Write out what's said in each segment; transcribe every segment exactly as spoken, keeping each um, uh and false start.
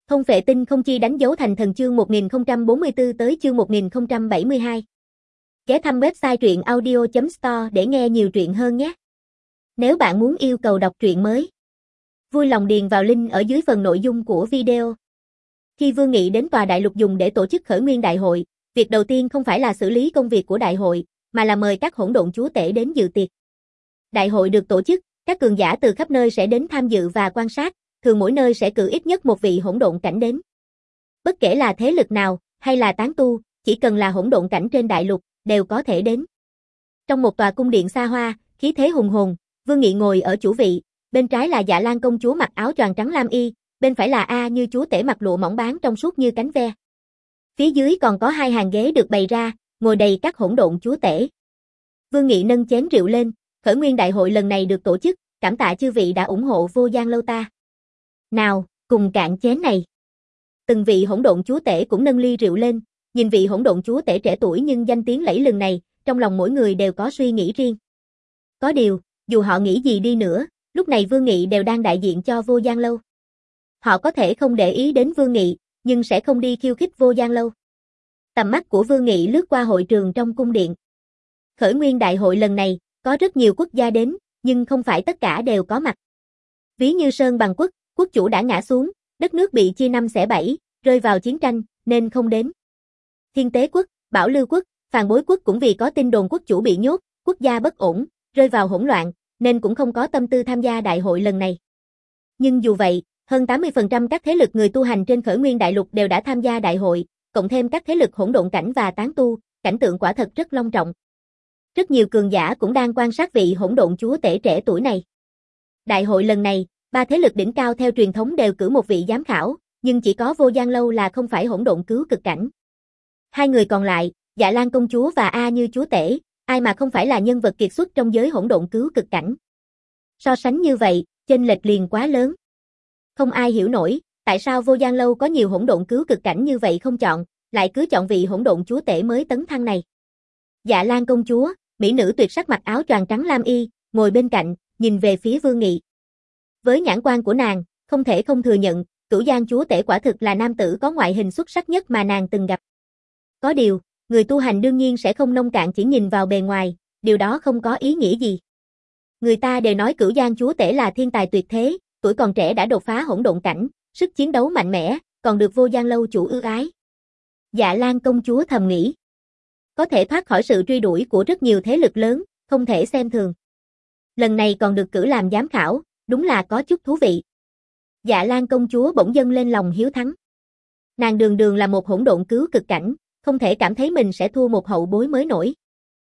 Thông Phệ Tinh Không Chi đánh dấu thành thần chương một nghìn không trăm bốn mươi tư tới chương một nghìn không trăm bảy mươi hai. Ghé thăm website truyện audio chấm store để nghe nhiều truyện hơn nhé. Nếu bạn muốn yêu cầu đọc truyện mới, vui lòng điền vào link ở dưới phần nội dung của video. Khi Vương Nghị đến tòa đại lục dùng để tổ chức khởi nguyên đại hội, việc đầu tiên không phải là xử lý công việc của đại hội, mà là mời các hỗn độn chúa tể đến dự tiệc. Đại hội được tổ chức, các cường giả từ khắp nơi sẽ đến tham dự và quan sát, thường mỗi nơi sẽ cử ít nhất một vị hỗn độn cảnh đến. Bất kể là thế lực nào, hay là tán tu, chỉ cần là hỗn độn cảnh trên đại lục, đều có thể đến. Trong một tòa cung điện xa hoa, khí thế hùng hồn, Vương Nghị ngồi ở chủ vị, bên trái là Dạ Lan công chúa mặc áo choàng trắng lam y, bên phải là A Như chúa tể mặc lụa mỏng báng trong suốt như cánh ve. Phía dưới còn có hai hàng ghế được bày ra, ngồi đầy các hỗn độn chúa tể. Vương Nghị nâng chén rượu lên, khởi nguyên đại hội lần này được tổ chức, cảm tạ chư vị đã ủng hộ Vô Gian Lâu ta. Nào, cùng cạn chén này. Từng vị hỗn độn chúa tể cũng nâng ly rượu lên, nhìn vị hỗn độn chúa tể trẻ tuổi nhưng danh tiếng lẫy lừng này, trong lòng mỗi người đều có suy nghĩ riêng. Có điều, dù họ nghĩ gì đi nữa, lúc này Vương Nghị đều đang đại diện cho Vô Gian Lâu. Họ có thể không để ý đến Vương Nghị, nhưng sẽ không đi khiêu khích Vô Gian Lâu. Tầm mắt của Vương Nghị lướt qua hội trường trong cung điện. Khởi nguyên đại hội lần này, có rất nhiều quốc gia đến, nhưng không phải tất cả đều có mặt. Ví như Sơn Bằng quốc, quốc chủ đã ngã xuống, đất nước bị chia năm xẻ bảy, rơi vào chiến tranh, nên không đến. Thiên Tế quốc, Bảo Lưu quốc, Phàn Bối quốc cũng vì có tin đồn quốc chủ bị nhốt, quốc gia bất ổn, rơi vào hỗn loạn, nên cũng không có tâm tư tham gia đại hội lần này. Nhưng dù vậy, hơn tám mươi phần trăm các thế lực người tu hành trên khởi nguyên đại lục đều đã tham gia đại hội, cộng thêm các thế lực hỗn độn cảnh và tán tu, cảnh tượng quả thật rất long trọng. Rất nhiều cường giả cũng đang quan sát vị hỗn độn chúa tể trẻ tuổi này. Đại hội lần này, ba thế lực đỉnh cao theo truyền thống đều cử một vị giám khảo, nhưng chỉ có Vô Gian Lâu là không phải hỗn độn cứu cực cảnh. Hai người còn lại, Dạ Lan công chúa và A Như chúa tể, ai mà không phải là nhân vật kiệt xuất trong giới hỗn độn cứu cực cảnh. So sánh như vậy, chênh lệch liền quá lớn. Không ai hiểu nổi, tại sao Vô Gian Lâu có nhiều hỗn độn cứu cực cảnh như vậy không chọn, lại cứ chọn vị hỗn độn chúa tể mới tấn thăng này. Dạ Lan công chúa, mỹ nữ tuyệt sắc mặc áo choàng trắng lam y, ngồi bên cạnh, nhìn về phía Vương Nghị. Với nhãn quan của nàng, không thể không thừa nhận, Cửu Giang chúa tể quả thực là nam tử có ngoại hình xuất sắc nhất mà nàng từng gặp. Có điều, người tu hành đương nhiên sẽ không nông cạn chỉ nhìn vào bề ngoài, điều đó không có ý nghĩa gì. Người ta đều nói Cửu Giang chúa tể là thiên tài tuyệt thế, tuổi còn trẻ đã đột phá hỗn độn cảnh, sức chiến đấu mạnh mẽ, còn được Vô Gian Lâu chủ ưu ái. Dạ Lan công chúa thầm nghĩ. Có thể thoát khỏi sự truy đuổi của rất nhiều thế lực lớn, không thể xem thường. Lần này còn được cử làm giám khảo, đúng là có chút thú vị. Dạ Lan công chúa bỗng dâng lên lòng hiếu thắng. Nàng đường đường là một hỗn độn cứu cực cảnh, không thể cảm thấy mình sẽ thua một hậu bối mới nổi.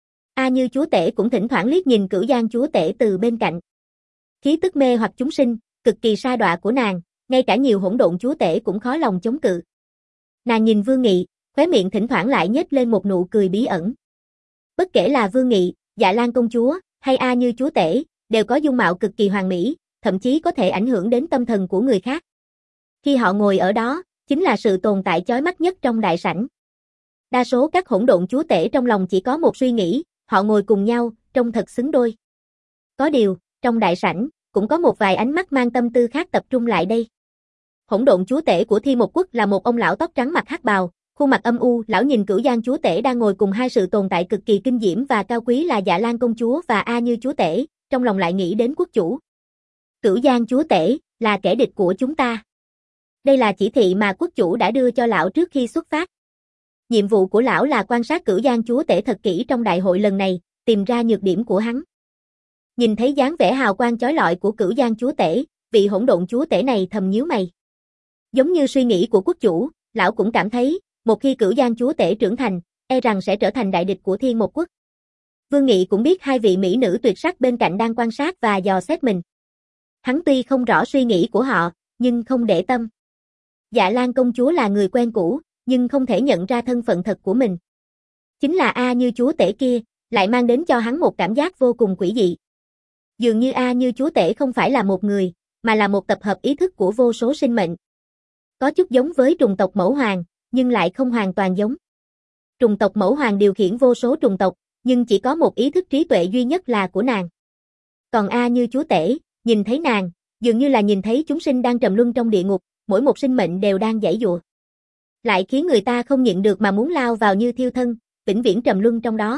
A Như chúa tể cũng thỉnh thoảng liếc nhìn Cửu Giang chúa tể từ bên cạnh. Khí tức mê hoặc chúng sinh, cực kỳ sa đọa của nàng, ngay cả nhiều hỗn độn chúa tể cũng khó lòng chống cự. Nàng nhìn Vương Nghị, khóe miệng thỉnh thoảng lại nhếch lên một nụ cười bí ẩn. Bất kể là Vương Nghị, Dạ Lan công chúa, hay A Như chúa tể, đều có dung mạo cực kỳ hoàn mỹ, thậm chí có thể ảnh hưởng đến tâm thần của người khác. Khi họ ngồi ở đó, chính là sự tồn tại chói mắt nhất trong đại sảnh. Đa số các hỗn độn chúa tể trong lòng chỉ có một suy nghĩ, họ ngồi cùng nhau, trông thật xứng đôi. Có điều, trong đại sảnh, cũng có một vài ánh mắt mang tâm tư khác tập trung lại đây. Hỗn độn chúa tể của Thi Một quốc là một ông lão tóc trắng mặc hắc bào, khuôn mặt âm u, lão nhìn Cửu Giang chúa tể đang ngồi cùng hai sự tồn tại cực kỳ kinh diễm và cao quý là Dạ Lan công chúa và A Như chúa tể, trong lòng lại nghĩ đến quốc chủ. Cửu Giang chúa tể là kẻ địch của chúng ta. Đây là chỉ thị mà quốc chủ đã đưa cho lão trước khi xuất phát. Nhiệm vụ của lão là quan sát Cửu Giang chúa tể thật kỹ trong đại hội lần này, tìm ra nhược điểm của hắn. Nhìn thấy dáng vẻ hào quang chói lọi của Cửu Giang chúa tể, vị hỗn độn chúa tể này thầm nhíu mày. Giống như suy nghĩ của quốc chủ, lão cũng cảm thấy, một khi Cửu Giang chúa tể trưởng thành, e rằng sẽ trở thành đại địch của Thiên Một quốc. Vương Nghị cũng biết hai vị mỹ nữ tuyệt sắc bên cạnh đang quan sát và dò xét mình. Hắn tuy không rõ suy nghĩ của họ, nhưng không để tâm. Dạ Lan công chúa là người quen cũ, nhưng không thể nhận ra thân phận thật của mình. Chính là A Như chúa tể kia, lại mang đến cho hắn một cảm giác vô cùng quỷ dị. Dường như A Như chúa tể không phải là một người, mà là một tập hợp ý thức của vô số sinh mệnh. Có chút giống với trùng tộc Mẫu Hoàng, nhưng lại không hoàn toàn giống. Trùng tộc Mẫu Hoàng điều khiển vô số trùng tộc, nhưng chỉ có một ý thức trí tuệ duy nhất là của nàng. Còn A Như chúa tể, nhìn thấy nàng, dường như là nhìn thấy chúng sinh đang trầm luân trong địa ngục, mỗi một sinh mệnh đều đang giãy giụa. Lại khiến người ta không nhịn được mà muốn lao vào như thiêu thân, vĩnh viễn trầm luân trong đó.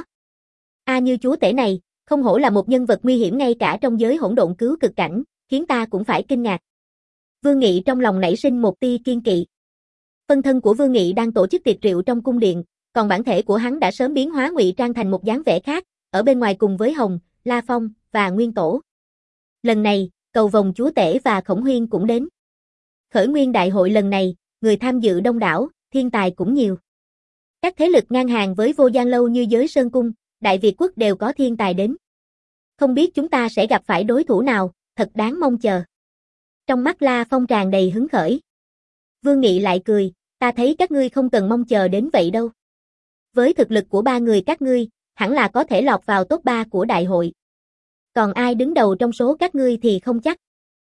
A Như chúa tể này, không hổ là một nhân vật nguy hiểm ngay cả trong giới hỗn độn cứu cực cảnh, khiến ta cũng phải kinh ngạc. Vương Nghị trong lòng nảy sinh một tia kiên kỵ. Phân thân của Vương Nghị đang tổ chức tiệc rượu trong cung điện, còn bản thể của hắn đã sớm biến hóa ngụy trang thành một dáng vẻ khác, ở bên ngoài cùng với Hồng, La Phong và Nguyên Tổ. Lần này, Cầu Vồng chúa tể và Khổng Huyên cũng đến. Khởi nguyên đại hội lần này, người tham dự đông đảo, thiên tài cũng nhiều. Các thế lực ngang hàng với Vô Gian Lâu như Giới Sơn Cung, Đại Việt Quốc đều có thiên tài đến. Không biết chúng ta sẽ gặp phải đối thủ nào, thật đáng mong chờ. Trong mắt La Phong tràn đầy hứng khởi. Vương Nghị lại cười, ta thấy các ngươi không cần mong chờ đến vậy đâu. Với thực lực của ba người các ngươi, hẳn là có thể lọt vào top ba của đại hội. Còn ai đứng đầu trong số các ngươi thì không chắc.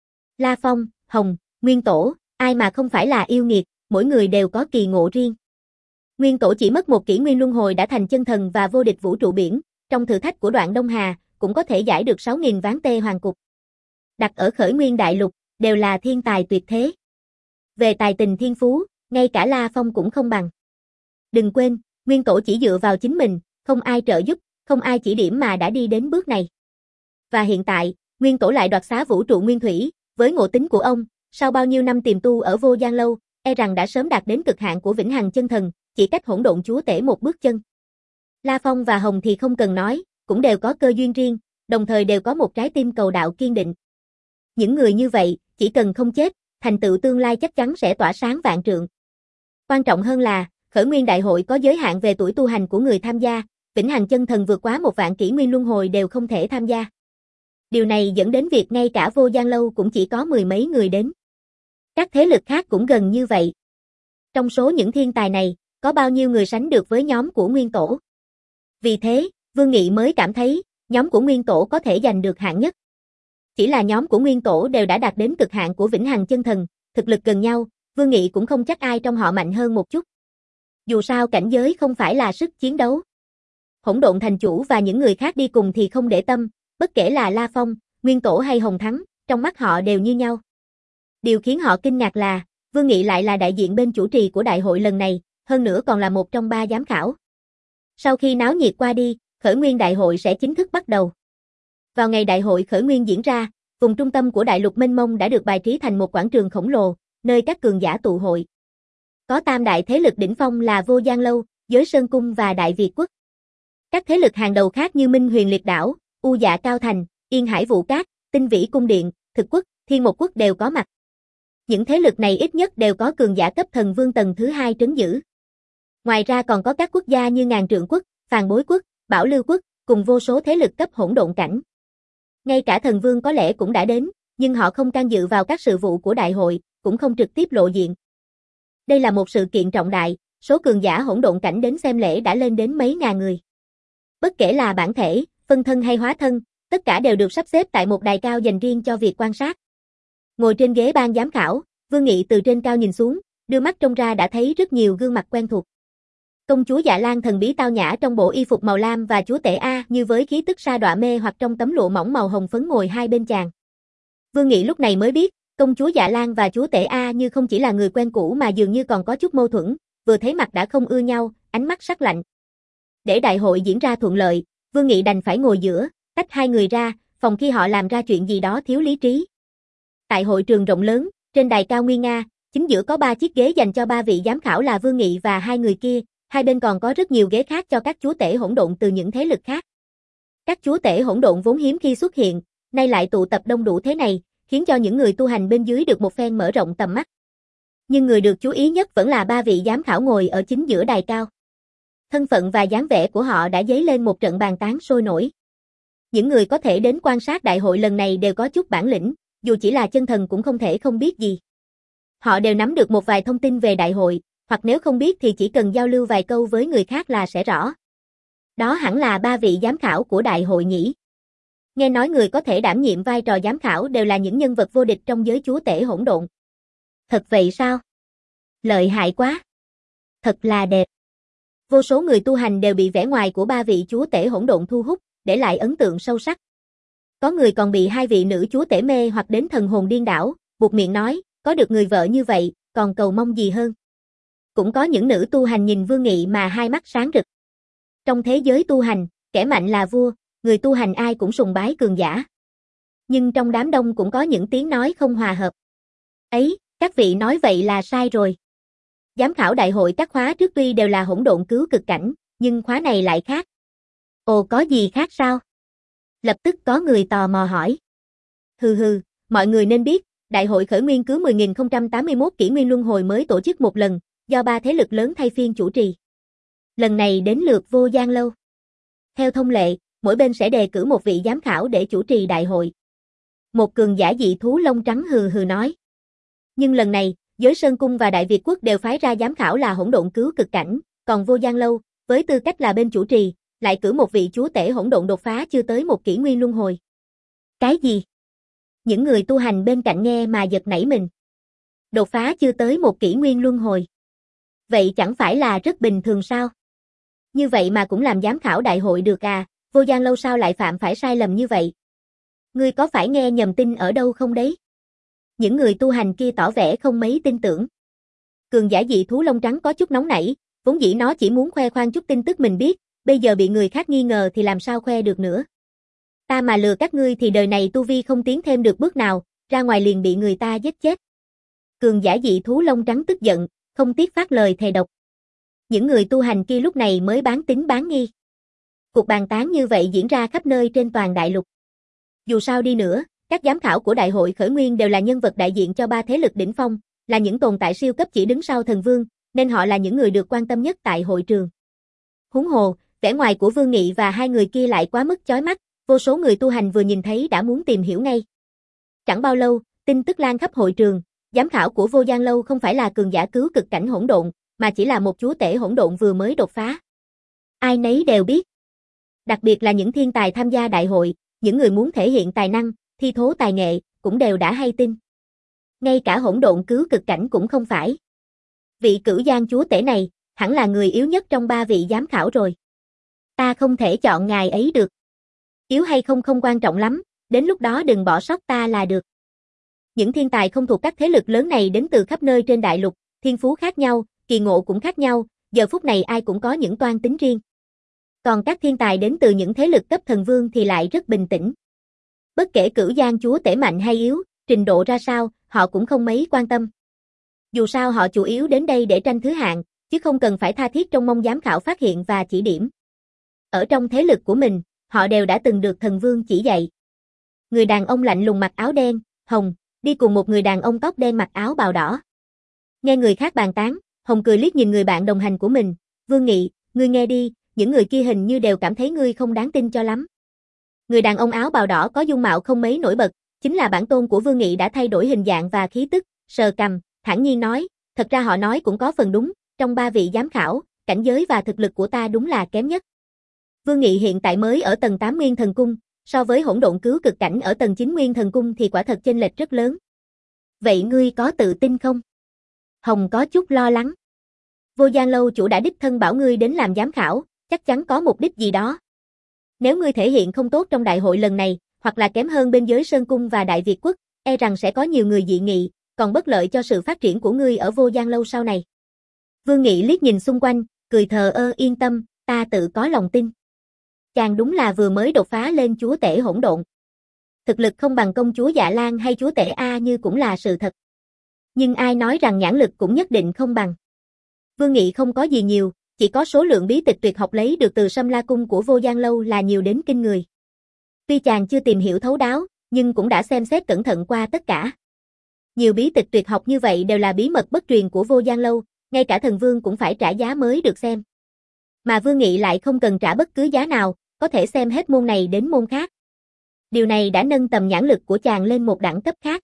La Phong, Hồng, Nguyên Tổ, ai mà không phải là yêu nghiệt, mỗi người đều có kỳ ngộ riêng. Nguyên Tổ chỉ mất một kỷ nguyên luân hồi đã thành chân thần và vô địch vũ trụ biển, trong thử thách của đoạn Đông Hà, cũng có thể giải được sáu nghìn ván tê hoàng cục. Đặt ở khởi nguyên đại lục, đều là thiên tài tuyệt thế. Về tài tình thiên phú, ngay cả La Phong cũng không bằng. Đừng quên, Nguyên Tổ chỉ dựa vào chính mình, không ai trợ giúp, không ai chỉ điểm mà đã đi đến bước này. Và hiện tại, Nguyên Tổ lại đoạt xá vũ trụ nguyên thủy, với ngộ tính của ông, sau bao nhiêu năm tiềm tu ở Vô Gian Lâu, e rằng đã sớm đạt đến cực hạn của vĩnh hằng chân thần, chỉ cách hỗn độn chúa tể một bước chân. La Phong và Hồng thì không cần nói, cũng đều có cơ duyên riêng, đồng thời đều có một trái tim cầu đạo kiên định. Những người như vậy, chỉ cần không chết, thành tựu tương lai chắc chắn sẽ tỏa sáng vạn trượng. Quan trọng hơn là, khởi nguyên đại hội có giới hạn về tuổi tu hành của người tham gia, vĩnh hằng chân thần vượt quá một vạn kỷ nguyên luân hồi đều không thể tham gia. Điều này dẫn đến việc ngay cả Vô Gian Lâu cũng chỉ có mười mấy người đến. Các thế lực khác cũng gần như vậy. Trong số những thiên tài này, có bao nhiêu người sánh được với nhóm của Nguyên Tổ. Vì thế, Vương Nghị mới cảm thấy, nhóm của Nguyên Tổ có thể giành được hạng nhất. Chỉ là nhóm của Nguyên Tổ đều đã đạt đến cực hạn của vĩnh hằng chân thần, thực lực gần nhau, Vương Nghị cũng không chắc ai trong họ mạnh hơn một chút. Dù sao cảnh giới không phải là sức chiến đấu. Hỗn độn thành chủ và những người khác đi cùng thì không để tâm, bất kể là La Phong, Nguyên Tổ hay Hồng Thắng, trong mắt họ đều như nhau. Điều khiến họ kinh ngạc là, Vương Nghị lại là đại diện bên chủ trì của đại hội lần này, hơn nữa còn là một trong ba giám khảo. Sau khi náo nhiệt qua đi, khởi nguyên đại hội sẽ chính thức bắt đầu. Vào ngày đại hội khởi nguyên diễn ra, vùng trung tâm của đại lục mênh mông đã được bài trí thành một quảng trường khổng lồ, nơi các cường giả tụ hội. Có tam đại thế lực đỉnh phong là Vô Gian Lâu, Giới Sơn Cung và Đại Việt Quốc. Các thế lực hàng đầu khác như Minh Huyền Liệt Đảo, U Dạ Cao Thành, Yên Hải Vũ Cát, Tinh Vĩ Cung Điện, Thực Quốc, Thiên Một Quốc đều có mặt. Những thế lực này ít nhất đều có cường giả cấp thần vương tầng thứ hai trấn giữ. Ngoài ra còn có các quốc gia như Ngàn Trượng Quốc, Phàn Bối Quốc, Bảo Lưu Quốc, cùng vô số thế lực cấp hỗn độn cảnh. Ngay cả thần vương có lẽ cũng đã đến, nhưng họ không can dự vào các sự vụ của đại hội, cũng không trực tiếp lộ diện. Đây là một sự kiện trọng đại, số cường giả hỗn độn cảnh đến xem lễ đã lên đến mấy ngàn người. Bất kể là bản thể, phân thân hay hóa thân, tất cả đều được sắp xếp tại một đài cao dành riêng cho việc quan sát. Ngồi trên ghế ban giám khảo, Vương Nghị từ trên cao nhìn xuống, đưa mắt trông ra đã thấy rất nhiều gương mặt quen thuộc. Công chúa Dạ Lan thần bí tao nhã trong bộ y phục màu lam và chúa tể A Như với khí tức sa đọa mê hoặc trong tấm lụa mỏng màu hồng phấn ngồi hai bên chàng. Vương Nghị lúc này mới biết, công chúa Dạ Lan và chúa tể A Như không chỉ là người quen cũ mà dường như còn có chút mâu thuẫn, vừa thấy mặt đã không ưa nhau, ánh mắt sắc lạnh. Để đại hội diễn ra thuận lợi, Vương Nghị đành phải ngồi giữa, tách hai người ra, phòng khi họ làm ra chuyện gì đó thiếu lý trí. Tại hội trường rộng lớn, trên đài cao nguy nga, chính giữa có ba chiếc ghế dành cho ba vị giám khảo là Vương Nghị và hai người kia, hai bên còn có rất nhiều ghế khác cho các chúa tể hỗn độn từ những thế lực khác. Các chúa tể hỗn độn vốn hiếm khi xuất hiện, nay lại tụ tập đông đủ thế này, khiến cho những người tu hành bên dưới được một phen mở rộng tầm mắt. Nhưng người được chú ý nhất vẫn là ba vị giám khảo ngồi ở chính giữa đài cao. Thân phận và dáng vẻ của họ đã dấy lên một trận bàn tán sôi nổi. Những người có thể đến quan sát đại hội lần này đều có chút bản lĩnh, dù chỉ là chân thần cũng không thể không biết gì. Họ đều nắm được một vài thông tin về đại hội, hoặc nếu không biết thì chỉ cần giao lưu vài câu với người khác là sẽ rõ. Đó hẳn là ba vị giám khảo của đại hội nhỉ. Nghe nói người có thể đảm nhiệm vai trò giám khảo đều là những nhân vật vô địch trong giới chúa tể hỗn độn. Thật vậy sao? Lợi hại quá. Thật là đẹp. Vô số người tu hành đều bị vẻ ngoài của ba vị chúa tể hỗn độn thu hút, để lại ấn tượng sâu sắc. Có người còn bị hai vị nữ chúa tể mê hoặc đến thần hồn điên đảo, buộc miệng nói, có được người vợ như vậy, còn cầu mong gì hơn. Cũng có những nữ tu hành nhìn Vương Nghị mà hai mắt sáng rực. Trong thế giới tu hành, kẻ mạnh là vua, người tu hành ai cũng sùng bái cường giả. Nhưng trong đám đông cũng có những tiếng nói không hòa hợp. Ấy, các vị nói vậy là sai rồi. Giám khảo đại hội các khóa trước tuy đều là hỗn độn cứu cực cảnh, nhưng khóa này lại khác. Ồ, có gì khác sao? Lập tức có người tò mò hỏi. Hừ hừ, mọi người nên biết, đại hội khởi nguyên cứ mười nghìn không trăm tám mươi mốt kỷ nguyên luân hồi mới tổ chức một lần, do ba thế lực lớn thay phiên chủ trì. Lần này đến lượt Vô Gian Lâu. Theo thông lệ, mỗi bên sẽ đề cử một vị giám khảo để chủ trì đại hội. Một cường giả dị thú lông trắng hừ hừ nói. Nhưng lần này, Giới Sơn Cung và Đại Việt Quốc đều phái ra giám khảo là hỗn độn cứu cực cảnh, còn Vô Gian Lâu, với tư cách là bên chủ trì, lại cử một vị chúa tể hỗn độn đột phá chưa tới một kỷ nguyên luân hồi. Cái gì? Những người tu hành bên cạnh nghe mà giật nảy mình. Đột phá chưa tới một kỷ nguyên luân hồi. Vậy chẳng phải là rất bình thường sao? Như vậy mà cũng làm giám khảo đại hội được à, Vô Gian Lâu sao lại phạm phải sai lầm như vậy? Ngươi có phải nghe nhầm tin ở đâu không đấy? Những người tu hành kia tỏ vẻ không mấy tin tưởng. Cường giả dị thú lông trắng có chút nóng nảy, vốn dĩ nó chỉ muốn khoe khoang chút tin tức mình biết, bây giờ bị người khác nghi ngờ thì làm sao khoe được nữa. Ta mà lừa các ngươi thì đời này tu vi không tiến thêm được bước nào, ra ngoài liền bị người ta giết chết. Cường giả dị thú lông trắng tức giận, không tiếc phát lời thề độc. Những người tu hành kia lúc này mới bán tín bán nghi. Cuộc bàn tán như vậy diễn ra khắp nơi trên toàn đại lục. Dù sao đi nữa, các giám khảo của đại hội khởi nguyên đều là nhân vật đại diện cho ba thế lực đỉnh phong, là những tồn tại siêu cấp chỉ đứng sau thần vương, nên họ là những người được quan tâm nhất tại hội trường. Huống hồ, vẻ ngoài của Vương Nghị và hai người kia lại quá mức chói mắt, vô số người tu hành vừa nhìn thấy đã muốn tìm hiểu ngay. Chẳng bao lâu, tin tức lan khắp hội trường, giám khảo của Vô Gian Lâu không phải là cường giả cứu cực cảnh hỗn độn, mà chỉ là một chúa tể hỗn độn vừa mới đột phá. Ai nấy đều biết. Đặc biệt là những thiên tài tham gia đại hội, những người muốn thể hiện tài năng, thi thố tài nghệ, cũng đều đã hay tin. Ngay cả hỗn độn cứu cực cảnh cũng không phải. Vị cửu giang chúa tể này, hẳn là người yếu nhất trong ba vị giám khảo rồi. Ta không thể chọn ngài ấy được. Yếu hay không không quan trọng lắm, đến lúc đó đừng bỏ sót ta là được. Những thiên tài không thuộc các thế lực lớn này đến từ khắp nơi trên đại lục, thiên phú khác nhau, kỳ ngộ cũng khác nhau, giờ phút này ai cũng có những toan tính riêng. Còn các thiên tài đến từ những thế lực cấp thần vương thì lại rất bình tĩnh. Bất kể cửu giang chúa tể mạnh hay yếu, trình độ ra sao, họ cũng không mấy quan tâm. Dù sao họ chủ yếu đến đây để tranh thứ hạng, chứ không cần phải tha thiết trông mong giám khảo phát hiện và chỉ điểm. Ở trong thế lực của mình, họ đều đã từng được thần vương chỉ dạy. Người đàn ông lạnh lùng mặc áo đen, hồng, đi cùng một người đàn ông tóc đen mặc áo bào đỏ. Nghe người khác bàn tán, Hồng cười liếc nhìn người bạn đồng hành của mình, Vương Nghị, ngươi nghe đi, những người kia hình như đều cảm thấy ngươi không đáng tin cho lắm. Người đàn ông áo bào đỏ có dung mạo không mấy nổi bật, chính là bản tôn của Vương Nghị đã thay đổi hình dạng và khí tức, sờ cằm, thản nhiên nói, thật ra họ nói cũng có phần đúng, trong ba vị giám khảo, cảnh giới và thực lực của ta đúng là kém nhất. Vương Nghị hiện tại mới ở tầng tám Nguyên Thần Cung, so với hỗn độn cứu cực cảnh ở tầng chín Nguyên Thần Cung thì quả thật chênh lệch rất lớn. Vậy ngươi có tự tin không? Hồng có chút lo lắng. Vô Gian Lâu chủ đã đích thân bảo ngươi đến làm giám khảo, chắc chắn có mục đích gì đó. Nếu ngươi thể hiện không tốt trong đại hội lần này, hoặc là kém hơn bên Giới Sơn Cung và Đại Việt Quốc, e rằng sẽ có nhiều người dị nghị, còn bất lợi cho sự phát triển của ngươi ở Vô Gian Lâu sau này. Vương Nghị liếc nhìn xung quanh, cười thờ ơ, yên tâm, ta tự có lòng tin. Chàng đúng là vừa mới đột phá lên chúa tể hỗn độn. Thực lực không bằng công chúa Dạ Lan hay chúa tể A Như cũng là sự thật. Nhưng ai nói rằng nhãn lực cũng nhất định không bằng. Vương Nghị không có gì nhiều, chỉ có số lượng bí tịch tuyệt học lấy được từ Sâm La Cung của Vô Gian Lâu là nhiều đến kinh người. Tuy chàng chưa tìm hiểu thấu đáo, nhưng cũng đã xem xét cẩn thận qua tất cả. Nhiều bí tịch tuyệt học như vậy đều là bí mật bất truyền của Vô Gian Lâu, ngay cả thần vương cũng phải trả giá mới được xem. Mà Vương Nghị lại không cần trả bất cứ giá nào, có thể xem hết môn này đến môn khác. Điều này đã nâng tầm nhãn lực của chàng lên một đẳng cấp khác.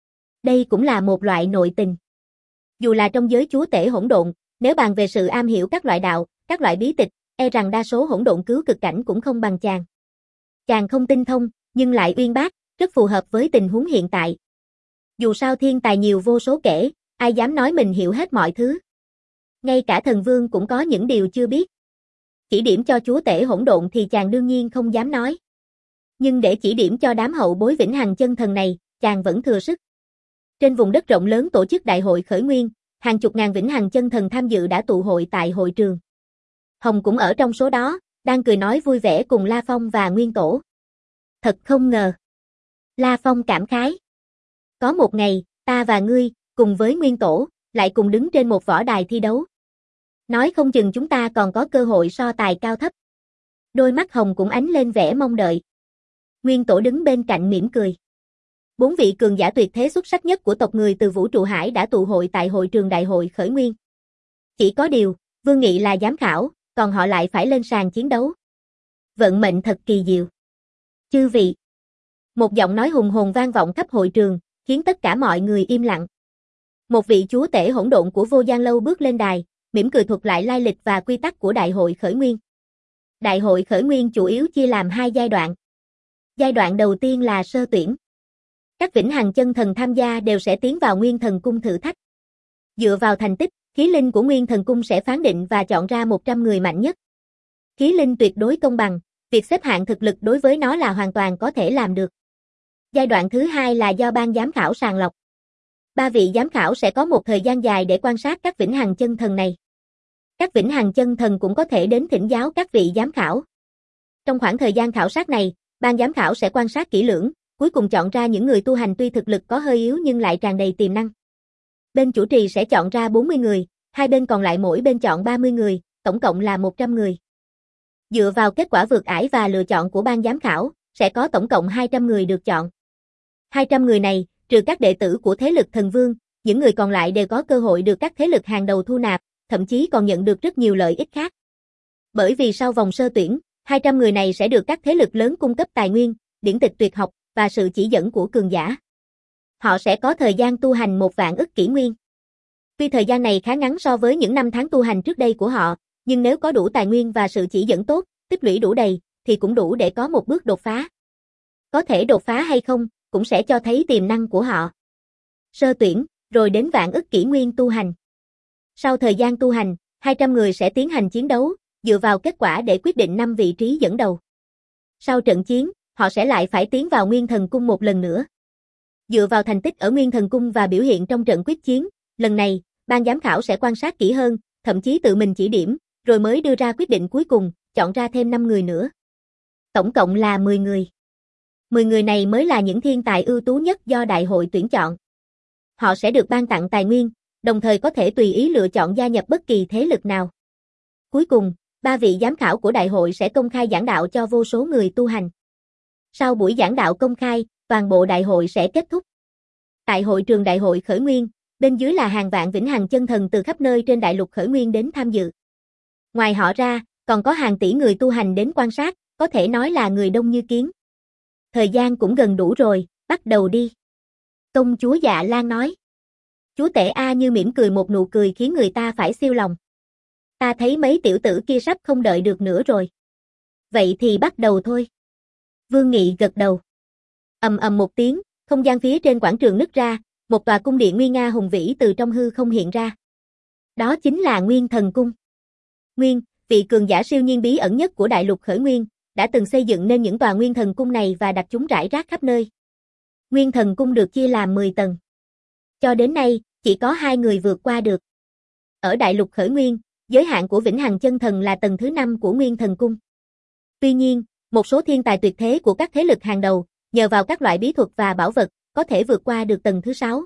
Đây cũng là một loại nội tình. Dù là trong giới chúa tể hỗn độn, nếu bàn về sự am hiểu các loại đạo, các loại bí tịch, e rằng đa số hỗn độn cứu cực cảnh cũng không bằng chàng. Chàng không tinh thông, nhưng lại uyên bác, rất phù hợp với tình huống hiện tại. Dù sao thiên tài nhiều vô số kể, ai dám nói mình hiểu hết mọi thứ. Ngay cả thần vương cũng có những điều chưa biết. Chỉ điểm cho chúa tể hỗn độn thì chàng đương nhiên không dám nói. Nhưng để chỉ điểm cho đám hậu bối vĩnh hằng chân thần này, chàng vẫn thừa sức. Trên vùng đất rộng lớn tổ chức đại hội khởi nguyên, hàng chục ngàn vĩnh hằng chân thần tham dự đã tụ hội tại hội trường. Hồng cũng ở trong số đó, đang cười nói vui vẻ cùng La Phong và Nguyên Tổ. Thật không ngờ. La Phong cảm khái. Có một ngày, ta và ngươi, cùng với Nguyên Tổ, lại cùng đứng trên một võ đài thi đấu. Nói không chừng chúng ta còn có cơ hội so tài cao thấp. Đôi mắt Hồng cũng ánh lên vẻ mong đợi. Nguyên Tổ đứng bên cạnh mỉm cười. Bốn vị cường giả tuyệt thế xuất sắc nhất của tộc người từ vũ trụ hải đã tụ hội tại hội trường đại hội khởi nguyên. Chỉ có điều, Vương Nghị là giám khảo, còn họ lại phải lên sàn chiến đấu. Vận mệnh thật kỳ diệu. Chư vị. Một giọng nói hùng hồn vang vọng khắp hội trường, khiến tất cả mọi người im lặng. Một vị chúa tể hỗn độn của Vô Gian Lâu bước lên đài, mỉm cười thuật lại lai lịch và quy tắc của đại hội khởi nguyên. Đại hội khởi nguyên chủ yếu chia làm hai giai đoạn. Giai đoạn đầu tiên là sơ tuyển. Các vĩnh hằng chân thần tham gia đều sẽ tiến vào Nguyên Thần Cung thử thách. Dựa vào thành tích, khí linh của Nguyên Thần Cung sẽ phán định và chọn ra một trăm người mạnh nhất. Khí linh tuyệt đối công bằng, việc xếp hạng thực lực đối với nó là hoàn toàn có thể làm được. Giai đoạn thứ hai là do ban giám khảo sàng lọc. Ba vị giám khảo sẽ có một thời gian dài để quan sát các vĩnh hằng chân thần này. Các vĩnh hằng chân thần cũng có thể đến thỉnh giáo các vị giám khảo. Trong khoảng thời gian khảo sát này, ban giám khảo sẽ quan sát kỹ lưỡng, cuối cùng chọn ra những người tu hành tuy thực lực có hơi yếu nhưng lại tràn đầy tiềm năng. Bên chủ trì sẽ chọn ra bốn mươi người, hai bên còn lại mỗi bên chọn ba mươi người, tổng cộng là một trăm người. Dựa vào kết quả vượt ải và lựa chọn của ban giám khảo, sẽ có tổng cộng hai trăm người được chọn. hai trăm người này, trừ các đệ tử của thế lực thần vương, những người còn lại đều có cơ hội được các thế lực hàng đầu thu nạp, thậm chí còn nhận được rất nhiều lợi ích khác. Bởi vì sau vòng sơ tuyển, hai trăm người này sẽ được các thế lực lớn cung cấp tài nguyên, điển tịch tuyệt học và sự chỉ dẫn của cường giả. Họ sẽ có thời gian tu hành một vạn ức kỷ nguyên. Tuy thời gian này khá ngắn so với những năm tháng tu hành trước đây của họ, nhưng nếu có đủ tài nguyên và sự chỉ dẫn tốt, tích lũy đủ đầy, thì cũng đủ để có một bước đột phá. Có thể đột phá hay không, cũng sẽ cho thấy tiềm năng của họ. Sơ tuyển, rồi đến vạn ức kỷ nguyên tu hành. Sau thời gian tu hành, hai trăm người sẽ tiến hành chiến đấu, dựa vào kết quả để quyết định năm vị trí dẫn đầu. Sau trận chiến, họ sẽ lại phải tiến vào Nguyên Thần Cung một lần nữa. Dựa vào thành tích ở Nguyên Thần Cung và biểu hiện trong trận quyết chiến, lần này, ban giám khảo sẽ quan sát kỹ hơn, thậm chí tự mình chỉ điểm, rồi mới đưa ra quyết định cuối cùng, chọn ra thêm năm người nữa. Tổng cộng là mười người. mười người này mới là những thiên tài ưu tú nhất do đại hội tuyển chọn. Họ sẽ được ban tặng tài nguyên, đồng thời có thể tùy ý lựa chọn gia nhập bất kỳ thế lực nào. Cuối cùng, ba vị giám khảo của đại hội sẽ công khai giảng đạo cho vô số người tu hành. Sau buổi giảng đạo công khai, toàn bộ đại hội sẽ kết thúc. Tại hội trường đại hội khởi nguyên, bên dưới là hàng vạn vĩnh hằng chân thần từ khắp nơi trên đại lục khởi nguyên đến tham dự. Ngoài họ ra, còn có hàng tỷ người tu hành đến quan sát, có thể nói là người đông như kiến. Thời gian cũng gần đủ rồi, bắt đầu đi. Công chúa Dạ Lan nói. Chúa tể A Như mỉm cười một nụ cười khiến người ta phải siêu lòng. Ta thấy mấy tiểu tử kia sắp không đợi được nữa rồi. Vậy thì bắt đầu thôi. Vương Nghị gật đầu. Ầm ầm một tiếng, không gian phía trên quảng trường nứt ra, một tòa cung điện nguy nga hùng vĩ từ trong hư không hiện ra. Đó chính là Nguyên Thần Cung. Nguyên, vị cường giả siêu nhiên bí ẩn nhất của đại lục khởi nguyên, đã từng xây dựng nên những tòa Nguyên Thần Cung này và đặt chúng rải rác khắp nơi. Nguyên Thần Cung được chia làm mười tầng. Cho đến nay, chỉ có hai người vượt qua được. Ở đại lục khởi nguyên, giới hạn của vĩnh hằng chân thần là tầng thứ năm của Nguyên Thần Cung. Tuy nhiên, một số thiên tài tuyệt thế của các thế lực hàng đầu, nhờ vào các loại bí thuật và bảo vật, có thể vượt qua được tầng thứ sáu.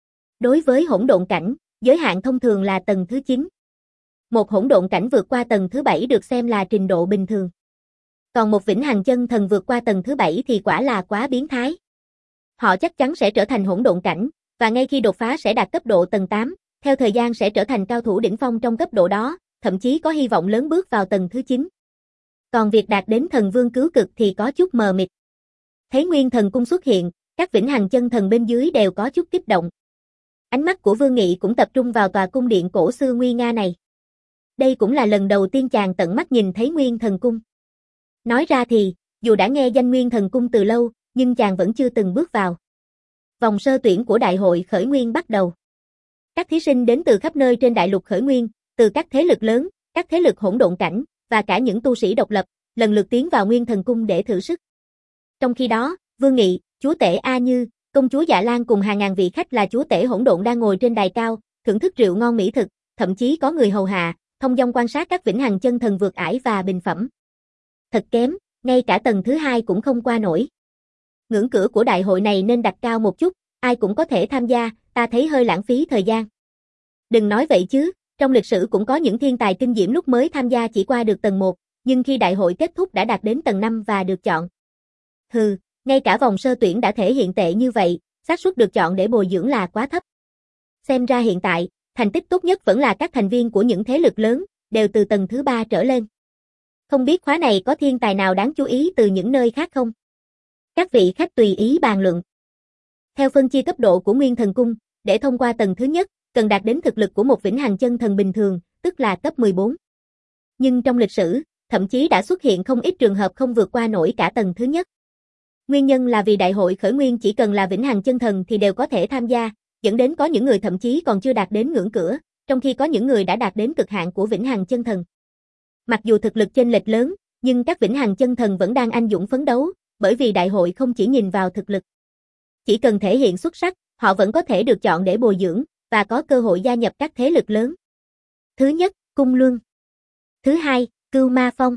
Đối với hỗn độn cảnh, giới hạn thông thường là tầng thứ chín. Một hỗn độn cảnh vượt qua tầng thứ bảy được xem là trình độ bình thường. Còn một vĩnh hằng chân thần vượt qua tầng thứ bảy thì quả là quá biến thái. Họ chắc chắn sẽ trở thành hỗn độn cảnh, và ngay khi đột phá sẽ đạt cấp độ tầng tám, theo thời gian sẽ trở thành cao thủ đỉnh phong trong cấp độ đó, thậm chí có hy vọng lớn bước vào tầng thứ chín. Còn việc đạt đến thần vương cứu cực thì có chút mờ mịt. Thấy Nguyên Thần Cung xuất hiện, các vĩnh hằng chân thần bên dưới đều có chút kích động. Ánh mắt của Vương Nghị cũng tập trung vào tòa cung điện cổ xưa nguy nga này. Đây cũng là lần đầu tiên chàng tận mắt nhìn thấy Nguyên Thần Cung. Nói ra thì, dù đã nghe danh Nguyên Thần Cung từ lâu, nhưng chàng vẫn chưa từng bước vào. Vòng sơ tuyển của đại hội khởi nguyên bắt đầu. Các thí sinh đến từ khắp nơi trên đại lục khởi nguyên, từ các thế lực lớn, các thế lực hỗn độn cảnh, và cả những tu sĩ độc lập, lần lượt tiến vào Nguyên Thần Cung để thử sức. Trong khi đó, Vương Nghị, chúa tể A Như, Công chúa Dạ Lan cùng hàng ngàn vị khách là chúa tể hỗn độn đang ngồi trên đài cao, thưởng thức rượu ngon mỹ thực, thậm chí có người hầu hạ, thông dong quan sát các vĩnh hằng chân thần vượt ải và bình phẩm. Thật kém, ngay cả tầng thứ hai cũng không qua nổi. Ngưỡng cửa của đại hội này nên đặt cao một chút, ai cũng có thể tham gia, ta thấy hơi lãng phí thời gian. Đừng nói vậy chứ, trong lịch sử cũng có những thiên tài kinh diễm lúc mới tham gia chỉ qua được tầng một, nhưng khi đại hội kết thúc đã đạt đến tầng năm và được chọn. Hừ, ngay cả vòng sơ tuyển đã thể hiện tệ như vậy, xác suất được chọn để bồi dưỡng là quá thấp. Xem ra hiện tại, thành tích tốt nhất vẫn là các thành viên của những thế lực lớn, đều từ tầng thứ ba trở lên. Không biết khóa này có thiên tài nào đáng chú ý từ những nơi khác không? Các vị khách tùy ý bàn luận. Theo phân chia cấp độ của Nguyên Thần Cung, để thông qua tầng thứ nhất, cần đạt đến thực lực của một vĩnh hằng chân thần bình thường, tức là cấp mười bốn. Nhưng trong lịch sử, thậm chí đã xuất hiện không ít trường hợp không vượt qua nổi cả tầng thứ nhất. Nguyên nhân là vì đại hội khởi nguyên chỉ cần là vĩnh hằng chân thần thì đều có thể tham gia, dẫn đến có những người thậm chí còn chưa đạt đến ngưỡng cửa, trong khi có những người đã đạt đến cực hạn của vĩnh hằng chân thần. Mặc dù thực lực chênh lệch lớn, nhưng các vĩnh hằng chân thần vẫn đang anh dũng phấn đấu, bởi vì đại hội không chỉ nhìn vào thực lực. Chỉ cần thể hiện xuất sắc, họ vẫn có thể được chọn để bồi dưỡng, và có cơ hội gia nhập các thế lực lớn. Thứ nhất, Cung Luân. Thứ hai, Cưu Ma Phong.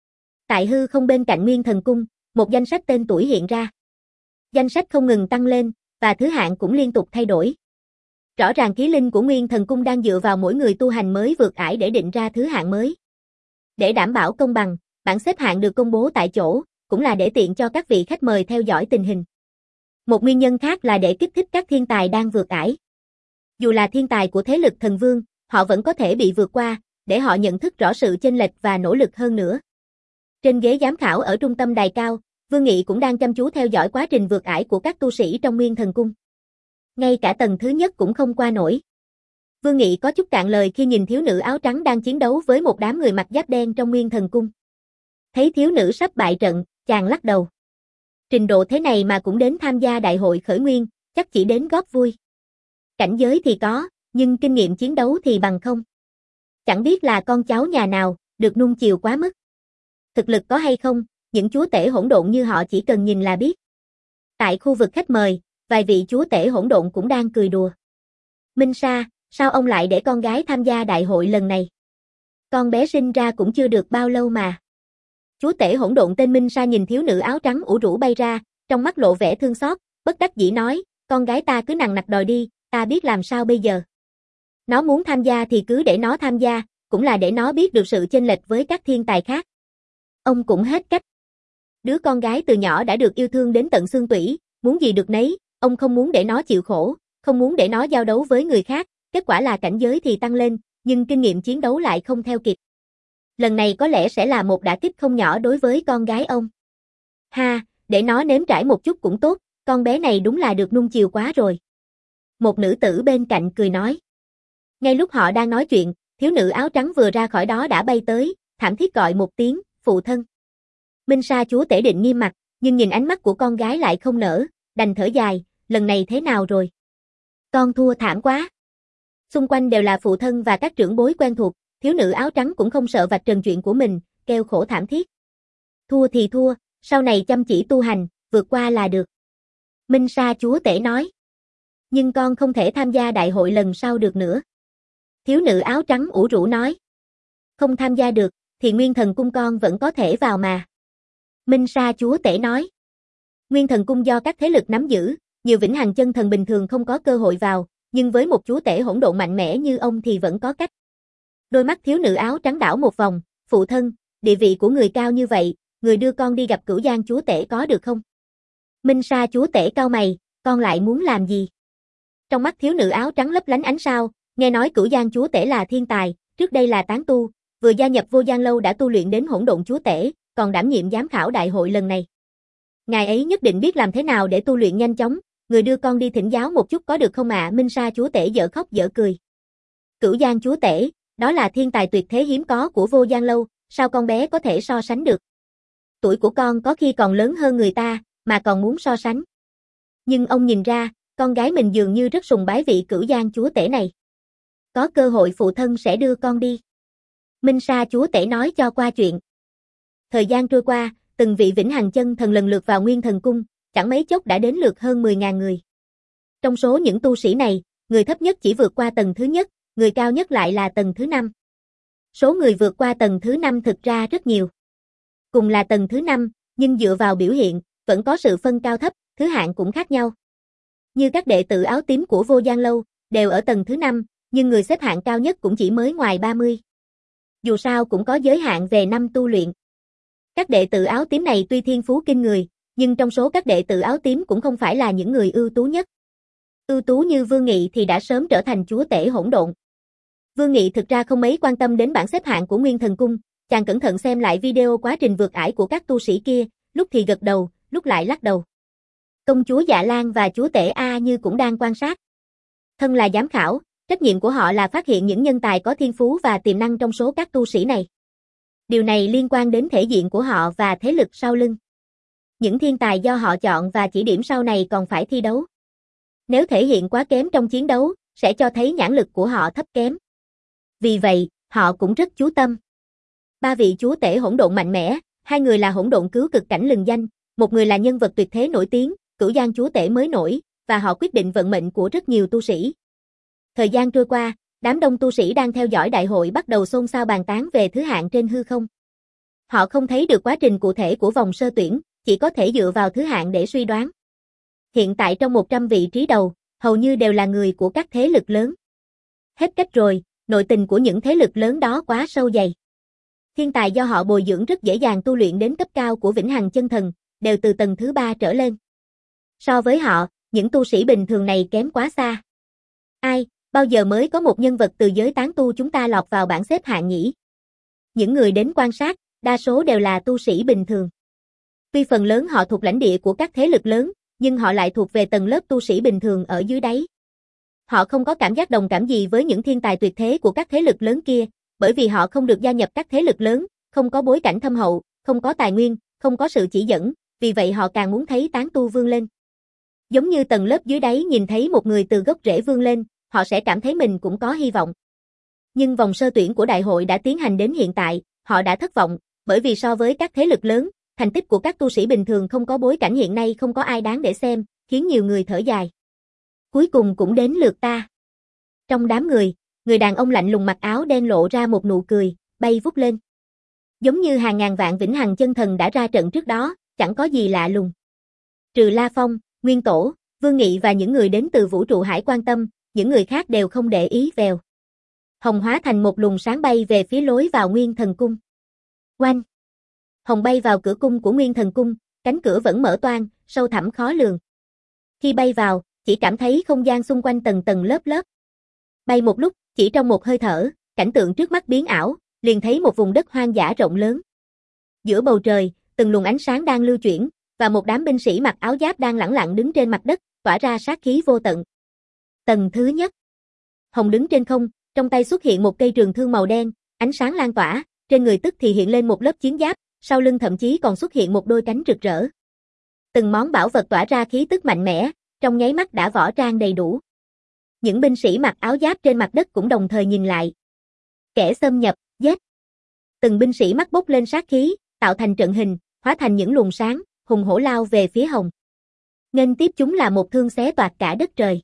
Tại hư không bên cạnh Nguyên Thần Cung, một danh sách tên tuổi hiện ra. Danh sách không ngừng tăng lên, và thứ hạng cũng liên tục thay đổi. Rõ ràng ký linh của Nguyên Thần Cung đang dựa vào mỗi người tu hành mới vượt ải để định ra thứ hạng mới. Để đảm bảo công bằng, bảng xếp hạng được công bố tại chỗ, cũng là để tiện cho các vị khách mời theo dõi tình hình. Một nguyên nhân khác là để kích thích các thiên tài đang vượt ải. Dù là thiên tài của thế lực thần vương, họ vẫn có thể bị vượt qua, để họ nhận thức rõ sự chênh lệch và nỗ lực hơn nữa. Trên ghế giám khảo ở trung tâm đài cao, Vương Nghị cũng đang chăm chú theo dõi quá trình vượt ải của các tu sĩ trong Nguyên Thần Cung. Ngay cả tầng thứ nhất cũng không qua nổi. Vương Nghị có chút cạn lời khi nhìn thiếu nữ áo trắng đang chiến đấu với một đám người mặc giáp đen trong Nguyên Thần Cung. Thấy thiếu nữ sắp bại trận, chàng lắc đầu. Trình độ thế này mà cũng đến tham gia đại hội khởi nguyên, chắc chỉ đến góp vui. Cảnh giới thì có, nhưng kinh nghiệm chiến đấu thì bằng không. Chẳng biết là con cháu nhà nào, được nuông chiều quá mức. Thực lực có hay không, những chúa tể hỗn độn như họ chỉ cần nhìn là biết. Tại khu vực khách mời, vài vị chúa tể hỗn độn cũng đang cười đùa. Minh Sa, sao ông lại để con gái tham gia đại hội lần này? Con bé sinh ra cũng chưa được bao lâu mà. Chúa tể hỗn độn tên Minh Sa nhìn thiếu nữ áo trắng ủ rũ bay ra, trong mắt lộ vẻ thương xót, bất đắc dĩ nói, con gái ta cứ nằng nặc đòi đi, ta biết làm sao bây giờ. Nó muốn tham gia thì cứ để nó tham gia, cũng là để nó biết được sự chênh lệch với các thiên tài khác. Ông cũng hết cách. Đứa con gái từ nhỏ đã được yêu thương đến tận xương tủy, muốn gì được nấy, ông không muốn để nó chịu khổ, không muốn để nó giao đấu với người khác, kết quả là cảnh giới thì tăng lên, nhưng kinh nghiệm chiến đấu lại không theo kịp. Lần này có lẽ sẽ là một đả kích không nhỏ đối với con gái ông. Ha, để nó nếm trải một chút cũng tốt, con bé này đúng là được nuông chiều quá rồi. Một nữ tử bên cạnh cười nói. Ngay lúc họ đang nói chuyện, thiếu nữ áo trắng vừa ra khỏi đó đã bay tới, thảm thiết gọi một tiếng, phụ thân. Minh Sa chúa tể định nghiêm mặt, nhưng nhìn ánh mắt của con gái lại không nở, đành thở dài, lần này thế nào rồi? Con thua thảm quá. Xung quanh đều là phụ thân và các trưởng bối quen thuộc, thiếu nữ áo trắng cũng không sợ vạch trần chuyện của mình, kêu khổ thảm thiết. Thua thì thua, sau này chăm chỉ tu hành, vượt qua là được. Minh Sa chúa tể nói. Nhưng con không thể tham gia đại hội lần sau được nữa. Thiếu nữ áo trắng ủ rũ nói. Không tham gia được, thì Nguyên Thần Cung con vẫn có thể vào mà. Minh Sa chúa tể nói. Nguyên Thần Cung do các thế lực nắm giữ, nhiều vĩnh hằng chân thần bình thường không có cơ hội vào, nhưng với một chúa tể hỗn độn mạnh mẽ như ông thì vẫn có cách. Đôi mắt thiếu nữ áo trắng đảo một vòng, phụ thân, địa vị của người cao như vậy, người đưa con đi gặp Cửu Giang chúa tể có được không? Minh Sa chúa tể cau mày, con lại muốn làm gì? Trong mắt thiếu nữ áo trắng lấp lánh ánh sao, nghe nói Cửu Giang chúa tể là thiên tài, trước đây là tán tu, vừa gia nhập Vô Gian Lâu đã tu luyện đến hỗn độn chúa tể, còn đảm nhiệm giám khảo đại hội lần này. Ngài ấy nhất định biết làm thế nào để tu luyện nhanh chóng, người đưa con đi thỉnh giáo một chút có được không ạ? À? Minh Sa chúa tể dở khóc dở cười. Cửu Giang chúa tể, đó là thiên tài tuyệt thế hiếm có của Vô Gian Lâu, sao con bé có thể so sánh được? Tuổi của con có khi còn lớn hơn người ta, mà còn muốn so sánh. Nhưng ông nhìn ra, con gái mình dường như rất sùng bái vị Cửu Giang chúa tể này. Có cơ hội phụ thân sẽ đưa con đi. Minh Sa chúa tể nói cho qua chuyện. Thời gian trôi qua, từng vị vĩnh hằng chân thần lần lượt vào Nguyên Thần Cung, chẳng mấy chốc đã đến lượt hơn mười nghìn người. Trong số những tu sĩ này, người thấp nhất chỉ vượt qua tầng thứ nhất, người cao nhất lại là tầng thứ năm. Số người vượt qua tầng thứ năm thực ra rất nhiều. Cùng là tầng thứ năm, nhưng dựa vào biểu hiện, vẫn có sự phân cao thấp, thứ hạng cũng khác nhau. Như các đệ tử áo tím của Vô Gian Lâu, đều ở tầng thứ năm, nhưng người xếp hạng cao nhất cũng chỉ mới ngoài ba mươi. Dù sao cũng có giới hạn về năm tu luyện. Các đệ tử áo tím này tuy thiên phú kinh người, nhưng trong số các đệ tử áo tím cũng không phải là những người ưu tú nhất. Ưu tú như Vương Nghị thì đã sớm trở thành chúa tể hỗn độn. Vương Nghị thực ra không mấy quan tâm đến bảng xếp hạng của Nguyên Thần Cung, chàng cẩn thận xem lại video quá trình vượt ải của các tu sĩ kia, lúc thì gật đầu, lúc lại lắc đầu. Công chúa Dạ Lan và chúa tể A Như cũng đang quan sát. Thân là giám khảo, trách nhiệm của họ là phát hiện những nhân tài có thiên phú và tiềm năng trong số các tu sĩ này. Điều này liên quan đến thể diện của họ và thế lực sau lưng. Những thiên tài do họ chọn và chỉ điểm sau này còn phải thi đấu. Nếu thể hiện quá kém trong chiến đấu, sẽ cho thấy nhãn lực của họ thấp kém. Vì vậy, họ cũng rất chú tâm. Ba vị chúa tể hỗn độn mạnh mẽ, hai người là hỗn độn cứu cực cảnh lừng danh, một người là nhân vật tuyệt thế nổi tiếng, Cửu Giang chúa tể mới nổi, và họ quyết định vận mệnh của rất nhiều tu sĩ. Thời gian trôi qua, đám đông tu sĩ đang theo dõi đại hội bắt đầu xôn xao bàn tán về thứ hạng trên hư không. Họ không thấy được quá trình cụ thể của vòng sơ tuyển, chỉ có thể dựa vào thứ hạng để suy đoán. Hiện tại trong một trăm vị trí đầu, hầu như đều là người của các thế lực lớn. Hết cách rồi, nội tình của những thế lực lớn đó quá sâu dày. Thiên tài do họ bồi dưỡng rất dễ dàng tu luyện đến cấp cao của Vĩnh Hằng Chân Thần, đều từ tầng thứ ba trở lên. So với họ, những tu sĩ bình thường này kém quá xa. Ai, bao giờ mới có một nhân vật từ giới tán tu chúng ta lọt vào bảng xếp hạng nhỉ? Những người đến quan sát, đa số đều là tu sĩ bình thường. Tuy phần lớn họ thuộc lãnh địa của các thế lực lớn, nhưng họ lại thuộc về tầng lớp tu sĩ bình thường ở dưới đáy. Họ không có cảm giác đồng cảm gì với những thiên tài tuyệt thế của các thế lực lớn kia, bởi vì họ không được gia nhập các thế lực lớn, không có bối cảnh thâm hậu, không có tài nguyên, không có sự chỉ dẫn, vì vậy họ càng muốn thấy tán tu vươn lên. Giống như tầng lớp dưới đáy nhìn thấy một người từ gốc rễ vươn lên, họ sẽ cảm thấy mình cũng có hy vọng. Nhưng vòng sơ tuyển của đại hội đã tiến hành đến hiện tại, họ đã thất vọng, bởi vì so với các thế lực lớn, thành tích của các tu sĩ bình thường không có bối cảnh hiện nay không có ai đáng để xem, khiến nhiều người thở dài. Cuối cùng cũng đến lượt ta. Trong đám người, người đàn ông lạnh lùng mặc áo đen lộ ra một nụ cười, bay vút lên. Giống như hàng ngàn vạn Vĩnh Hằng Chân Thần đã ra trận trước đó, chẳng có gì lạ lùng. Trừ La Phong, Nguyên Tổ, Vương Nghị và những người đến từ vũ trụ hải quan tâm, những người khác đều không để ý vèo. Hồng hóa thành một luồng sáng bay về phía lối vào Nguyên Thần Cung. Oanh! Hồng bay vào cửa cung của Nguyên Thần Cung, cánh cửa vẫn mở toang, sâu thẳm khó lường. Khi bay vào, chỉ cảm thấy không gian xung quanh tầng tầng lớp lớp. Bay một lúc, chỉ trong một hơi thở, cảnh tượng trước mắt biến ảo, liền thấy một vùng đất hoang dã rộng lớn. Giữa bầu trời, từng luồng ánh sáng đang lưu chuyển, và một đám binh sĩ mặc áo giáp đang lẳng lặng đứng trên mặt đất, tỏa ra sát khí vô tận. Tầng thứ nhất. Hồng đứng trên không, trong tay xuất hiện một cây trường thương màu đen, ánh sáng lan tỏa, trên người tức thì hiện lên một lớp chiến giáp, sau lưng thậm chí còn xuất hiện một đôi cánh rực rỡ. Từng món bảo vật tỏa ra khí tức mạnh mẽ, trong nháy mắt đã võ trang đầy đủ. Những binh sĩ mặc áo giáp trên mặt đất cũng đồng thời nhìn lại. Kẻ xâm nhập, giết. Từng binh sĩ mắt bốc lên sát khí, tạo thành trận hình, hóa thành những luồng sáng, hùng hổ lao về phía Hồng. Nghênh tiếp chúng là một thương xé toạc cả đất trời.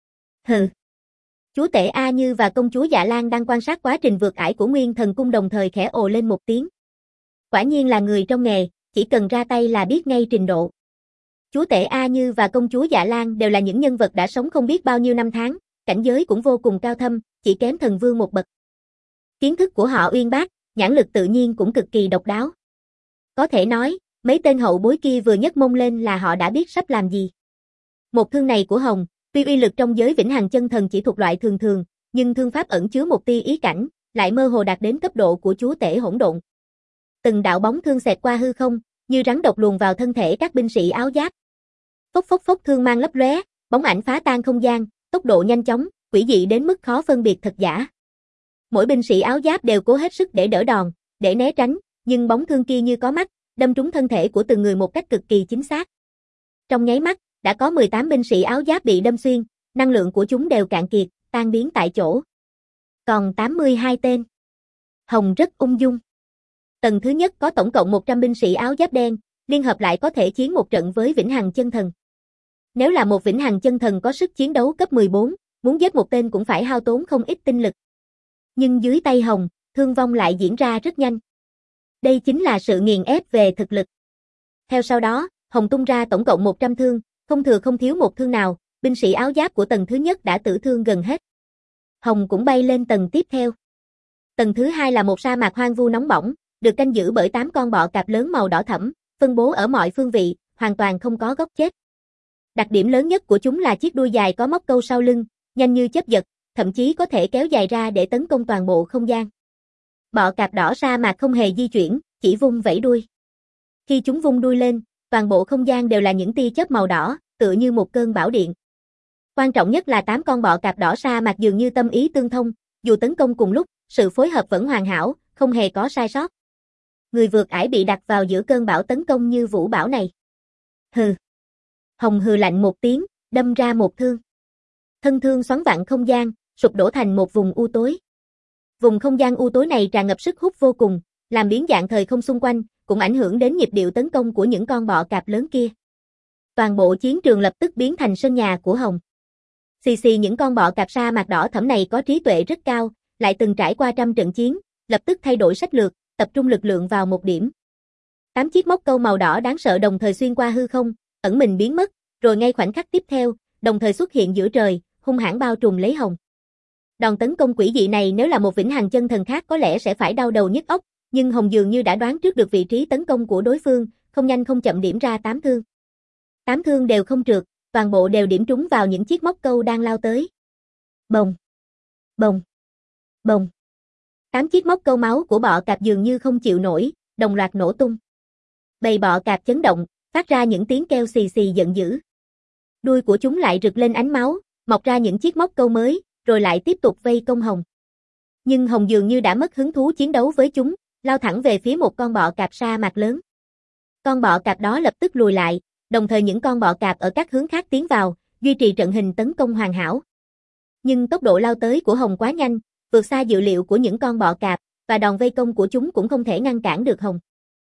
Hừ. Chúa tể A Như và công chúa Dạ Lan đang quan sát quá trình vượt ải của Nguyên Thần Cung đồng thời khẽ ồ lên một tiếng. Quả nhiên là người trong nghề, chỉ cần ra tay là biết ngay trình độ. Chúa tể A Như và công chúa Dạ Lan đều là những nhân vật đã sống không biết bao nhiêu năm tháng, cảnh giới cũng vô cùng cao thâm, chỉ kém thần vương một bậc. Kiến thức của họ uyên bác, nhãn lực tự nhiên cũng cực kỳ độc đáo. Có thể nói, mấy tên hậu bối kia vừa nhấc mông lên là họ đã biết sắp làm gì. Một thương này của Hồng, tuy uy lực trong giới Vĩnh Hằng Chân Thần chỉ thuộc loại thường thường, nhưng thương pháp ẩn chứa một tia ý cảnh, lại mơ hồ đạt đến cấp độ của chúa tể hỗn độn. Từng đạo bóng thương xẹt qua hư không, như rắn độc luồn vào thân thể các binh sĩ áo giáp. Phốc phốc phốc thương mang lấp lóe, bóng ảnh phá tan không gian, tốc độ nhanh chóng, quỷ dị đến mức khó phân biệt thật giả. Mỗi binh sĩ áo giáp đều cố hết sức để đỡ đòn, để né tránh, nhưng bóng thương kia như có mắt, đâm trúng thân thể của từng người một cách cực kỳ chính xác. Trong nháy mắt, đã có mười tám binh sĩ áo giáp bị đâm xuyên, năng lượng của chúng đều cạn kiệt, tan biến tại chỗ. Còn tám mươi hai tên. Hồng rất ung dung. Tầng thứ nhất có tổng cộng một trăm binh sĩ áo giáp đen, liên hợp lại có thể chiến một trận với Vĩnh Hằng Chân Thần. Nếu là một vĩnh hằng chân thần có sức chiến đấu cấp mười bốn, muốn giết một tên cũng phải hao tốn không ít tinh lực. Nhưng dưới tay Hồng, thương vong lại diễn ra rất nhanh. Đây chính là sự nghiền ép về thực lực. Theo sau đó, Hồng tung ra tổng cộng một trăm thương, không thừa không thiếu một thương nào, binh sĩ áo giáp của tầng thứ nhất đã tử thương gần hết. Hồng cũng bay lên tầng tiếp theo. Tầng thứ hai là một sa mạc hoang vu nóng bỏng, được canh giữ bởi tám con bọ cạp lớn màu đỏ thẫm, phân bố ở mọi phương vị, hoàn toàn không có góc chết. Đặc điểm lớn nhất của chúng là chiếc đuôi dài có móc câu sau lưng, nhanh như chớp giật, thậm chí có thể kéo dài ra để tấn công toàn bộ không gian. Bọ cạp đỏ sa mạc không hề di chuyển, chỉ vung vẫy đuôi. Khi chúng vung đuôi lên, toàn bộ không gian đều là những tia chớp màu đỏ, tựa như một cơn bão điện. Quan trọng nhất là tám con bọ cạp đỏ sa mạc dường như tâm ý tương thông, dù tấn công cùng lúc, sự phối hợp vẫn hoàn hảo, không hề có sai sót. Người vượt ải bị đặt vào giữa cơn bão tấn công như vũ bão này. Hừ. Hồng hừ lạnh một tiếng, đâm ra một thương. Thân thương xoắn vặn không gian, sụp đổ thành một vùng u tối. Vùng không gian u tối này tràn ngập sức hút vô cùng, làm biến dạng thời không xung quanh, cũng ảnh hưởng đến nhịp điệu tấn công của những con bọ cạp lớn kia. Toàn bộ chiến trường lập tức biến thành sân nhà của Hồng. Xì xì những con bọ cạp sa mạc đỏ thẫm này có trí tuệ rất cao, lại từng trải qua trăm trận chiến, lập tức thay đổi sách lược, tập trung lực lượng vào một điểm. Tám chiếc móc câu màu đỏ đáng sợ đồng thời xuyên qua hư không, ẩn mình biến mất, rồi ngay khoảnh khắc tiếp theo, đồng thời xuất hiện giữa trời, hung hãn bao trùm lấy Hồng. Đòn tấn công quỷ dị này nếu là một vĩnh hằng chân thần khác có lẽ sẽ phải đau đầu nhức óc, nhưng Hồng dường như đã đoán trước được vị trí tấn công của đối phương, không nhanh không chậm điểm ra tám thương. Tám thương đều không trượt, toàn bộ đều điểm trúng vào những chiếc móc câu đang lao tới. Bồng, bồng, bồng. Tám chiếc móc câu máu của bọ cạp dường như không chịu nổi, đồng loạt nổ tung. Bầy bọ cạp chấn động, phát ra những tiếng kêu xì xì giận dữ. Đuôi của chúng lại rực lên ánh máu, mọc ra những chiếc móc câu mới, rồi lại tiếp tục vây công Hồng. Nhưng Hồng dường như đã mất hứng thú chiến đấu với chúng, lao thẳng về phía một con bọ cạp sa mạc lớn. Con bọ cạp đó lập tức lùi lại, đồng thời những con bọ cạp ở các hướng khác tiến vào, duy trì trận hình tấn công hoàn hảo. Nhưng tốc độ lao tới của Hồng quá nhanh, vượt xa dự liệu của những con bọ cạp, và đòn vây công của chúng cũng không thể ngăn cản được Hồng.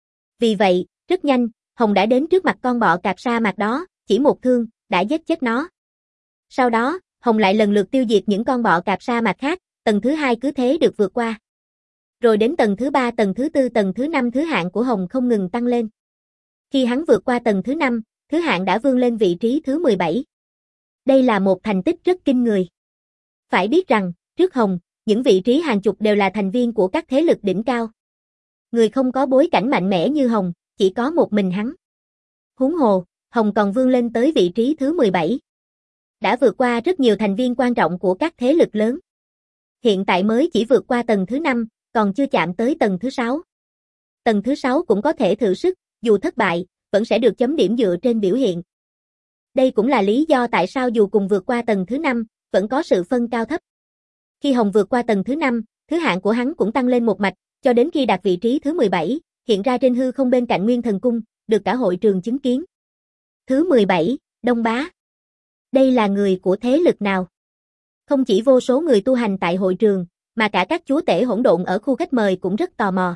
Vì vậy, rất nhanh, Hồng đã đến trước mặt con bọ cạp sa mạc đó, chỉ một thương, đã giết chết nó. Sau đó, Hồng lại lần lượt tiêu diệt những con bọ cạp sa mạc khác, tầng thứ hai cứ thế được vượt qua. Rồi đến tầng thứ ba, tầng thứ tư, tầng thứ năm thứ hạng của Hồng không ngừng tăng lên. Khi hắn vượt qua tầng thứ năm, thứ hạng đã vươn lên vị trí thứ mười bảy. Đây là một thành tích rất kinh người. Phải biết rằng, trước Hồng, những vị trí hàng chục đều là thành viên của các thế lực đỉnh cao. Người không có bối cảnh mạnh mẽ như Hồng, chỉ có một mình hắn. Huống hồ, Hồng còn vươn lên tới vị trí thứ mười bảy. Đã vượt qua rất nhiều thành viên quan trọng của các thế lực lớn. Hiện tại mới chỉ vượt qua tầng thứ năm, còn chưa chạm tới tầng thứ sáu. Tầng thứ sáu cũng có thể thử sức, dù thất bại, vẫn sẽ được chấm điểm dựa trên biểu hiện. Đây cũng là lý do tại sao dù cùng vượt qua tầng thứ năm, vẫn có sự phân cao thấp. Khi Hồng vượt qua tầng thứ năm, thứ hạng của hắn cũng tăng lên một mạch, cho đến khi đạt vị trí thứ mười bảy, hiện ra trên hư không bên cạnh Nguyên Thần Cung, được cả hội trường chứng kiến. Thứ mười bảy, Đông Bá. Đây là người của thế lực nào? Không chỉ vô số người tu hành tại hội trường, mà cả các chúa tể hỗn độn ở khu khách mời cũng rất tò mò.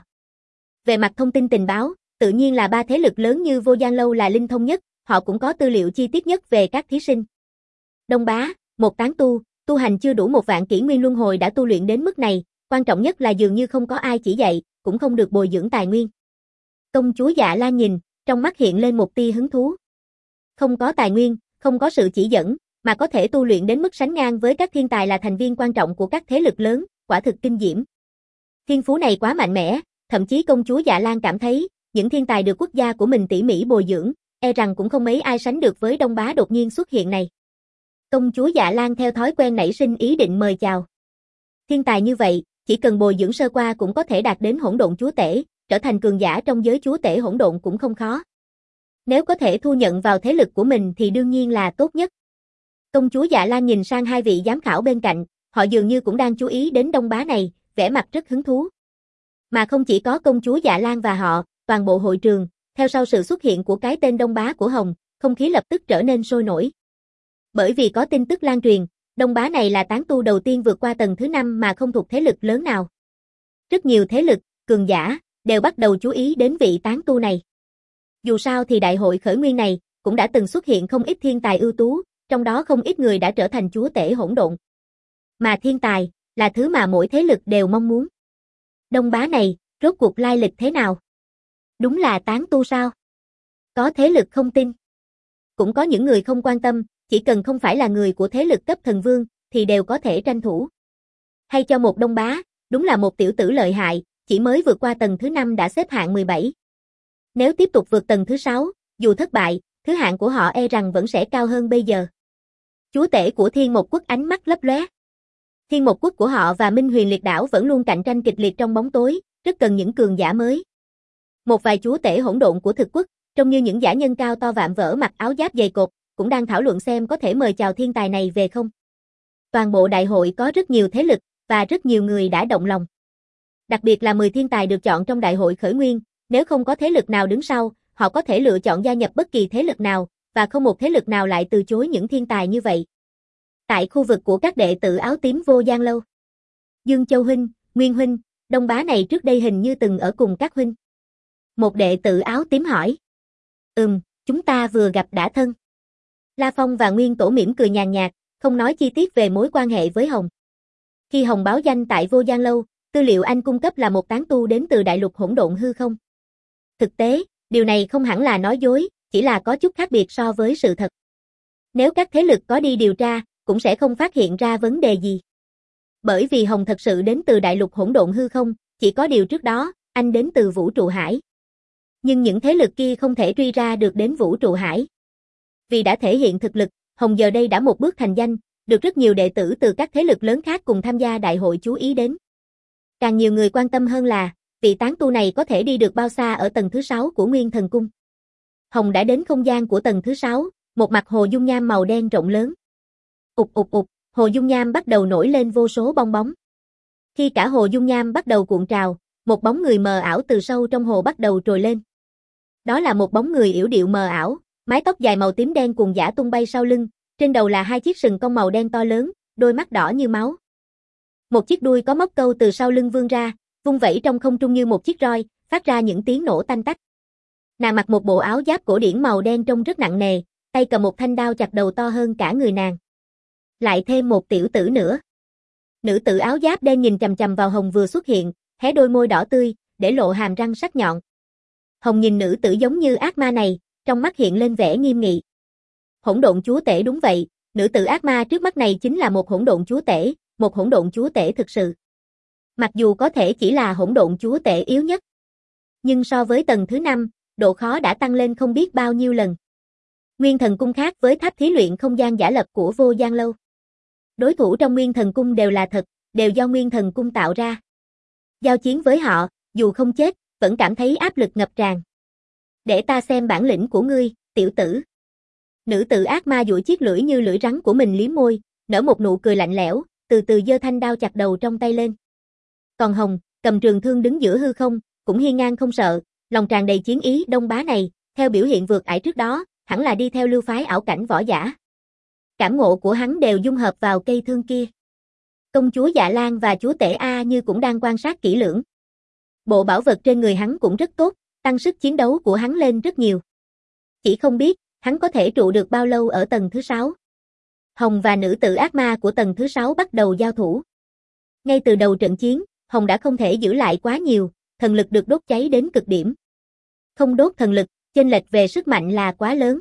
Về mặt thông tin tình báo, tự nhiên là ba thế lực lớn như Vô Gian Lâu là linh thông nhất, họ cũng có tư liệu chi tiết nhất về các thí sinh. Đông Bá, một tán tu, tu hành chưa đủ một vạn kỷ nguyên luân hồi đã tu luyện đến mức này, quan trọng nhất là dường như không có ai chỉ dạy, cũng không được bồi dưỡng tài nguyên. Công chúa Dạ Lan nhìn, trong mắt hiện lên một tia hứng thú. Không có tài nguyên, không có sự chỉ dẫn, mà có thể tu luyện đến mức sánh ngang với các thiên tài là thành viên quan trọng của các thế lực lớn, quả thực kinh diễm. Thiên phú này quá mạnh mẽ, thậm chí công chúa Dạ Lan cảm thấy, những thiên tài được quốc gia của mình tỉ mỉ bồi dưỡng, e rằng cũng không mấy ai sánh được với Đông Bá đột nhiên xuất hiện này. Công chúa Dạ Lan theo thói quen nảy sinh ý định mời chào. Thiên tài như vậy, chỉ cần bồi dưỡng sơ qua cũng có thể đạt đến hỗn độn chúa tể, trở thành cường giả trong giới chúa tể hỗn độn cũng không khó. Nếu có thể thu nhận vào thế lực của mình thì đương nhiên là tốt nhất. Công chúa Dạ Lan nhìn sang hai vị giám khảo bên cạnh, họ dường như cũng đang chú ý đến Đông Bá này, vẻ mặt rất hứng thú. Mà không chỉ có công chúa Dạ Lan và họ, toàn bộ hội trường, theo sau sự xuất hiện của cái tên Đông Bá của Hồng, không khí lập tức trở nên sôi nổi. Bởi vì có tin tức lan truyền, Đông Bá này là tán tu đầu tiên vượt qua tầng thứ năm mà không thuộc thế lực lớn nào. Rất nhiều thế lực, cường giả, đều bắt đầu chú ý đến vị tán tu này. Dù sao thì đại hội khởi nguyên này, cũng đã từng xuất hiện không ít thiên tài ưu tú, trong đó không ít người đã trở thành chúa tể hỗn độn. Mà thiên tài, là thứ mà mỗi thế lực đều mong muốn. Đông Bá này, rốt cuộc lai lịch thế nào? Đúng là tán tu sao? Có thế lực không tin. Cũng có những người không quan tâm, chỉ cần không phải là người của thế lực cấp thần vương, thì đều có thể tranh thủ. Hay cho một Đông Bá, đúng là một tiểu tử lợi hại, chỉ mới vượt qua tầng thứ năm đã xếp hạng mười bảy. Nếu tiếp tục vượt tầng thứ sáu, dù thất bại, thứ hạng của họ e rằng vẫn sẽ cao hơn bây giờ. Chúa tể của Thiên Một Quốc ánh mắt lấp lóe. Thiên Một Quốc của họ và Minh Huyền Liệt Đảo vẫn luôn cạnh tranh kịch liệt trong bóng tối, rất cần những cường giả mới. Một vài chúa tể hỗn độn của thực quốc, trông như những giả nhân cao to vạm vỡ mặc áo giáp dày cộp, cũng đang thảo luận xem có thể mời chào thiên tài này về không. Toàn bộ đại hội có rất nhiều thế lực, và rất nhiều người đã động lòng. Đặc biệt là mười thiên tài được chọn trong đại hội khởi nguyên, nếu không có thế lực nào đứng sau, họ có thể lựa chọn gia nhập bất kỳ thế lực nào, và không một thế lực nào lại từ chối những thiên tài như vậy. Tại khu vực của các đệ tử áo tím Vô Gian Lâu. Dương Châu huynh, Nguyên huynh, Đông Bá này trước đây hình như từng ở cùng các huynh. Một đệ tử áo tím hỏi. Ừm, chúng ta vừa gặp đã thân. La Phong và Nguyên Tổ mỉm cười nhàn nhạt, không nói chi tiết về mối quan hệ với Hồng. Khi Hồng báo danh tại Vô Gian Lâu, tư liệu anh cung cấp là một tán tu đến từ đại lục hỗn độn hư không. Thực tế, điều này không hẳn là nói dối, chỉ là có chút khác biệt so với sự thật. Nếu các thế lực có đi điều tra, cũng sẽ không phát hiện ra vấn đề gì. Bởi vì Hồng thật sự đến từ đại lục hỗn độn hư không, chỉ có điều trước đó, anh đến từ vũ trụ hải. Nhưng những thế lực kia không thể truy ra được đến vũ trụ hải. Vì đã thể hiện thực lực, Hồng giờ đây đã một bước thành danh, được rất nhiều đệ tử từ các thế lực lớn khác cùng tham gia đại hội chú ý đến. Càng nhiều người quan tâm hơn là, vị tán tu này có thể đi được bao xa ở tầng thứ sáu của Nguyên Thần Cung. Hồng đã đến không gian của tầng thứ sáu, một mặt hồ dung nham màu đen rộng lớn. Ụp ụp ụp, hồ dung nham bắt đầu nổi lên vô số bong bóng. Khi cả hồ dung nham bắt đầu cuộn trào, một bóng người mờ ảo từ sâu trong hồ bắt đầu trồi lên. Đó là một bóng người yểu điệu mờ ảo, mái tóc dài màu tím đen cuồng dã tung bay sau lưng, trên đầu là hai chiếc sừng cong màu đen to lớn, đôi mắt đỏ như máu. Một chiếc đuôi có móc câu từ sau lưng vươn ra, vung vẩy trong không trung như một chiếc roi, phát ra những tiếng nổ tanh tách. Nàng mặc một bộ áo giáp cổ điển màu đen trông rất nặng nề, tay cầm một thanh đao chặt đầu to hơn cả người nàng. Lại thêm một tiểu tử nữa. Nữ tử áo giáp đen nhìn chằm chằm vào Hồng vừa xuất hiện, hé đôi môi đỏ tươi, để lộ hàm răng sắc nhọn. Hồng nhìn nữ tử giống như ác ma này, trong mắt hiện lên vẻ nghiêm nghị. Hỗn độn chúa tể đúng vậy, nữ tử ác ma trước mắt này chính là một hỗn độn chúa tể, một hỗn độn chúa tể thực sự. Mặc dù có thể chỉ là hỗn độn chúa tể yếu nhất, nhưng so với tầng thứ năm, độ khó đã tăng lên không biết bao nhiêu lần. Nguyên Thần Cung khác với tháp thí luyện không gian giả lập của Vô Gian Lâu. Đối thủ trong Nguyên Thần Cung đều là thật, đều do Nguyên Thần Cung tạo ra. Giao chiến với họ, dù không chết, vẫn cảm thấy áp lực ngập tràn. Để ta xem bản lĩnh của ngươi, tiểu tử. Nữ tử ác ma duỗi chiếc lưỡi như lưỡi rắn của mình liếm môi, nở một nụ cười lạnh lẽo, từ từ giơ thanh đao chặt đầu trong tay lên. Còn Hồng, cầm trường thương đứng giữa hư không, cũng hiên ngang không sợ, lòng tràn đầy chiến ý. Đông Bá này, theo biểu hiện vượt ải trước đó, hẳn là đi theo lưu phái ảo cảnh võ giả. Cảm ngộ của hắn đều dung hợp vào cây thương kia. Công chúa Dạ Lan và chúa tể A Như cũng đang quan sát kỹ lưỡng. Bộ bảo vật trên người hắn cũng rất tốt, tăng sức chiến đấu của hắn lên rất nhiều. Chỉ không biết, hắn có thể trụ được bao lâu ở tầng thứ sáu. Hồng và nữ tử ác ma của tầng thứ sáu bắt đầu giao thủ. Ngay từ đầu trận chiến, Hồng đã không thể giữ lại quá nhiều, thần lực được đốt cháy đến cực điểm. Không đốt thần lực, chênh lệch về sức mạnh là quá lớn.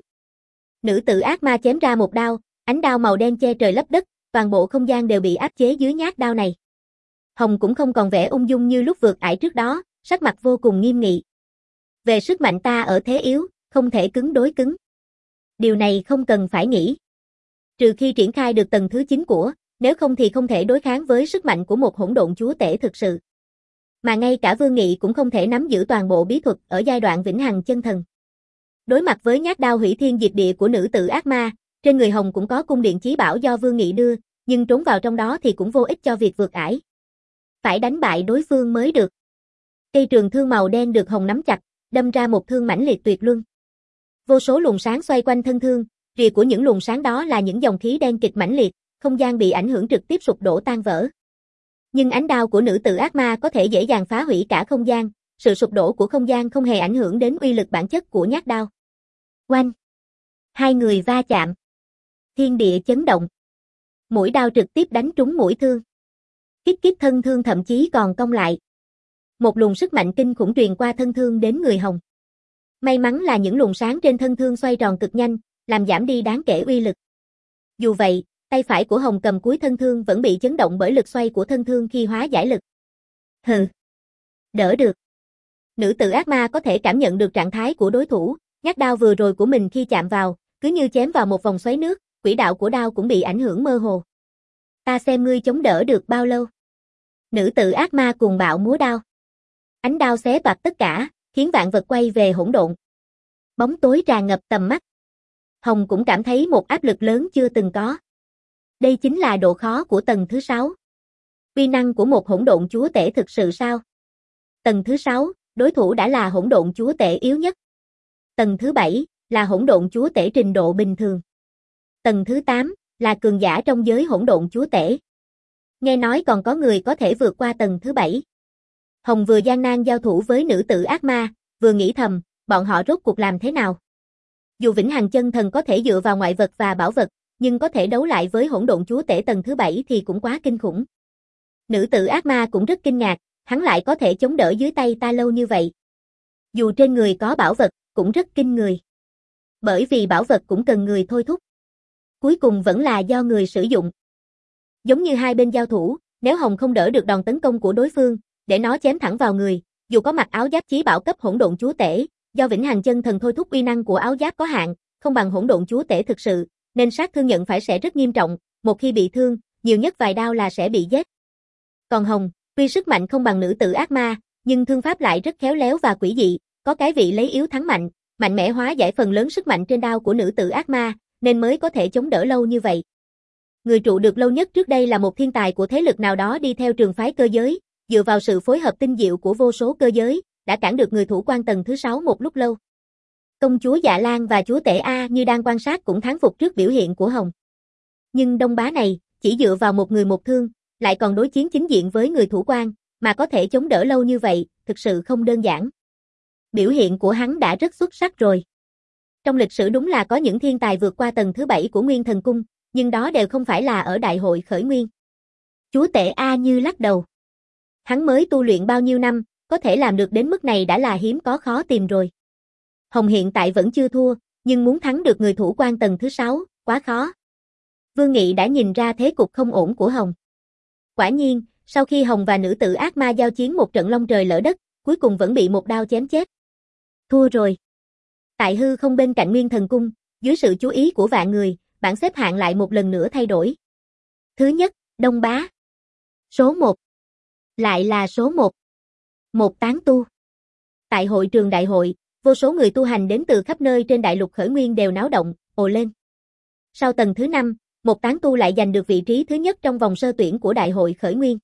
Nữ tử ác ma chém ra một đao, ánh đao màu đen che trời lấp đất, toàn bộ không gian đều bị áp chế dưới nhát đao này. Hồng cũng không còn vẻ ung dung như lúc vượt ải trước đó, sắc mặt vô cùng nghiêm nghị. Về sức mạnh ta ở thế yếu, không thể cứng đối cứng. Điều này không cần phải nghĩ. Trừ khi triển khai được tầng thứ chín của, nếu không thì không thể đối kháng với sức mạnh của một hỗn độn chúa tể thực sự. Mà ngay cả Vương Nghị cũng không thể nắm giữ toàn bộ bí thuật ở giai đoạn vĩnh hằng chân thần. Đối mặt với nhát đao hủy thiên diệt địa của nữ tử ác ma, trên người Hồng cũng có cung điện chí bảo do Vương Nghị đưa, nhưng trốn vào trong đó thì cũng vô ích cho việc vượt ải. Phải đánh bại đối phương mới được. Cây trường thương màu đen được Hồng nắm chặt, đâm ra một thương mãnh liệt tuyệt luân. Vô số luồng sáng xoay quanh thân thương, rìa của những luồng sáng đó là những dòng khí đen kịch mãnh liệt, không gian bị ảnh hưởng trực tiếp sụp đổ tan vỡ. Nhưng ánh đao của nữ tử ác ma có thể dễ dàng phá hủy cả không gian, sự sụp đổ của không gian không hề ảnh hưởng đến uy lực bản chất của nhát đao. Oanh! Hai người va chạm. Thiên địa chấn động. Mũi đao trực tiếp đánh trúng mũi thương. Kích kích thân thương thậm chí còn cong lại. Một luồng sức mạnh kinh khủng truyền qua thân thương đến người Hồng. May mắn là những luồng sáng trên thân thương xoay tròn cực nhanh, làm giảm đi đáng kể uy lực. Dù vậy, tay phải của Hồng cầm cuối thân thương vẫn bị chấn động bởi lực xoay của thân thương khi hóa giải lực. Hừ. Đỡ được. Nữ tử ác ma có thể cảm nhận được trạng thái của đối thủ, nhát đao vừa rồi của mình khi chạm vào, cứ như chém vào một vòng xoáy nước, quỹ đạo của đao cũng bị ảnh hưởng mơ hồ. Ta xem ngươi chống đỡ được bao lâu. Nữ tử ác ma cuồng bạo múa đao. Ánh đao xé toạc tất cả, khiến vạn vật quay về hỗn độn. Bóng tối tràn ngập tầm mắt. Hồng cũng cảm thấy một áp lực lớn chưa từng có. Đây chính là độ khó của tầng thứ sáu. Uy năng của một hỗn độn chúa tể thực sự sao? Tầng thứ sáu, đối thủ đã là hỗn độn chúa tể yếu nhất. Tầng thứ bảy, là hỗn độn chúa tể trình độ bình thường. Tầng thứ tám, là cường giả trong giới hỗn độn chúa tể. Nghe nói còn có người có thể vượt qua tầng thứ bảy. Hồng vừa gian nan giao thủ với nữ tử ác ma, vừa nghĩ thầm, bọn họ rốt cuộc làm thế nào? Dù vĩnh hằng chân thần có thể dựa vào ngoại vật và bảo vật, nhưng có thể đấu lại với hỗn độn chúa tể tầng thứ bảy thì cũng quá kinh khủng. Nữ tử ác ma cũng rất kinh ngạc, hắn lại có thể chống đỡ dưới tay ta lâu như vậy. Dù trên người có bảo vật, cũng rất kinh người. Bởi vì bảo vật cũng cần người thôi thúc. Cuối cùng vẫn là do người sử dụng. Giống như hai bên giao thủ, nếu Hồng không đỡ được đòn tấn công của đối phương, để nó chém thẳng vào người, dù có mặc áo giáp chí bảo cấp hỗn độn chúa tể, do vĩnh hằng chân thần thôi thúc uy năng của áo giáp có hạn, không bằng hỗn độn chúa tể thực sự, nên sát thương nhận phải sẽ rất nghiêm trọng, một khi bị thương, nhiều nhất vài đao là sẽ bị giết. Còn Hồng, tuy sức mạnh không bằng nữ tử ác ma, nhưng thương pháp lại rất khéo léo và quỷ dị, có cái vị lấy yếu thắng mạnh, mạnh mẽ hóa giải phần lớn sức mạnh trên đao của nữ tử ác ma, nên mới có thể chống đỡ lâu như vậy. Người trụ được lâu nhất trước đây là một thiên tài của thế lực nào đó đi theo trường phái cơ giới, dựa vào sự phối hợp tinh diệu của vô số cơ giới, đã cản được người thủ quan tầng thứ sáu một lúc lâu. Công chúa Dạ Lan và chúa tể A như đang quan sát cũng thán phục trước biểu hiện của Hồng. Nhưng đông bá này, chỉ dựa vào một người một thương, lại còn đối chiến chính diện với người thủ quan, mà có thể chống đỡ lâu như vậy, thực sự không đơn giản. Biểu hiện của hắn đã rất xuất sắc rồi. Trong lịch sử đúng là có những thiên tài vượt qua tầng thứ bảy của Nguyên Thần Cung, nhưng đó đều không phải là ở đại hội khởi nguyên. Chúa tể A Như lắc đầu. Hắn mới tu luyện bao nhiêu năm, có thể làm được đến mức này đã là hiếm có khó tìm rồi. Hồng hiện tại vẫn chưa thua, nhưng muốn thắng được người thủ quan tầng thứ sáu, quá khó. Vương Nghị đã nhìn ra thế cục không ổn của Hồng. Quả nhiên, sau khi Hồng và nữ tử ác ma giao chiến một trận long trời lỡ đất, cuối cùng vẫn bị một đao chém chết. Thua rồi. Tại hư không bên cạnh Nguyên Thần Cung, dưới sự chú ý của vạn người, bảng xếp hạng lại một lần nữa thay đổi. Thứ nhất, Đông Bá. Số một. Lại là số một. Một tán tu. Tại hội trường đại hội, vô số người tu hành đến từ khắp nơi trên đại lục khởi nguyên đều náo động, ồ lên. Sau tầng thứ năm, một tán tu lại giành được vị trí thứ nhất trong vòng sơ tuyển của đại hội khởi nguyên.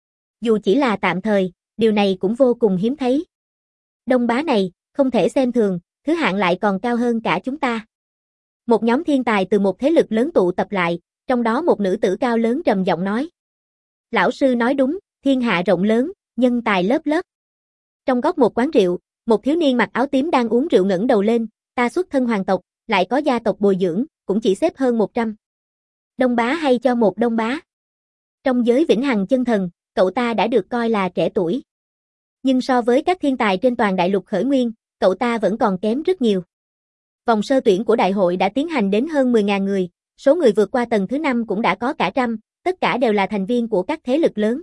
Dù chỉ là tạm thời, điều này cũng vô cùng hiếm thấy. Đông Bá này, không thể xem thường, thứ hạng lại còn cao hơn cả chúng ta. Một nhóm thiên tài từ một thế lực lớn tụ tập lại, trong đó một nữ tử cao lớn trầm giọng nói. Lão sư nói đúng, thiên hạ rộng lớn, nhân tài lớp lớp. Trong góc một quán rượu, một thiếu niên mặc áo tím đang uống rượu ngẩng đầu lên, ta xuất thân hoàng tộc, lại có gia tộc bồi dưỡng, cũng chỉ xếp hơn một trăm. Đông Bá hay cho một Đông Bá. Trong giới vĩnh hằng chân thần, cậu ta đã được coi là trẻ tuổi. Nhưng so với các thiên tài trên toàn đại lục khởi nguyên, cậu ta vẫn còn kém rất nhiều. Vòng sơ tuyển của đại hội đã tiến hành đến hơn mười nghìn người, số người vượt qua tầng thứ năm cũng đã có cả trăm, tất cả đều là thành viên của các thế lực lớn.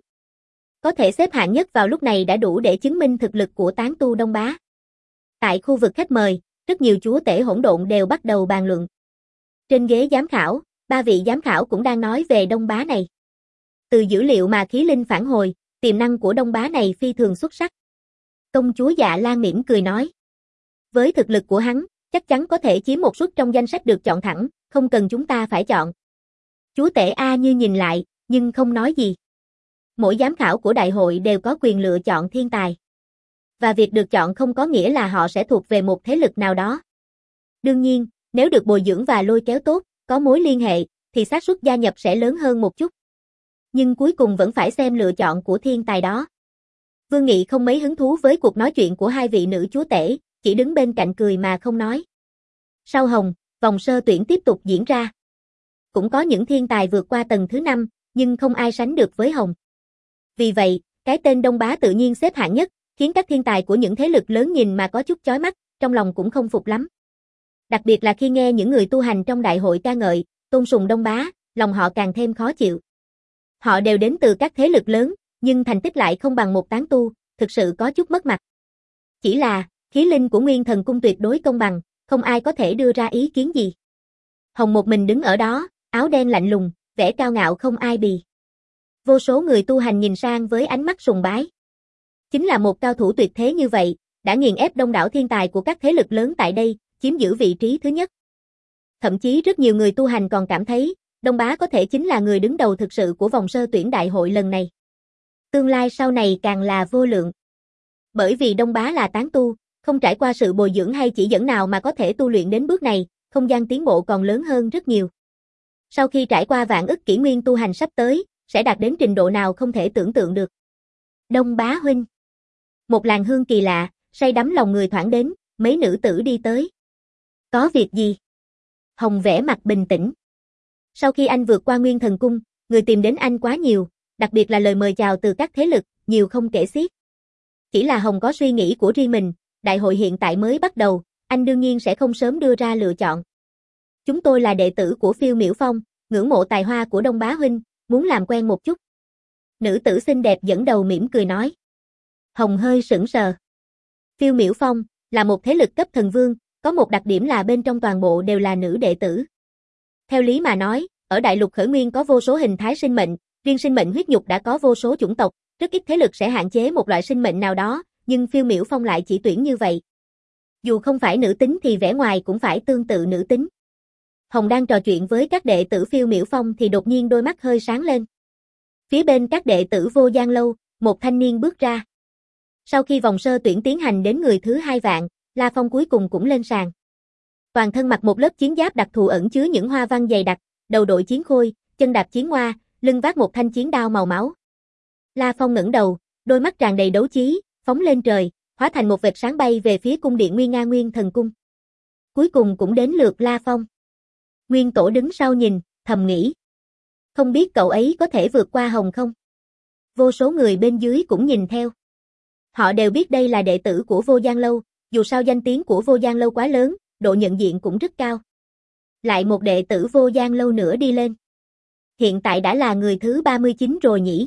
Có thể xếp hạng nhất vào lúc này đã đủ để chứng minh thực lực của tán tu Đông Bá. Tại khu vực khách mời, rất nhiều chúa tể hỗn độn đều bắt đầu bàn luận. Trên ghế giám khảo, ba vị giám khảo cũng đang nói về Đông Bá này. Từ dữ liệu mà khí linh phản hồi, tiềm năng của Đông Bá này phi thường xuất sắc. Công chúa Dạ Lan mỉm cười nói. Với thực lực của hắn, chắc chắn có thể chiếm một suất trong danh sách được chọn thẳng, không cần chúng ta phải chọn. Chúa tể A Như nhìn lại, nhưng không nói gì. Mỗi giám khảo của đại hội đều có quyền lựa chọn thiên tài. Và việc được chọn không có nghĩa là họ sẽ thuộc về một thế lực nào đó. Đương nhiên, nếu được bồi dưỡng và lôi kéo tốt, có mối liên hệ, thì xác suất gia nhập sẽ lớn hơn một chút. Nhưng cuối cùng vẫn phải xem lựa chọn của thiên tài đó. Vương Nghị không mấy hứng thú với cuộc nói chuyện của hai vị nữ chúa tể, chỉ đứng bên cạnh cười mà không nói. Sau Hồng, Vòng sơ tuyển tiếp tục diễn ra. Cũng có những thiên tài vượt qua tầng thứ năm, nhưng không ai sánh được với Hồng. Vì vậy, cái tên Đông Bá tự nhiên xếp hạng nhất, khiến các thiên tài của những thế lực lớn nhìn mà có chút chói mắt, trong lòng cũng không phục lắm. Đặc biệt là khi nghe những người tu hành trong đại hội ca ngợi, tôn sùng Đông Bá, lòng họ càng thêm khó chịu. Họ đều đến từ các thế lực lớn, nhưng thành tích lại không bằng một tán tu, thực sự có chút mất mặt. Chỉ là, khí linh của Nguyên Thần Cung tuyệt đối công bằng, không ai có thể đưa ra ý kiến gì. Hồng một mình đứng ở đó, áo đen lạnh lùng, vẻ cao ngạo không ai bì. Vô số người tu hành nhìn sang với ánh mắt sùng bái. Chính là một cao thủ tuyệt thế như vậy, đã nghiền ép đông đảo thiên tài của các thế lực lớn tại đây, chiếm giữ vị trí thứ nhất. Thậm chí rất nhiều người tu hành còn cảm thấy, Đông Bá có thể chính là người đứng đầu thực sự của vòng sơ tuyển đại hội lần này. Tương lai sau này càng là vô lượng. Bởi vì Đông Bá là tán tu, không trải qua sự bồi dưỡng hay chỉ dẫn nào mà có thể tu luyện đến bước này, không gian tiến bộ còn lớn hơn rất nhiều. Sau khi trải qua vạn ức kỷ nguyên tu hành sắp tới, sẽ đạt đến trình độ nào không thể tưởng tượng được. Đông Bá huynh. Một làn hương kỳ lạ, say đắm lòng người thoảng đến, mấy nữ tử đi tới. Có việc gì? Hồng vẻ mặt bình tĩnh. Sau khi anh vượt qua Nguyên Thần Cung, người tìm đến anh quá nhiều, đặc biệt là lời mời chào từ các thế lực, nhiều không kể xiết. Chỉ là Hồng có suy nghĩ của riêng mình, đại hội hiện tại mới bắt đầu, anh đương nhiên sẽ không sớm đưa ra lựa chọn. Chúng tôi là đệ tử của Phiêu Miểu Phong, ngưỡng mộ tài hoa của Đông Bá huynh, muốn làm quen một chút. Nữ tử xinh đẹp dẫn đầu mỉm cười nói. Hồng hơi sững sờ. Phiêu Miểu Phong là một thế lực cấp thần vương, có một đặc điểm là bên trong toàn bộ đều là nữ đệ tử. Theo lý mà nói, ở đại lục khởi nguyên có vô số hình thái sinh mệnh, riêng sinh mệnh huyết nhục đã có vô số chủng tộc, rất ít thế lực sẽ hạn chế một loại sinh mệnh nào đó, nhưng Phiêu Miểu Phong lại chỉ tuyển như vậy. Dù không phải nữ tính thì vẻ ngoài cũng phải tương tự nữ tính. Hồng đang trò chuyện với các đệ tử Phiêu Miểu Phong thì đột nhiên đôi mắt hơi sáng lên. Phía bên các đệ tử Vô Gian Lâu, một thanh niên bước ra. Sau khi vòng sơ tuyển tiến hành đến người thứ hai vạn, La Phong cuối cùng cũng lên sàn. Toàn thân mặc một lớp chiến giáp đặc thù ẩn chứa những hoa văn dày đặc, đầu đội chiến khôi, chân đạp chiến hoa, lưng vác một thanh chiến đao màu máu. La Phong ngẩng đầu, đôi mắt tràn đầy đấu chí, phóng lên trời, hóa thành một vệt sáng bay về phía cung điện Nguy Nga Nguyên Thần Cung. Cuối cùng cũng đến lượt La Phong. Nguyên Tổ đứng sau nhìn, thầm nghĩ. Không biết cậu ấy có thể vượt qua Hồng không? Vô số người bên dưới cũng nhìn theo. Họ đều biết đây là đệ tử của Vô Gian Lâu, dù sao danh tiếng của Vô Gian Lâu quá lớn, độ nhận diện cũng rất cao. Lại một đệ tử Vô Gian Lâu nữa đi lên. Hiện tại đã là người thứ ba mươi chín rồi nhỉ?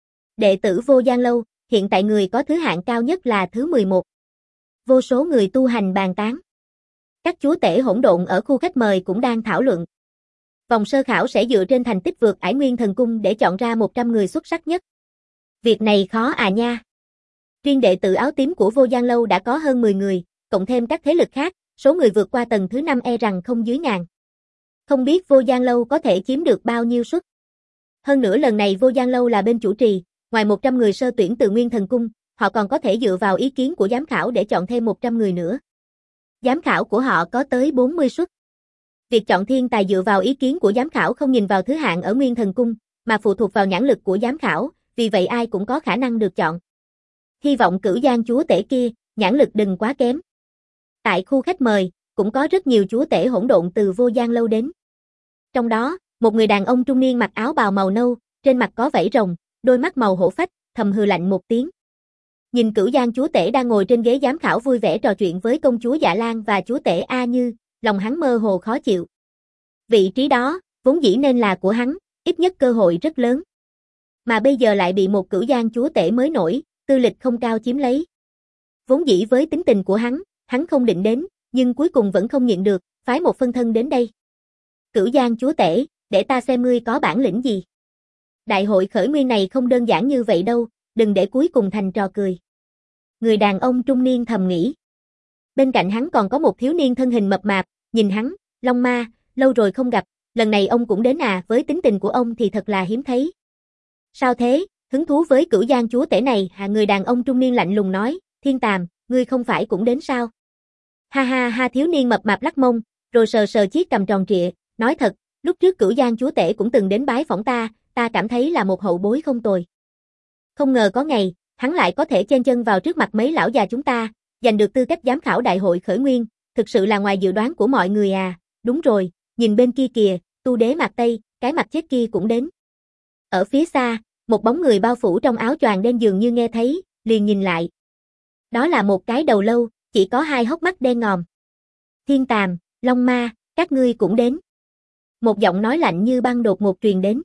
Đệ tử Vô Gian Lâu, hiện tại người có thứ hạng cao nhất là thứ mười một. Vô số người tu hành bàn tán. Các chúa tể hỗn độn ở khu khách mời cũng đang thảo luận. Vòng sơ khảo sẽ dựa trên thành tích vượt ải Nguyên Thần Cung để chọn ra một trăm người xuất sắc nhất. Việc này khó à nha. Riêng đệ tử áo tím của Vô Gian Lâu đã có hơn mười người, cộng thêm các thế lực khác, số người vượt qua tầng thứ năm e rằng không dưới ngàn. Không biết Vô Gian Lâu có thể chiếm được bao nhiêu suất. Hơn nữa lần này Vô Gian Lâu là bên chủ trì, ngoài một trăm người sơ tuyển từ Nguyên Thần Cung, họ còn có thể dựa vào ý kiến của giám khảo để chọn thêm một trăm người nữa. Giám khảo của họ có tới bốn mươi suất. Việc chọn thiên tài dựa vào ý kiến của giám khảo không nhìn vào thứ hạng ở Nguyên Thần Cung, mà phụ thuộc vào nhãn lực của giám khảo, vì vậy ai cũng có khả năng được chọn. Hy vọng Cửu Giang chúa tể kia, nhãn lực đừng quá kém. Tại khu khách mời, cũng có rất nhiều chúa tể hỗn độn từ Vô Gian Lâu đến. Trong đó, một người đàn ông trung niên mặc áo bào màu nâu, trên mặt có vảy rồng, đôi mắt màu hổ phách, thầm hừ lạnh một tiếng. Nhìn Cửu Giang chúa tể đang ngồi trên ghế giám khảo vui vẻ trò chuyện với công chúa Dạ Lan và chúa tể A Như, lòng hắn mơ hồ khó chịu. Vị trí đó, vốn dĩ nên là của hắn, ít nhất cơ hội rất lớn. Mà bây giờ lại bị một Cửu Giang chúa tể mới nổi, tư lịch không cao chiếm lấy. Vốn dĩ với tính tình của hắn, hắn không định đến, nhưng cuối cùng vẫn không nhịn được, phái một phân thân đến đây. Cửu Giang chúa tể, để ta xem ngươi có bản lĩnh gì. Đại hội khởi nguyên này không đơn giản như vậy đâu, đừng để cuối cùng thành trò cười. Người đàn ông trung niên thầm nghĩ. Bên cạnh hắn còn có một thiếu niên thân hình mập mạp, nhìn hắn, Long Ma, lâu rồi không gặp, lần này ông cũng đến à, với tính tình của ông thì thật là hiếm thấy. Sao thế, hứng thú với Cửu Giang chúa tể này hả? Người đàn ông trung niên lạnh lùng nói, Thiên Tàm, ngươi không phải cũng đến sao? Ha ha ha, thiếu niên mập mạp lắc mông, rồi sờ sờ chiếc cằm tròn trịa, nói thật, lúc trước Cửu Giang chúa tể cũng từng đến bái phỏng ta, ta cảm thấy là một hậu bối không tồi. Không ngờ có ngày, hắn lại có thể chen chân vào trước mặt mấy lão già chúng ta, giành được tư cách giám khảo đại hội khởi nguyên, thực sự là ngoài dự đoán của mọi người à, đúng rồi, nhìn bên kia kìa, Tu Đế Mạc Tây, cái mặt chết kia cũng đến. Ở phía xa, một bóng người bao phủ trong áo choàng đen dường như nghe thấy, liền nhìn lại. Đó là một cái đầu lâu, chỉ có hai hốc mắt đen ngòm. Thiên Tàm, Long Ma, các ngươi cũng đến. Một giọng nói lạnh như băng đột ngột truyền đến.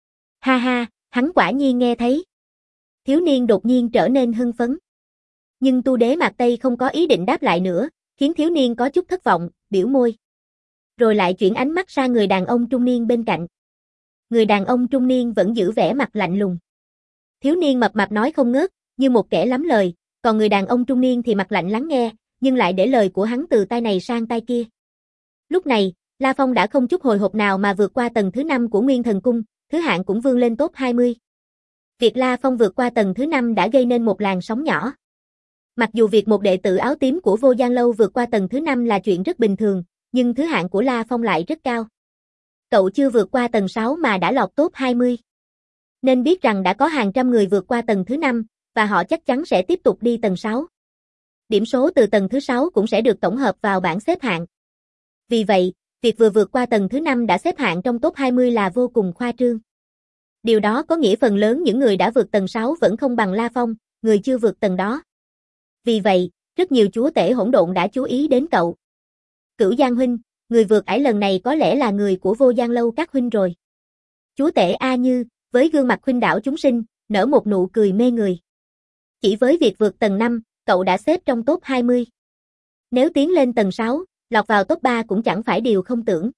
Ha ha, hắn quả nhiên nghe thấy. Thiếu niên đột nhiên trở nên hưng phấn. Nhưng Tu Đế Mạc Tây không có ý định đáp lại nữa, khiến thiếu niên có chút thất vọng, biểu môi. Rồi lại chuyển ánh mắt sang người đàn ông trung niên bên cạnh. Người đàn ông trung niên vẫn giữ vẻ mặt lạnh lùng. Thiếu niên mập mạp nói không ngớt, như một kẻ lắm lời, còn người đàn ông trung niên thì mặt lạnh lắng nghe, nhưng lại để lời của hắn từ tai này sang tai kia. Lúc này, La Phong đã không chút hồi hộp nào mà vượt qua tầng thứ năm của Nguyên Thần Cung, thứ hạng cũng vươn lên top hai mươi. Việc La Phong vượt qua tầng thứ năm đã gây nên một làn sóng nhỏ. Mặc dù việc một đệ tử áo tím của Vô Giang Lâu vượt qua tầng thứ năm là chuyện rất bình thường, nhưng thứ hạng của La Phong lại rất cao. Cậu chưa vượt qua tầng sáu mà đã lọt top hai mươi. Nên biết rằng đã có hàng trăm người vượt qua tầng thứ năm, và họ chắc chắn sẽ tiếp tục đi tầng sáu. Điểm số từ tầng thứ sáu cũng sẽ được tổng hợp vào bảng xếp hạng. Vì vậy, việc vừa vượt qua tầng thứ năm đã xếp hạng trong top hai mươi là vô cùng khoa trương. Điều đó có nghĩa phần lớn những người đã vượt tầng sáu vẫn không bằng La Phong, người chưa vượt tầng đó. Vì vậy, rất nhiều chúa tể hỗn độn đã chú ý đến cậu. Cửu Giang huynh, người vượt ải lần này có lẽ là người của Vô Giang Lâu các huynh rồi. Chúa tể A Như, với gương mặt khuynh đảo chúng sinh, nở một nụ cười mê người. Chỉ với việc vượt tầng năm, cậu đã xếp trong top hai mươi. Nếu tiến lên tầng sáu, lọt vào top ba cũng chẳng phải điều không tưởng.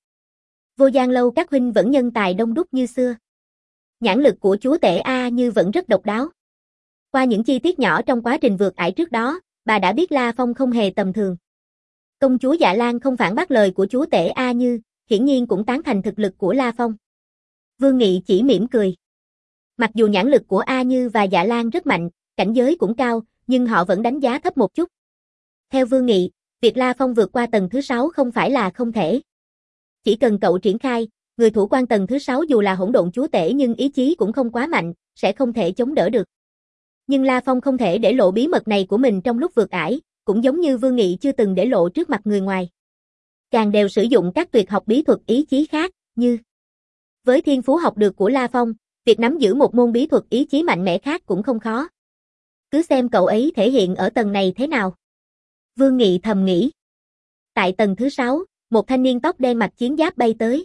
Vô Giang Lâu các huynh vẫn nhân tài đông đúc như xưa. Nhãn lực của chúa tể A Như vẫn rất độc đáo. Qua những chi tiết nhỏ trong quá trình vượt ải trước đó, bà đã biết La Phong không hề tầm thường. Công chúa Dạ Lan không phản bác lời của chúa tể A Như, hiển nhiên cũng tán thành thực lực của La Phong. Vương Nghị chỉ mỉm cười. Mặc dù nhãn lực của A Như và Dạ Lan rất mạnh, cảnh giới cũng cao, nhưng họ vẫn đánh giá thấp một chút. Theo Vương Nghị, việc La Phong vượt qua tầng thứ sáu không phải là không thể. Chỉ cần cậu triển khai, người thủ quan tầng thứ sáu dù là hỗn độn chúa tể nhưng ý chí cũng không quá mạnh, sẽ không thể chống đỡ được. Nhưng La Phong không thể để lộ bí mật này của mình trong lúc vượt ải, cũng giống như Vương Nghị chưa từng để lộ trước mặt người ngoài. Chàng đều sử dụng các tuyệt học bí thuật ý chí khác, như với thiên phú học được của La Phong, việc nắm giữ một môn bí thuật ý chí mạnh mẽ khác cũng không khó. Cứ xem cậu ấy thể hiện ở tầng này thế nào. Vương Nghị thầm nghĩ. Tại tầng thứ sáu, một thanh niên tóc đen mặc chiến giáp bay tới.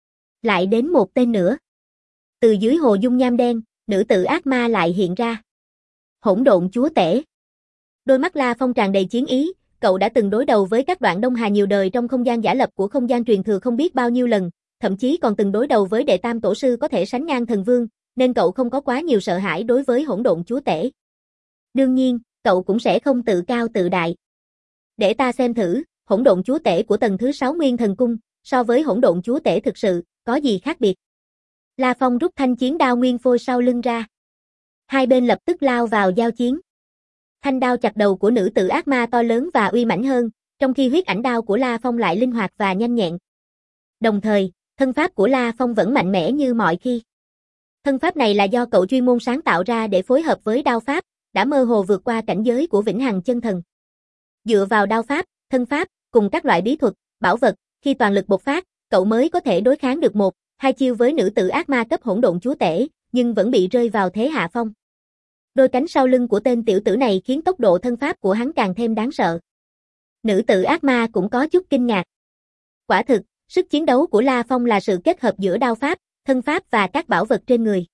Lại đến một tên nữa. Từ dưới hồ dung nham đen, nữ tử ác ma lại hiện ra. Hỗn độn chúa tể. Đôi mắt La Phong tràn đầy chiến ý, cậu đã từng đối đầu với các đoạn Đông Hà nhiều đời trong không gian giả lập của không gian truyền thừa không biết bao nhiêu lần, thậm chí còn từng đối đầu với đệ tam tổ sư có thể sánh ngang thần vương, nên cậu không có quá nhiều sợ hãi đối với hỗn độn chúa tể. Đương nhiên, cậu cũng sẽ không tự cao tự đại. Để ta xem thử, hỗn độn chúa tể của tầng thứ sáu Nguyên Thần Cung, so với hỗn độn chúa tể thực sự, có gì khác biệt. La Phong rút thanh chiến đao nguyên phôi sau lưng ra. Hai bên lập tức lao vào giao chiến. Thanh đao chặt đầu của nữ tử ác ma to lớn và uy mãnh hơn, trong khi huyết ảnh đao của La Phong lại linh hoạt và nhanh nhẹn. Đồng thời, thân pháp của La Phong vẫn mạnh mẽ như mọi khi. Thân pháp này là do cậu chuyên môn sáng tạo ra để phối hợp với đao pháp, đã mơ hồ vượt qua cảnh giới của vĩnh hằng chân thần. Dựa vào đao pháp, thân pháp, cùng các loại bí thuật, bảo vật, khi toàn lực bộc phát, cậu mới có thể đối kháng được một, hai chiêu với nữ tử ác ma cấp hỗn độn chúa tể, nhưng vẫn bị rơi vào thế hạ phong. Đôi cánh sau lưng của tên tiểu tử này khiến tốc độ thân pháp của hắn càng thêm đáng sợ. Nữ tử ác ma cũng có chút kinh ngạc. Quả thực, sức chiến đấu của La Phong là sự kết hợp giữa đao pháp, thân pháp và các bảo vật trên người.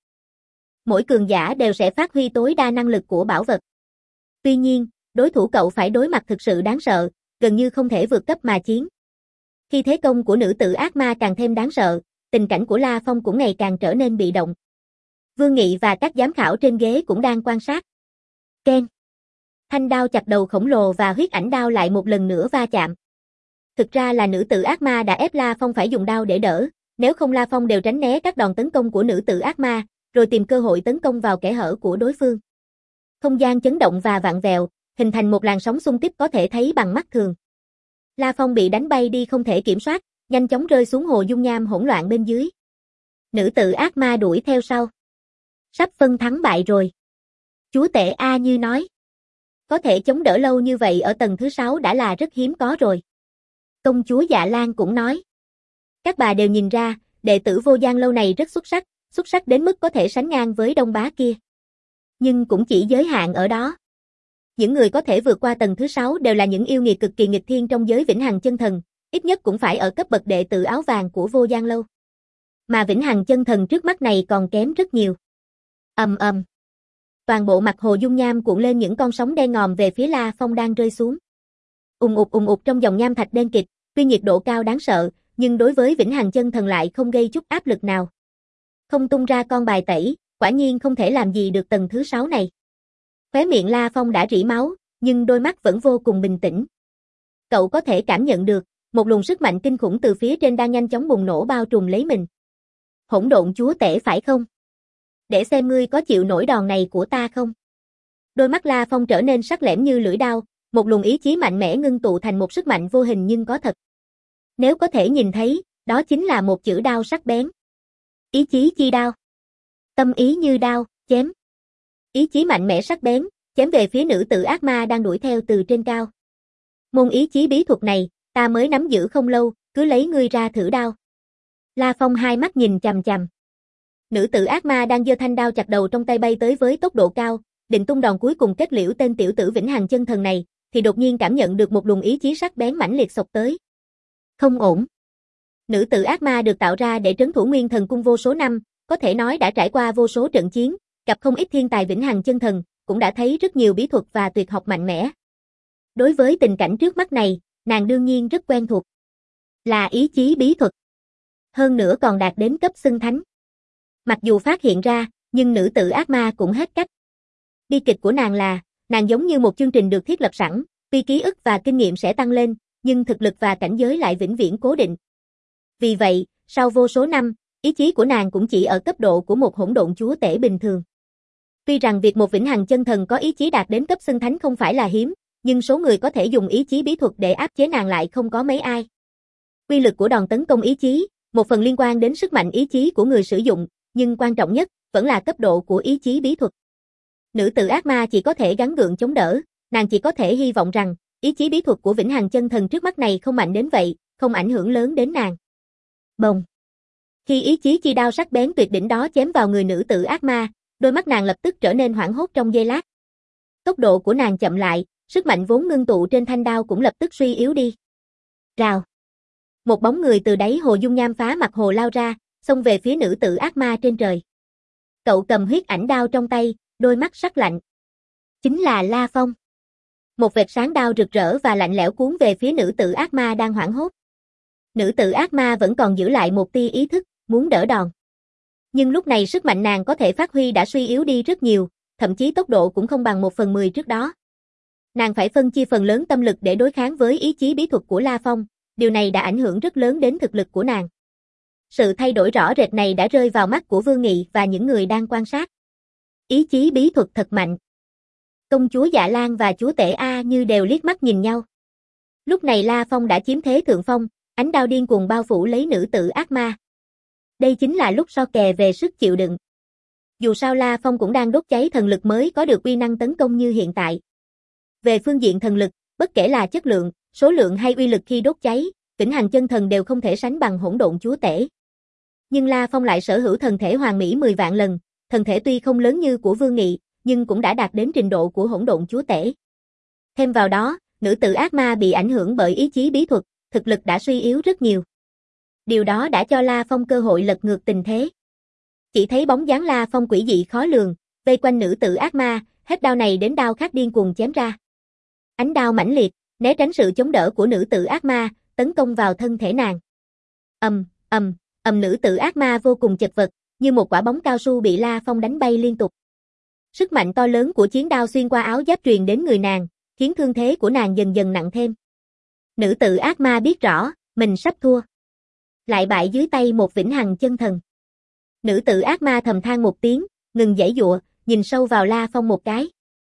Mỗi cường giả đều sẽ phát huy tối đa năng lực của bảo vật. Tuy nhiên, đối thủ cậu phải đối mặt thực sự đáng sợ, gần như không thể vượt cấp mà chiến. Khi thế công của nữ tử ác ma càng thêm đáng sợ, tình cảnh của La Phong cũng ngày càng trở nên bị động. Vương Nghị và các giám khảo trên ghế cũng đang quan sát. Keng. Thanh đao chặt đầu khổng lồ và huyết ảnh đao lại một lần nữa va chạm. Thực ra là nữ tử ác ma đã ép La Phong phải dùng đao để đỡ, nếu không La Phong đều tránh né các đòn tấn công của nữ tử ác ma, rồi tìm cơ hội tấn công vào kẽ hở của đối phương. Không gian chấn động và vặn vẹo, hình thành một làn sóng xung kích có thể thấy bằng mắt thường. La Phong bị đánh bay đi không thể kiểm soát, nhanh chóng rơi xuống hồ dung nham hỗn loạn bên dưới. Nữ tử ác ma đuổi theo sau. Sắp phân thắng bại rồi. Chúa tể A Như nói. Có thể chống đỡ lâu như vậy ở tầng thứ sáu đã là rất hiếm có rồi. Công chúa Dạ Lan cũng nói. Các bà đều nhìn ra, đệ tử Vô Gian lâu này rất xuất sắc, xuất sắc đến mức có thể sánh ngang với Đông Bá kia. Nhưng cũng chỉ giới hạn ở đó. Những người có thể vượt qua tầng thứ sáu đều là những yêu nghiệt cực kỳ nghịch thiên trong giới Vĩnh Hằng Chân Thần, ít nhất cũng phải ở cấp bậc đệ tử áo vàng của Vô Gian lâu. Mà Vĩnh Hằng Chân Thần trước mắt này còn kém rất nhiều. Ầm ầm. Toàn bộ mặt hồ dung nham cuộn lên những con sóng đen ngòm về phía La Phong đang rơi xuống. Ùng ục ùng ục trong dòng nham thạch đen kịt, tuy nhiệt độ cao đáng sợ, nhưng đối với Vĩnh Hằng Chân Thần lại không gây chút áp lực nào. Không tung ra con bài tẩy, quả nhiên không thể làm gì được tầng thứ sáu này. Khóe miệng La Phong đã rỉ máu, nhưng đôi mắt vẫn vô cùng bình tĩnh. Cậu có thể cảm nhận được, một luồng sức mạnh kinh khủng từ phía trên đang nhanh chóng bùng nổ bao trùm lấy mình. Hỗn độn chúa tể phải không? Để xem ngươi có chịu nổi đòn này của ta không? Đôi mắt La Phong trở nên sắc lẻm như lưỡi dao, một luồng ý chí mạnh mẽ ngưng tụ thành một sức mạnh vô hình nhưng có thật. Nếu có thể nhìn thấy, đó chính là một chữ đao sắc bén. Ý chí chi đao. Tâm ý như đao, chém. Ý chí mạnh mẽ sắc bén, chém về phía nữ tử ác ma đang đuổi theo từ trên cao. Môn ý chí bí thuật này, ta mới nắm giữ không lâu, cứ lấy ngươi ra thử đao. La Phong hai mắt nhìn chằm chằm. Nữ tử ác ma đang giơ thanh đao chặt đầu trong tay bay tới với tốc độ cao, định tung đòn cuối cùng kết liễu tên tiểu tử Vĩnh Hằng Chân Thần này, thì đột nhiên cảm nhận được một luồng ý chí sắc bén mãnh liệt xộc tới. Không ổn. Nữ tử ác ma được tạo ra để trấn thủ Nguyên Thần Cung vô số năm, có thể nói đã trải qua vô số trận chiến, gặp không ít thiên tài Vĩnh Hằng Chân Thần, cũng đã thấy rất nhiều bí thuật và tuyệt học mạnh mẽ. Đối với tình cảnh trước mắt này, nàng đương nhiên rất quen thuộc. Là ý chí bí thuật. Hơn nữa còn đạt đến cấp xưng thánh. Mặc dù phát hiện ra, nhưng nữ tử ác ma cũng hết cách. Bi kịch của nàng là, nàng giống như một chương trình được thiết lập sẵn, tuy ký ức và kinh nghiệm sẽ tăng lên, nhưng thực lực và cảnh giới lại vĩnh viễn cố định. Vì vậy, sau vô số năm, ý chí của nàng cũng chỉ ở cấp độ của một hỗn độn chúa tể bình thường. Tuy rằng việc một Vĩnh Hằng Chân Thần có ý chí đạt đến cấp xưng thánh không phải là hiếm, nhưng số người có thể dùng ý chí bí thuật để áp chế nàng lại không có mấy ai. Quy lực của đòn tấn công ý chí, một phần liên quan đến sức mạnh ý chí của người sử dụng, nhưng quan trọng nhất vẫn là cấp độ của ý chí bí thuật. Nữ tử ác ma chỉ có thể gắng gượng chống đỡ, nàng chỉ có thể hy vọng rằng ý chí bí thuật của Vĩnh Hằng Chân Thần trước mắt này không mạnh đến vậy, không ảnh hưởng lớn đến nàng. Bồng. Khi ý chí chi đao sắc bén tuyệt đỉnh đó chém vào người nữ tử ác ma, đôi mắt nàng lập tức trở nên hoảng hốt trong giây lát. Tốc độ của nàng chậm lại, sức mạnh vốn ngưng tụ trên thanh đao cũng lập tức suy yếu đi. Rào. Một bóng người từ đáy hồ dung nham phá mặt hồ lao ra, xông về phía nữ tử ác ma trên trời. Cậu cầm huyết ảnh đao trong tay, đôi mắt sắc lạnh. Chính là La Phong. Một vệt sáng đao rực rỡ và lạnh lẽo cuốn về phía nữ tử ác ma đang hoảng hốt. Nữ tử ác ma vẫn còn giữ lại một tia ý thức, muốn đỡ đòn. Nhưng lúc này sức mạnh nàng có thể phát huy đã suy yếu đi rất nhiều, thậm chí tốc độ cũng không bằng một phần mười trước đó. Nàng phải phân chia phần lớn tâm lực để đối kháng với ý chí bí thuật của La Phong, điều này đã ảnh hưởng rất lớn đến thực lực của nàng. Sự thay đổi rõ rệt này đã rơi vào mắt của Vương Nghị và những người đang quan sát. Ý chí bí thuật thật mạnh. Công chúa Dạ Lan và chúa tể A Như đều liếc mắt nhìn nhau. Lúc này La Phong đã chiếm thế thượng phong, ánh đao điên cuồng bao phủ lấy nữ tử ác ma. Đây chính là lúc so kè về sức chịu đựng. Dù sao La Phong cũng đang đốt cháy thần lực mới có được uy năng tấn công như hiện tại. Về phương diện thần lực, bất kể là chất lượng, số lượng hay uy lực khi đốt cháy, Vĩnh Hằng Chân Thần đều không thể sánh bằng hỗn độn chúa tể. Nhưng La Phong lại sở hữu thần thể hoàn mỹ mười vạn lần, thần thể tuy không lớn như của Vương Nghị, nhưng cũng đã đạt đến trình độ của hỗn độn chúa tể. Thêm vào đó, nữ tử ác ma bị ảnh hưởng bởi ý chí bí thuật, thực lực đã suy yếu rất nhiều. Điều đó đã cho La Phong cơ hội lật ngược tình thế. Chỉ thấy bóng dáng La Phong quỷ dị khó lường, vây quanh nữ tử ác ma, hết đao này đến đao khác điên cuồng chém ra. Ánh đao mãnh liệt, né tránh sự chống đỡ của nữ tử ác ma, tấn công vào thân thể nàng. Ầm, ầm, ầm nữ tử ác ma vô cùng chật vật, như một quả bóng cao su bị La Phong đánh bay liên tục. Sức mạnh to lớn của chiến đao xuyên qua áo giáp truyền đến người nàng, khiến thương thế của nàng dần dần nặng thêm. Nữ tử ác ma biết rõ, mình sắp thua. Lại bại dưới tay một Vĩnh Hằng Chân Thần. Nữ tử ác ma thầm than một tiếng, ngừng giãy giụa, nhìn sâu vào La Phong một cái.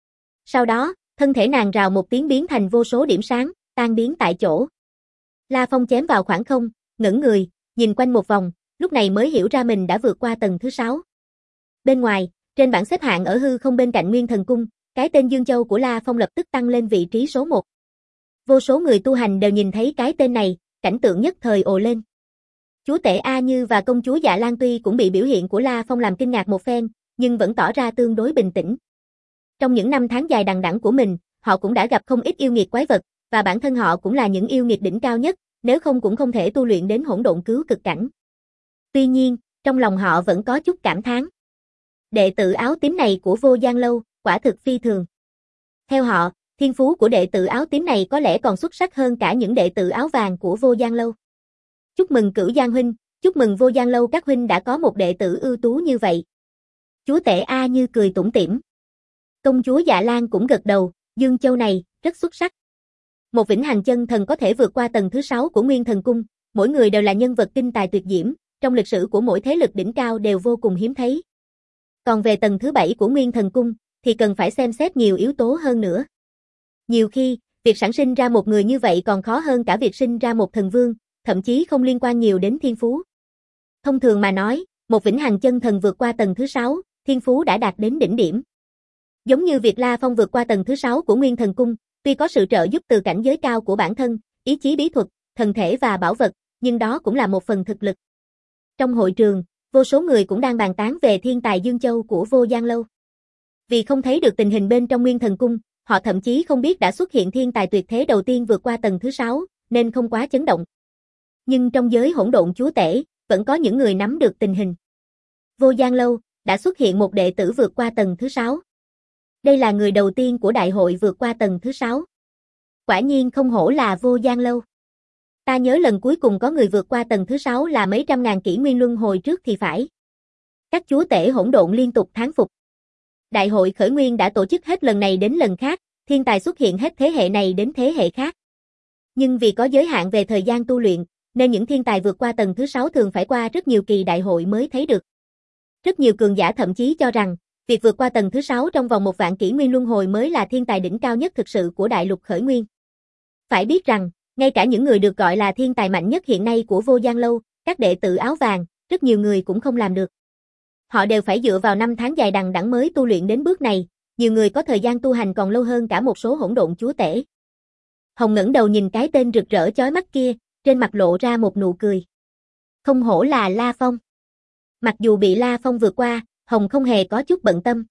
Sau đó, thân thể nàng rào một tiếng biến thành vô số điểm sáng, tan biến tại chỗ. La Phong chém vào khoảng không, ngẩng người, nhìn quanh một vòng, lúc này mới hiểu ra mình đã vượt qua tầng thứ sáu. Bên ngoài, trên bảng xếp hạng ở hư không bên cạnh Nguyên Thần Cung, cái tên Dương Châu của La Phong lập tức tăng lên vị trí số một. Vô số người tu hành đều nhìn thấy cái tên này, cảnh tượng nhất thời ồ lên. Chúa tể A Như và công chúa Dạ Lan tuy cũng bị biểu hiện của La Phong làm kinh ngạc một phen, nhưng vẫn tỏ ra tương đối bình tĩnh. Trong những năm tháng dài đằng đẵng của mình, họ cũng đã gặp không ít yêu nghiệt quái vật, và bản thân họ cũng là những yêu nghiệt đỉnh cao nhất, nếu không cũng không thể tu luyện đến hỗn độn cứu cực cảnh. Tuy nhiên, trong lòng họ vẫn có chút cảm thán. Đệ tử áo tím này của Vô Gian Lâu, quả thực phi thường. Theo họ, thiên phú của đệ tử áo tím này có lẽ còn xuất sắc hơn cả những đệ tử áo vàng của Vô Gian Lâu. Chúc mừng Cửu Giang huynh, chúc mừng Vô Gian Lâu các huynh đã có một đệ tử ưu tú như vậy. Chúa tể A Như cười tủm tỉm. Công chúa Dạ Lan cũng gật đầu, Dương Châu này, rất xuất sắc. Một vĩnh hằng chân thần có thể vượt qua tầng thứ sáu của Nguyên Thần Cung, mỗi người đều là nhân vật kinh tài tuyệt diễm, trong lịch sử của mỗi thế lực đỉnh cao đều vô cùng hiếm thấy. Còn về tầng thứ bảy của Nguyên Thần Cung, thì cần phải xem xét nhiều yếu tố hơn nữa. Nhiều khi, việc sản sinh ra một người như vậy còn khó hơn cả việc sinh ra một thần vương, thậm chí không liên quan nhiều đến thiên phú. Thông thường mà nói, một vĩnh hằng chân thần vượt qua tầng thứ sáu, thiên phú đã đạt đến đỉnh điểm. Giống như việc La Phong vượt qua tầng thứ sáu của Nguyên Thần Cung, tuy có sự trợ giúp từ cảnh giới cao của bản thân, ý chí bí thuật, thần thể và bảo vật, nhưng đó cũng là một phần thực lực. Trong hội trường, vô số người cũng đang bàn tán về thiên tài Dương Châu của Vô Gian Lâu. Vì không thấy được tình hình bên trong Nguyên Thần Cung, họ thậm chí không biết đã xuất hiện thiên tài tuyệt thế đầu tiên vượt qua tầng thứ sáu, nên không quá chấn động. Nhưng trong giới hỗn độn chúa tể, vẫn có những người nắm được tình hình. Vô Gian Lâu, đã xuất hiện một đệ tử vượt qua tầng thứ sáu. Đây là người đầu tiên của đại hội vượt qua tầng thứ sáu. Quả nhiên không hổ là Vô Gian Lâu. Ta nhớ lần cuối cùng có người vượt qua tầng thứ sáu là mấy trăm ngàn kỷ nguyên luân hồi trước thì phải. Các chúa tể hỗn độn liên tục thán phục. Đại hội khởi nguyên đã tổ chức hết lần này đến lần khác, thiên tài xuất hiện hết thế hệ này đến thế hệ khác. Nhưng vì có giới hạn về thời gian tu luyện, nên những thiên tài vượt qua tầng thứ sáu thường phải qua rất nhiều kỳ đại hội mới thấy được. Rất nhiều cường giả thậm chí cho rằng, việc vượt qua tầng thứ sáu trong vòng một vạn kỷ nguyên luân hồi mới là thiên tài đỉnh cao nhất thực sự của đại lục khởi nguyên. Phải biết rằng, ngay cả những người được gọi là thiên tài mạnh nhất hiện nay của Vô Gian Lâu, các đệ tử áo vàng, rất nhiều người cũng không làm được. Họ đều phải dựa vào năm tháng dài đằng đẵng mới tu luyện đến bước này, nhiều người có thời gian tu hành còn lâu hơn cả một số hỗn độn chúa tể. Hồng ngẩng đầu nhìn cái tên rực rỡ chói mắt kia, trên mặt lộ ra một nụ cười. Không hổ là La Phong. Mặc dù bị La Phong vượt qua, Hồng không hề có chút bận tâm.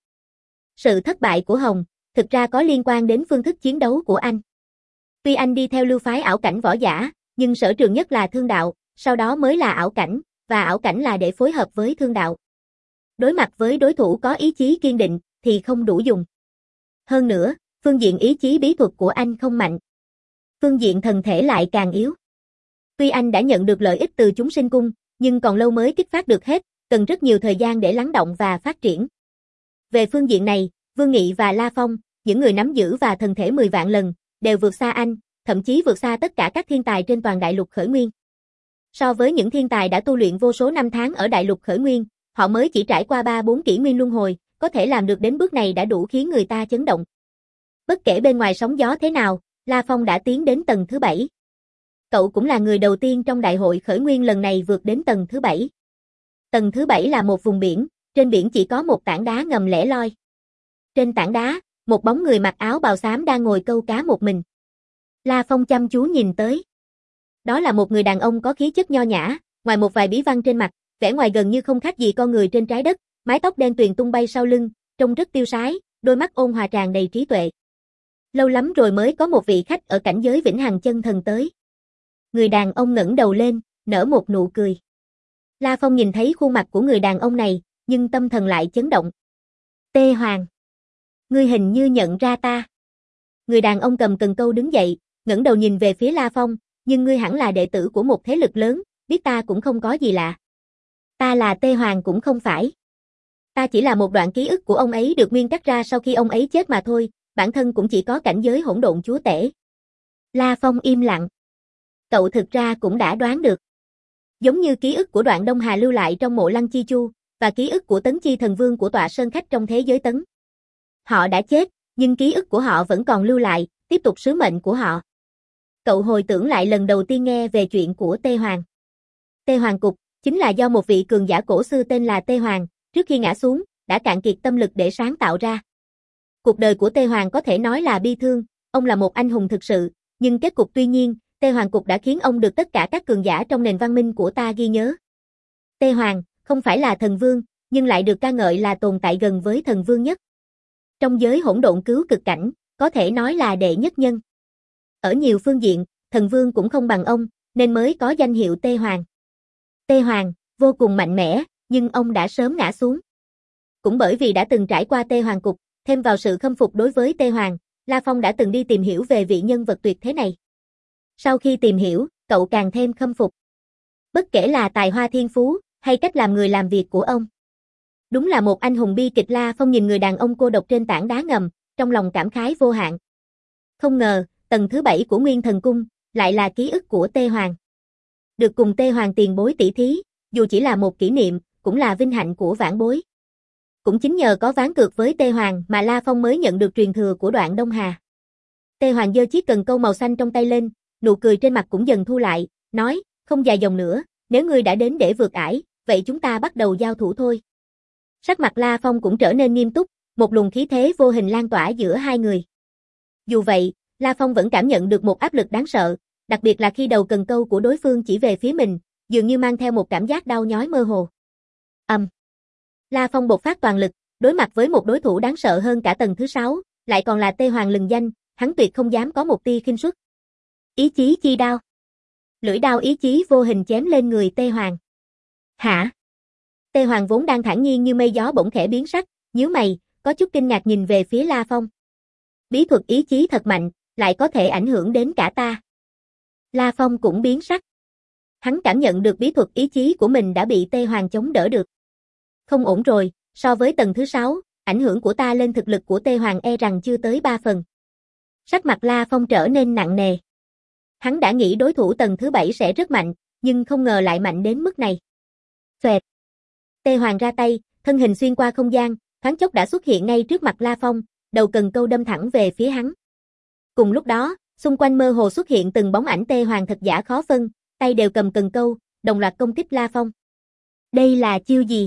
Sự thất bại của Hồng, thực ra có liên quan đến phương thức chiến đấu của anh. Tuy anh đi theo lưu phái ảo cảnh võ giả, nhưng sở trường nhất là thương đạo, sau đó mới là ảo cảnh, và ảo cảnh là để phối hợp với thương đạo. Đối mặt với đối thủ có ý chí kiên định, thì không đủ dùng. Hơn nữa, phương diện ý chí bí thuật của anh không mạnh. Phương diện thần thể lại càng yếu. Tuy anh đã nhận được lợi ích từ chúng sinh cung, nhưng còn lâu mới kích phát được hết, cần rất nhiều thời gian để lắng động và phát triển. Về phương diện này, Vương Nghị và La Phong, những người nắm giữ và thần thể mười vạn lần, đều vượt xa anh, thậm chí vượt xa tất cả các thiên tài trên toàn đại lục khởi nguyên. So với những thiên tài đã tu luyện vô số năm tháng ở đại lục khởi nguyên, họ mới chỉ trải qua ba bốn kỷ nguyên luân hồi, có thể làm được đến bước này đã đủ khiến người ta chấn động. Bất kể bên ngoài sóng gió thế nào, La Phong đã tiến đến tầng thứ bảy. Cậu cũng là người đầu tiên trong đại hội khởi nguyên lần này vượt đến tầng thứ bảy. Tầng thứ bảy là một vùng biển, trên biển chỉ có một tảng đá ngầm lẻ loi. Trên tảng đá, một bóng người mặc áo bào xám đang ngồi câu cá một mình. La Phong chăm chú nhìn tới. Đó là một người đàn ông có khí chất nho nhã, ngoài một vài bí văn trên mặt, vẻ ngoài gần như không khác gì con người trên trái đất, mái tóc đen tuyền tung bay sau lưng, trông rất tiêu sái, đôi mắt ôn hòa tràn đầy trí tuệ. Lâu lắm rồi mới có một vị khách ở cảnh giới vĩnh hằng chân thần tới. Người đàn ông ngẩng đầu lên, nở một nụ cười. La Phong nhìn thấy khuôn mặt của người đàn ông này, nhưng tâm thần lại chấn động. Tê Hoàng. Ngươi hình như nhận ra ta. Người đàn ông cầm cần câu đứng dậy, ngẩng đầu nhìn về phía La Phong, nhưng ngươi hẳn là đệ tử của một thế lực lớn, biết ta cũng không có gì lạ. Ta là Tê Hoàng cũng không phải. Ta chỉ là một đoạn ký ức của ông ấy được nguyên cắt ra sau khi ông ấy chết mà thôi, bản thân cũng chỉ có cảnh giới hỗn độn chúa tể. La Phong im lặng. Cậu thực ra cũng đã đoán được. Giống như ký ức của Đoạn Đông Hà lưu lại trong mộ Lăng Chi Chu, và ký ức của Tấn Chi Thần Vương của tọa sơn khách trong thế giới Tấn. Họ đã chết, nhưng ký ức của họ vẫn còn lưu lại, tiếp tục sứ mệnh của họ. Cậu hồi tưởng lại lần đầu tiên nghe về chuyện của Tê Hoàng. Tê Hoàng Cục, chính là do một vị cường giả cổ xưa tên là Tê Hoàng, trước khi ngã xuống, đã cạn kiệt tâm lực để sáng tạo ra. Cuộc đời của Tê Hoàng có thể nói là bi thương, ông là một anh hùng thực sự, nhưng kết cục tuy nhiên, Tê Hoàng Cục đã khiến ông được tất cả các cường giả trong nền văn minh của ta ghi nhớ. Tê Hoàng, không phải là thần vương, nhưng lại được ca ngợi là tồn tại gần với thần vương nhất. Trong giới hỗn độn cứu cực cảnh, có thể nói là đệ nhất nhân. Ở nhiều phương diện, thần vương cũng không bằng ông, nên mới có danh hiệu Tê Hoàng. Tê Hoàng, vô cùng mạnh mẽ, nhưng ông đã sớm ngã xuống. Cũng bởi vì đã từng trải qua Tê Hoàng Cục, thêm vào sự khâm phục đối với Tê Hoàng, La Phong đã từng đi tìm hiểu về vị nhân vật tuyệt thế này. Sau khi tìm hiểu, cậu càng thêm khâm phục. Bất kể là tài hoa thiên phú, hay cách làm người làm việc của ông. Đúng là một anh hùng bi kịch. La Phong nhìn người đàn ông cô độc trên tảng đá ngầm, trong lòng cảm khái vô hạn. Không ngờ, tầng thứ bảy của Nguyên Thần Cung, lại là ký ức của Tê Hoàng. Được cùng Tê Hoàng tiền bối tỷ thí, dù chỉ là một kỷ niệm, cũng là vinh hạnh của vãn bối. Cũng chính nhờ có ván cược với Tê Hoàng mà La Phong mới nhận được truyền thừa của Đoạn Đông Hà. Tê Hoàng giơ chiếc cần câu màu xanh trong tay lên, nụ cười trên mặt cũng dần thu lại, nói, không dài dòng nữa, nếu ngươi đã đến để vượt ải, vậy chúng ta bắt đầu giao thủ thôi. Sắc mặt La Phong cũng trở nên nghiêm túc, một luồng khí thế vô hình lan tỏa giữa hai người. Dù vậy, La Phong vẫn cảm nhận được một áp lực đáng sợ, đặc biệt là khi đầu cần câu của đối phương chỉ về phía mình, dường như mang theo một cảm giác đau nhói mơ hồ. Ầm. Um. La Phong bộc phát toàn lực, đối mặt với một đối thủ đáng sợ hơn cả tầng thứ sáu, lại còn là Tê Hoàng lừng danh, hắn tuyệt không dám có một tia khinh suất. Ý chí chi đao. Lưỡi đao ý chí vô hình chém lên người Tê Hoàng. Hả? Tê Hoàng vốn đang thản nhiên như mây gió bỗng khẽ biến sắc, nhíu mày, có chút kinh ngạc nhìn về phía La Phong. Bí thuật ý chí thật mạnh, lại có thể ảnh hưởng đến cả ta. La Phong cũng biến sắc. Hắn cảm nhận được bí thuật ý chí của mình đã bị Tê Hoàng chống đỡ được. Không ổn rồi, so với tầng thứ sáu, ảnh hưởng của ta lên thực lực của Tê Hoàng e rằng chưa tới ba phần. Sắc mặt La Phong trở nên nặng nề. Hắn đã nghĩ đối thủ tầng thứ bảy sẽ rất mạnh, nhưng không ngờ lại mạnh đến mức này. Xoẹt. Tê Hoàng ra tay, thân hình xuyên qua không gian, thoáng chốc đã xuất hiện ngay trước mặt La Phong, đầu cần câu đâm thẳng về phía hắn. Cùng lúc đó, xung quanh mơ hồ xuất hiện từng bóng ảnh Tê Hoàng thật giả khó phân, tay đều cầm cần câu, đồng loạt công kích La Phong. Đây là chiêu gì?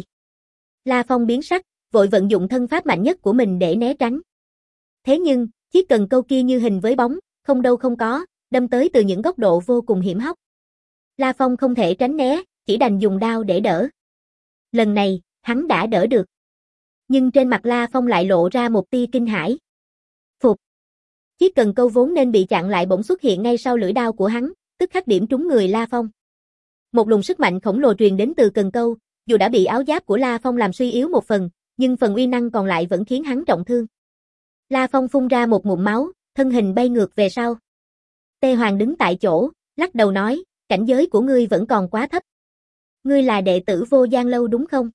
La Phong biến sắc, vội vận dụng thân pháp mạnh nhất của mình để né tránh. Thế nhưng, chiếc cần câu kia như hình với bóng, không đâu không có, đâm tới từ những góc độ vô cùng hiểm hóc. La Phong không thể tránh né, chỉ đành dùng đao để đỡ. Lần này, hắn đã đỡ được. Nhưng trên mặt La Phong lại lộ ra một tia kinh hãi. Phục. Chiếc cần câu vốn nên bị chặn lại bỗng xuất hiện ngay sau lưỡi đao của hắn, tức khắc điểm trúng người La Phong. Một luồng sức mạnh khổng lồ truyền đến từ cần câu, dù đã bị áo giáp của La Phong làm suy yếu một phần, nhưng phần uy năng còn lại vẫn khiến hắn trọng thương. La Phong phun ra một ngụm máu, thân hình bay ngược về sau. Tê Hoàng đứng tại chỗ, lắc đầu nói, cảnh giới của ngươi vẫn còn quá thấp. Ngươi là đệ tử Vô Gian Lâu đúng không?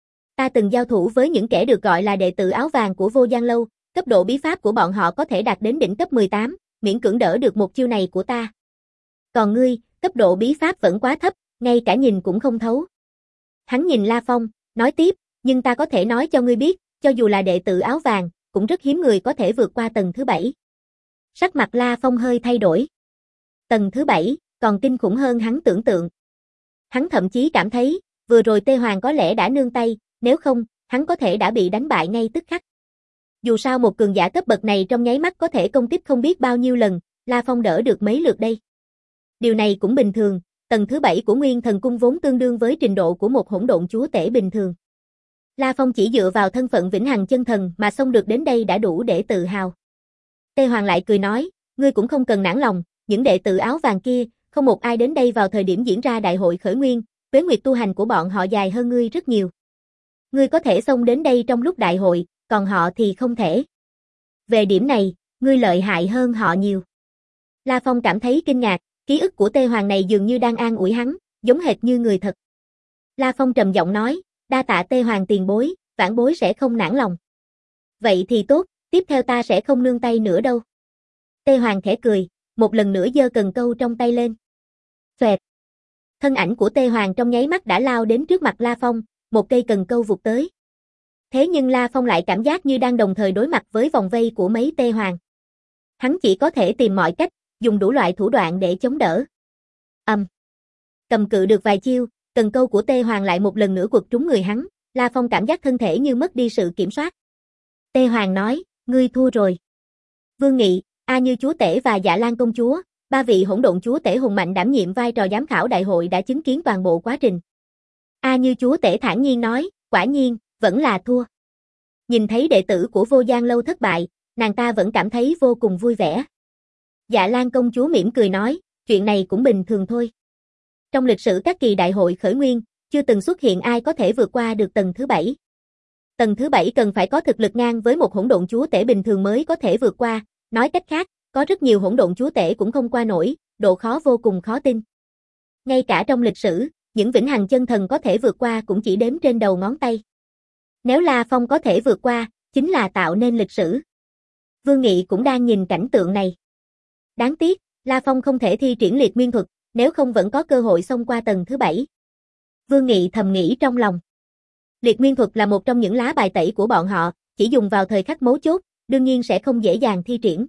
Ta từng giao thủ với những kẻ được gọi là đệ tử áo vàng của Vô Gian Lâu, cấp độ bí pháp của bọn họ có thể đạt đến đỉnh cấp mười tám, miễn cưỡng đỡ được một chiêu này của ta. Còn ngươi, cấp độ bí pháp vẫn quá thấp, ngay cả nhìn cũng không thấu. Hắn nhìn La Phong, nói tiếp, nhưng ta có thể nói cho ngươi biết, cho dù là đệ tử áo vàng, cũng rất hiếm người có thể vượt qua tầng thứ bảy. Sắc mặt La Phong hơi thay đổi. Tầng thứ bảy, còn kinh khủng hơn hắn tưởng tượng. Hắn thậm chí cảm thấy, vừa rồi Tê Hoàng có lẽ đã nương tay, nếu không, hắn có thể đã bị đánh bại ngay tức khắc. Dù sao một cường giả cấp bậc này trong nháy mắt có thể công kích không biết bao nhiêu lần, La Phong đỡ được mấy lượt đây. Điều này cũng bình thường, tầng thứ bảy của Nguyên Thần Cung vốn tương đương với trình độ của một hỗn độn chúa tể bình thường. La Phong chỉ dựa vào thân phận vĩnh hằng chân thần mà xông được đến đây đã đủ để tự hào. Tê Hoàng lại cười nói, ngươi cũng không cần nản lòng, những đệ tử áo vàng kia, không một ai đến đây vào thời điểm diễn ra đại hội khởi nguyên, tuế nguyệt tu hành của bọn họ dài hơn ngươi rất nhiều. Ngươi có thể xông đến đây trong lúc đại hội, còn họ thì không thể. Về điểm này, ngươi lợi hại hơn họ nhiều. La Phong cảm thấy kinh ngạc, ký ức của Tê Hoàng này dường như đang an ủi hắn, giống hệt như người thật. La Phong trầm giọng nói, đa tạ Tê Hoàng tiền bối, vãn bối sẽ không nản lòng. Vậy thì tốt, tiếp theo ta sẽ không nương tay nữa đâu. Tê Hoàng khẽ cười, một lần nữa giơ cần câu trong tay lên. Xoẹt. Thân ảnh của Tê Hoàng trong nháy mắt đã lao đến trước mặt La Phong, một cây cần câu vụt tới. Thế nhưng La Phong lại cảm giác như đang đồng thời đối mặt với vòng vây của mấy Tê Hoàng. Hắn chỉ có thể tìm mọi cách, dùng đủ loại thủ đoạn để chống đỡ. Ầm. Um. Cầm cự được vài chiêu, cần câu của Tê Hoàng lại một lần nữa quật trúng người hắn, La Phong cảm giác thân thể như mất đi sự kiểm soát. Tê Hoàng nói, ngươi thua rồi. Vương Nghị, A Như chúa tể và Dạ Lan công chúa, Ba vị hỗn độn chúa tể hùng mạnh đảm nhiệm vai trò giám khảo đại hội đã chứng kiến toàn bộ quá trình. A Như chúa tể thản nhiên nói, quả nhiên, vẫn là thua. Nhìn thấy đệ tử của Vô Giang Lâu thất bại, nàng ta vẫn cảm thấy vô cùng vui vẻ. Dạ Lan công chúa mỉm cười nói, chuyện này cũng bình thường thôi. Trong lịch sử các kỳ đại hội khởi nguyên, chưa từng xuất hiện ai có thể vượt qua được tầng thứ bảy. Tầng thứ bảy cần phải có thực lực ngang với một hỗn độn chúa tể bình thường mới có thể vượt qua, nói cách khác, có rất nhiều hỗn độn chúa tể cũng không qua nổi, độ khó vô cùng khó tin. Ngay cả trong lịch sử, những vĩnh hằng chân thần có thể vượt qua cũng chỉ đếm trên đầu ngón tay. Nếu La Phong có thể vượt qua, chính là tạo nên lịch sử. Vương Nghị cũng đang nhìn cảnh tượng này. Đáng tiếc, La Phong không thể thi triển liệt nguyên thuật, nếu không vẫn có cơ hội xông qua tầng thứ bảy. Vương Nghị thầm nghĩ trong lòng. Liệt nguyên thuật là một trong những lá bài tẩy của bọn họ, chỉ dùng vào thời khắc mấu chốt, đương nhiên sẽ không dễ dàng thi triển.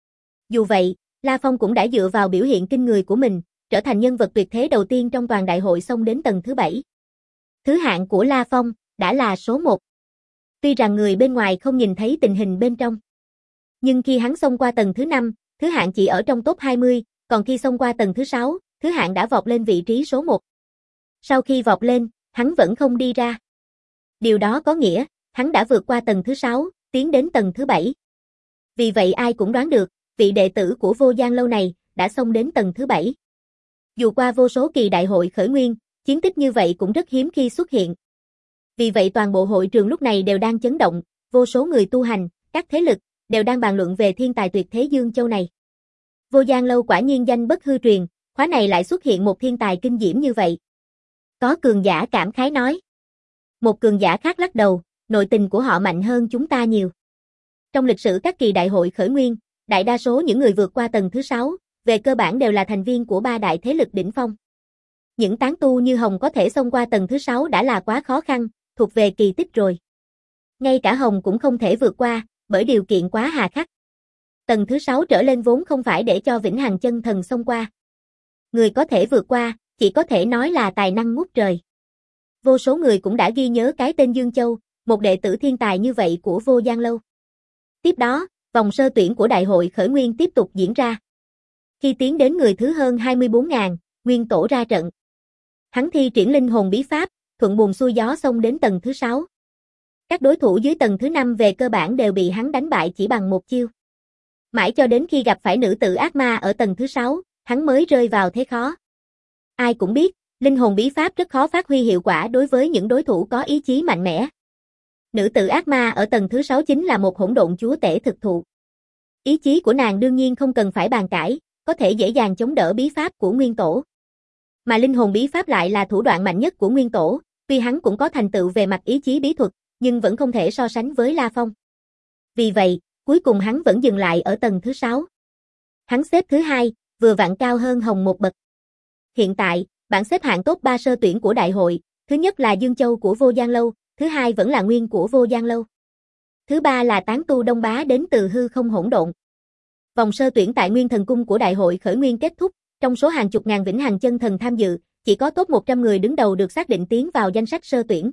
Dù vậy, La Phong cũng đã dựa vào biểu hiện kinh người của mình, trở thành nhân vật tuyệt thế đầu tiên trong toàn đại hội xông đến tầng thứ bảy. Thứ hạng của La Phong đã là số một. Tuy rằng người bên ngoài không nhìn thấy tình hình bên trong, nhưng khi hắn xông qua tầng thứ năm, thứ hạng chỉ ở trong top hai mươi, còn khi xông qua tầng thứ sáu, thứ hạng đã vọt lên vị trí số một. Sau khi vọt lên, hắn vẫn không đi ra. Điều đó có nghĩa, hắn đã vượt qua tầng thứ sáu, tiến đến tầng thứ bảy. Vì vậy ai cũng đoán được, vị đệ tử của Vô Giang Lâu này đã xông đến tầng thứ bảy. Dù qua vô số kỳ đại hội khởi nguyên, chiến tích như vậy cũng rất hiếm khi xuất hiện. Vì vậy toàn bộ hội trường lúc này đều đang chấn động, vô số người tu hành, các thế lực, đều đang bàn luận về thiên tài tuyệt thế Dương Châu này. Vô Giang Lâu quả nhiên danh bất hư truyền, khóa này lại xuất hiện một thiên tài kinh diễm như vậy. Có cường giả cảm khái nói. Một cường giả khác lắc đầu, nội tình của họ mạnh hơn chúng ta nhiều. Trong lịch sử các kỳ đại hội khởi nguyên, đại đa số những người vượt qua tầng thứ sáu, về cơ bản đều là thành viên của ba đại thế lực đỉnh phong. Những tán tu như Hồng có thể xông qua tầng thứ sáu đã là quá khó khăn, thuộc về kỳ tích rồi. Ngay cả Hồng cũng không thể vượt qua, bởi điều kiện quá hà khắc. Tầng thứ sáu trở lên vốn không phải để cho vĩnh hằng chân thần xông qua. Người có thể vượt qua, chỉ có thể nói là tài năng ngút trời. Vô số người cũng đã ghi nhớ cái tên Dương Châu, một đệ tử thiên tài như vậy của Vô Giang Lâu. Tiếp đó, vòng sơ tuyển của đại hội khởi nguyên tiếp tục diễn ra. Khi tiến đến người thứ hơn hai mươi bốn nghìn, Nguyên Tổ ra trận. Hắn thi triển linh hồn bí pháp, thuận buồm xuôi gió xông đến tầng thứ sáu. Các đối thủ dưới tầng thứ năm về cơ bản đều bị hắn đánh bại chỉ bằng một chiêu. Mãi cho đến khi gặp phải nữ tử ác ma ở tầng thứ sáu, hắn mới rơi vào thế khó. Ai cũng biết, linh hồn bí pháp rất khó phát huy hiệu quả đối với những đối thủ có ý chí mạnh mẽ. Nữ tử ác ma ở tầng thứ sáu chính là một hỗn độn chúa tể thực thụ. Ý chí của nàng đương nhiên không cần phải bàn cãi, có thể dễ dàng chống đỡ bí pháp của Nguyên Tổ. Mà linh hồn bí pháp lại là thủ đoạn mạnh nhất của Nguyên Tổ, tuy hắn cũng có thành tựu về mặt ý chí bí thuật, nhưng vẫn không thể so sánh với La Phong. Vì vậy, cuối cùng hắn vẫn dừng lại ở tầng thứ sáu. Hắn xếp thứ hai, vừa vặn cao hơn Hồng một bậc. Hiện tại, bảng xếp hạng top ba sơ tuyển của đại hội, thứ nhất là Dương Châu của Vô Giang Lâu, thứ hai vẫn là Nguyên của Vô Giang Lâu. Thứ ba là tán tu Đông Bá đến từ hư không hỗn độn. Vòng sơ tuyển tại Nguyên Thần Cung của đại hội khởi nguyên kết thúc, trong số hàng chục ngàn vĩnh hằng chân thần tham dự, chỉ có top một trăm người đứng đầu được xác định tiến vào danh sách sơ tuyển.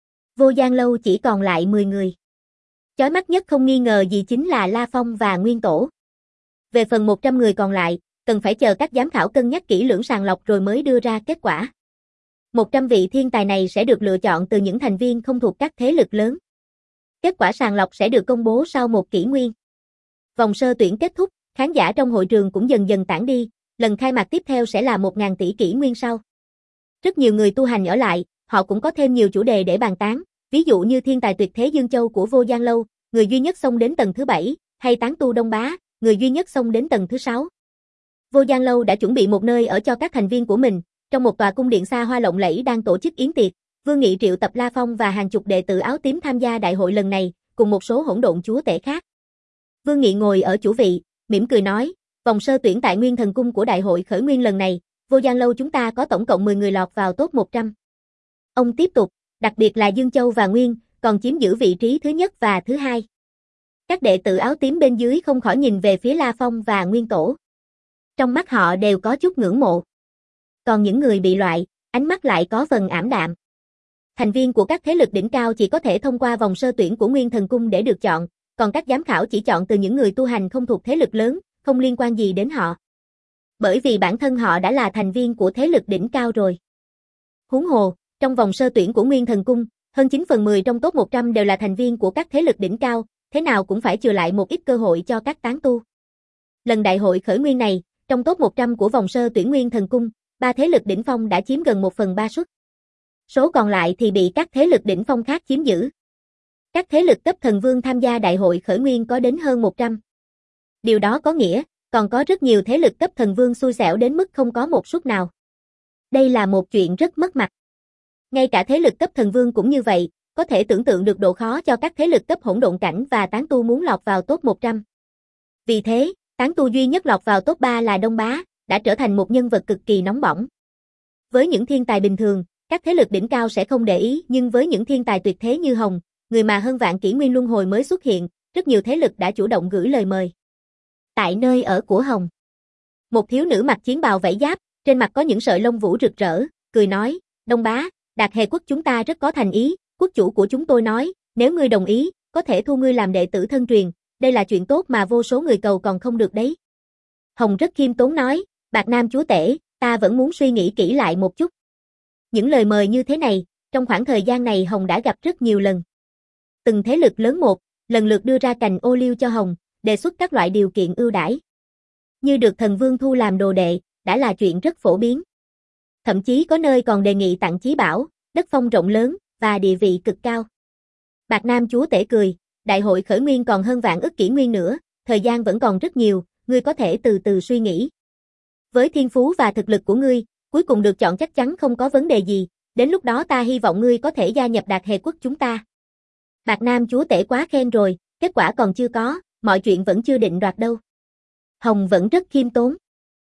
Vô Giang Lâu chỉ còn lại mười người. Chói mắt nhất không nghi ngờ gì chính là La Phong và Nguyên Tổ. Về phần một trăm người còn lại, cần phải chờ các giám khảo cân nhắc kỹ lưỡng sàng lọc rồi mới đưa ra kết quả. một trăm vị thiên tài này sẽ được lựa chọn từ những thành viên không thuộc các thế lực lớn. Kết quả sàng lọc sẽ được công bố sau một kỷ nguyên. Vòng sơ tuyển kết thúc, khán giả trong hội trường cũng dần dần tản đi, lần khai mạc tiếp theo sẽ là một nghìn tỷ kỷ nguyên sau. Rất nhiều người tu hành ở lại, họ cũng có thêm nhiều chủ đề để bàn tán, ví dụ như thiên tài tuyệt thế Dương Châu của Vô Giang Lâu, người duy nhất xông đến tầng thứ bảy, hay tán tu Đông Bá, người duy nhất xông đến tầng thứ sáu. Vô Giang Lâu đã chuẩn bị một nơi ở cho các thành viên của mình, trong một tòa cung điện xa hoa lộng lẫy đang tổ chức yến tiệc. Vương Nghị triệu tập La Phong và hàng chục đệ tử áo tím tham gia đại hội lần này, cùng một số hỗn độn chúa tể khác. Vương Nghị ngồi ở chủ vị, mỉm cười nói, vòng sơ tuyển tại Nguyên Thần Cung của đại hội khởi nguyên lần này, Vô Giang Lâu chúng ta có tổng cộng mười người lọt vào top một trăm. Ông tiếp tục, đặc biệt là Dương Châu và Nguyên, còn chiếm giữ vị trí thứ nhất và thứ hai. Các đệ tử áo tím bên dưới không khỏi nhìn về phía La Phong và Nguyên Tổ. Trong mắt họ đều có chút ngưỡng mộ. Còn những người bị loại, ánh mắt lại có phần ảm đạm. Thành viên của các thế lực đỉnh cao chỉ có thể thông qua vòng sơ tuyển của Nguyên Thần Cung để được chọn, còn các giám khảo chỉ chọn từ những người tu hành không thuộc thế lực lớn, không liên quan gì đến họ. Bởi vì bản thân họ đã là thành viên của thế lực đỉnh cao rồi. Huống hồ, trong vòng sơ tuyển của Nguyên Thần Cung, hơn chín phần mười trong top một trăm đều là thành viên của các thế lực đỉnh cao, thế nào cũng phải chừa lại một ít cơ hội cho các tán tu. Lần đại hội khởi nguyên này, trong top một trăm của vòng sơ tuyển Nguyên Thần Cung, ba thế lực đỉnh phong đã chiếm gần một phần ba suất. Số còn lại thì bị các thế lực đỉnh phong khác chiếm giữ. Các thế lực cấp thần vương tham gia đại hội khởi nguyên có đến hơn một trăm. Điều đó có nghĩa, còn có rất nhiều thế lực cấp thần vương xui xẻo đến mức không có một suất nào. Đây là một chuyện rất mất mặt. Ngay cả thế lực cấp thần vương cũng như vậy, có thể tưởng tượng được độ khó cho các thế lực cấp hỗn độn cảnh và tán tu muốn lọt vào top một trăm. Vì thế, tán tu duy nhất lọt vào top ba là Đông Bá, đã trở thành một nhân vật cực kỳ nóng bỏng. Với những thiên tài bình thường, các thế lực đỉnh cao sẽ không để ý, nhưng với những thiên tài tuyệt thế như Hồng, người mà hơn vạn kỷ nguyên luân hồi mới xuất hiện, rất nhiều thế lực đã chủ động gửi lời mời. Tại nơi ở của Hồng, một thiếu nữ mặc chiến bào vảy giáp, trên mặt có những sợi lông vũ rực rỡ, cười nói, Đông Bá, Đạt Hề quốc chúng ta rất có thành ý, quốc chủ của chúng tôi nói, nếu ngươi đồng ý, có thể thu ngươi làm đệ tử thân truyền, đây là chuyện tốt mà vô số người cầu còn không được đấy. Hồng rất khiêm tốn nói, Bạc Nam chúa tể, ta vẫn muốn suy nghĩ kỹ lại một chút. Những lời mời như thế này, trong khoảng thời gian này Hồng đã gặp rất nhiều lần. Từng thế lực lớn một, lần lượt đưa ra cành ô liu cho Hồng, đề xuất các loại điều kiện ưu đãi. Như được thần vương thu làm đồ đệ, đã là chuyện rất phổ biến. Thậm chí có nơi còn đề nghị tặng chí bảo, đất phong rộng lớn, và địa vị cực cao. Bạc Nam chúa tể cười, đại hội khởi nguyên còn hơn vạn ức kỷ nguyên nữa, thời gian vẫn còn rất nhiều, ngươi có thể từ từ suy nghĩ. Với thiên phú và thực lực của ngươi, cuối cùng được chọn chắc chắn không có vấn đề gì, đến lúc đó ta hy vọng ngươi có thể gia nhập Đạt Hề quốc chúng ta. Bạc Nam chúa tể quá khen rồi, kết quả còn chưa có, mọi chuyện vẫn chưa định đoạt đâu. Hồng vẫn rất khiêm tốn.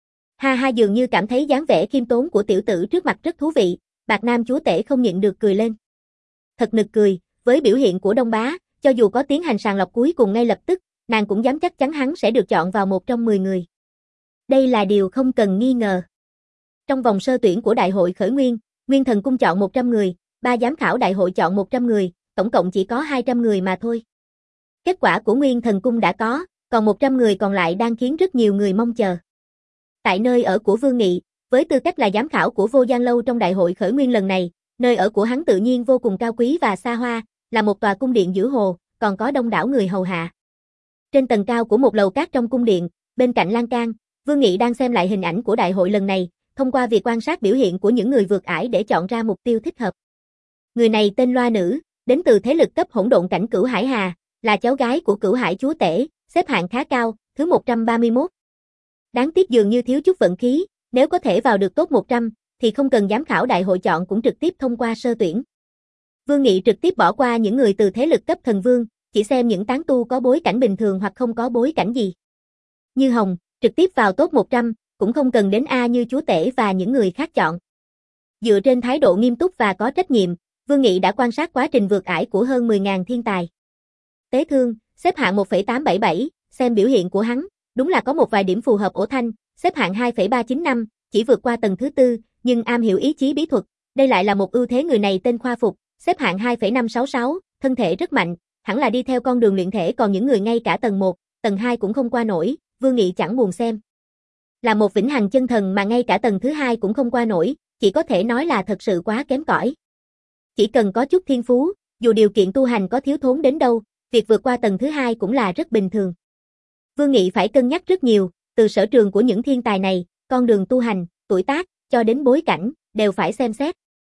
Ha ha, dường như cảm thấy dáng vẻ khiêm tốn của tiểu tử trước mặt rất thú vị, Bạc Nam chúa tể không nhịn được cười lên. Thật nực cười, với biểu hiện của Đông Bá, cho dù có tiến hành sàng lọc cuối cùng ngay lập tức, nàng cũng dám chắc chắn hắn sẽ được chọn vào một trong mười người. Đây là điều không cần nghi ngờ. Trong vòng sơ tuyển của đại hội khởi nguyên, Nguyên Thần Cung chọn một trăm người, ba giám khảo đại hội chọn một trăm người, tổng cộng chỉ có hai trăm người mà thôi. Kết quả của Nguyên Thần Cung đã có, còn một trăm người còn lại đang khiến rất nhiều người mong chờ. Tại nơi ở của Vương Nghị, với tư cách là giám khảo của Vô Gian Lâu trong đại hội khởi nguyên lần này, nơi ở của hắn tự nhiên vô cùng cao quý và xa hoa, là một tòa cung điện giữa hồ, còn có đông đảo người hầu hạ. Trên tầng cao của một lầu cát trong cung điện, bên cạnh lan can, Vương Nghị đang xem lại hình ảnh của đại hội lần này, thông qua việc quan sát biểu hiện của những người vượt ải để chọn ra mục tiêu thích hợp. Người này tên Loa Nữ, đến từ thế lực cấp hỗn độn cảnh Cửu Hải Hà, là cháu gái của Cửu Hải chúa tể, xếp hạng khá cao, thứ một trăm ba mươi mốt. Đáng tiếc dường như thiếu chút vận khí, nếu có thể vào được top một trăm, thì không cần giám khảo đại hội chọn cũng trực tiếp thông qua sơ tuyển. Vương Nghị trực tiếp bỏ qua những người từ thế lực cấp thần vương, chỉ xem những tán tu có bối cảnh bình thường hoặc không có bối cảnh gì. Như Hồng, trực tiếp vào top một trăm, cũng không cần đến A như chúa tể và những người khác chọn. Dựa trên thái độ nghiêm túc và có trách nhiệm, Vương Nghị đã quan sát quá trình vượt ải của hơn mười nghìn thiên tài. Tế Thương, xếp hạng một phẩy tám bảy bảy, xem biểu hiện của hắn, đúng là có một vài điểm phù hợp. Ổ Thanh, xếp hạng hai phẩy ba chín năm, chỉ vượt qua tầng thứ tư, nhưng am hiểu ý chí bí thuật, đây lại là một ưu thế. Người này tên Khoa Phục, xếp hạng hai phẩy năm sáu sáu, thân thể rất mạnh, hẳn là đi theo con đường luyện thể, còn những người ngay cả tầng một, tầng hai cũng không qua nổi, Vương Nghị chẳng buồn xem. Là một vĩnh hằng chân thần mà ngay cả tầng thứ hai cũng không qua nổi, chỉ có thể nói là thật sự quá kém cỏi. Chỉ cần có chút thiên phú, dù điều kiện tu hành có thiếu thốn đến đâu, việc vượt qua tầng thứ hai cũng là rất bình thường. Vương Nghị phải cân nhắc rất nhiều, từ sở trường của những thiên tài này, con đường tu hành, tuổi tác, cho đến bối cảnh, đều phải xem xét.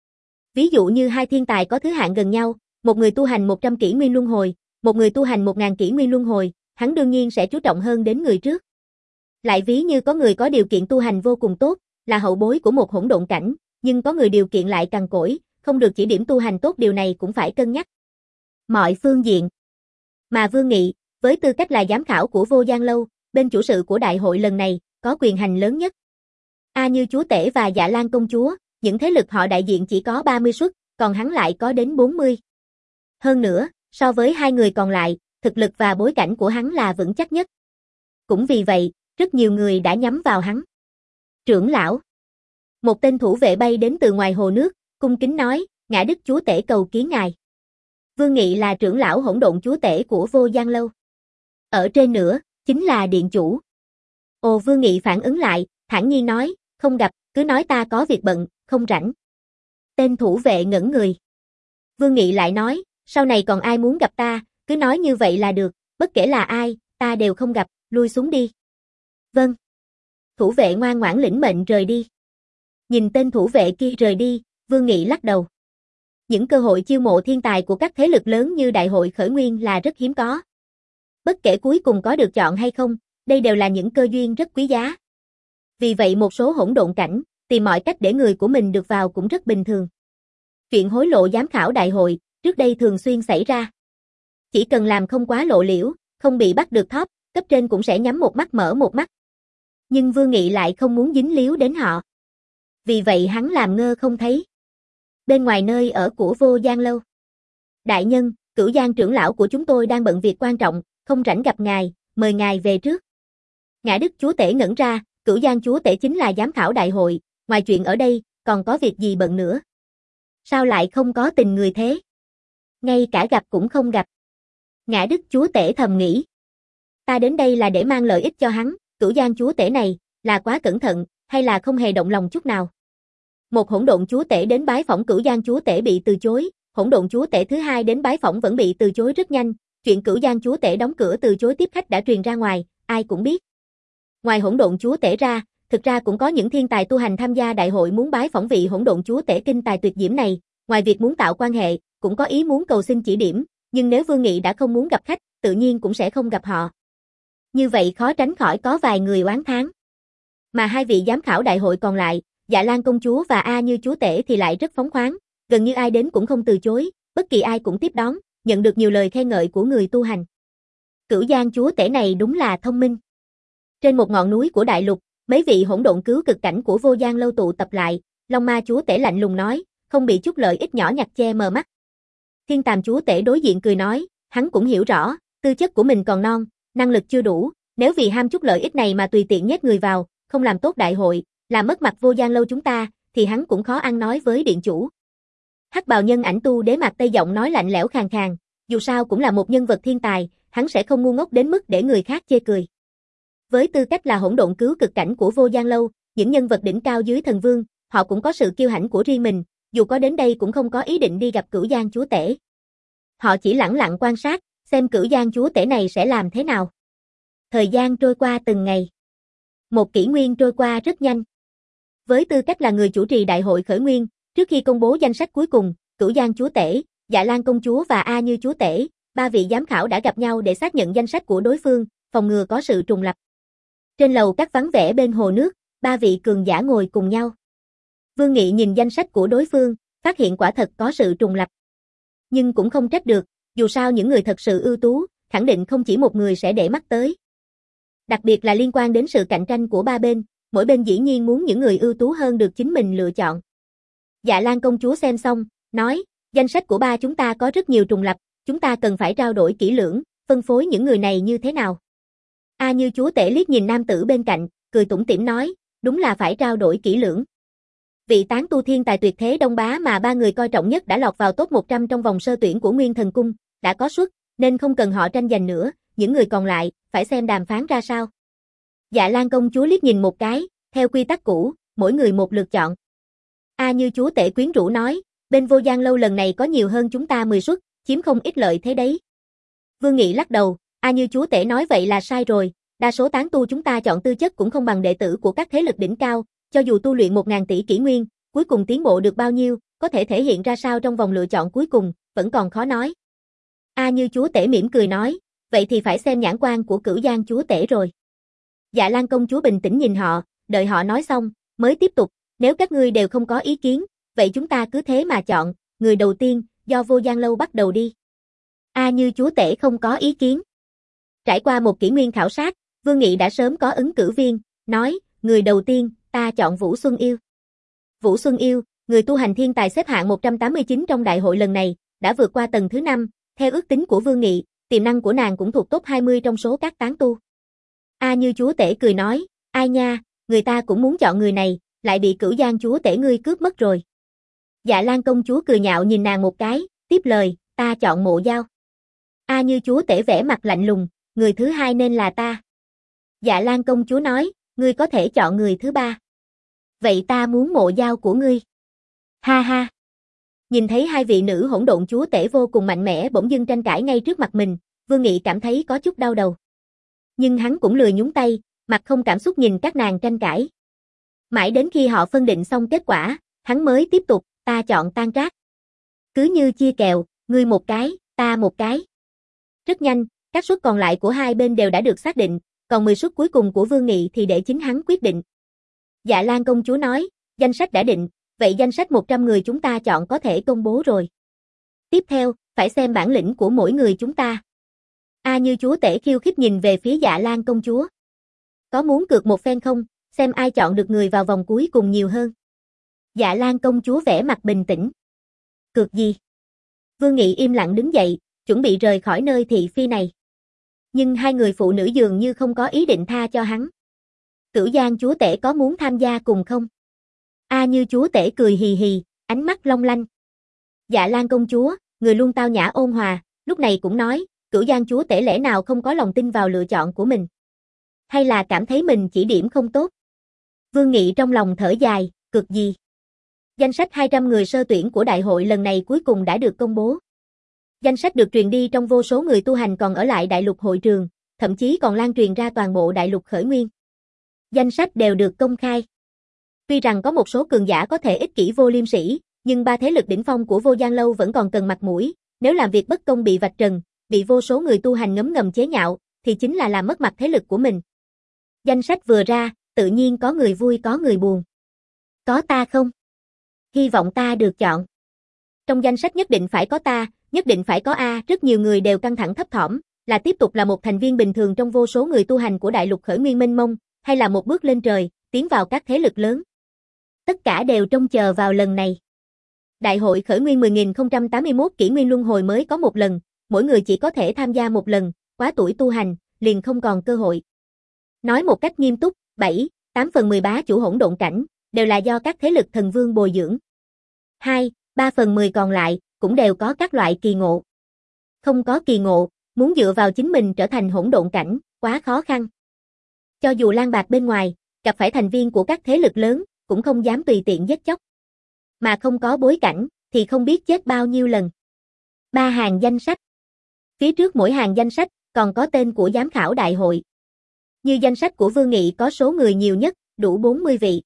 Ví dụ như hai thiên tài có thứ hạng gần nhau, một người tu hành một trăm kỷ nguyên luân hồi, một người tu hành một nghìn kỷ nguyên luân hồi, hắn đương nhiên sẽ chú trọng hơn đến người trước. Lại ví như có người có điều kiện tu hành vô cùng tốt, là hậu bối của một hỗn độn cảnh, nhưng có người điều kiện lại cằn cỗi, không được chỉ điểm tu hành tốt, điều này cũng phải cân nhắc. Mọi phương diện. Mà Vương Nghị, với tư cách là giám khảo của Vô Gian Lâu, bên chủ sự của đại hội lần này, có quyền hành lớn nhất. A Như chúa tể và Dạ Lan công chúa, những thế lực họ đại diện chỉ có ba mươi suất, còn hắn lại có đến bốn mươi. Hơn nữa, so với hai người còn lại, thực lực và bối cảnh của hắn là vững chắc nhất. Cũng vì vậy, rất nhiều người đã nhắm vào hắn. Trưởng lão. Một tên thủ vệ bay đến từ ngoài hồ nước, cung kính nói, Ngã Đức chúa tể cầu kiến ngài. Vương Nghị là trưởng lão hỗn độn chúa tể của Vô Gian Lâu. Ở trên nữa, chính là điện chủ. Ồ, Vương Nghị phản ứng lại, thản nhiên nói, không gặp, cứ nói ta có việc bận, không rảnh. Tên thủ vệ ngẩn người. Vương Nghị lại nói, sau này còn ai muốn gặp ta, cứ nói như vậy là được, bất kể là ai, ta đều không gặp, lui xuống đi. Vâng. Thủ vệ ngoan ngoãn lĩnh mệnh rời đi. Nhìn tên thủ vệ kia rời đi, Vương Nghị lắc đầu. Những cơ hội chiêu mộ thiên tài của các thế lực lớn như Đại hội Khởi Nguyên là rất hiếm có. Bất kể cuối cùng có được chọn hay không, đây đều là những cơ duyên rất quý giá. Vì vậy một số hỗn độn cảnh, tìm mọi cách để người của mình được vào cũng rất bình thường. Chuyện hối lộ giám khảo đại hội, trước đây thường xuyên xảy ra. Chỉ cần làm không quá lộ liễu, không bị bắt được thóp, cấp trên cũng sẽ nhắm một mắt mở một mắt. Nhưng Vương Nghị lại không muốn dính líu đến họ. Vì vậy hắn làm ngơ không thấy. Bên ngoài nơi ở của Vô Gian Lâu. Đại nhân, Cửu Giang trưởng lão của chúng tôi đang bận việc quan trọng, không rảnh gặp ngài, mời ngài về trước. Ngã Đức chúa tể ngẩn ra, Cửu Giang chúa tể chính là giám khảo đại hội, ngoài chuyện ở đây, còn có việc gì bận nữa? Sao lại không có tình người thế? Ngay cả gặp cũng không gặp. Ngã Đức chúa tể thầm nghĩ. Ta đến đây là để mang lợi ích cho hắn, Cửu Giang chúa tể này, là quá cẩn thận, hay là không hề động lòng chút nào? Một hỗn độn chúa tể đến bái phỏng Cửu Giang chúa tể bị từ chối, hỗn độn chúa tể thứ hai đến bái phỏng vẫn bị từ chối rất nhanh, chuyện Cửu Giang chúa tể đóng cửa từ chối tiếp khách đã truyền ra ngoài, ai cũng biết. Ngoài hỗn độn chúa tể ra, thực ra cũng có những thiên tài tu hành tham gia đại hội muốn bái phỏng vị hỗn độn chúa tể kinh tài tuyệt diễm này, ngoài việc muốn tạo quan hệ, cũng có ý muốn cầu xin chỉ điểm, nhưng nếu Vương Nghị đã không muốn gặp khách, tự nhiên cũng sẽ không gặp họ. Như vậy khó tránh khỏi có vài người oán thán. Mà hai vị giám khảo đại hội còn lại, Dạ Lan công chúa và A Như chúa tể thì lại rất phóng khoáng, gần như ai đến cũng không từ chối, bất kỳ ai cũng tiếp đón, nhận được nhiều lời khen ngợi của người tu hành. Cửu Giang chúa tể này đúng là thông minh. Trên một ngọn núi của đại lục, mấy vị hỗn độn cứu cực cảnh của Vô Gian Lâu tụ tập lại, Long Ma chúa tể lạnh lùng nói, không bị chút lợi ích nhỏ nhặt che mờ mắt. Thiên Tàm chúa tể đối diện cười nói, hắn cũng hiểu rõ, tư chất của mình còn non, năng lực chưa đủ, nếu vì ham chút lợi ích này mà tùy tiện nhét người vào, không làm tốt đại hội, làm mất mặt Vô Gian Lâu chúng ta, thì hắn cũng khó ăn nói với điện chủ. Hắc bào nhân ảnh tu đế mặt tây giọng nói lạnh lẽo khàn khàn, dù sao cũng là một nhân vật thiên tài, hắn sẽ không ngu ngốc đến mức để người khác chê cười. Với tư cách là hỗn độn cứu cực cảnh của Vô Gian Lâu, những nhân vật đỉnh cao dưới thần vương, họ cũng có sự kiêu hãnh của riêng mình, dù có đến đây cũng không có ý định đi gặp Cửu Giang chúa tể. Họ chỉ lẳng lặng quan sát, xem Cửu Giang chúa tể này sẽ làm thế nào. Thời gian trôi qua từng ngày. Một kỷ nguyên trôi qua rất nhanh. Với tư cách là người chủ trì đại hội khởi nguyên, trước khi công bố danh sách cuối cùng, Cửu Giang chúa tể, Dạ Lan công chúa và A Như chúa tể, ba vị giám khảo đã gặp nhau để xác nhận danh sách của đối phương, phòng ngừa có sự trùng lặp. Trên lầu các vắng vẻ bên hồ nước, ba vị cường giả ngồi cùng nhau. Vương Nghị nhìn danh sách của đối phương, phát hiện quả thật có sự trùng lặp. Nhưng cũng không trách được, dù sao những người thật sự ưu tú, khẳng định không chỉ một người sẽ để mắt tới. Đặc biệt là liên quan đến sự cạnh tranh của ba bên, mỗi bên dĩ nhiên muốn những người ưu tú hơn được chính mình lựa chọn. Dạ Lan công chúa xem xong, nói, danh sách của ba chúng ta có rất nhiều trùng lặp, chúng ta cần phải trao đổi kỹ lưỡng, phân phối những người này như thế nào. A Như chúa tể liếc nhìn nam tử bên cạnh, cười tủm tỉm nói, đúng là phải trao đổi kỹ lưỡng. Vị tán tu thiên tài tuyệt thế Đông Bá mà ba người coi trọng nhất đã lọt vào top một trăm trong vòng sơ tuyển của Nguyên Thần Cung, đã có suất, nên không cần họ tranh giành nữa, những người còn lại, phải xem đàm phán ra sao. Dạ Lan công chúa liếc nhìn một cái, theo quy tắc cũ, mỗi người một lượt chọn. A Như chúa tể quyến rũ nói, bên Vô Gian Lâu lần này có nhiều hơn chúng ta mười suất, chiếm không ít lợi thế đấy. Vương Nghị lắc đầu, A Như chúa tể nói vậy là sai rồi, đa số tán tu chúng ta chọn tư chất cũng không bằng đệ tử của các thế lực đỉnh cao, cho dù tu luyện một ngàn tỷ kỷ nguyên, cuối cùng tiến bộ được bao nhiêu, có thể thể hiện ra sao trong vòng lựa chọn cuối cùng, vẫn còn khó nói. A Như chúa tể mỉm cười nói, vậy thì phải xem nhãn quan của Cửu Giang chúa tể rồi. Dạ Lan công chúa bình tĩnh nhìn họ, đợi họ nói xong, mới tiếp tục, nếu các ngươi đều không có ý kiến, vậy chúng ta cứ thế mà chọn, người đầu tiên, do Vô Gian Lâu bắt đầu đi. A Như chúa tể không có ý kiến. Trải qua một kỷ nguyên khảo sát, Vương Nghị đã sớm có ứng cử viên, nói, người đầu tiên, ta chọn Vũ Xuân Yêu. Vũ Xuân Yêu, người tu hành thiên tài xếp hạng một trăm tám mươi chín trong đại hội lần này, đã vượt qua tầng thứ năm, theo ước tính của Vương Nghị, tiềm năng của nàng cũng thuộc top hai mươi trong số các tán tu. A Như chúa tể cười nói, ai nha, người ta cũng muốn chọn người này, lại bị Cửu Giang chúa tể ngươi cướp mất rồi. Dạ Lan công chúa cười nhạo nhìn nàng một cái, tiếp lời, ta chọn Mộ Giao. A Như chúa tể vẻ mặt lạnh lùng, người thứ hai nên là ta. Dạ Lan công chúa nói, ngươi có thể chọn người thứ ba. Vậy ta muốn mộ dao của ngươi. Ha ha. Nhìn thấy hai vị nữ hỗn độn chúa tể vô cùng mạnh mẽ bỗng dưng tranh cãi ngay trước mặt mình, Vương Nghị cảm thấy có chút đau đầu. Nhưng hắn cũng lười nhúng tay, mặt không cảm xúc nhìn các nàng tranh cãi. Mãi đến khi họ phân định xong kết quả, hắn mới tiếp tục, ta chọn Tan Trác. Cứ như chia kèo, ngươi một cái, ta một cái. Rất nhanh, các suất còn lại của hai bên đều đã được xác định, còn mười suất cuối cùng của Vương Nghị thì để chính hắn quyết định. Dạ Lan công chúa nói, danh sách đã định, vậy danh sách một trăm người chúng ta chọn có thể công bố rồi. Tiếp theo, phải xem bản lĩnh của mỗi người chúng ta. A Như chúa tể khiêu khích nhìn về phía Dạ Lan công chúa. Có muốn cược một phen không, xem ai chọn được người vào vòng cuối cùng nhiều hơn. Dạ Lan công chúa vẻ mặt bình tĩnh. Cược gì? Vương Nghị im lặng đứng dậy, chuẩn bị rời khỏi nơi thị phi này. Nhưng hai người phụ nữ dường như không có ý định tha cho hắn. Cửu Giang chúa tể có muốn tham gia cùng không? A Như chúa tể cười hì hì, ánh mắt long lanh. Dạ Lan công chúa, người luôn tao nhã ôn hòa, lúc này cũng nói, Cửu Giang chúa tể lẽ nào không có lòng tin vào lựa chọn của mình? Hay là cảm thấy mình chỉ điểm không tốt? Vương Nghị trong lòng thở dài, cực gì? Danh sách hai trăm người sơ tuyển của đại hội lần này cuối cùng đã được công bố. Danh sách được truyền đi trong vô số người tu hành còn ở lại đại lục hội trường, thậm chí còn lan truyền ra toàn bộ đại lục khởi nguyên. Danh sách đều được công khai. Tuy rằng có một số cường giả có thể ích kỷ vô liêm sỉ, nhưng ba thế lực đỉnh phong của Vô Giang Lâu vẫn còn cần mặt mũi, nếu làm việc bất công bị vạch trần, bị vô số người tu hành ngấm ngầm chế nhạo, thì chính là làm mất mặt thế lực của mình. Danh sách vừa ra, tự nhiên có người vui có người buồn. Có ta không? Hy vọng ta được chọn. Trong danh sách nhất định phải có ta, nhất định phải có A, rất nhiều người đều căng thẳng thấp thỏm, là tiếp tục là một thành viên bình thường trong vô số người tu hành của đại lục khởi nguyên mênh mông, hay là một bước lên trời, tiến vào các thế lực lớn. Tất cả đều trông chờ vào lần này. Đại hội khởi nguyên mười nghìn không trăm tám mươi mốt kỷ nguyên luân hồi mới có một lần, mỗi người chỉ có thể tham gia một lần, quá tuổi tu hành, liền không còn cơ hội. Nói một cách nghiêm túc, bảy, tám phần mười bá chủ hỗn độn cảnh, đều là do các thế lực thần vương bồi dưỡng. hai, ba phần mười còn lại, cũng đều có các loại kỳ ngộ. Không có kỳ ngộ, muốn dựa vào chính mình trở thành hỗn độn cảnh, quá khó khăn. Cho dù lang bạt bên ngoài, gặp phải thành viên của các thế lực lớn, cũng không dám tùy tiện giết chóc. Mà không có bối cảnh, thì không biết chết bao nhiêu lần. Ba hàng danh sách. Phía trước mỗi hàng danh sách, còn có tên của giám khảo đại hội. Như danh sách của Vương Nghị có số người nhiều nhất, đủ bốn mươi vị.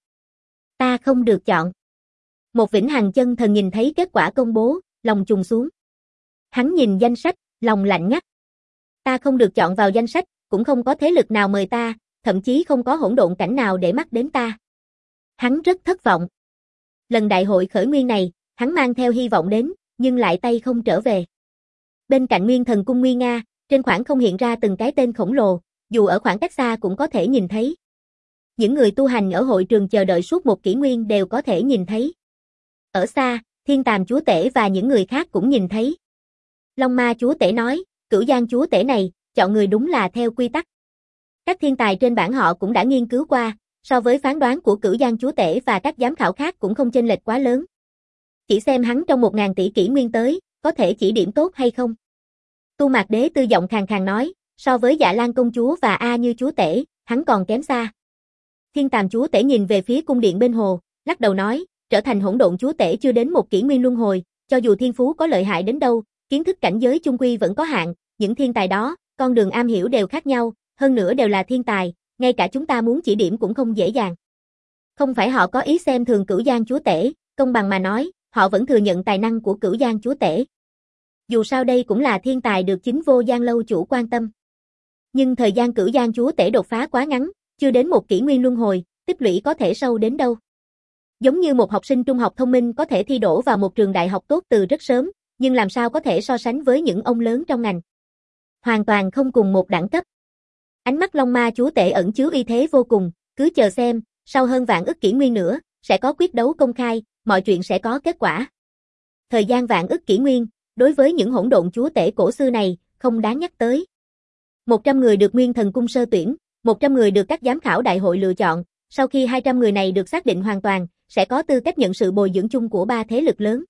Ta không được chọn. Một vĩnh hằng chân thần nhìn thấy kết quả công bố, lòng trùng xuống. Hắn nhìn danh sách, lòng lạnh ngắt. Ta không được chọn vào danh sách, cũng không có thế lực nào mời ta, thậm chí không có hỗn độn cảnh nào để mắt đến ta. Hắn rất thất vọng. Lần đại hội khởi nguyên này, hắn mang theo hy vọng đến, nhưng lại tay không trở về. Bên cạnh Nguyên Thần Cung nguy nga, trên khoảng không hiện ra từng cái tên khổng lồ, dù ở khoảng cách xa cũng có thể nhìn thấy. Những người tu hành ở hội trường chờ đợi suốt một kỷ nguyên đều có thể nhìn thấy. Ở xa, Thiên Tàm chúa tể và những người khác cũng nhìn thấy. Long Ma chúa tể nói, Cửu Giang chúa tể này, chọn người đúng là theo quy tắc. Các thiên tài trên bảng họ cũng đã nghiên cứu qua, so với phán đoán của Cửu Giang chúa tể và các giám khảo khác cũng không chênh lệch quá lớn. Chỉ xem hắn trong một ngàn tỷ kỷ nguyên tới, có thể chỉ điểm tốt hay không. Tu Mạc Đế tư giọng khàn khàn nói, so với Dạ Lan công chúa và A Như chúa tể, hắn còn kém xa. Thiên Tàm chúa tể nhìn về phía cung điện bên hồ, lắc đầu nói, trở thành hỗn độn chúa tể chưa đến một kỷ nguyên luân hồi, cho dù thiên phú có lợi hại đến đâu, kiến thức cảnh giới chung quy vẫn có hạn, những thiên tài đó, con đường am hiểu đều khác nhau, hơn nữa đều là thiên tài, ngay cả chúng ta muốn chỉ điểm cũng không dễ dàng. Không phải họ có ý xem thường Cửu Giang chúa tể, công bằng mà nói, họ vẫn thừa nhận tài năng của Cửu Giang chúa tể. Dù sao đây cũng là thiên tài được chính Vô Giang lâu chủ quan tâm. Nhưng thời gian Cửu Giang chúa tể đột phá quá ngắn, chưa đến một kỷ nguyên luân hồi, tích lũy có thể sâu đến đâu. Giống như một học sinh trung học thông minh có thể thi đỗ vào một trường đại học tốt từ rất sớm, nhưng làm sao có thể so sánh với những ông lớn trong ngành. Hoàn toàn không cùng một đẳng cấp. Ánh mắt Long Ma chúa tể ẩn chứa uy thế vô cùng, cứ chờ xem, sau hơn vạn ức kỷ nguyên nữa, sẽ có quyết đấu công khai, mọi chuyện sẽ có kết quả. Thời gian vạn ức kỷ nguyên, đối với những hỗn độn chúa tể cổ xưa này, không đáng nhắc tới. một trăm người được Nguyên Thần Cung sơ tuyển, một trăm người được các giám khảo đại hội lựa chọn, sau khi hai trăm người này được xác định hoàn toàn, sẽ có tư cách nhận sự bồi dưỡng chung của ba thế lực lớn.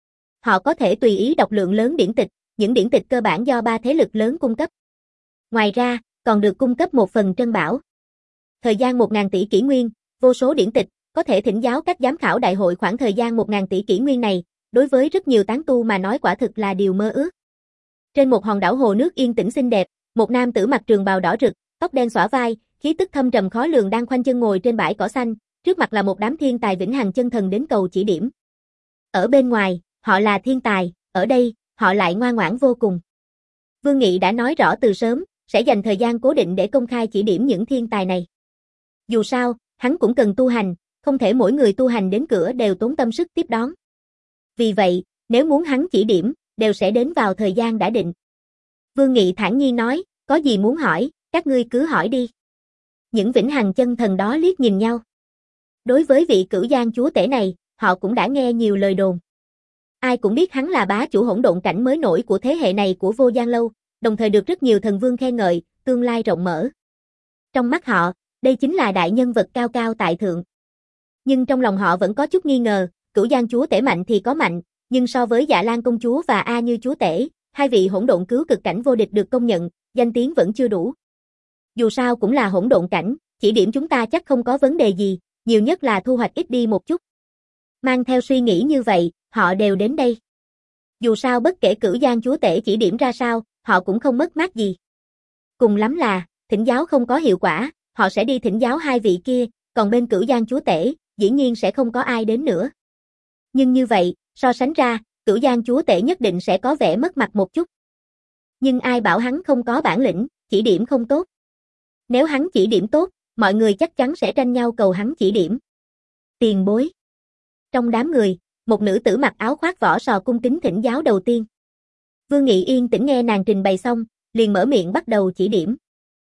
Họ có thể tùy ý đọc lượng lớn điển tịch, những điển tịch cơ bản do ba thế lực lớn cung cấp. Ngoài ra, còn được cung cấp một phần trân bảo. thời gian một nghìn tỷ kỷ nguyên, vô số điển tịch, có thể thỉnh giáo cách giám khảo đại hội khoảng thời gian một nghìn tỷ kỷ nguyên này, đối với rất nhiều tán tu mà nói quả thực là điều mơ ước. Trên một hòn đảo hồ nước yên tĩnh xinh đẹp, một nam tử mặc trường bào đỏ rực, tóc đen xõa vai, khí tức thâm trầm khó lường đang khoanh chân ngồi trên bãi cỏ xanh, trước mặt là một đám thiên tài vĩnh hằng chân thần đến cầu chỉ điểm. Ở bên ngoài, họ là thiên tài, ở đây, họ lại ngoan ngoãn vô cùng. Vương Nghị đã nói rõ từ sớm, sẽ dành thời gian cố định để công khai chỉ điểm những thiên tài này. Dù sao, hắn cũng cần tu hành, không thể mỗi người tu hành đến cửa đều tốn tâm sức tiếp đón. Vì vậy, nếu muốn hắn chỉ điểm, đều sẽ đến vào thời gian đã định. Vương Nghị thản nhiên nói, có gì muốn hỏi, các ngươi cứ hỏi đi. Những vĩnh hằng chân thần đó liếc nhìn nhau. Đối với vị Cửu Giang chúa tể này, họ cũng đã nghe nhiều lời đồn. Ai cũng biết hắn là bá chủ hỗn độn cảnh mới nổi của thế hệ này của Vô Gian Lâu, đồng thời được rất nhiều thần vương khen ngợi, tương lai rộng mở. Trong mắt họ, đây chính là đại nhân vật cao cao tại thượng. Nhưng trong lòng họ vẫn có chút nghi ngờ, Cửu Giang chúa tể mạnh thì có mạnh, nhưng so với Dạ Lan công chúa và A Như chúa tể, hai vị hỗn độn cứu cực cảnh vô địch được công nhận, danh tiếng vẫn chưa đủ. Dù sao cũng là hỗn độn cảnh, chỉ điểm chúng ta chắc không có vấn đề gì, nhiều nhất là thu hoạch ít đi một chút. Mang theo suy nghĩ như vậy, họ đều đến đây. Dù sao bất kể Cửu Giang chúa tể chỉ điểm ra sao, họ cũng không mất mát gì. Cùng lắm là, thỉnh giáo không có hiệu quả, họ sẽ đi thỉnh giáo hai vị kia, còn bên Cửu Giang chúa tể, dĩ nhiên sẽ không có ai đến nữa. Nhưng như vậy, so sánh ra, Cửu Giang chúa tể nhất định sẽ có vẻ mất mặt một chút. Nhưng ai bảo hắn không có bản lĩnh, chỉ điểm không tốt. Nếu hắn chỉ điểm tốt, mọi người chắc chắn sẽ tranh nhau cầu hắn chỉ điểm. Tiền bối. Trong đám người, một nữ tử mặc áo khoác vỏ sò cung kính thỉnh giáo đầu tiên. Vương Nghị yên tĩnh nghe nàng trình bày xong, liền mở miệng bắt đầu chỉ điểm.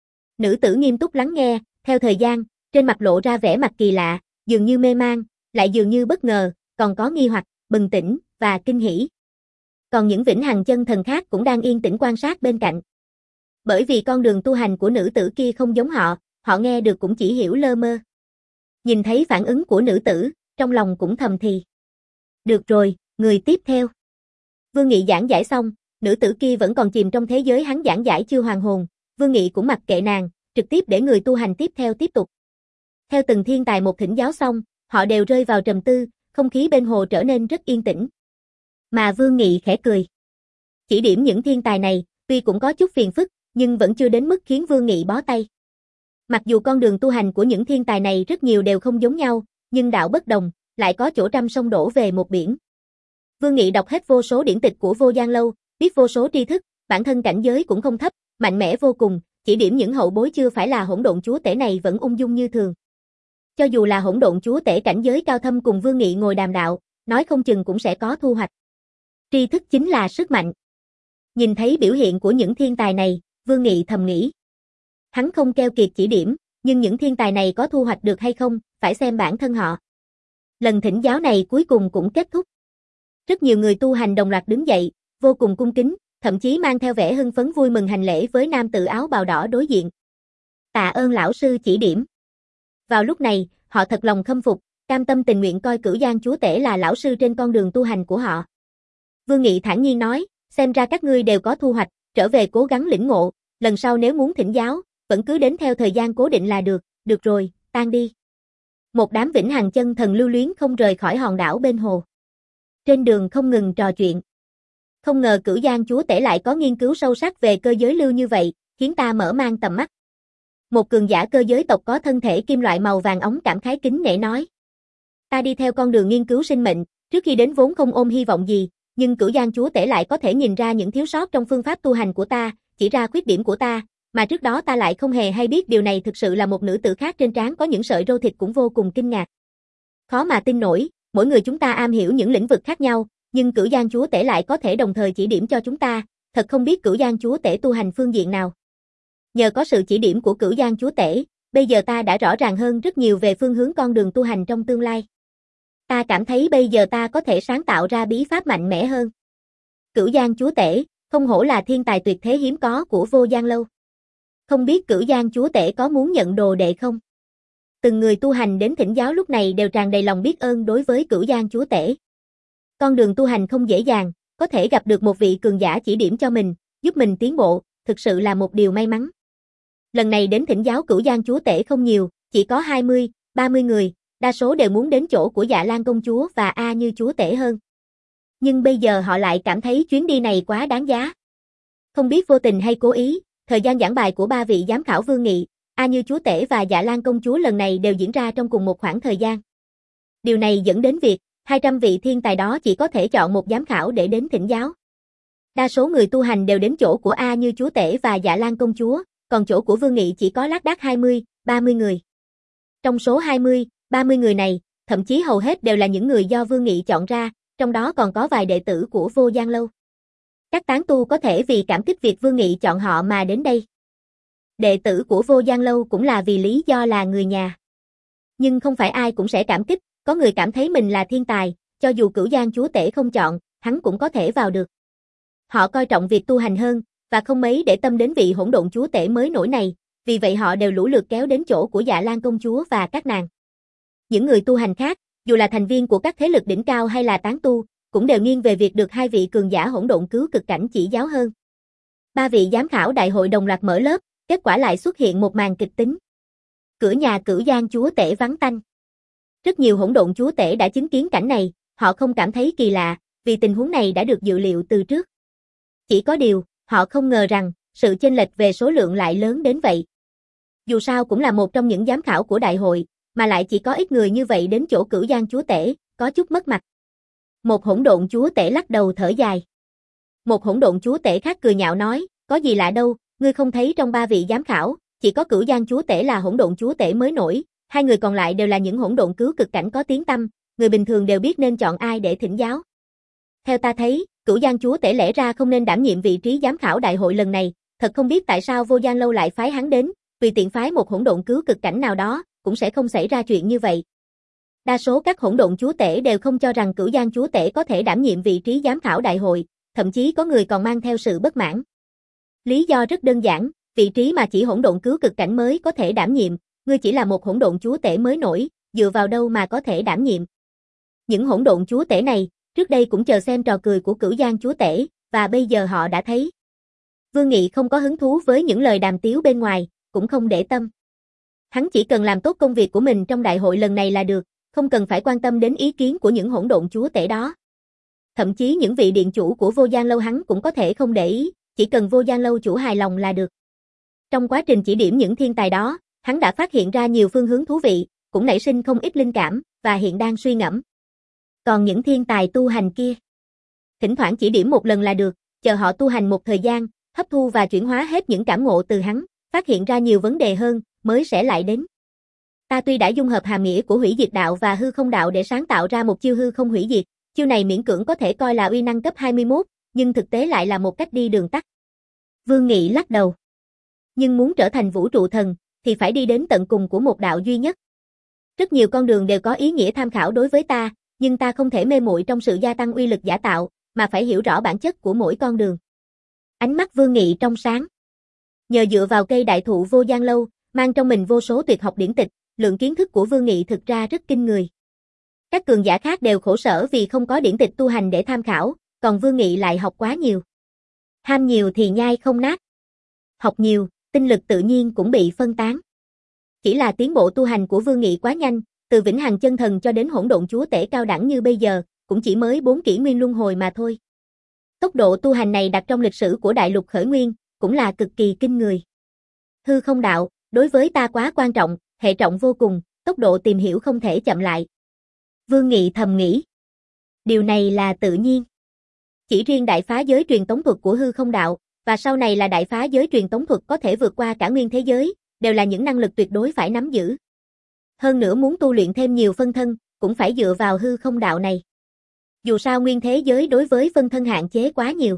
Nữ tử nghiêm túc lắng nghe, theo thời gian, trên mặt lộ ra vẻ mặt kỳ lạ, dường như mê man, lại dường như bất ngờ, còn có nghi hoặc, bừng tỉnh và kinh hỉ. Còn những vĩnh hằng chân thần khác cũng đang yên tĩnh quan sát bên cạnh. Bởi vì con đường tu hành của nữ tử kia không giống họ, họ nghe được cũng chỉ hiểu lơ mơ. Nhìn thấy phản ứng của nữ tử, trong lòng cũng thầm thì. Được rồi, người tiếp theo. Vương Nghị giảng giải xong, nữ tử kia vẫn còn chìm trong thế giới hắn giảng giải chưa hoàn hồn, Vương Nghị cũng mặc kệ nàng, trực tiếp để người tu hành tiếp theo tiếp tục. Theo từng thiên tài một thỉnh giáo xong, họ đều rơi vào trầm tư, không khí bên hồ trở nên rất yên tĩnh. Mà Vương Nghị khẽ cười. Chỉ điểm những thiên tài này, tuy cũng có chút phiền phức, nhưng vẫn chưa đến mức khiến Vương Nghị bó tay. Mặc dù con đường tu hành của những thiên tài này rất nhiều đều không giống nhau, nhưng đạo bất đồng, lại có chỗ trăm sông đổ về một biển. Vương Nghị đọc hết vô số điển tịch của Vô Gian Lâu, biết vô số tri thức, bản thân cảnh giới cũng không thấp, mạnh mẽ vô cùng, chỉ điểm những hậu bối chưa phải là hỗn độn chúa tể này vẫn ung dung như thường. Cho dù là hỗn độn chúa tể cảnh giới cao thâm cùng Vương Nghị ngồi đàm đạo, nói không chừng cũng sẽ có thu hoạch. Tri thức chính là sức mạnh. Nhìn thấy biểu hiện của những thiên tài này, Vương Nghị thầm nghĩ. Hắn không keo kiệt chỉ điểm, nhưng những thiên tài này có thu hoạch được hay không, phải xem bản thân họ. Lần thỉnh giáo này cuối cùng cũng kết thúc. Rất nhiều người tu hành đồng loạt đứng dậy, vô cùng cung kính, thậm chí mang theo vẻ hưng phấn vui mừng hành lễ với nam tử áo bào đỏ đối diện. Tạ ơn lão sư chỉ điểm. Vào lúc này, họ thật lòng khâm phục, cam tâm tình nguyện coi Cửu Giang chúa tể là lão sư trên con đường tu hành của họ. Vương Nghị thản nhiên nói, xem ra các ngươi đều có thu hoạch, trở về cố gắng lĩnh ngộ, lần sau nếu muốn thỉnh giáo, vẫn cứ đến theo thời gian cố định là được, được rồi, tan đi. Một đám vĩnh hằng chân thần lưu luyến không rời khỏi hòn đảo bên hồ. Trên đường không ngừng trò chuyện. Không ngờ Cửu Giang chúa tể lại có nghiên cứu sâu sắc về cơ giới lưu như vậy, khiến ta mở mang tầm mắt. Một cường giả cơ giới tộc có thân thể kim loại màu vàng óng cảm khái kính nể nói. Ta đi theo con đường nghiên cứu sinh mệnh, trước khi đến vốn không ôm hy vọng gì, nhưng Cửu Giang chúa tể lại có thể nhìn ra những thiếu sót trong phương pháp tu hành của ta, chỉ ra khuyết điểm của ta, mà trước đó ta lại không hề hay biết điều này thực sự là một nữ tử khác trên trán có những sợi râu thịt cũng vô cùng kinh ngạc. Khó mà tin nổi, mỗi người chúng ta am hiểu những lĩnh vực khác nhau, nhưng Cửu Giang chúa tể lại có thể đồng thời chỉ điểm cho chúng ta, thật không biết Cửu Giang chúa tể tu hành phương diện nào. Nhờ có sự chỉ điểm của Cửu Giang chúa tể, bây giờ ta đã rõ ràng hơn rất nhiều về phương hướng con đường tu hành trong tương lai. Ta cảm thấy bây giờ ta có thể sáng tạo ra bí pháp mạnh mẽ hơn. Cửu Giang chúa tể, không hổ là thiên tài tuyệt thế hiếm có của Vô Gian Lâu. Không biết Cửu Giang chúa tể có muốn nhận đồ đệ không? Từng người tu hành đến thỉnh giáo lúc này đều tràn đầy lòng biết ơn đối với Cửu Giang chúa tể. Con đường tu hành không dễ dàng, có thể gặp được một vị cường giả chỉ điểm cho mình, giúp mình tiến bộ, thực sự là một điều may mắn. Lần này đến thỉnh giáo Cửu Giang chúa tể không nhiều, chỉ có hai mươi, ba mươi người, đa số đều muốn đến chỗ của Dạ Lan công chúa và A Như chúa tể hơn. Nhưng bây giờ họ lại cảm thấy chuyến đi này quá đáng giá. Không biết vô tình hay cố ý, thời gian giảng bài của ba vị giám khảo Vương Nghị, A Như chúa tể và Dạ Lan công chúa lần này đều diễn ra trong cùng một khoảng thời gian. Điều này dẫn đến việc hai trăm vị thiên tài đó chỉ có thể chọn một giám khảo để đến thỉnh giáo. Đa số người tu hành đều đến chỗ của A Như chúa tể và Dạ Lan công chúa, còn chỗ của Vương Nghị chỉ có lác đác hai mươi, ba mươi người. Trong số hai mươi, ba mươi người này, thậm chí hầu hết đều là những người do Vương Nghị chọn ra, trong đó còn có vài đệ tử của Vô Gian Lâu. Các tán tu có thể vì cảm kích việc Vương Nghị chọn họ mà đến đây. Đệ tử của Vô Gian Lâu cũng là vì lý do là người nhà. Nhưng không phải ai cũng sẽ cảm kích, có người cảm thấy mình là thiên tài, cho dù Cửu Giang chúa tể không chọn, hắn cũng có thể vào được. Họ coi trọng việc tu hành hơn, và không mấy để tâm đến vị hỗn độn chúa tể mới nổi này, vì vậy họ đều lũ lượt kéo đến chỗ của Dạ Lan công chúa và các nàng. Những người tu hành khác, dù là thành viên của các thế lực đỉnh cao hay là tán tu, cũng đều nghiêng về việc được hai vị cường giả hỗn độn cứu cực cảnh chỉ giáo hơn. Ba vị giám khảo đại hội đồng loạt mở lớp, kết quả lại xuất hiện một màn kịch tính. Cửa nhà Cửu Giang chúa tể vắng tanh. Rất nhiều hỗn độn chúa tể đã chứng kiến cảnh này, họ không cảm thấy kỳ lạ, vì tình huống này đã được dự liệu từ trước. Chỉ có điều, họ không ngờ rằng, sự chênh lệch về số lượng lại lớn đến vậy. Dù sao cũng là một trong những giám khảo của đại hội, mà lại chỉ có ít người như vậy đến chỗ Cửu Giang chúa tể, có chút mất mặt. Một hỗn độn chúa tể lắc đầu thở dài. Một hỗn độn chúa tể khác cười nhạo nói, có gì lạ đâu, ngươi không thấy trong ba vị giám khảo, chỉ có Cửu Giang chúa tể là hỗn độn chúa tể mới nổi, hai người còn lại đều là những hỗn độn cứu cực cảnh có tiếng tăm, người bình thường đều biết nên chọn ai để thỉnh giáo. Theo ta thấy, Cửu Giang chúa tể lẽ ra không nên đảm nhiệm vị trí giám khảo đại hội lần này, thật không biết tại sao Vô Gian Lâu lại phái hắn đến, vì tiện phái một hỗn độn cứu cực cảnh nào đó, cũng sẽ không xảy ra chuyện như vậy. Đa số các hỗn độn chúa tể đều không cho rằng Cửu Giang chúa tể có thể đảm nhiệm vị trí giám khảo đại hội, thậm chí có người còn mang theo sự bất mãn. Lý do rất đơn giản, vị trí mà chỉ hỗn độn cứu cực cảnh mới có thể đảm nhiệm, ngươi chỉ là một hỗn độn chúa tể mới nổi, dựa vào đâu mà có thể đảm nhiệm. Những hỗn độn chúa tể này, trước đây cũng chờ xem trò cười của Cửu Giang chúa tể, và bây giờ họ đã thấy. Vương Nghị không có hứng thú với những lời đàm tiếu bên ngoài, cũng không để tâm. Hắn chỉ cần làm tốt công việc của mình trong đại hội lần này là được, không cần phải quan tâm đến ý kiến của những hỗn độn chúa tể đó. Thậm chí những vị điện chủ của Vô Gian Lâu hắn cũng có thể không để ý, chỉ cần Vô Gian Lâu chủ hài lòng là được. Trong quá trình chỉ điểm những thiên tài đó, hắn đã phát hiện ra nhiều phương hướng thú vị, cũng nảy sinh không ít linh cảm, và hiện đang suy ngẫm. Còn những thiên tài tu hành kia, thỉnh thoảng chỉ điểm một lần là được, chờ họ tu hành một thời gian, hấp thu và chuyển hóa hết những cảm ngộ từ hắn, phát hiện ra nhiều vấn đề hơn, mới sẽ lại đến. Ta tuy đã dung hợp hàm nghĩa của hủy diệt đạo và hư không đạo để sáng tạo ra một chiêu hư không hủy diệt, chiêu này miễn cưỡng có thể coi là uy năng cấp hai mươi mốt, nhưng thực tế lại là một cách đi đường tắt. Vương Nghị lắc đầu. Nhưng muốn trở thành vũ trụ thần, thì phải đi đến tận cùng của một đạo duy nhất. Rất nhiều con đường đều có ý nghĩa tham khảo đối với ta, nhưng ta không thể mê muội trong sự gia tăng uy lực giả tạo, mà phải hiểu rõ bản chất của mỗi con đường. Ánh mắt Vương Nghị trong sáng. Nhờ dựa vào cây đại thụ Vô Gian Lâu, mang trong mình vô số tuyệt học điển tịch, lượng kiến thức của Vương Nghị thực ra rất kinh người. Các cường giả khác đều khổ sở vì không có điển tịch tu hành để tham khảo, còn Vương Nghị lại học quá nhiều. Ham nhiều thì nhai không nát. Học nhiều, tinh lực tự nhiên cũng bị phân tán. Chỉ là tiến bộ tu hành của Vương Nghị quá nhanh, từ vĩnh hằng chân thần cho đến hỗn độn chúa tể cao đẳng như bây giờ, cũng chỉ mới bốn kỷ nguyên luân hồi mà thôi. Tốc độ tu hành này đặt trong lịch sử của đại lục khởi nguyên, cũng là cực kỳ kinh người. Hư không đạo, đối với ta quá quan trọng, hệ trọng vô cùng, tốc độ tìm hiểu không thể chậm lại. Vương Nghị thầm nghĩ. Điều này là tự nhiên. Chỉ riêng đại phá giới truyền tống thuật của hư không đạo, và sau này là đại phá giới truyền tống thuật có thể vượt qua cả nguyên thế giới, đều là những năng lực tuyệt đối phải nắm giữ. Hơn nữa muốn tu luyện thêm nhiều phân thân, cũng phải dựa vào hư không đạo này. Dù sao nguyên thế giới đối với phân thân hạn chế quá nhiều.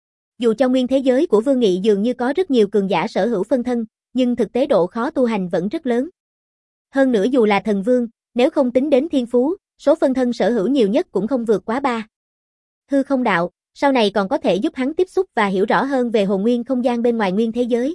Dù cho nguyên thế giới của Vương Nghị dường như có rất nhiều cường giả sở hữu phân thân, nhưng thực tế độ khó tu hành vẫn rất lớn. Hơn nữa dù là thần vương, nếu không tính đến thiên phú, số phân thân sở hữu nhiều nhất cũng không vượt quá ba. Hư không đạo, sau này còn có thể giúp hắn tiếp xúc và hiểu rõ hơn về hồn nguyên không gian bên ngoài nguyên thế giới.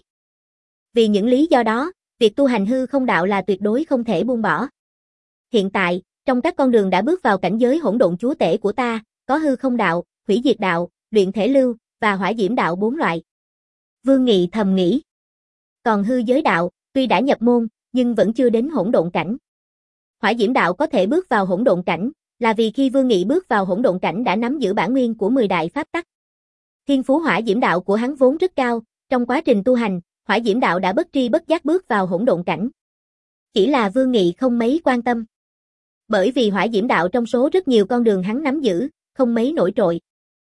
Vì những lý do đó, việc tu hành hư không đạo là tuyệt đối không thể buông bỏ. Hiện tại, trong các con đường đã bước vào cảnh giới hỗn độn chúa tể của ta, có hư không đạo, hủy diệt đạo, luyện thể lưu, và hỏa diễm đạo bốn loại. Vương Nghị thầm nghĩ. Còn hư giới đạo, tuy đã nhập môn, nhưng vẫn chưa đến hỗn độn cảnh. Hỏa Diễm Đạo có thể bước vào hỗn độn cảnh, là vì khi Vương Nghị bước vào hỗn độn cảnh đã nắm giữ bản nguyên của mười đại pháp tắc. Thiên phú Hỏa Diễm Đạo của hắn vốn rất cao, trong quá trình tu hành, Hỏa Diễm Đạo đã bất tri bất giác bước vào hỗn độn cảnh. Chỉ là Vương Nghị không mấy quan tâm. Bởi vì Hỏa Diễm Đạo trong số rất nhiều con đường hắn nắm giữ, không mấy nổi trội.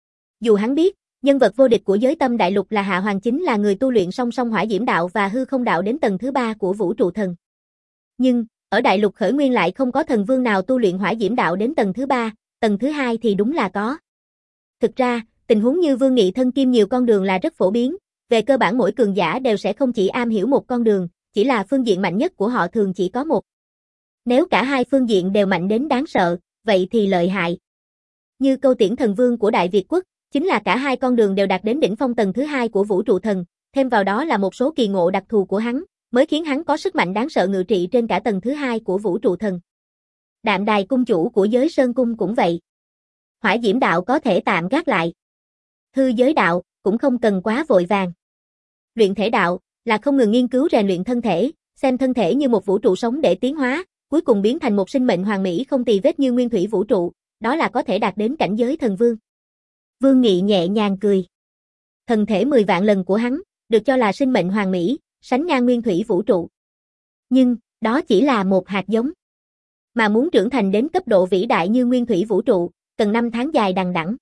Dù hắn biết, nhân vật vô địch của giới tâm đại lục là Hạ Hoàng chính là người tu luyện song song Hỏa Diễm Đạo và Hư Không Đạo đến tầng thứ ba của vũ trụ thần. Nhưng, ở đại lục khởi nguyên lại không có thần vương nào tu luyện Hỏa Diễm Đạo đến tầng thứ ba, tầng thứ hai thì đúng là có. Thực ra, tình huống như Vương Nghị thân kim nhiều con đường là rất phổ biến, về cơ bản mỗi cường giả đều sẽ không chỉ am hiểu một con đường, chỉ là phương diện mạnh nhất của họ thường chỉ có một. Nếu cả hai phương diện đều mạnh đến đáng sợ, vậy thì lợi hại. Như Câu Tiễn Thần Vương của Đại Việt Quốc, chính là cả hai con đường đều đạt đến đỉnh phong tầng thứ hai của vũ trụ thần, thêm vào đó là một số kỳ ngộ đặc thù của hắn, mới khiến hắn có sức mạnh đáng sợ ngự trị trên cả tầng thứ hai của vũ trụ thần. Đạm Đài cung chủ của giới Sơn Cung cũng vậy. Hỏa Diễm Đạo có thể tạm gác lại. Hư Giới Đạo cũng không cần quá vội vàng. Luyện Thể Đạo là không ngừng nghiên cứu rèn luyện thân thể, xem thân thể như một vũ trụ sống để tiến hóa, cuối cùng biến thành một sinh mệnh hoàn mỹ không tì vết như nguyên thủy vũ trụ, đó là có thể đạt đến cảnh giới thần vương. Vương Nghị nhẹ nhàng cười. Thần thể mười vạn lần của hắn, được cho là sinh mệnh hoàn mỹ, sánh ngang nguyên thủy vũ trụ. Nhưng, đó chỉ là một hạt giống. Mà muốn trưởng thành đến cấp độ vĩ đại như nguyên thủy vũ trụ, cần năm tháng dài đằng đẵng.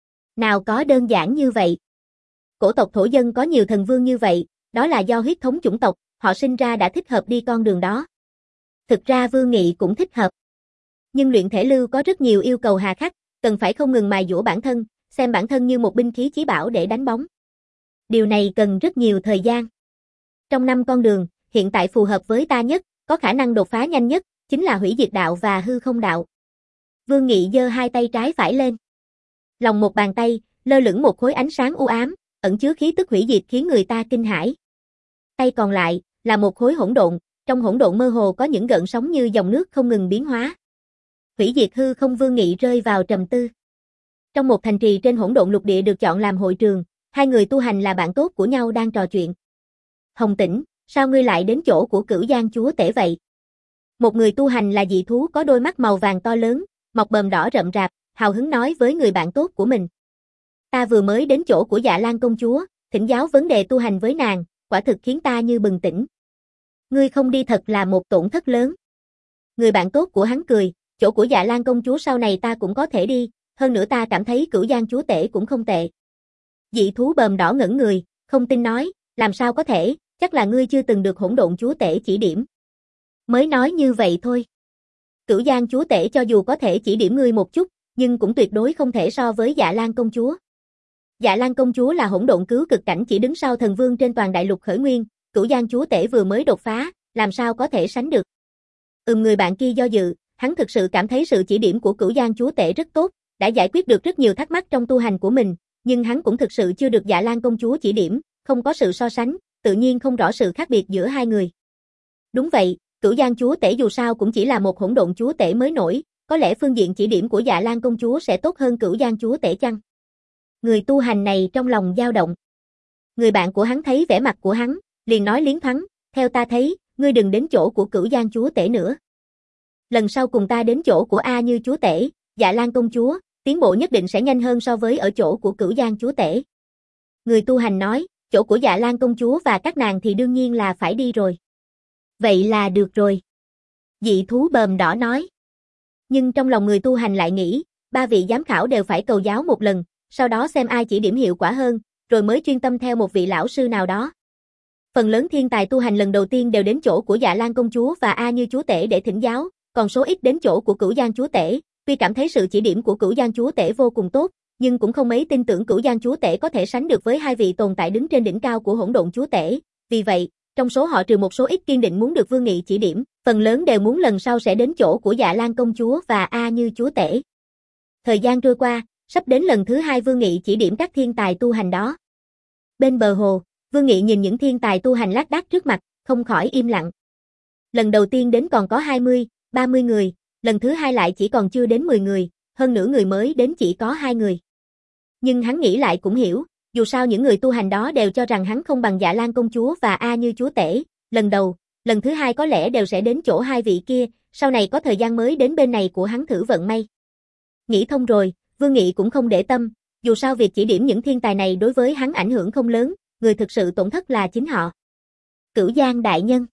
Nào có đơn giản như vậy. Cổ tộc thổ dân có nhiều thần vương như vậy, đó là do huyết thống chủng tộc, họ sinh ra đã thích hợp đi con đường đó. Thực ra Vương Nghị cũng thích hợp. Nhưng luyện thể lưu có rất nhiều yêu cầu hà khắc, cần phải không ngừng mài dũa bản thân, xem bản thân như một binh khí chí bảo để đánh bóng. Điều này cần rất nhiều thời gian. Trong năm con đường, hiện tại phù hợp với ta nhất, có khả năng đột phá nhanh nhất, chính là hủy diệt đạo và hư không đạo. Vương Nghị giơ hai tay trái phải lên. Lòng một bàn tay, lơ lửng một khối ánh sáng u ám, ẩn chứa khí tức hủy diệt khiến người ta kinh hãi. Tay còn lại, là một khối hỗn độn, trong hỗn độn mơ hồ có những gợn sóng như dòng nước không ngừng biến hóa. Hủy diệt hư không. Vương Nghị rơi vào trầm tư. Trong một thành trì trên hỗn độn lục địa được chọn làm hội trường, hai người tu hành là bạn tốt của nhau đang trò chuyện. Hồng Tĩnh, sao ngươi lại đến chỗ của Cửu Giang chúa tể vậy? Một người tu hành là dị thú có đôi mắt màu vàng to lớn, mọc bờm đỏ rậm rạp, hào hứng nói với người bạn tốt của mình. Ta vừa mới đến chỗ của Dạ Lan công chúa, thỉnh giáo vấn đề tu hành với nàng, quả thực khiến ta như bừng tỉnh. Ngươi không đi thật là một tổn thất lớn. Người bạn tốt của hắn cười, chỗ của Dạ Lan công chúa sau này ta cũng có thể đi, hơn nữa ta cảm thấy Cửu Giang chúa tể cũng không tệ. Dị thú bờm đỏ ngẩn người, không tin nói, làm sao có thể, chắc là ngươi chưa từng được hỗn độn chúa tể chỉ điểm. Mới nói như vậy thôi. Cửu Giang chúa tể cho dù có thể chỉ điểm ngươi một chút, nhưng cũng tuyệt đối không thể so với Dạ Lan công chúa. Dạ Lan công chúa là hỗn độn cứu cực cảnh chỉ đứng sau thần vương trên toàn đại lục khởi nguyên, Cửu Giang chúa tể vừa mới đột phá, làm sao có thể sánh được. Ừm người bạn kia do dự, hắn thực sự cảm thấy sự chỉ điểm của Cửu Giang chúa tể rất tốt, đã giải quyết được rất nhiều thắc mắc trong tu hành của mình, nhưng hắn cũng thực sự chưa được Dạ Lan công chúa chỉ điểm, không có sự so sánh, tự nhiên không rõ sự khác biệt giữa hai người. Đúng vậy, Cửu Giang chúa tể dù sao cũng chỉ là một hỗn độn chúa tể mới nổi, có lẽ phương diện chỉ điểm của Dạ Lan công chúa sẽ tốt hơn Cửu Giang chúa tể chăng? Người tu hành này trong lòng dao động. Người bạn của hắn thấy vẻ mặt của hắn, liền nói liến thoáng, theo ta thấy, ngươi đừng đến chỗ của Cửu Giang chúa tể nữa. Lần sau cùng ta đến chỗ của A Như chúa tể, Dạ Lan công chúa, tiến bộ nhất định sẽ nhanh hơn so với ở chỗ của Cửu Giang chúa tể. Người tu hành nói, chỗ của Dạ Lan công chúa và các nàng thì đương nhiên là phải đi rồi. Vậy là được rồi. Dị thú bờm đỏ nói. Nhưng trong lòng người tu hành lại nghĩ, ba vị giám khảo đều phải cầu giáo một lần, sau đó xem ai chỉ điểm hiệu quả hơn, rồi mới chuyên tâm theo một vị lão sư nào đó. Phần lớn thiên tài tu hành lần đầu tiên đều đến chỗ của Dạ Lan công chúa và A Như chúa tể để thỉnh giáo, còn số ít đến chỗ của Cửu Giang chúa tể, tuy cảm thấy sự chỉ điểm của Cửu Giang chúa tể vô cùng tốt, nhưng cũng không mấy tin tưởng Cửu Giang chúa tể có thể sánh được với hai vị tồn tại đứng trên đỉnh cao của hỗn độn chúa tể, vì vậy, trong số họ trừ một số ít kiên định muốn được Vương Nghị chỉ điểm, phần lớn đều muốn lần sau sẽ đến chỗ của Dạ Lan công chúa và A Như chúa tể. Thời gian trôi qua, sắp đến lần thứ hai Vương Nghị chỉ điểm các thiên tài tu hành đó. Bên bờ hồ, Vương Nghị nhìn những thiên tài tu hành lác đác trước mặt, không khỏi im lặng. Lần đầu tiên đến còn có hai mươi, ba mươi người, lần thứ hai lại chỉ còn chưa đến mười người, hơn nửa người mới đến chỉ có hai người. Nhưng hắn nghĩ lại cũng hiểu, dù sao những người tu hành đó đều cho rằng hắn không bằng Dạ Lan công chúa và A Như chúa tể, lần đầu, lần thứ hai có lẽ đều sẽ đến chỗ hai vị kia, sau này có thời gian mới đến bên này của hắn thử vận may. Nghĩ thông rồi, Vương Nghị cũng không để tâm, dù sao việc chỉ điểm những thiên tài này đối với hắn ảnh hưởng không lớn, người thực sự tổn thất là chính họ. Cửu Giang đại nhân.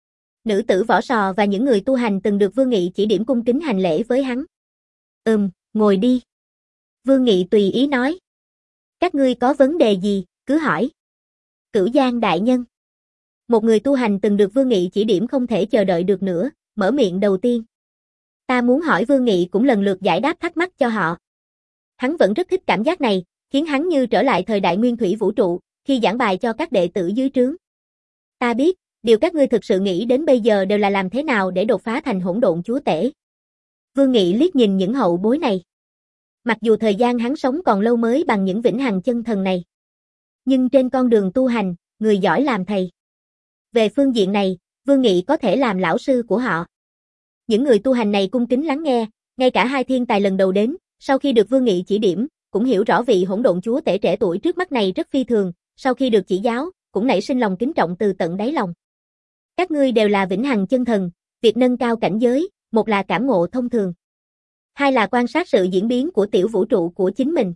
Nữ tử vỏ sò và những người tu hành từng được Vương Nghị chỉ điểm cung kính hành lễ với hắn. Ừm, ngồi đi. Vương Nghị tùy ý nói. Các ngươi có vấn đề gì, cứ hỏi. Cửu Giang đại nhân. Một người tu hành từng được Vương Nghị chỉ điểm không thể chờ đợi được nữa, mở miệng đầu tiên. Ta muốn hỏi Vương Nghị cũng lần lượt giải đáp thắc mắc cho họ. Hắn vẫn rất thích cảm giác này, khiến hắn như trở lại thời đại nguyên thủy vũ trụ, khi giảng bài cho các đệ tử dưới trướng. Ta biết, điều các ngươi thực sự nghĩ đến bây giờ đều là làm thế nào để đột phá thành hỗn độn chúa tể. Vương Nghị liếc nhìn những hậu bối này. Mặc dù thời gian hắn sống còn lâu mới bằng những vĩnh hằng chân thần này. Nhưng trên con đường tu hành, người giỏi làm thầy. Về phương diện này, Vương Nghị có thể làm lão sư của họ. Những người tu hành này cung kính lắng nghe, ngay cả hai thiên tài lần đầu đến, sau khi được Vương Nghị chỉ điểm, cũng hiểu rõ vị hỗn độn chúa tể trẻ tuổi trước mắt này rất phi thường, sau khi được chỉ giáo, cũng nảy sinh lòng kính trọng từ tận đáy lòng. Các ngươi đều là vĩnh hằng chân thần, việc nâng cao cảnh giới, một là cảm ngộ thông thường, hai là quan sát sự diễn biến của tiểu vũ trụ của chính mình.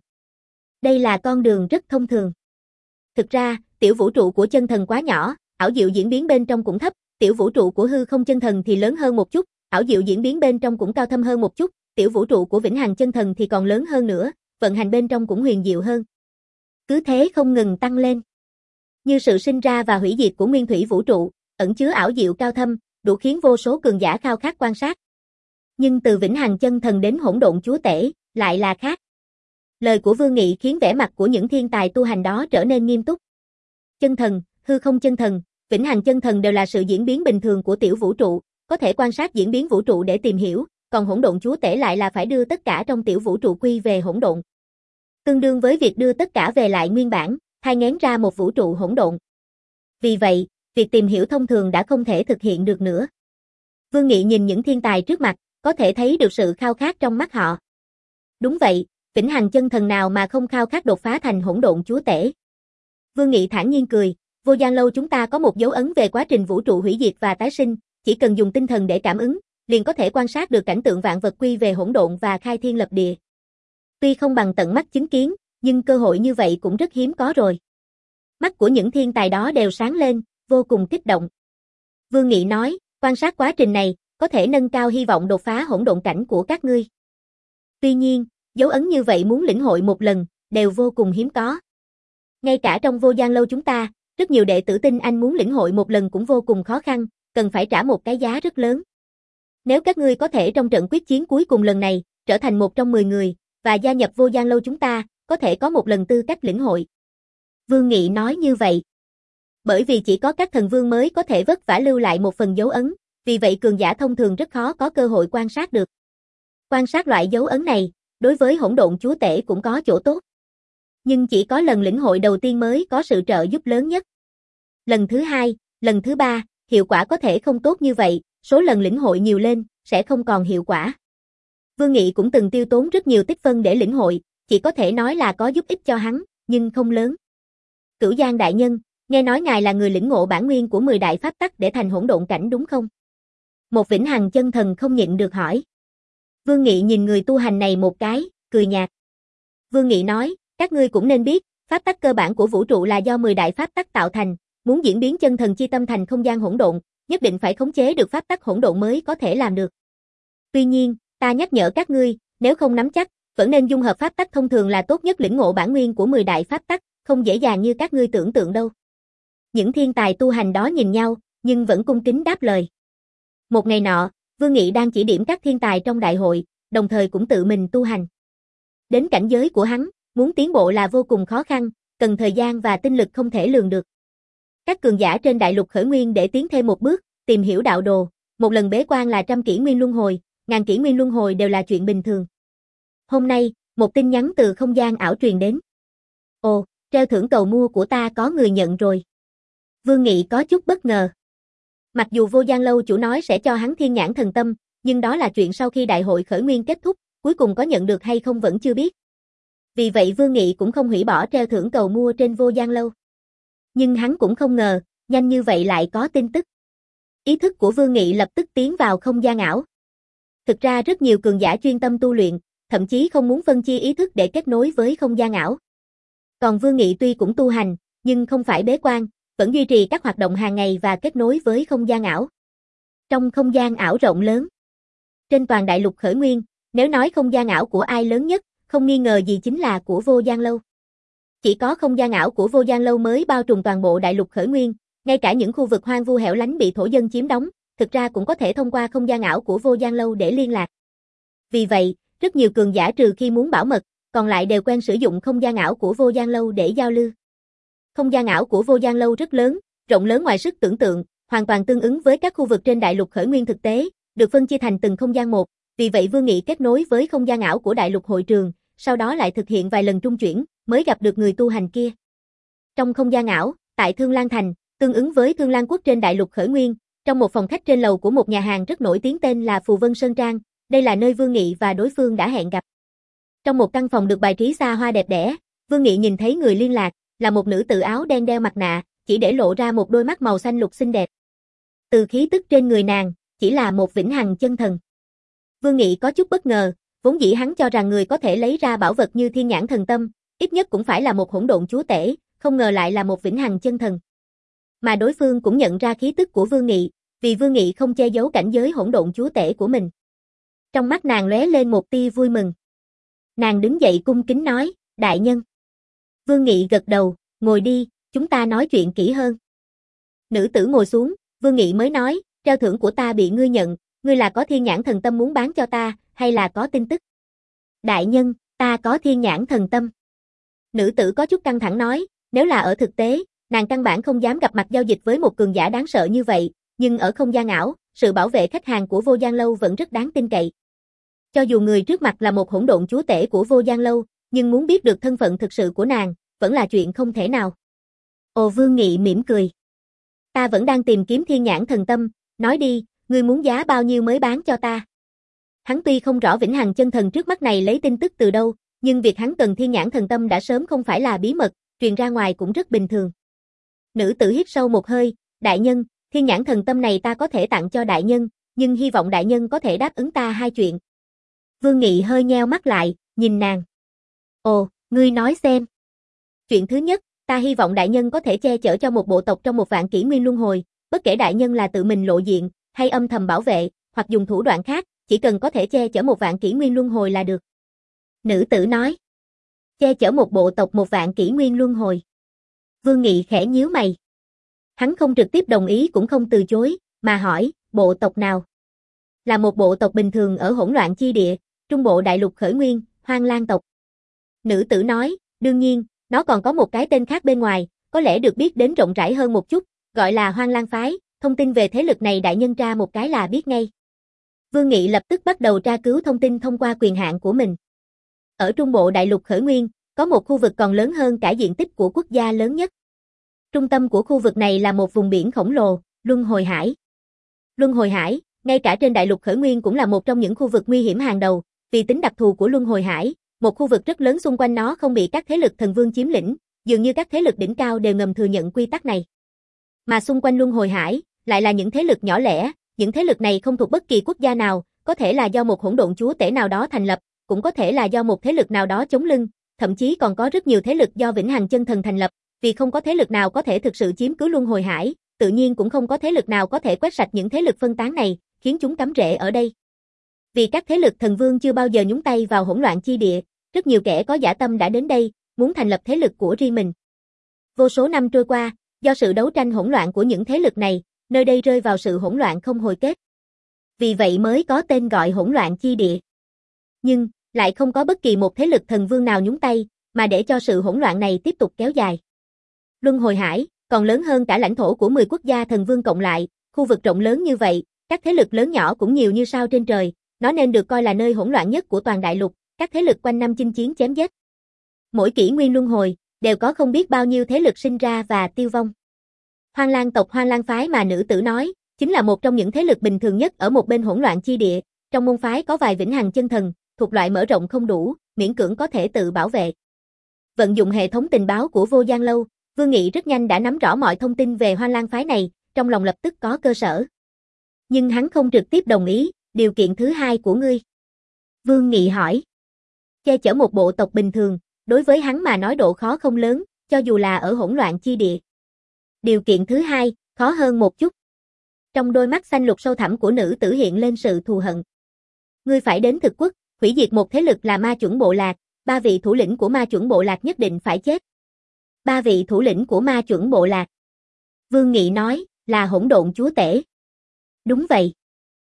Đây là con đường rất thông thường. Thực ra, tiểu vũ trụ của chân thần quá nhỏ, ảo diệu diễn biến bên trong cũng thấp, tiểu vũ trụ của hư không chân thần thì lớn hơn một chút, ảo diệu diễn biến bên trong cũng cao thâm hơn một chút, tiểu vũ trụ của vĩnh hằng chân thần thì còn lớn hơn nữa, vận hành bên trong cũng huyền diệu hơn. Cứ thế không ngừng tăng lên. Như sự sinh ra và hủy diệt của nguyên thủy vũ trụ, ẩn chứa ảo diệu cao thâm, đủ khiến vô số cường giả khao khát quan sát. Nhưng từ vĩnh hằng chân thần đến hỗn độn chúa tể, lại là khác. Lời của Vương Nghị khiến vẻ mặt của những thiên tài tu hành đó trở nên nghiêm túc. Chân thần, hư không chân thần, vĩnh hằng chân thần đều là sự diễn biến bình thường của tiểu vũ trụ, có thể quan sát diễn biến vũ trụ để tìm hiểu, còn hỗn độn chúa tể lại là phải đưa tất cả trong tiểu vũ trụ quy về hỗn độn. Tương đương với việc đưa tất cả về lại nguyên bản, thai nghén ra một vũ trụ hỗn độn. Vì vậy, việc tìm hiểu thông thường đã không thể thực hiện được nữa. Vương Nghị nhìn những thiên tài trước mặt, có thể thấy được sự khao khát trong mắt họ. Đúng vậy, vĩnh hằng chân thần nào mà không khao khát đột phá thành hỗn độn chúa tể. Vương Nghị thản nhiên cười, vô gian lâu chúng ta có một dấu ấn về quá trình vũ trụ hủy diệt và tái sinh, chỉ cần dùng tinh thần để cảm ứng, liền có thể quan sát được cảnh tượng vạn vật quy về hỗn độn và khai thiên lập địa. Tuy không bằng tận mắt chứng kiến, nhưng cơ hội như vậy cũng rất hiếm có rồi. Mắt của những thiên tài đó đều sáng lên, vô cùng kích động. Vương Nghị nói, quan sát quá trình này, có thể nâng cao hy vọng đột phá hỗn độn cảnh của các ngươi. Tuy nhiên, dấu ấn như vậy muốn lĩnh hội một lần, đều vô cùng hiếm có. Ngay cả trong vô gian lâu chúng ta, rất nhiều đệ tử tinh anh muốn lĩnh hội một lần cũng vô cùng khó khăn, cần phải trả một cái giá rất lớn. Nếu các ngươi có thể trong trận quyết chiến cuối cùng lần này, trở thành một trong mười người, và gia nhập vô gian lâu chúng ta, có thể có một lần tư cách lĩnh hội. Vương Nghị nói như vậy. Bởi vì chỉ có các thần vương mới có thể vất vả lưu lại một phần dấu ấn, vì vậy cường giả thông thường rất khó có cơ hội quan sát được. Quan sát loại dấu ấn này, đối với hỗn độn chúa tể cũng có chỗ tốt. Nhưng chỉ có lần lĩnh hội đầu tiên mới có sự trợ giúp lớn nhất. Lần thứ hai, lần thứ ba, hiệu quả có thể không tốt như vậy, số lần lĩnh hội nhiều lên, sẽ không còn hiệu quả. Vương Nghị cũng từng tiêu tốn rất nhiều tích phân để lĩnh hội, chỉ có thể nói là có giúp ích cho hắn, nhưng không lớn. Cửu Giang đại nhân, nghe nói ngài là người lĩnh ngộ bản nguyên của mười đại pháp tắc để thành hỗn độn cảnh đúng không? Một vĩnh hằng chân thần không nhịn được hỏi. Vương Nghị nhìn người tu hành này một cái, cười nhạt. Vương Nghị nói, các ngươi cũng nên biết, pháp tắc cơ bản của vũ trụ là do mười đại pháp tắc tạo thành, muốn diễn biến chân thần chi tâm thành không gian hỗn độn, nhất định phải khống chế được pháp tắc hỗn độn mới có thể làm được. Tuy nhiên, ta nhắc nhở các ngươi, nếu không nắm chắc, vẫn nên dung hợp pháp tắc thông thường là tốt nhất lĩnh ngộ bản nguyên của mười đại pháp tắc, không dễ dàng như các ngươi tưởng tượng đâu. Những thiên tài tu hành đó nhìn nhau, nhưng vẫn cung kính đáp lời. Một ngày nọ, Vương Nghị đang chỉ điểm các thiên tài trong đại hội, đồng thời cũng tự mình tu hành. Đến cảnh giới của hắn, muốn tiến bộ là vô cùng khó khăn, cần thời gian và tinh lực không thể lường được. Các cường giả trên đại lục khởi nguyên để tiến thêm một bước, tìm hiểu đạo đồ, một lần bế quan là trăm kỷ nguyên luân hồi, ngàn kỷ nguyên luân hồi đều là chuyện bình thường. Hôm nay, một tin nhắn từ không gian ảo truyền đến. Ồ, treo thưởng cầu mua của ta có người nhận rồi. Vương Nghị có chút bất ngờ. Mặc dù vô gian lâu chủ nói sẽ cho hắn thiên nhãn thần tâm, nhưng đó là chuyện sau khi đại hội khởi nguyên kết thúc, cuối cùng có nhận được hay không vẫn chưa biết. Vì vậy Vương Nghị cũng không hủy bỏ treo thưởng cầu mua trên vô gian lâu. Nhưng hắn cũng không ngờ, nhanh như vậy lại có tin tức. Ý thức của Vương Nghị lập tức tiến vào không gian ảo. Thực ra rất nhiều cường giả chuyên tâm tu luyện, thậm chí không muốn phân chia ý thức để kết nối với không gian ảo. Còn Vương Nghị tuy cũng tu hành, nhưng không phải bế quan, vẫn duy trì các hoạt động hàng ngày và kết nối với không gian ảo. Trong không gian ảo rộng lớn, trên toàn đại lục Khởi Nguyên, nếu nói không gian ảo của ai lớn nhất, không nghi ngờ gì chính là của Vô Gian Lâu. Chỉ có không gian ảo của Vô Gian Lâu mới bao trùm toàn bộ đại lục Khởi Nguyên, ngay cả những khu vực hoang vu hẻo lánh bị thổ dân chiếm đóng, thực ra cũng có thể thông qua không gian ảo của Vô Gian Lâu để liên lạc. Vì vậy, rất nhiều cường giả trừ khi muốn bảo mật, còn lại đều quen sử dụng không gian ảo của Vô Gian Lâu để giao lưu. Không gian ảo của Vô Gian Lâu rất lớn, rộng lớn ngoài sức tưởng tượng, hoàn toàn tương ứng với các khu vực trên đại lục Khởi Nguyên thực tế, được phân chia thành từng không gian một, vì vậy Vương Nghị kết nối với không gian ảo của đại lục hội trường, sau đó lại thực hiện vài lần trung chuyển, mới gặp được người tu hành kia. Trong không gian ảo, tại Thương Lan Thành, tương ứng với Thương Lan Quốc trên đại lục Khởi Nguyên, trong một phòng khách trên lầu của một nhà hàng rất nổi tiếng tên là Phù Vân Sơn Trang, đây là nơi Vương Nghị và đối phương đã hẹn gặp. Trong một căn phòng được bài trí xa hoa đẹp đẽ, Vương Nghị nhìn thấy người liên lạc, là một nữ tử áo đen đeo mặt nạ, chỉ để lộ ra một đôi mắt màu xanh lục xinh đẹp. Từ khí tức trên người nàng, chỉ là một vĩnh hằng chân thần. Vương Nghị có chút bất ngờ, vốn dĩ hắn cho rằng người có thể lấy ra bảo vật như Thiên Nhãn Thần Tâm, ít nhất cũng phải là một hỗn độn chúa tể, không ngờ lại là một vĩnh hằng chân thần. Mà đối phương cũng nhận ra khí tức của Vương Nghị, vì Vương Nghị không che giấu cảnh giới hỗn độn chúa tể của mình. Trong mắt nàng lóe lên một tia vui mừng. Nàng đứng dậy cung kính nói, đại nhân. Vương Nghị gật đầu, ngồi đi, chúng ta nói chuyện kỹ hơn. Nữ tử ngồi xuống, Vương Nghị mới nói, treo thưởng của ta bị ngươi nhận, ngươi là có Thiên Nhãn Thần Tâm muốn bán cho ta, hay là có tin tức? Đại nhân, ta có Thiên Nhãn Thần Tâm. Nữ tử có chút căng thẳng nói, nếu là ở thực tế, nàng căn bản không dám gặp mặt giao dịch với một cường giả đáng sợ như vậy, nhưng ở không gian ảo, sự bảo vệ khách hàng của Vô Gian Lâu vẫn rất đáng tin cậy. Cho dù người trước mặt là một hỗn độn chúa tể của Vô Gian Lâu, nhưng muốn biết được thân phận thực sự của nàng, vẫn là chuyện không thể nào. Ồ, Vương Nghị mỉm cười. Ta vẫn đang tìm kiếm Thiên Nhãn Thần Tâm, nói đi, ngươi muốn giá bao nhiêu mới bán cho ta? Hắn tuy không rõ vĩnh hằng chân thần trước mắt này lấy tin tức từ đâu, nhưng việc hắn cần Thiên Nhãn Thần Tâm đã sớm không phải là bí mật, truyền ra ngoài cũng rất bình thường. Nữ tử hít sâu một hơi, đại nhân, Thiên Nhãn Thần Tâm này ta có thể tặng cho đại nhân, nhưng hy vọng đại nhân có thể đáp ứng ta hai chuyện. Vương Nghị hơi nheo mắt lại, nhìn nàng. Ồ, ngươi nói xem. Chuyện thứ nhất, ta hy vọng đại nhân có thể che chở cho một bộ tộc trong một vạn kỷ nguyên luân hồi, bất kể đại nhân là tự mình lộ diện, hay âm thầm bảo vệ, hoặc dùng thủ đoạn khác, chỉ cần có thể che chở một vạn kỷ nguyên luân hồi là được. Nữ tử nói. Che chở một bộ tộc một vạn kỷ nguyên luân hồi. Vương Nghị khẽ nhíu mày. Hắn không trực tiếp đồng ý cũng không từ chối, mà hỏi, bộ tộc nào? Là một bộ tộc bình thường ở hỗn loạn chi địa, trung bộ đại lục Khởi Nguyên, Hoang Lang tộc. Nữ tử nói, đương nhiên, nó còn có một cái tên khác bên ngoài, có lẽ được biết đến rộng rãi hơn một chút, gọi là Hoang Lang phái, thông tin về thế lực này đại nhân tra một cái là biết ngay. Vương Nghị lập tức bắt đầu tra cứu thông tin thông qua quyền hạn của mình. Ở trung bộ đại lục Khởi Nguyên, có một khu vực còn lớn hơn cả diện tích của quốc gia lớn nhất. Trung tâm của khu vực này là một vùng biển khổng lồ, Luân Hồi Hải. Luân Hồi Hải, ngay cả trên đại lục Khởi Nguyên cũng là một trong những khu vực nguy hiểm hàng đầu, vì tính đặc thù của Luân Hồi Hải, một khu vực rất lớn xung quanh nó không bị các thế lực thần vương chiếm lĩnh, dường như các thế lực đỉnh cao đều ngầm thừa nhận quy tắc này. Mà xung quanh Luân Hồi Hải, lại là những thế lực nhỏ lẻ, những thế lực này không thuộc bất kỳ quốc gia nào, có thể là do một hỗn độn chúa tể nào đó thành lập, cũng có thể là do một thế lực nào đó chống lưng, thậm chí còn có rất nhiều thế lực do vĩnh hằng chân thần thành lập, vì không có thế lực nào có thể thực sự chiếm cứ Luân Hồi Hải, tự nhiên cũng không có thế lực nào có thể quét sạch những thế lực phân tán này, khiến chúng cắm rễ ở đây. Vì các thế lực thần vương chưa bao giờ nhúng tay vào hỗn loạn chi địa, rất nhiều kẻ có dã tâm đã đến đây, muốn thành lập thế lực của riêng mình. Vô số năm trôi qua, do sự đấu tranh hỗn loạn của những thế lực này, nơi đây rơi vào sự hỗn loạn không hồi kết. Vì vậy mới có tên gọi hỗn loạn chi địa. Nhưng, lại không có bất kỳ một thế lực thần vương nào nhúng tay, mà để cho sự hỗn loạn này tiếp tục kéo dài. Luân Hồi Hải, còn lớn hơn cả lãnh thổ của mười quốc gia thần vương cộng lại, khu vực rộng lớn như vậy, các thế lực lớn nhỏ cũng nhiều như sao trên trời, nó nên được coi là nơi hỗn loạn nhất của toàn đại lục, các thế lực quanh năm chinh chiến chém giết. Mỗi kỷ nguyên luân hồi, đều có không biết bao nhiêu thế lực sinh ra và tiêu vong. Hoang Lang tộc Hoang Lang phái mà nữ tử nói, chính là một trong những thế lực bình thường nhất ở một bên hỗn loạn chi địa, trong môn phái có vài vĩnh hằng chân thần, thuộc loại mở rộng không đủ, miễn cưỡng có thể tự bảo vệ. Vận dụng hệ thống tình báo của Vô Gian Lâu, Vương Nghị rất nhanh đã nắm rõ mọi thông tin về Hoang Lang phái này, trong lòng lập tức có cơ sở. Nhưng hắn không trực tiếp đồng ý, điều kiện thứ hai của ngươi. Vương Nghị hỏi. Che chở một bộ tộc bình thường, đối với hắn mà nói độ khó không lớn, cho dù là ở hỗn loạn chi địa. Điều kiện thứ hai, khó hơn một chút. Trong đôi mắt xanh lục sâu thẳm của nữ tử hiện lên sự thù hận. Ngươi phải đến thực quốc, hủy diệt một thế lực là ma chuẩn bộ lạc, ba vị thủ lĩnh của ma chuẩn bộ lạc nhất định phải chết. Ba vị thủ lĩnh của ma chuẩn bộ lạc. Vương Nghị nói, là hỗn độn chúa tể. Đúng vậy.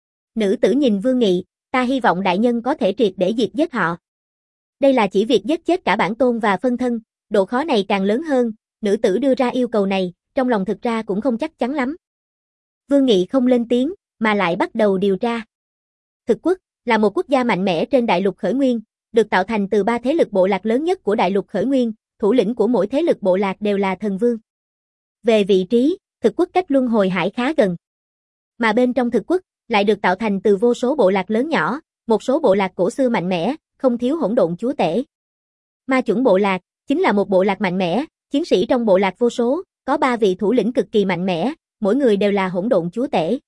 Nữ tử nhìn Vương Nghị, ta hy vọng đại nhân có thể triệt để diệt giết họ. Đây là chỉ việc giết chết cả bản tôn và phân thân, độ khó này càng lớn hơn, nữ tử đưa ra yêu cầu này, trong lòng thực ra cũng không chắc chắn lắm. Vương Nghị không lên tiếng, mà lại bắt đầu điều tra. Thực quốc, là một quốc gia mạnh mẽ trên đại lục khởi nguyên, được tạo thành từ ba thế lực bộ lạc lớn nhất của đại lục khởi nguyên, thủ lĩnh của mỗi thế lực bộ lạc đều là thần vương. Về vị trí, thực quốc cách luân hồi hải khá gần. Mà bên trong thực quốc, lại được tạo thành từ vô số bộ lạc lớn nhỏ, một số bộ lạc cổ xưa mạnh mẽ, không thiếu hỗn độn chúa tể. Ma chuẩn bộ lạc, chính là một bộ lạc mạnh mẽ, chiến sĩ trong bộ lạc vô số, có ba vị thủ lĩnh cực kỳ mạnh mẽ, mỗi người đều là hỗn độn chúa tể.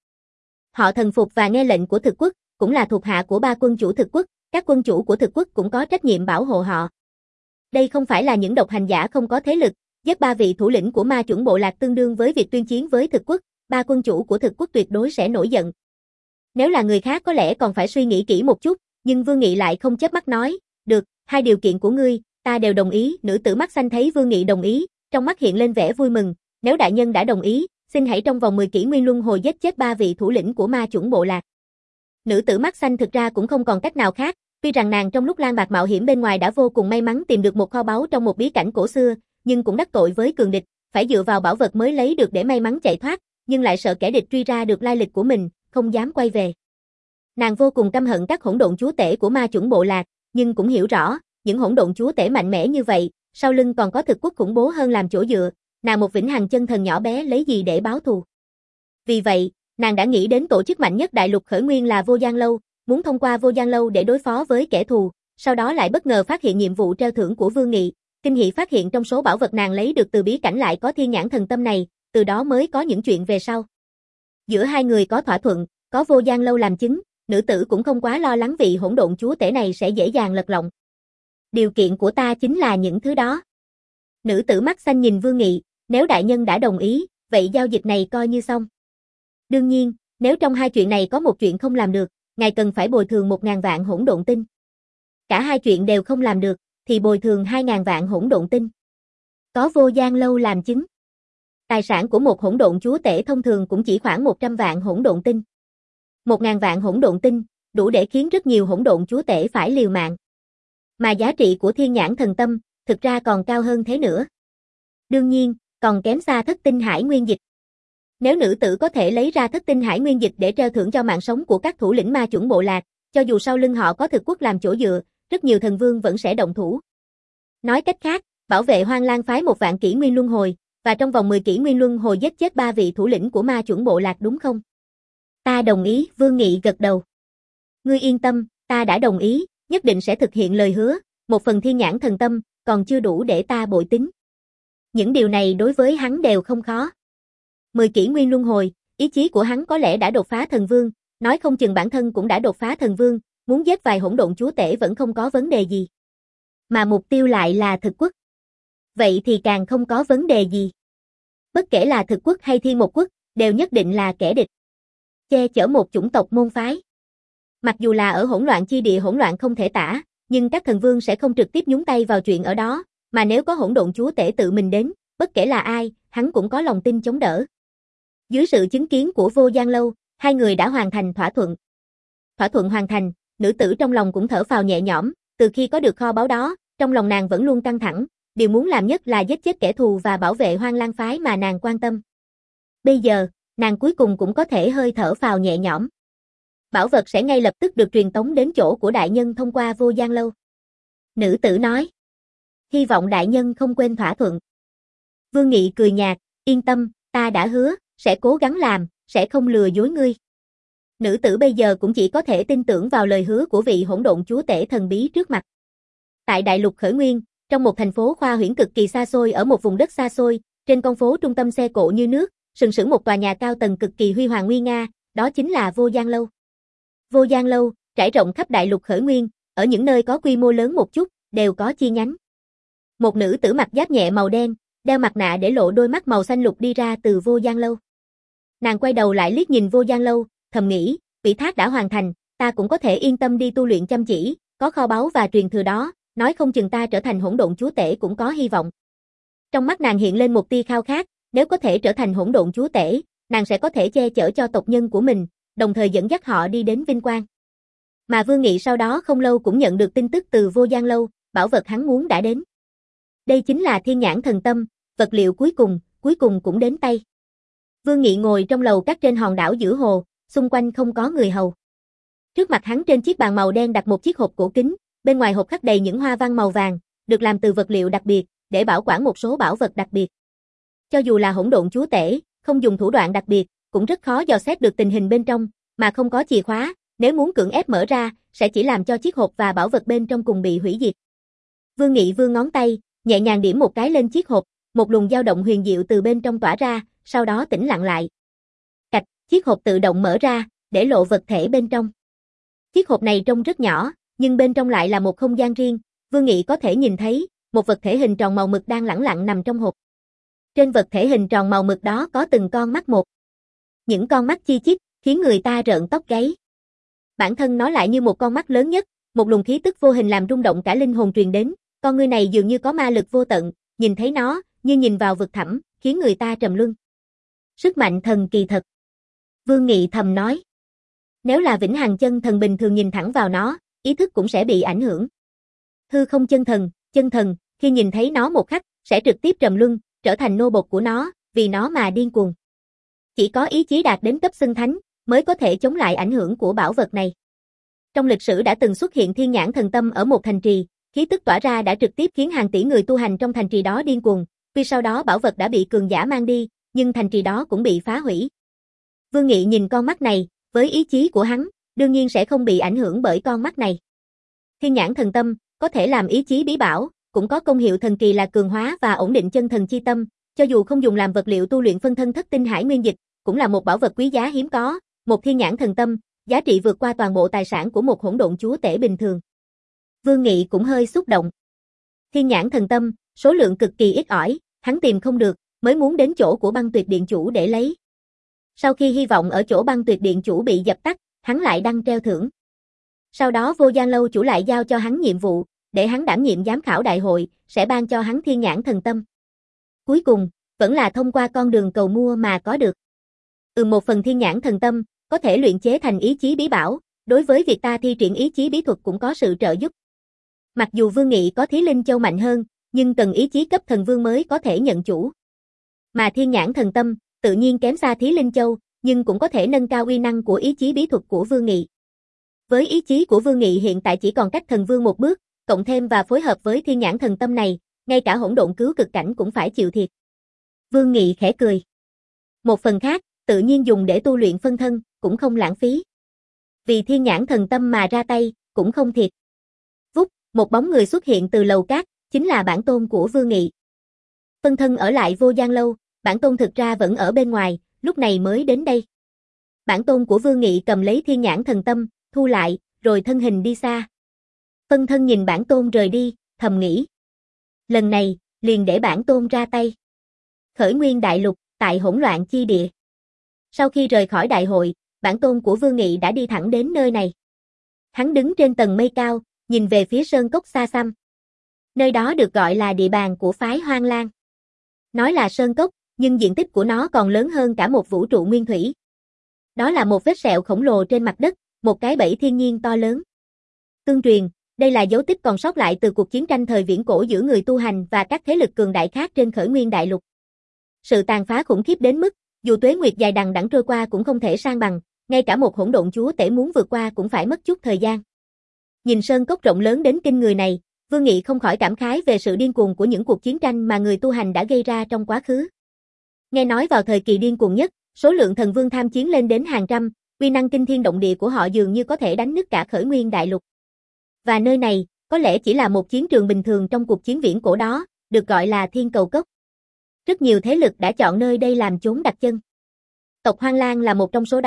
Họ thần phục và nghe lệnh của thực quốc, cũng là thuộc hạ của ba quân chủ thực quốc, các quân chủ của thực quốc cũng có trách nhiệm bảo hộ họ. Đây không phải là những độc hành giả không có thế lực, giết ba vị thủ lĩnh của ma chuẩn bộ lạc tương đương với việc tuyên chiến với thực quốc, ba quân chủ của thực quốc tuyệt đối sẽ nổi giận. Nếu là người khác có lẽ còn phải suy nghĩ kỹ một chút, nhưng Vương Nghị lại không chớp mắt nói, được, hai điều kiện của ngươi, ta đều đồng ý. Nữ tử mắt xanh thấy Vương Nghị đồng ý, trong mắt hiện lên vẻ vui mừng, nếu đại nhân đã đồng ý, xin hãy trong vòng mười kỷ nguyên luân hồi giết chết ba vị thủ lĩnh của ma chuẩn bộ lạc. Nữ tử mắt xanh thực ra cũng không còn cách nào khác, tuy rằng nàng trong lúc lang bạc mạo hiểm bên ngoài đã vô cùng may mắn tìm được một kho báu trong một bí cảnh cổ xưa, nhưng cũng đắc tội với cường địch, phải dựa vào bảo vật mới lấy được để may mắn chạy thoát, nhưng lại sợ kẻ địch truy ra được lai lịch của mình, không dám quay về. Nàng vô cùng căm hận các hỗn độn chúa tể của ma chuẩn bộ lạc, nhưng cũng hiểu rõ, những hỗn độn chúa tể mạnh mẽ như vậy, sau lưng còn có thực quốc khủng bố hơn làm chỗ dựa, nàng một vĩnh hằng chân thần nhỏ bé lấy gì để báo thù. Vì vậy, nàng đã nghĩ đến tổ chức mạnh nhất đại lục khởi nguyên là Vô Gian Lâu, muốn thông qua Vô Gian Lâu để đối phó với kẻ thù, sau đó lại bất ngờ phát hiện nhiệm vụ treo thưởng của Vương Nghị, kinh hỉ phát hiện trong số bảo vật nàng lấy được từ bí cảnh lại có thiên nhãn thần tâm này, từ đó mới có những chuyện về sau. Giữa hai người có thỏa thuận, có Vô Gian Lâu làm chứng, nữ tử cũng không quá lo lắng vị hỗn độn chúa tể này sẽ dễ dàng lật lọng. Điều kiện của ta chính là những thứ đó. Nữ tử mắt xanh nhìn Vương Nghị, nếu đại nhân đã đồng ý, vậy giao dịch này coi như xong. Đương nhiên, nếu trong hai chuyện này có một chuyện không làm được, ngài cần phải bồi thường một ngàn vạn hỗn độn tinh. Cả hai chuyện đều không làm được, thì bồi thường hai ngàn vạn hỗn độn tinh. Có Vô Gian Lâu làm chứng. Tài sản của một hỗn độn chúa tể thông thường cũng chỉ khoảng một trăm vạn hỗn độn tinh. Một ngàn vạn hỗn độn tinh, đủ để khiến rất nhiều hỗn độn chúa tể phải liều mạng. Mà giá trị của thiên nhãn thần tâm, thực ra còn cao hơn thế nữa. Đương nhiên, còn kém xa thất tinh hải nguyên dịch. Nếu nữ tử có thể lấy ra thất tinh hải nguyên dịch để treo thưởng cho mạng sống của các thủ lĩnh ma chuẩn bộ lạc, cho dù sau lưng họ có thực quốc làm chỗ dựa, rất nhiều thần vương vẫn sẽ động thủ. Nói cách khác, bảo vệ Hoang Lang phái một vạn kỷ nguyên luân hồi, và trong vòng mười kỷ nguyên luân hồi giết chết ba vị thủ lĩnh của ma chuẩn bộ lạc đúng không? Ta đồng ý, Vương Nghị gật đầu. Ngươi yên tâm, ta đã đồng ý, nhất định sẽ thực hiện lời hứa, một phần thiên nhãn thần tâm, còn chưa đủ để ta bội tín. Những điều này đối với hắn đều không khó. Mười kỷ nguyên luân hồi, ý chí của hắn có lẽ đã đột phá thần vương, nói không chừng bản thân cũng đã đột phá thần vương, muốn giết vài hỗn độn chúa tể vẫn không có vấn đề gì. Mà mục tiêu lại là thực quốc. Vậy thì càng không có vấn đề gì. Bất kể là thực quốc hay thiên một quốc, đều nhất định là kẻ địch. Che chở một chủng tộc môn phái. Mặc dù là ở hỗn loạn chi địa hỗn loạn không thể tả, nhưng các thần vương sẽ không trực tiếp nhúng tay vào chuyện ở đó, mà nếu có hỗn độn chúa tể tự mình đến, bất kể là ai, hắn cũng có lòng tin chống đỡ. Dưới sự chứng kiến của Vô Gian Lâu, hai người đã hoàn thành thỏa thuận. Thỏa thuận hoàn thành, nữ tử trong lòng cũng thở phào nhẹ nhõm, từ khi có được kho báu đó, trong lòng nàng vẫn luôn căng thẳng, điều muốn làm nhất là giết chết kẻ thù và bảo vệ Hoang Lang phái mà nàng quan tâm. Bây giờ, nàng cuối cùng cũng có thể hơi thở phào nhẹ nhõm. Bảo vật sẽ ngay lập tức được truyền tống đến chỗ của đại nhân thông qua Vô Gian Lâu. Nữ tử nói. Hy vọng đại nhân không quên thỏa thuận. Vương Nghị cười nhạt, yên tâm, ta đã hứa, sẽ cố gắng làm, sẽ không lừa dối ngươi. Nữ tử bây giờ cũng chỉ có thể tin tưởng vào lời hứa của vị hỗn độn chúa tể thần bí trước mặt. Tại đại lục khởi nguyên, trong một thành phố khoa huyễn cực kỳ xa xôi ở một vùng đất xa xôi, trên con phố trung tâm xe cộ như nước, sừng sững một tòa nhà cao tầng cực kỳ huy hoàng nguy nga, đó chính là Vô Gian Lâu. Vô Gian Lâu, trải rộng khắp đại lục Khởi Nguyên, ở những nơi có quy mô lớn một chút, đều có chi nhánh. Một nữ tử mặc giáp nhẹ màu đen, đeo mặt nạ để lộ đôi mắt màu xanh lục đi ra từ Vô Gian Lâu. Nàng quay đầu lại liếc nhìn Vô Gian Lâu, thầm nghĩ, ủy thác đã hoàn thành, ta cũng có thể yên tâm đi tu luyện chăm chỉ, có kho báu và truyền thừa đó, nói không chừng ta trở thành hỗn độn chúa tể cũng có hy vọng. Trong mắt nàng hiện lên một tia khao khát, nếu có thể trở thành hỗn độn chúa tể, nàng sẽ có thể che chở cho tộc nhân của mình, đồng thời dẫn dắt họ đi đến vinh quang. Mà Vương Nghị sau đó không lâu cũng nhận được tin tức từ Vô Gian Lâu, bảo vật hắn muốn đã đến. Đây chính là Thiên Nhãn Thần Tâm, vật liệu cuối cùng, cuối cùng cũng đến tay. Vương Nghị ngồi trong lầu các trên hòn đảo giữa hồ, xung quanh không có người hầu. Trước mặt hắn trên chiếc bàn màu đen đặt một chiếc hộp cổ kính, bên ngoài hộp khắc đầy những hoa văn màu vàng, được làm từ vật liệu đặc biệt, để bảo quản một số bảo vật đặc biệt. Cho dù là hỗn độn chúa tể, không dùng thủ đoạn đặc biệt, cũng rất khó dò xét được tình hình bên trong, mà không có chìa khóa, nếu muốn cưỡng ép mở ra, sẽ chỉ làm cho chiếc hộp và bảo vật bên trong cùng bị hủy diệt. Vương Nghị vươn ngón tay, nhẹ nhàng điểm một cái lên chiếc hộp, một luồng dao động huyền diệu từ bên trong tỏa ra, sau đó tĩnh lặng lại. Cạch, chiếc hộp tự động mở ra, để lộ vật thể bên trong. Chiếc hộp này trông rất nhỏ, nhưng bên trong lại là một không gian riêng, Vương Nghị có thể nhìn thấy, một vật thể hình tròn màu mực đang lẳng lặng nằm trong hộp. Trên vật thể hình tròn màu mực đó có từng con mắt một. Những con mắt chi chít, khiến người ta rợn tóc gáy. Bản thân nó lại như một con mắt lớn nhất, một luồng khí tức vô hình làm rung động cả linh hồn truyền đến, con ngươi này dường như có ma lực vô tận, nhìn thấy nó, như nhìn vào vực thẳm, khiến người ta trầm luân. Sức mạnh thần kỳ thật. Vương Nghị thầm nói. Nếu là vĩnh hằng chân thần bình thường nhìn thẳng vào nó, ý thức cũng sẽ bị ảnh hưởng. Hư không chân thần, chân thần, khi nhìn thấy nó một khắc, sẽ trực tiếp trầm luân, trở thành nô bộc của nó, vì nó mà điên cuồng. Chỉ có ý chí đạt đến cấp xưng thánh, mới có thể chống lại ảnh hưởng của bảo vật này. Trong lịch sử đã từng xuất hiện Thiên Nhãn Thần Tâm ở một thành trì, khí tức tỏa ra đã trực tiếp khiến hàng tỷ người tu hành trong thành trì đó điên cuồng, vì sau đó bảo vật đã bị cường giả mang đi, nhưng thành trì đó cũng bị phá hủy. Vương Nghị nhìn con mắt này, với ý chí của hắn, đương nhiên sẽ không bị ảnh hưởng bởi con mắt này. Thiên Nhãn Thần Tâm có thể làm ý chí bí bảo, cũng có công hiệu thần kỳ là cường hóa và ổn định chân thần chi tâm, cho dù không dùng làm vật liệu tu luyện phân thân thất tinh hải nguyên dịch, cũng là một bảo vật quý giá hiếm có, một Thiên Nhãn Thần Tâm, giá trị vượt qua toàn bộ tài sản của một hỗn độn chúa tể bình thường. Vương Nghị cũng hơi xúc động. Thiên Nhãn Thần Tâm, số lượng cực kỳ ít ỏi, hắn tìm không được, mới muốn đến chỗ của Băng Tuyệt Điện chủ để lấy. Sau khi hy vọng ở chỗ Băng Tuyệt Điện chủ bị dập tắt, hắn lại đăng treo thưởng. Sau đó Vô Gian Lâu chủ lại giao cho hắn nhiệm vụ, để hắn đảm nhiệm giám khảo đại hội, sẽ ban cho hắn Thiên Nhãn Thần Tâm. Cuối cùng, vẫn là thông qua con đường cầu mua mà có được. Ừ, một phần Thiên Nhãn Thần Tâm, có thể luyện chế thành ý chí bí bảo, đối với việc ta thi triển ý chí bí thuật cũng có sự trợ giúp. Mặc dù Vương Nghị có Thí Linh Châu mạnh hơn, nhưng cần ý chí cấp thần vương mới có thể nhận chủ. Mà Thiên Nhãn Thần Tâm, tự nhiên kém xa Thí Linh Châu, nhưng cũng có thể nâng cao uy năng của ý chí bí thuật của Vương Nghị. Với ý chí của Vương Nghị hiện tại chỉ còn cách thần vương một bước, cộng thêm và phối hợp với Thiên Nhãn Thần Tâm này, ngay cả hỗn độn cứu cực cảnh cũng phải chịu thiệt. Vương Nghị khẽ cười. Một phần khác, tự nhiên dùng để tu luyện phân thân, cũng không lãng phí. Vì Thiên Nhãn Thần Tâm mà ra tay, cũng không thiệt. Vút, một bóng người xuất hiện từ lầu cát, chính là bản tôn của Vương Nghị. Phân thân ở lại Vô Gian Lâu, bản tôn thực ra vẫn ở bên ngoài, lúc này mới đến đây. Bản tôn của Vương Nghị cầm lấy Thiên Nhãn Thần Tâm, thu lại, rồi thân hình đi xa. Phân thân nhìn bản tôn rời đi, thầm nghĩ. Lần này, liền để bản tôn ra tay. Khởi Nguyên Đại Lục, tại hỗn loạn chi địa. Sau khi rời khỏi đại hội, bản tôn của Vương Nghị đã đi thẳng đến nơi này. Hắn đứng trên tầng mây cao, nhìn về phía sơn cốc xa xăm. Nơi đó được gọi là địa bàn của phái Hoang Lang. Nói là sơn cốc, nhưng diện tích của nó còn lớn hơn cả một vũ trụ nguyên thủy. Đó là một vết sẹo khổng lồ trên mặt đất, một cái bẫy thiên nhiên to lớn. Tương truyền, đây là dấu tích còn sót lại từ cuộc chiến tranh thời viễn cổ giữa người tu hành và các thế lực cường đại khác trên Khởi Nguyên Đại Lục. Sự tàn phá khủng khiếp đến mức, dù tuế nguyệt dài đằng đẵng trôi qua cũng không thể san bằng, ngay cả một hỗn độn chúa tể muốn vượt qua cũng phải mất chút thời gian. Nhìn sơn cốc rộng lớn đến kinh người này, Vương Nghị không khỏi cảm khái về sự điên cuồng của những cuộc chiến tranh mà người tu hành đã gây ra trong quá khứ. Nghe nói vào thời kỳ điên cuồng nhất, số lượng thần vương tham chiến lên đến hàng trăm, uy năng kinh thiên động địa của họ dường như có thể đánh nứt cả Khởi Nguyên Đại Lục. Và nơi này, có lẽ chỉ là một chiến trường bình thường trong cuộc chiến viễn cổ đó, được gọi là Thiên Cầu Cốc. Rất nhiều thế lực đã chọn nơi đây làm chốn đặt chân. Tộc Hoang Lang là một trong số đó,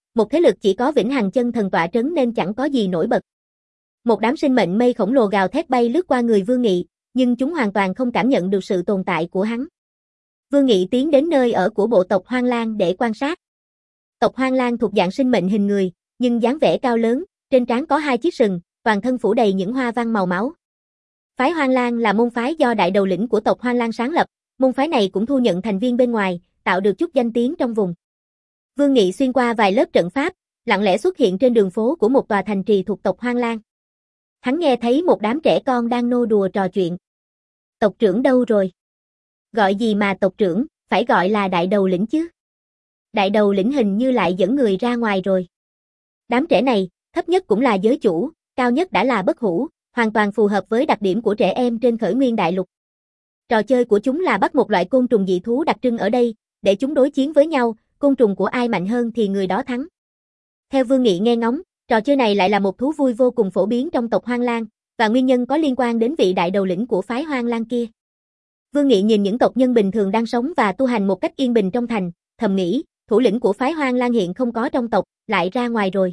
Một thế lực chỉ có vĩnh hằng chân thần tọa trấn nên chẳng có gì nổi bật. Một đám sinh mệnh mây khổng lồ gào thét bay lướt qua người Vương Nghị, nhưng chúng hoàn toàn không cảm nhận được sự tồn tại của hắn. Vương Nghị tiến đến nơi ở của bộ tộc Hoang Lang để quan sát. Tộc Hoang Lang thuộc dạng sinh mệnh hình người, nhưng dáng vẻ cao lớn, trên trán có hai chiếc sừng, toàn thân phủ đầy những hoa văn màu máu. Phái Hoang Lang là môn phái do đại đầu lĩnh của tộc Hoang Lang sáng lập, môn phái này cũng thu nhận thành viên bên ngoài, tạo được chút danh tiếng trong vùng. Vương Nghị xuyên qua vài lớp trận pháp, lặng lẽ xuất hiện trên đường phố của một tòa thành trì thuộc tộc Hoang Lang. Hắn nghe thấy một đám trẻ con đang nô đùa trò chuyện. Tộc trưởng đâu rồi? Gọi gì mà tộc trưởng, phải gọi là đại đầu lĩnh chứ. Đại đầu lĩnh hình như lại dẫn người ra ngoài rồi. Đám trẻ này, thấp nhất cũng là giới chủ, cao nhất đã là bất hủ, hoàn toàn phù hợp với đặc điểm của trẻ em trên khởi nguyên đại lục. Trò chơi của chúng là bắt một loại côn trùng dị thú đặc trưng ở đây, để chúng đối chiến với nhau, côn trùng của ai mạnh hơn thì người đó thắng. Theo Vương Nghị nghe ngóng, trò chơi này lại là một thú vui vô cùng phổ biến trong tộc Hoang Lang, và nguyên nhân có liên quan đến vị đại đầu lĩnh của phái Hoang Lang kia. Vương Nghị nhìn những tộc nhân bình thường đang sống và tu hành một cách yên bình trong thành, thầm nghĩ, thủ lĩnh của phái Hoang Lang hiện không có trong tộc, lại ra ngoài rồi.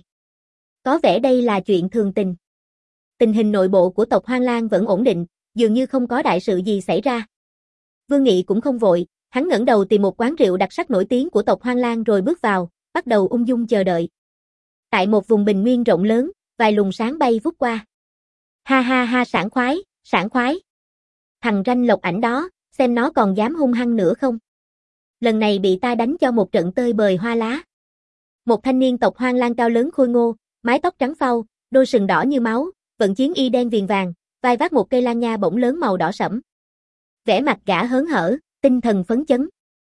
Có vẻ đây là chuyện thường tình. Tình hình nội bộ của tộc Hoang Lang vẫn ổn định, dường như không có đại sự gì xảy ra. Vương Nghị cũng không vội, hắn ngẩng đầu tìm một quán rượu đặc sắc nổi tiếng của tộc Hoang Lang rồi bước vào, bắt đầu ung dung chờ đợi. Tại một vùng bình nguyên rộng lớn, vài luồng sáng bay vút qua. Ha ha ha, sảng khoái, sảng khoái. Thằng ranh lộc ảnh đó, xem nó còn dám hung hăng nữa không? Lần này bị ta đánh cho một trận tơi bời hoa lá. Một thanh niên tộc Hoang Lang cao lớn khôi ngô, mái tóc trắng phau, đôi sừng đỏ như máu, vận chiến y đen viền vàng, vai vác một cây lan nha bổng lớn màu đỏ sẫm. Vẻ mặt gã hớn hở, tinh thần phấn chấn.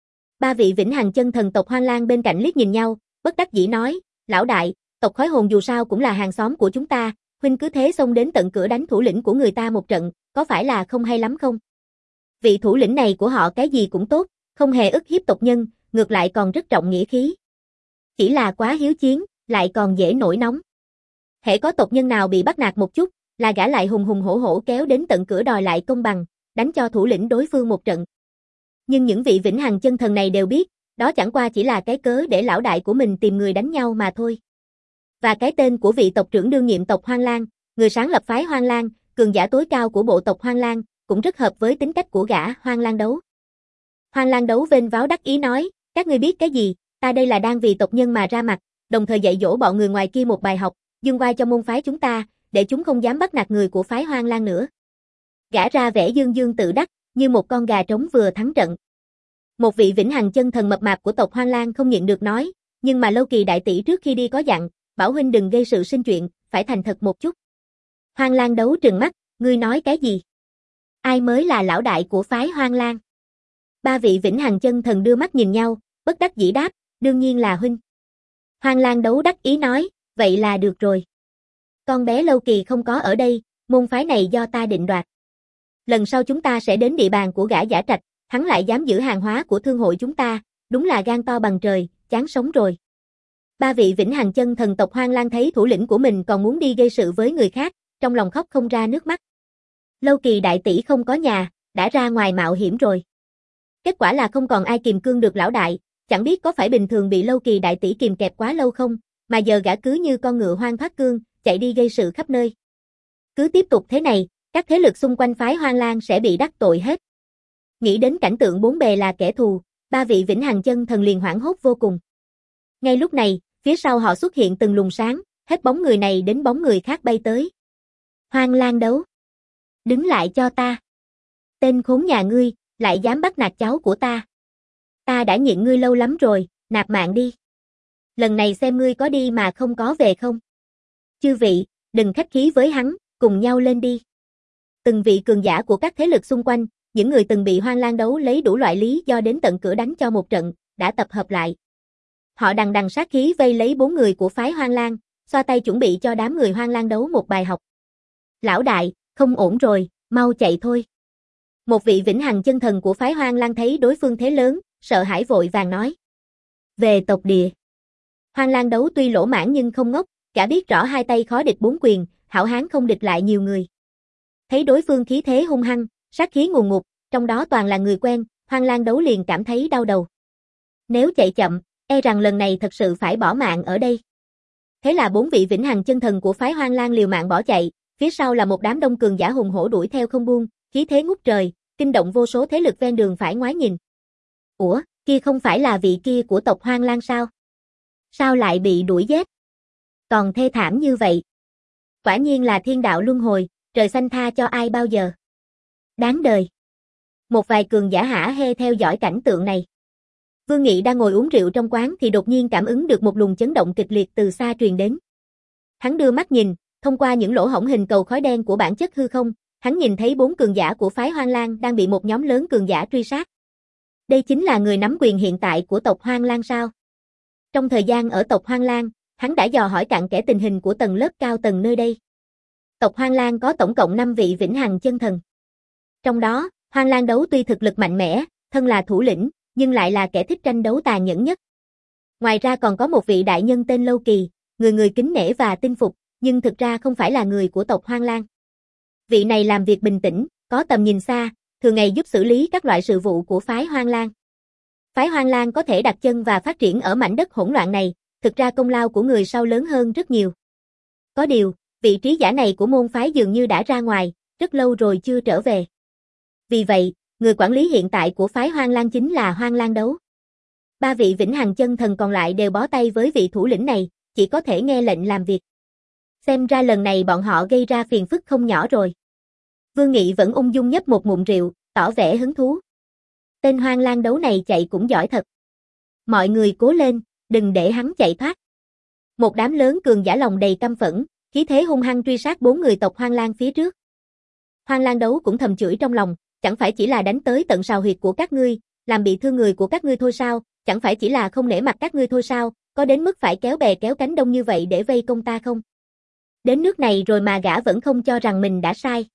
Ba vị vĩnh hằng chân thần tộc Hoang Lang bên cạnh liếc nhìn nhau, bất đắc dĩ nói, lão đại, tộc khói hồn dù sao cũng là hàng xóm của chúng ta, huynh cứ thế xông đến tận cửa đánh thủ lĩnh của người ta một trận, có phải là không hay lắm không? Vị thủ lĩnh này của họ cái gì cũng tốt, không hề ức hiếp tộc nhân, ngược lại còn rất trọng nghĩa khí. Chỉ là quá hiếu chiến, lại còn dễ nổi nóng. Hễ có tộc nhân nào bị bắt nạt một chút, là gã lại hùng hùng hổ hổ kéo đến tận cửa đòi lại công bằng, đánh cho thủ lĩnh đối phương một trận. Nhưng những vị vĩnh hằng chân thần này đều biết, đó chẳng qua chỉ là cái cớ để lão đại của mình tìm người đánh nhau mà thôi. Và cái tên của vị tộc trưởng đương nhiệm tộc Hoang Lang, người sáng lập phái Hoang Lang, cường giả tối cao của bộ tộc Hoang Lang, cũng rất hợp với tính cách của gã Hoang Lang Đấu. Hoang Lang Đấu vênh váo đắc ý nói, các ngươi biết cái gì, ta đây là đang vì tộc nhân mà ra mặt, đồng thời dạy dỗ bọn người ngoài kia một bài học, dương oai cho môn phái chúng ta, để chúng không dám bắt nạt người của phái Hoang Lang nữa. Gã ra vẻ dương dương tự đắc, như một con gà trống vừa thắng trận. Một vị vĩnh hằng chân thần mập mạp của tộc Hoang Lang không nhịn được nói, nhưng mà Lâu Kỳ đại tỷ trước khi đi có dặn, bảo huynh đừng gây sự sinh chuyện, phải thành thật một chút. Hoang Lang Đấu trừng mắt, ngươi nói cái gì? Ai mới là lão đại của phái Hoang Lang? Ba vị vĩnh hằng chân thần đưa mắt nhìn nhau, bất đắc dĩ đáp, đương nhiên là huynh. Hoang Lang Đấu đắc ý nói, vậy là được rồi. Con bé Lâu Kỳ không có ở đây, môn phái này do ta định đoạt. Lần sau chúng ta sẽ đến địa bàn của gã Giả Trạch, hắn lại dám giữ hàng hóa của thương hội chúng ta, đúng là gan to bằng trời, chán sống rồi. Ba vị vĩnh hằng chân thần tộc Hoang Lang thấy thủ lĩnh của mình còn muốn đi gây sự với người khác, trong lòng khóc không ra nước mắt. Lâu Kỳ đại tỷ không có nhà, đã ra ngoài mạo hiểm rồi. Kết quả là không còn ai kìm cương được lão đại, chẳng biết có phải bình thường bị Lâu Kỳ đại tỷ kìm kẹp quá lâu không, mà giờ gã cứ như con ngựa hoang thoát cương, chạy đi gây sự khắp nơi. Cứ tiếp tục thế này, các thế lực xung quanh phái Hoang Lang sẽ bị đắc tội hết. Nghĩ đến cảnh tượng bốn bề là kẻ thù, ba vị vĩnh hằng chân thần liền hoảng hốt vô cùng. Ngay lúc này, phía sau họ xuất hiện từng luồng sáng, hết bóng người này đến bóng người khác bay tới. Hoang Lang Đấu, đứng lại cho ta. Tên khốn nhà ngươi, lại dám bắt nạt cháu của ta. Ta đã nhịn ngươi lâu lắm rồi, nạp mạng đi. Lần này xem ngươi có đi mà không có về không. Chư vị, đừng khách khí với hắn, cùng nhau lên đi. Từng vị cường giả của các thế lực xung quanh, những người từng bị Hoang Lang Đấu lấy đủ loại lý do đến tận cửa đánh cho một trận, đã tập hợp lại. Họ đằng đằng sát khí vây lấy bốn người của phái Hoang Lang, xoa tay chuẩn bị cho đám người Hoang Lang Đấu một bài học. Lão đại, không ổn rồi, mau chạy thôi. Một vị vĩnh hằng chân thần của phái Hoang Lang thấy đối phương thế lớn, sợ hãi vội vàng nói. Về tộc địa. Hoang Lang Đấu tuy lỗ mãn nhưng không ngốc, cả biết rõ hai tay khó địch bốn quyền, hảo hán không địch lại nhiều người. Thấy đối phương khí thế hung hăng, sát khí ngùn ngụt, trong đó toàn là người quen, Hoang Lang Đấu liền cảm thấy đau đầu. Nếu chạy chậm, E rằng lần này thật sự phải bỏ mạng ở đây. Thế là bốn vị vĩnh hằng chân thần của phái Hoang Lang liều mạng bỏ chạy, phía sau là một đám đông cường giả hùng hổ đuổi theo không buông, khí thế ngút trời, kinh động vô số thế lực ven đường phải ngoái nhìn. Ủa, kia không phải là vị kia của tộc Hoang Lang sao? Sao lại bị đuổi giết? Còn thê thảm như vậy. Quả nhiên là thiên đạo luân hồi, trời xanh tha cho ai bao giờ. Đáng đời. Một vài cường giả hả hê theo dõi cảnh tượng này. Vương Nghị đang ngồi uống rượu trong quán thì đột nhiên cảm ứng được một luồng chấn động kịch liệt từ xa truyền đến. Hắn đưa mắt nhìn, thông qua những lỗ hổng hình cầu khói đen của bản chất hư không, hắn nhìn thấy bốn cường giả của phái Hoang Lang đang bị một nhóm lớn cường giả truy sát. Đây chính là người nắm quyền hiện tại của tộc Hoang Lang sao? Trong thời gian ở tộc Hoang Lang, hắn đã dò hỏi cặn kẽ tình hình của tầng lớp cao tầng nơi đây. Tộc Hoang Lang có tổng cộng năm vị vĩnh hằng chân thần. Trong đó, Hoang Lang Đấu tuy thực lực mạnh mẽ, thân là thủ lĩnh, nhưng lại là kẻ thích tranh đấu tàn nhẫn nhất. Ngoài ra còn có một vị đại nhân tên Lâu Kỳ, người người kính nể và tin phục, nhưng thực ra không phải là người của tộc Hoang Lang. Vị này làm việc bình tĩnh, có tầm nhìn xa, thường ngày giúp xử lý các loại sự vụ của phái Hoang Lang. Phái Hoang Lang có thể đặt chân và phát triển ở mảnh đất hỗn loạn này, thực ra công lao của người sau lớn hơn rất nhiều. Có điều, vị trí giả này của môn phái dường như đã ra ngoài, rất lâu rồi chưa trở về. Vì vậy, người quản lý hiện tại của phái Hoang Lang chính là Hoang Lang Đấu. Ba vị vĩnh hằng chân thần còn lại đều bó tay với vị thủ lĩnh này, chỉ có thể nghe lệnh làm việc. Xem ra lần này bọn họ gây ra phiền phức không nhỏ rồi. Vương Nghị vẫn ung dung nhấp một ngụm rượu, tỏ vẻ hứng thú. Tên Hoang Lang Đấu này chạy cũng giỏi thật. Mọi người cố lên, đừng để hắn chạy thoát. Một đám lớn cường giả lòng đầy căm phẫn, khí thế hung hăng truy sát bốn người tộc Hoang Lang phía trước. Hoang Lang Đấu cũng thầm chửi trong lòng, chẳng phải chỉ là đánh tới tận sào huyệt của các ngươi, làm bị thương người của các ngươi thôi sao, chẳng phải chỉ là không nể mặt các ngươi thôi sao, có đến mức phải kéo bè kéo cánh đông như vậy để vây công ta không? Đến nước này rồi mà gã vẫn không cho rằng mình đã sai.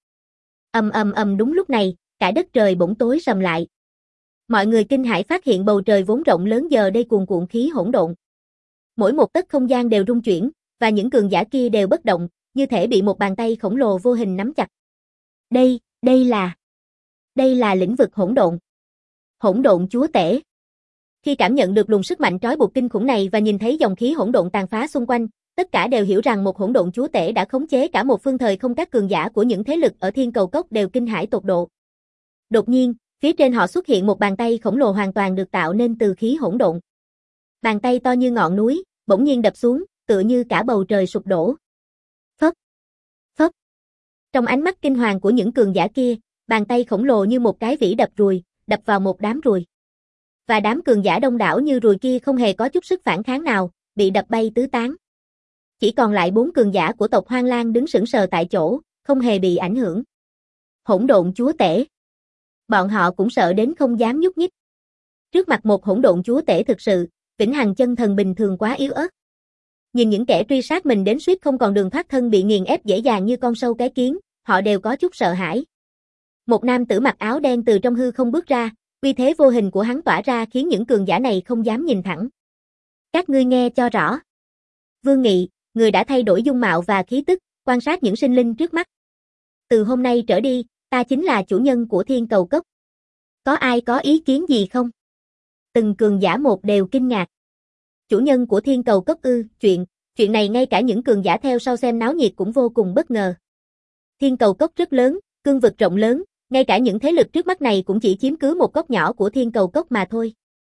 Ầm ầm ầm đúng lúc này, cả đất trời bỗng tối sầm lại. Mọi người kinh hãi phát hiện bầu trời vốn rộng lớn giờ đây cuồn cuộn khí hỗn độn. Mỗi một tấc không gian đều rung chuyển, và những cường giả kia đều bất động, như thể bị một bàn tay khổng lồ vô hình nắm chặt. Đây, đây là... Đây là lĩnh vực hỗn độn. Hỗn độn chúa tể. Khi cảm nhận được luồng sức mạnh trói buộc kinh khủng này và nhìn thấy dòng khí hỗn độn tàn phá xung quanh, tất cả đều hiểu rằng một hỗn độn chúa tể đã khống chế cả một phương thời không, các cường giả của những thế lực ở Thiên Cầu Cốc đều kinh hãi tột độ. Đột nhiên, phía trên họ xuất hiện một bàn tay khổng lồ hoàn toàn được tạo nên từ khí hỗn độn. Bàn tay to như ngọn núi, bỗng nhiên đập xuống, tựa như cả bầu trời sụp đổ. Phấp, phấp. Trong ánh mắt kinh hoàng của những cường giả kia, bàn tay khổng lồ như một cái vĩ đập ruồi, đập vào một đám ruồi. Và đám cường giả đông đảo như ruồi kia không hề có chút sức phản kháng nào, bị đập bay tứ tán. Chỉ còn lại bốn cường giả của tộc Hoang Lang đứng sững sờ tại chỗ, không hề bị ảnh hưởng. Hỗn độn chúa tể. Bọn họ cũng sợ đến không dám nhúc nhích. Trước mặt một hỗn độn chúa tể thực sự, vĩnh hằng chân thần bình thường quá yếu ớt. Nhìn những kẻ truy sát mình đến suýt không còn đường thoát thân bị nghiền ép dễ dàng như con sâu cái kiến, họ đều có chút sợ hãi. Một nam tử mặc áo đen từ trong hư không bước ra, uy thế vô hình của hắn tỏa ra khiến những cường giả này không dám nhìn thẳng. Các ngươi nghe cho rõ. Vương Nghị, người đã thay đổi dung mạo và khí tức, quan sát những sinh linh trước mắt. Từ hôm nay trở đi, ta chính là chủ nhân của Thiên Cầu Cốc. Có ai có ý kiến gì không? Từng cường giả một đều kinh ngạc. Chủ nhân của Thiên Cầu Cốc ư, chuyện, chuyện này ngay cả những cường giả theo sau xem náo nhiệt cũng vô cùng bất ngờ. Thiên Cầu Cốc rất lớn, cương vực rộng lớn, ngay cả những thế lực trước mắt này cũng chỉ chiếm cứ một góc nhỏ của Thiên Cầu Cốc mà thôi.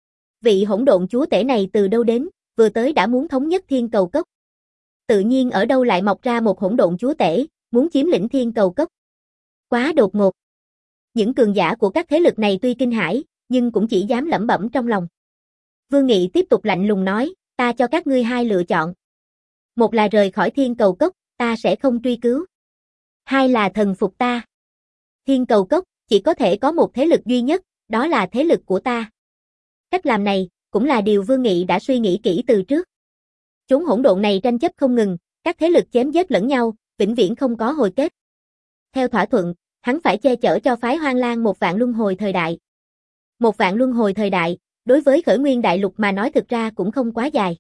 Vị hỗn độn chúa tể này từ đâu đến, vừa tới đã muốn thống nhất Thiên Cầu Cốc. Tự nhiên ở đâu lại mọc ra một hỗn độn chúa tể, muốn chiếm lĩnh Thiên Cầu Cốc. Quá đột ngột. Những cường giả của các thế lực này tuy kinh hãi, nhưng cũng chỉ dám lẩm bẩm trong lòng. Vương Nghị tiếp tục lạnh lùng nói, ta cho các ngươi hai lựa chọn. Một là rời khỏi Thiên Cầu Cốc, ta sẽ không truy cứu. Hai là thần phục ta. Thiên Cầu Cốc chỉ có thể có một thế lực duy nhất, đó là thế lực của ta. Cách làm này cũng là điều Vương Nghị đã suy nghĩ kỹ từ trước. Chốn hỗn độn này tranh chấp không ngừng, các thế lực chém giết lẫn nhau, vĩnh viễn không có hồi kết. Theo thỏa thuận, hắn phải che chở cho phái Hoang Lang một vạn luân hồi thời đại. Một vạn luân hồi thời đại, đối với Khởi Nguyên Đại Lục mà nói thực ra cũng không quá dài.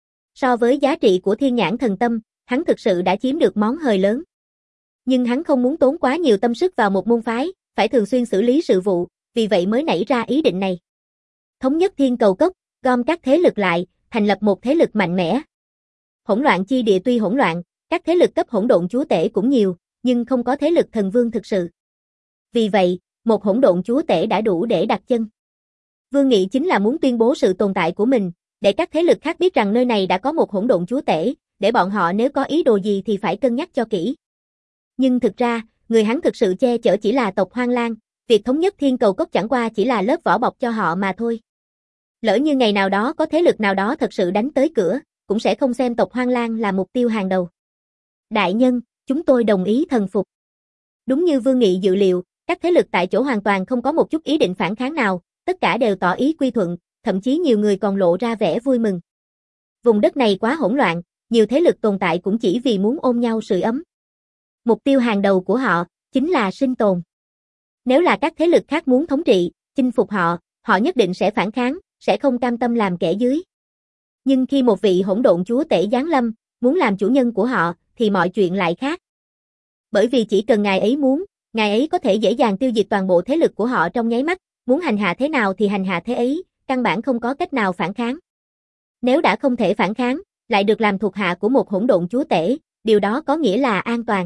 So với giá trị của Thiên Nhãn Thần Tâm, hắn thực sự đã chiếm được món hời lớn. Nhưng hắn không muốn tốn quá nhiều tâm sức vào một môn phái, phải thường xuyên xử lý sự vụ, vì vậy mới nảy ra ý định này. Thống nhất Thiên Cầu Cốc, gom các thế lực lại, thành lập một thế lực mạnh mẽ. Hỗn loạn chi địa tuy hỗn loạn, các thế lực cấp hỗn độn chúa tể cũng nhiều, nhưng không có thế lực thần vương thực sự. Vì vậy, một hỗn độn chúa tể đã đủ để đặt chân. Vương Nghị chính là muốn tuyên bố sự tồn tại của mình, để các thế lực khác biết rằng nơi này đã có một hỗn độn chúa tể, để bọn họ nếu có ý đồ gì thì phải cân nhắc cho kỹ. Nhưng thực ra, người hắn thực sự che chở chỉ là tộc Hoang Lang, việc thống nhất Thiên Cầu Cốc chẳng qua chỉ là lớp vỏ bọc cho họ mà thôi. Lỡ như ngày nào đó có thế lực nào đó thật sự đánh tới cửa, cũng sẽ không xem tộc Hoang Lang là mục tiêu hàng đầu. Đại nhân, chúng tôi đồng ý thần phục. Đúng như Vương Nghị dự liệu, các thế lực tại chỗ hoàn toàn không có một chút ý định phản kháng nào, tất cả đều tỏ ý quy thuận, thậm chí nhiều người còn lộ ra vẻ vui mừng. Vùng đất này quá hỗn loạn, nhiều thế lực tồn tại cũng chỉ vì muốn ôm nhau sưởi ấm. Mục tiêu hàng đầu của họ chính là sinh tồn. Nếu là các thế lực khác muốn thống trị, chinh phục họ, họ nhất định sẽ phản kháng, sẽ không cam tâm làm kẻ dưới. Nhưng khi một vị hỗn độn chúa tể giáng lâm, muốn làm chủ nhân của họ, thì mọi chuyện lại khác. Bởi vì chỉ cần ngài ấy muốn, ngài ấy có thể dễ dàng tiêu diệt toàn bộ thế lực của họ trong nháy mắt, muốn hành hạ thế nào thì hành hạ thế ấy, căn bản không có cách nào phản kháng. Nếu đã không thể phản kháng, lại được làm thuộc hạ của một hỗn độn chúa tể, điều đó có nghĩa là an toàn.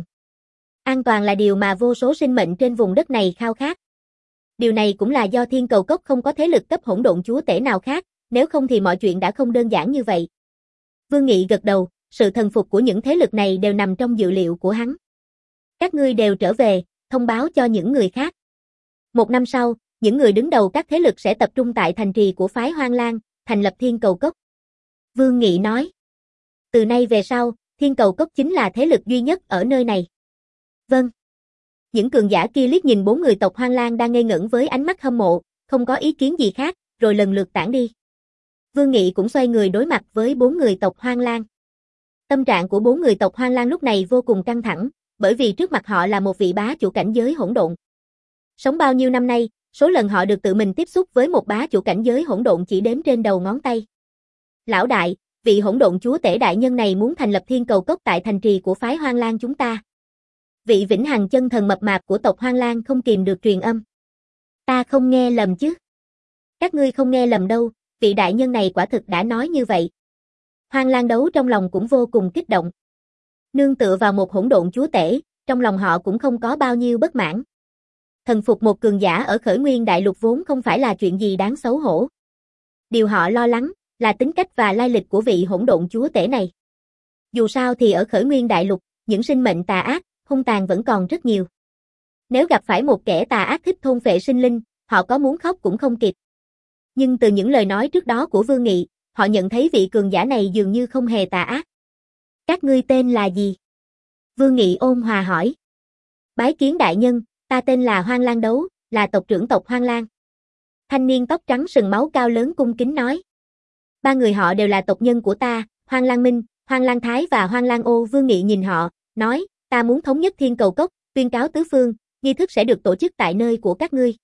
An toàn là điều mà vô số sinh mệnh trên vùng đất này khao khát. Điều này cũng là do Thiên Cầu Cốc không có thế lực cấp hỗn độn chúa tể nào khác, nếu không thì mọi chuyện đã không đơn giản như vậy. Vương Nghị gật đầu, sự thần phục của những thế lực này đều nằm trong dự liệu của hắn. Các ngươi đều trở về, thông báo cho những người khác. Một năm sau, những người đứng đầu các thế lực sẽ tập trung tại thành trì của phái Hoang Lang, thành lập Thiên Cầu Cốc. Vương Nghị nói. Từ nay về sau, Thiên Cầu Cốc chính là thế lực duy nhất ở nơi này. Vâng. Những cường giả kia liếc nhìn bốn người tộc Hoang Lang đang ngây ngẩn với ánh mắt hâm mộ, không có ý kiến gì khác, rồi lần lượt tản đi. Vương Nghị cũng xoay người đối mặt với bốn người tộc Hoang Lang. Tâm trạng của bốn người tộc Hoang Lang lúc này vô cùng căng thẳng, bởi vì trước mặt họ là một vị bá chủ cảnh giới hỗn độn. Sống bao nhiêu năm nay, số lần họ được tự mình tiếp xúc với một bá chủ cảnh giới hỗn độn chỉ đếm trên đầu ngón tay. Lão đại, vị hỗn độn chúa tể đại nhân này muốn thành lập Thiên Cầu Cốc tại thành trì của phái Hoang Lang chúng ta. Vị vĩnh hằng chân thần mập mạp của tộc Hoang Lang không kìm được truyền âm. Ta không nghe lầm chứ? Các ngươi không nghe lầm đâu, vị đại nhân này quả thực đã nói như vậy. Hoang Lang đấu trong lòng cũng vô cùng kích động. Nương tựa vào một hỗn độn chúa tể, trong lòng họ cũng không có bao nhiêu bất mãn. Thần phục một cường giả ở Khởi Nguyên Đại Lục vốn không phải là chuyện gì đáng xấu hổ. Điều họ lo lắng là tính cách và lai lịch của vị hỗn độn chúa tể này. Dù sao thì ở Khởi Nguyên Đại Lục, những sinh mệnh tà ác, hung tàn vẫn còn rất nhiều. Nếu gặp phải một kẻ tà ác thích thôn phệ sinh linh, họ có muốn khóc cũng không kịp. Nhưng từ những lời nói trước đó của Vương Nghị, họ nhận thấy vị cường giả này dường như không hề tà ác. Các ngươi tên là gì? Vương Nghị ôn hòa hỏi. Bái kiến đại nhân, ta tên là Hoang Lang Đấu, là tộc trưởng tộc Hoang Lang. Thanh niên tóc trắng sừng máu cao lớn cung kính nói. Ba người họ đều là tộc nhân của ta, Hoang Lang Minh, Hoang Lang Thái và Hoang Lang Ô. Vương Nghị nhìn họ, nói, ta muốn thống nhất Thiên Cầu Cốc, tuyên cáo tứ phương, nghi thức sẽ được tổ chức tại nơi của các ngươi.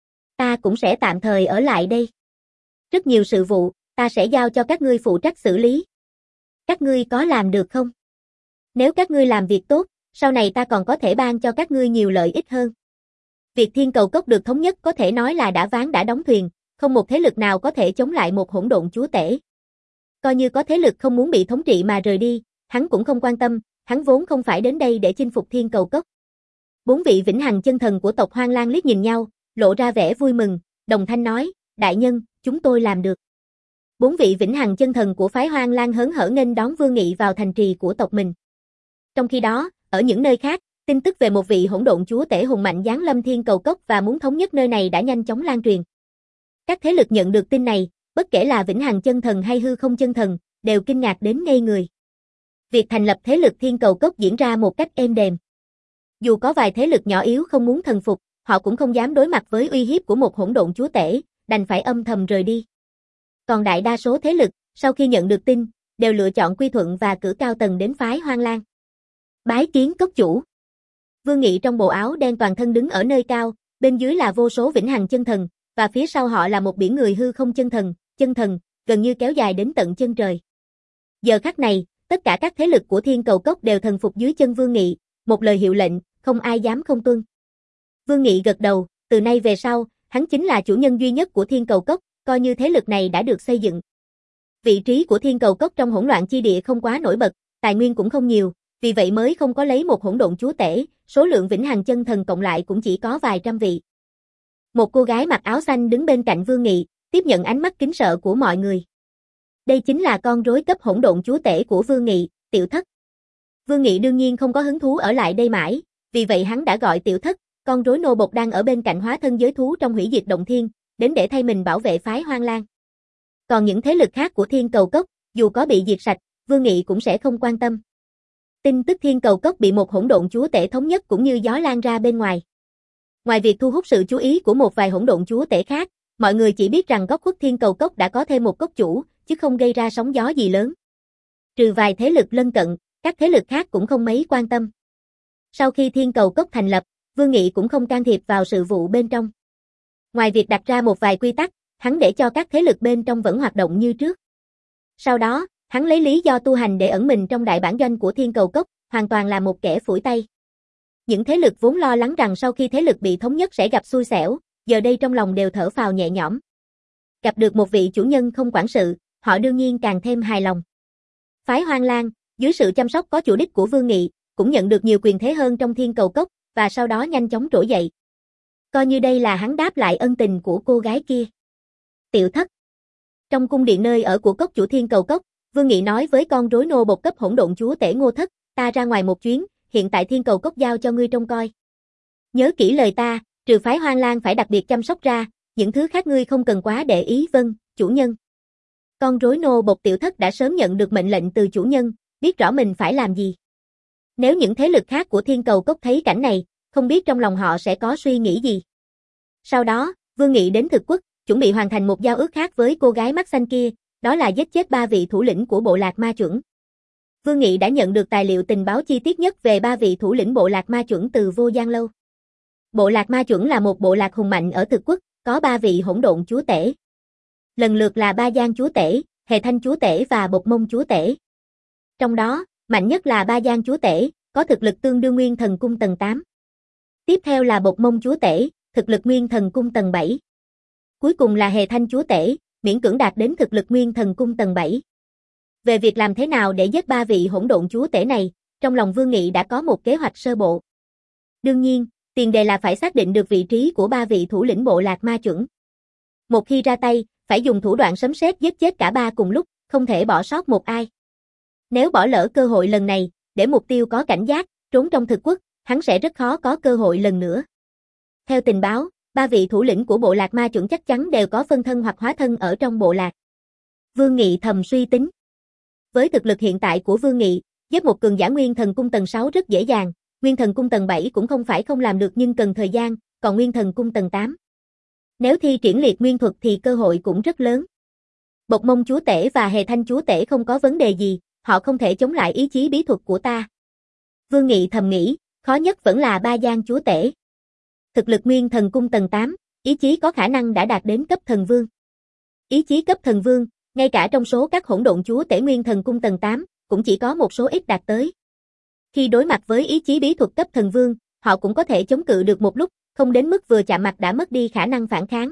Ta cũng sẽ tạm thời ở lại đây. Rất nhiều sự vụ, ta sẽ giao cho các ngươi phụ trách xử lý. Các ngươi có làm được không? Nếu các ngươi làm việc tốt, sau này ta còn có thể ban cho các ngươi nhiều lợi ích hơn. Việc Thiên Cầu Cốc được thống nhất có thể nói là đã ván đã đóng thuyền, không một thế lực nào có thể chống lại một hỗn độn chúa tể. Coi như có thế lực không muốn bị thống trị mà rời đi, hắn cũng không quan tâm, hắn vốn không phải đến đây để chinh phục Thiên Cầu Cốc. Bốn vị vĩnh hằng chân thần của tộc Hoang Lang liếc nhìn nhau, lộ ra vẻ vui mừng, đồng thanh nói, đại nhân, chúng tôi làm được. Bốn vị vĩnh hằng chân thần của phái Hoang Lang hớn hở nghênh đón Vương Nghị vào thành trì của tộc mình. Trong khi đó, ở những nơi khác, tin tức về một vị hỗn độn chúa tể hùng mạnh giáng lâm Thiên Cầu Cốc và muốn thống nhất nơi này đã nhanh chóng lan truyền. Các thế lực nhận được tin này, bất kể là vĩnh hằng chân thần hay hư không chân thần, đều kinh ngạc đến ngây người. Việc thành lập thế lực Thiên Cầu Cốc diễn ra một cách êm đềm. Dù có vài thế lực nhỏ yếu không muốn thần phục, họ cũng không dám đối mặt với uy hiếp của một hỗn độn chúa tể, đành phải âm thầm rời đi. Còn đại đa số thế lực, sau khi nhận được tin, đều lựa chọn quy thuận và cử cao tầng đến phái Hoang Lang. Bái kiến cốc chủ. Vương Nghị trong bộ áo đen toàn thân đứng ở nơi cao, bên dưới là vô số vĩnh hằng chân thần, và phía sau họ là một biển người hư không chân thần, chân thần, gần như kéo dài đến tận chân trời. Giờ khắc này, tất cả các thế lực của Thiên Cầu Cốc đều thần phục dưới chân Vương Nghị, một lời hiệu lệnh, không ai dám không tuân. Vương Nghị gật đầu, từ nay về sau, hắn chính là chủ nhân duy nhất của Thiên Cầu Cốc, coi như thế lực này đã được xây dựng. Vị trí của Thiên Cầu Cốc trong hỗn loạn chi địa không quá nổi bật, tài nguyên cũng không nhiều, vì vậy mới không có lấy một hỗn độn chúa tể, số lượng vĩnh hằng chân thần cộng lại cũng chỉ có vài trăm vị. Một cô gái mặc áo xanh đứng bên cạnh Vương Nghị, tiếp nhận ánh mắt kính sợ của mọi người. Đây chính là con rối cấp hỗn độn chúa tể của Vương Nghị, Tiểu Thất. Vương Nghị đương nhiên không có hứng thú ở lại đây mãi, vì vậy hắn đã gọi Tiểu Thất, con rối nô bộc đang ở bên cạnh hóa thân giới thú trong hủy diệt động thiên, đến để thay mình bảo vệ phái Hoang Lang. Còn những thế lực khác của Thiên Cầu Cốc, dù có bị diệt sạch, Vương Nghị cũng sẽ không quan tâm. Tin tức Thiên Cầu Cốc bị một hỗn độn chúa tể thống nhất cũng như gió lan ra bên ngoài. Ngoài việc thu hút sự chú ý của một vài hỗn độn chúa tể khác, mọi người chỉ biết rằng góc khuất Thiên Cầu Cốc đã có thêm một cốc chủ, chứ không gây ra sóng gió gì lớn. Trừ vài thế lực lân cận, các thế lực khác cũng không mấy quan tâm. Sau khi Thiên Cầu Cốc thành lập, Vương Nghị cũng không can thiệp vào sự vụ bên trong. Ngoài việc đặt ra một vài quy tắc, hắn để cho các thế lực bên trong vẫn hoạt động như trước. Sau đó, hắn lấy lý do tu hành để ẩn mình trong đại bản doanh của Thiên Cầu Cốc, hoàn toàn là một kẻ phủi tay. Những thế lực vốn lo lắng rằng sau khi thế lực bị thống nhất sẽ gặp xui xẻo, giờ đây trong lòng đều thở phào nhẹ nhõm. Gặp được một vị chủ nhân không quản sự, họ đương nhiên càng thêm hài lòng. Phái Hoang Lang, dưới sự chăm sóc có chủ đích của Vương Nghị, cũng nhận được nhiều quyền thế hơn trong Thiên Cầu Cốc, và sau đó nhanh chóng trỗi dậy. Coi như đây là hắn đáp lại ân tình của cô gái kia. Tiểu Thất. Trong cung điện nơi ở của cốc chủ Thiên Cầu Cốc, Vương Nghị nói với con rối nô bộc cấp hỗn độn chúa tể Ngô Thất, ta ra ngoài một chuyến, hiện tại Thiên Cầu Cốc giao cho ngươi trông coi. Nhớ kỹ lời ta, trừ phái Hoang Lang phải đặc biệt chăm sóc ra, những thứ khác ngươi không cần quá để ý. Vâng, chủ nhân. Con rối nô bộc Tiểu Thất đã sớm nhận được mệnh lệnh từ chủ nhân, biết rõ mình phải làm gì. Nếu những thế lực khác của Thiên Cầu Cốc thấy cảnh này, không biết trong lòng họ sẽ có suy nghĩ gì. Sau đó, Vương Nghị đến Thực Quốc, chuẩn bị hoàn thành một giao ước khác với cô gái mắt xanh kia, đó là giết chết ba vị thủ lĩnh của bộ lạc ma chuẩn. Vương Nghị đã nhận được tài liệu tình báo chi tiết nhất về ba vị thủ lĩnh bộ lạc ma chuẩn từ Vô Gian Lâu. Bộ lạc ma chuẩn là một bộ lạc hùng mạnh ở Thực Quốc, có ba vị hỗn độn chúa tể. Lần lượt là Ba Giang chúa tể, Hề Thanh chúa tể và Bộc Mông chúa tể. Trong đó, mạnh nhất là Ba Giang chúa tể, có thực lực tương đương Nguyên Thần Cung tầng tám. Tiếp theo là Bộc Mông chúa tể, thực lực Nguyên Thần Cung tầng bảy. Cuối cùng là Hề Thanh chúa tể, miễn cưỡng đạt đến thực lực Nguyên Thần Cung tầng bảy. Về việc làm thế nào để giết ba vị hỗn độn chúa tể này, trong lòng Vương Nghị đã có một kế hoạch sơ bộ. Đương nhiên, tiền đề là phải xác định được vị trí của ba vị thủ lĩnh bộ lạc ma chuẩn. Một khi ra tay, phải dùng thủ đoạn sấm sét giết chết cả ba cùng lúc, không thể bỏ sót một ai. Nếu bỏ lỡ cơ hội lần này, để mục tiêu có cảnh giác, trốn trong Thực Quốc, hắn sẽ rất khó có cơ hội lần nữa. Theo tình báo, ba vị thủ lĩnh của bộ lạc ma chuẩn chắc chắn đều có phân thân hoặc hóa thân ở trong bộ lạc. Vương Nghị thầm suy tính. Với thực lực hiện tại của Vương Nghị, giết một cường giả Nguyên Thần Cung tầng sáu rất dễ dàng, Nguyên Thần Cung tầng bảy cũng không phải không làm được nhưng cần thời gian, còn Nguyên Thần Cung tầng tám. Nếu thi triển liệt nguyên thuật thì cơ hội cũng rất lớn. Bộc Mông chúa tể và Hề Thanh chúa tể không có vấn đề gì, họ không thể chống lại ý chí bí thuật của ta. Vương Nghị thầm nghĩ, khó nhất vẫn là Ba Giang chúa tể. Thực lực Nguyên Thần Cung tầng tám, ý chí có khả năng đã đạt đến cấp thần vương. Ý chí cấp thần vương, ngay cả trong số các hỗn độn chúa tể Nguyên Thần Cung tầng tám, cũng chỉ có một số ít đạt tới. Khi đối mặt với ý chí bí thuật cấp thần vương, họ cũng có thể chống cự được một lúc, không đến mức vừa chạm mặt đã mất đi khả năng phản kháng.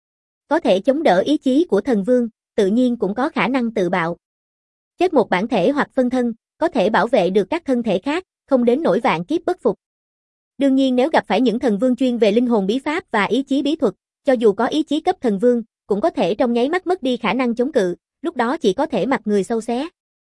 Có thể chống đỡ ý chí của thần vương, tự nhiên cũng có khả năng tự bạo. Chết một bản thể hoặc phân thân, có thể bảo vệ được các thân thể khác, không đến nỗi vạn kiếp bất phục. Đương nhiên nếu gặp phải những thần vương chuyên về linh hồn bí pháp và ý chí bí thuật, cho dù có ý chí cấp thần vương, cũng có thể trong nháy mắt mất đi khả năng chống cự, lúc đó chỉ có thể mặc người sâu xé.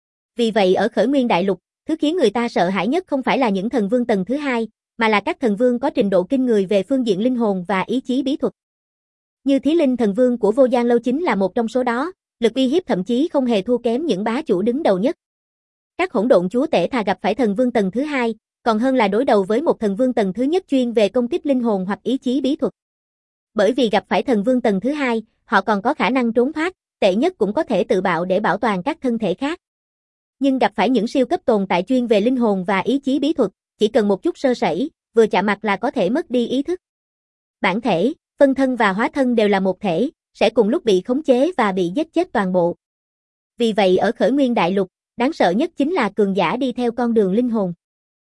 Vì vậy ở Khởi Nguyên Đại Lục, thứ khiến người ta sợ hãi nhất không phải là những thần vương tầng thứ hai, mà là các thần vương có trình độ kinh người về phương diện linh hồn và ý chí bí thuật. Như Thí Linh thần vương của Vô Gian Lâu chính là một trong số đó, lực uy hiếp thậm chí không hề thua kém những bá chủ đứng đầu nhất. Các hỗn độn chúa tể thà gặp phải thần vương tầng thứ hai, còn hơn là đối đầu với một thần vương tầng thứ nhất chuyên về công kích linh hồn hoặc ý chí bí thuật. Bởi vì gặp phải thần vương tầng thứ hai, họ còn có khả năng trốn thoát, tệ nhất cũng có thể tự bạo để bảo toàn các thân thể khác. Nhưng gặp phải những siêu cấp tồn tại chuyên về linh hồn và ý chí bí thuật, chỉ cần một chút sơ sẩy, vừa chạm mặt là có thể mất đi ý thức. Bản thể, phân thân và hóa thân đều là một thể, sẽ cùng lúc bị khống chế và bị giết chết toàn bộ. Vì vậy ở Khởi Nguyên Đại Lục, đáng sợ nhất chính là cường giả đi theo con đường linh hồn.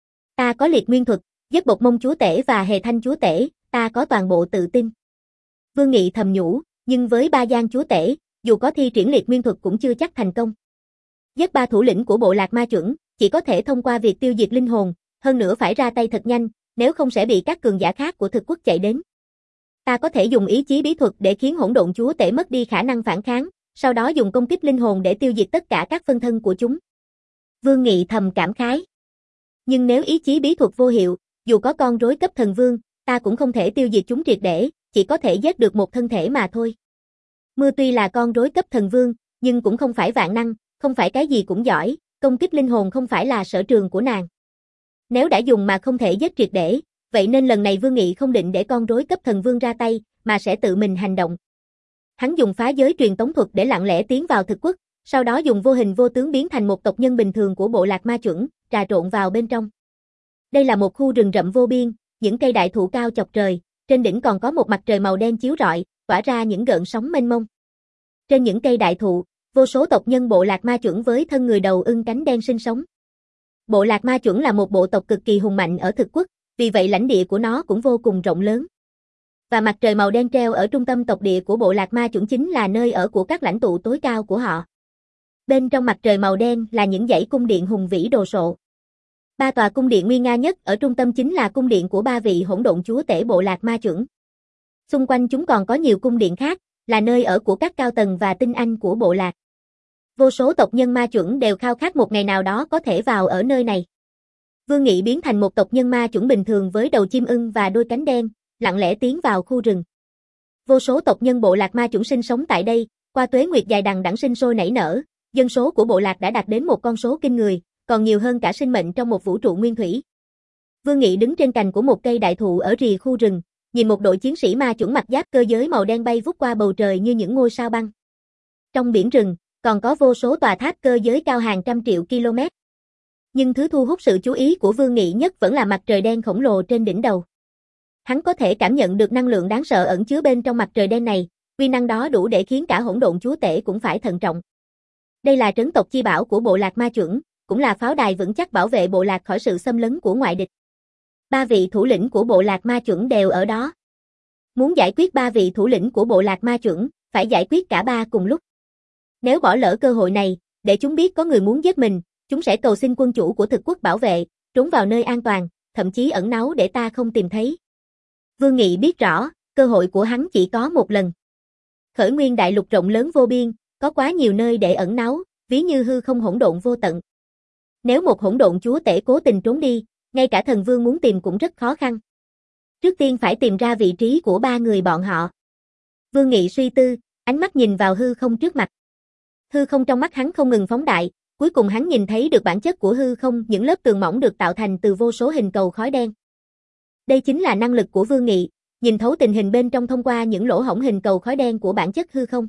Ta có liệt nguyên thuật, giết Bộc Mông chúa tể và Hề Thanh chúa tể, ta có toàn bộ tự tin. Vương Nghị thầm nhủ, Nhưng với ba gian chúa tể, dù có thi triển liệt nguyên thuật cũng chưa chắc thành công. Giết ba thủ lĩnh của bộ lạc ma chuẩn, chỉ có thể thông qua việc tiêu diệt linh hồn, hơn nữa phải ra tay thật nhanh, nếu không sẽ bị các cường giả khác của thực quốc chạy đến. Ta có thể dùng ý chí bí thuật để khiến hỗn độn chúa tể mất đi khả năng phản kháng, sau đó dùng công kích linh hồn để tiêu diệt tất cả các phân thân của chúng. Vương Nghị thầm cảm khái. Nhưng nếu ý chí bí thuật vô hiệu, dù có con rối cấp thần vương, ta cũng không thể tiêu diệt chúng triệt để, chỉ có thể giết được một thân thể mà thôi. Mưa tuy là con rối cấp thần vương, nhưng cũng không phải vạn năng, không phải cái gì cũng giỏi, công kích linh hồn không phải là sở trường của nàng. Nếu đã dùng mà không thể giết triệt để, vậy nên lần này Vương Nghị không định để con rối cấp thần vương ra tay, mà sẽ tự mình hành động. Hắn dùng phá giới truyền tống thuật để lặng lẽ tiến vào thực quốc, sau đó dùng vô hình vô tướng biến thành một tộc nhân bình thường của bộ lạc ma chuẩn, trà trộn vào bên trong. Đây là một khu rừng rậm vô biên, những cây đại thụ cao chọc trời, trên đỉnh còn có một mặt trời màu đen chiếu rọi, tỏa ra những gợn sóng mênh mông. Trên những cây đại thụ, vô số tộc nhân bộ lạc ma chuẩn với thân người đầu ưng cánh đen sinh sống. Bộ lạc ma chuẩn là một bộ tộc cực kỳ hùng mạnh ở thực quốc, vì vậy lãnh địa của nó cũng vô cùng rộng lớn. Và mặt trời màu đen treo ở trung tâm tộc địa của bộ lạc ma chuẩn chính là nơi ở của các lãnh tụ tối cao của họ. Bên trong mặt trời màu đen là những dãy cung điện hùng vĩ đồ sộ. Ba tòa cung điện nguy nga nhất ở trung tâm chính là cung điện của ba vị hỗn độn chúa tể bộ lạc ma chuẩn. Xung quanh chúng còn có nhiều cung điện khác, là nơi ở của các cao tầng và tinh anh của bộ lạc. Vô số tộc nhân ma chuẩn đều khao khát một ngày nào đó có thể vào ở nơi này. Vương Nghị biến thành một tộc nhân ma chuẩn bình thường với đầu chim ưng và đôi cánh đen, lặng lẽ tiến vào khu rừng. Vô số tộc nhân bộ lạc ma chuẩn sinh sống tại đây, qua tuế nguyệt dài đằng đẵng sinh sôi nảy nở, dân số của bộ lạc đã đạt đến một con số kinh người, còn nhiều hơn cả sinh mệnh trong một vũ trụ nguyên thủy. Vương Nghị đứng trên cành của một cây đại thụ ở rìa khu rừng, nhìn một đội chiến sĩ ma chuẩn mặc giáp cơ giới màu đen bay vút qua bầu trời như những ngôi sao băng. Trong biển rừng, còn có vô số tòa tháp cơ giới cao hàng trăm triệu km. Nhưng thứ thu hút sự chú ý của Vương Nghị nhất vẫn là mặt trời đen khổng lồ trên đỉnh đầu. Hắn có thể cảm nhận được năng lượng đáng sợ ẩn chứa bên trong mặt trời đen này, uy năng đó đủ để khiến cả hỗn độn chúa tể cũng phải thận trọng. Đây là trấn tộc chi bảo của bộ lạc ma chuẩn, cũng là pháo đài vững chắc bảo vệ bộ lạc khỏi sự xâm lấn của ngoại địch. Ba vị thủ lĩnh của bộ lạc ma chuẩn đều ở đó. Muốn giải quyết ba vị thủ lĩnh của bộ lạc ma chuẩn, phải giải quyết cả ba cùng lúc. Nếu bỏ lỡ cơ hội này, để chúng biết có người muốn giết mình, chúng sẽ cầu xin quân chủ của thực quốc bảo vệ, trốn vào nơi an toàn, thậm chí ẩn náu để ta không tìm thấy. Vương Nghị biết rõ, cơ hội của hắn chỉ có một lần. Khởi nguyên đại lục rộng lớn vô biên, có quá nhiều nơi để ẩn náu, ví như hư không hỗn độn vô tận. Nếu một hỗn độn chúa tể cố tình trốn đi, ngay cả thần vương muốn tìm cũng rất khó khăn. Trước tiên phải tìm ra vị trí của ba người bọn họ. Vương Nghị suy tư, ánh mắt nhìn vào hư không trước mặt. Hư không trong mắt hắn không ngừng phóng đại, cuối cùng hắn nhìn thấy được bản chất của hư không, những lớp tường mỏng được tạo thành từ vô số hình cầu khói đen. Đây chính là năng lực của Vương Nghị, nhìn thấu tình hình bên trong thông qua những lỗ hổng hình cầu khói đen của bản chất hư không.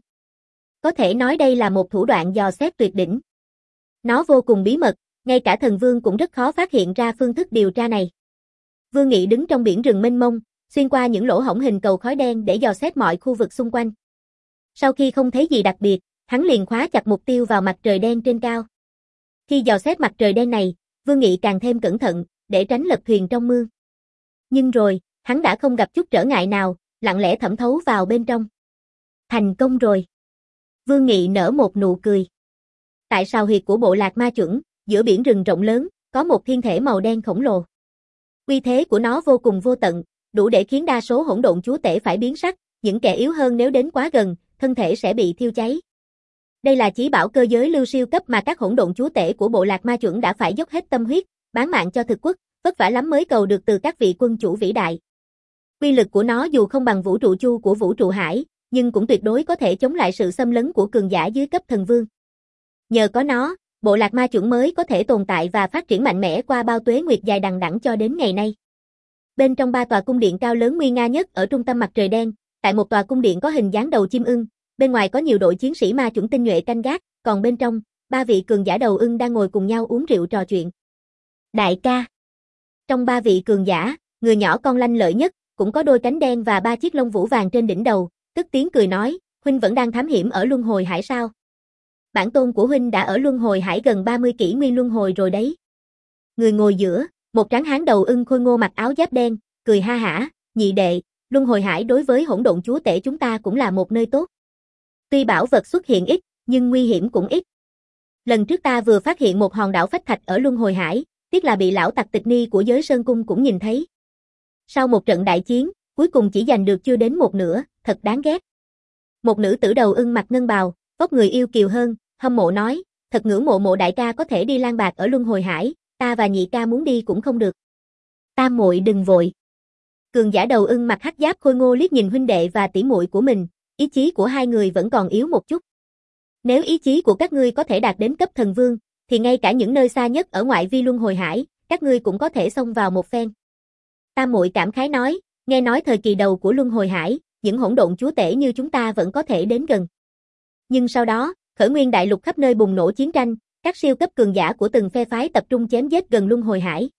Có thể nói đây là một thủ đoạn dò xét tuyệt đỉnh. Nó vô cùng bí mật, ngay cả thần vương cũng rất khó phát hiện ra phương thức điều tra này. Vương Nghị đứng trong biển rừng mênh mông, xuyên qua những lỗ hổng hình cầu khói đen để dò xét mọi khu vực xung quanh. Sau khi không thấy gì đặc biệt, hắn liền khóa chặt mục tiêu vào mặt trời đen trên cao. Khi dò xét mặt trời đen này, Vương Nghị càng thêm cẩn thận, để tránh lật thuyền trong mương. Nhưng rồi, hắn đã không gặp chút trở ngại nào, lặng lẽ thẩm thấu vào bên trong. Thành công rồi. Vương Nghị nở một nụ cười. Tại sao huyệt của bộ lạc ma chuẩn, giữa biển rừng rộng lớn, có một thiên thể màu đen khổng lồ. Uy thế của nó vô cùng vô tận, đủ để khiến đa số hỗn độn chúa tể phải biến sắc, những kẻ yếu hơn nếu đến quá gần, thân thể sẽ bị thiêu cháy. Đây là chí bảo cơ giới lưu siêu cấp mà các hỗn độn chúa tể của bộ lạc ma chuẩn đã phải dốc hết tâm huyết, bán mạng cho thực quốc, vất vả lắm mới cầu được từ các vị quân chủ vĩ đại. Uy lực của nó dù không bằng vũ trụ chu của vũ trụ hải, nhưng cũng tuyệt đối có thể chống lại sự xâm lấn của cường giả dưới cấp thần vương. Nhờ có nó, bộ lạc ma chuẩn mới có thể tồn tại và phát triển mạnh mẽ qua bao tuế nguyệt dài đằng đẵng cho đến ngày nay. Bên trong ba tòa cung điện cao lớn nguy nga nhất ở trung tâm mặt trời đen, tại một tòa cung điện có hình dáng đầu chim ưng, bên ngoài có nhiều đội chiến sĩ ma chuẩn tinh nhuệ canh gác, còn bên trong, ba vị cường giả đầu ưng đang ngồi cùng nhau uống rượu trò chuyện. Đại ca. Trong ba vị cường giả, người nhỏ con lanh lợi nhất, cũng có đôi cánh đen và ba chiếc lông vũ vàng trên đỉnh đầu, tức tiếng cười nói, huynh vẫn đang thám hiểm ở luân hồi hải sao? Bản tôn của huynh đã ở luân hồi hải gần ba mươi kỷ nguyên luân hồi rồi đấy. Người ngồi giữa, một tráng hán đầu ưng khôi ngô mặc áo giáp đen, cười ha hả, nhị đệ, Luân hồi hải đối với hỗn độn chúa tể chúng ta cũng là một nơi tốt. Tuy bảo vật xuất hiện ít, nhưng nguy hiểm cũng ít. Lần trước ta vừa phát hiện một hòn đảo phách thạch ở Luân hồi hải, tiếc là bị lão tặc tịch ni của giới Sơn Cung cũng nhìn thấy. Sau một trận đại chiến, cuối cùng chỉ giành được chưa đến một nửa, thật đáng ghét. Một nữ tử đầu ưng mặc ngân bào, vóc người yêu kiều hơn, hâm mộ nói, thật ngưỡng mộ Mộ đại ca có thể đi lang bạc ở Luân hồi hải, ta và nhị ca muốn đi cũng không được. Tam muội đừng vội. Cường giả đầu ưng mặc hắc giáp khôi ngô liếc nhìn huynh đệ và tỷ muội của mình, ý chí của hai người vẫn còn yếu một chút. Nếu ý chí của các ngươi có thể đạt đến cấp thần vương, thì ngay cả những nơi xa nhất ở ngoại vi Luân hồi hải, các ngươi cũng có thể xông vào một phen. Tam muội cảm khái nói, nghe nói thời kỳ đầu của Luân hồi hải, những hỗn độn chúa tể như chúng ta vẫn có thể đến gần. Nhưng sau đó, khởi nguyên đại lục khắp nơi bùng nổ chiến tranh, các siêu cấp cường giả của từng phe phái tập trung chém giết gần Luân hồi hải.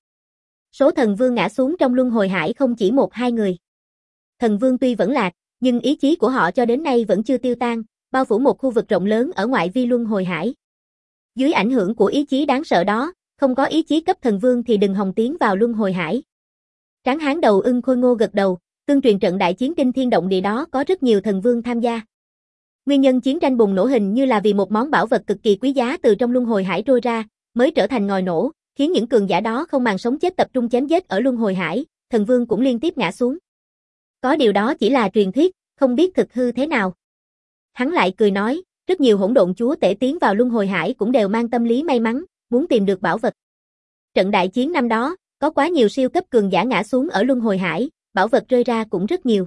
Số thần vương ngã xuống trong Luân hồi hải không chỉ một hai người. Thần vương tuy vẫn lạc, nhưng ý chí của họ cho đến nay vẫn chưa tiêu tan, bao phủ một khu vực rộng lớn ở ngoại vi Luân hồi hải. Dưới ảnh hưởng của ý chí đáng sợ đó, không có ý chí cấp thần vương thì đừng hòng tiến vào Luân hồi hải. Tráng hán đầu ưng khôi ngô gật đầu, tương truyền trận đại chiến kinh thiên động địa đó có rất nhiều thần vương tham gia. Nguyên nhân chiến tranh bùng nổ hình như là vì một món bảo vật cực kỳ quý giá từ trong Luân hồi hải trôi ra, mới trở thành ngòi nổ, khiến những cường giả đó không màng sống chết tập trung chém giết ở Luân hồi hải, thần vương cũng liên tiếp ngã xuống. Có điều đó chỉ là truyền thuyết, không biết thực hư thế nào. Hắn lại cười nói, rất nhiều hỗn độn chúa tể tiến vào Luân hồi hải cũng đều mang tâm lý may mắn, muốn tìm được bảo vật. Trận đại chiến năm đó, có quá nhiều siêu cấp cường giả ngã xuống ở Luân hồi hải, bảo vật rơi ra cũng rất nhiều.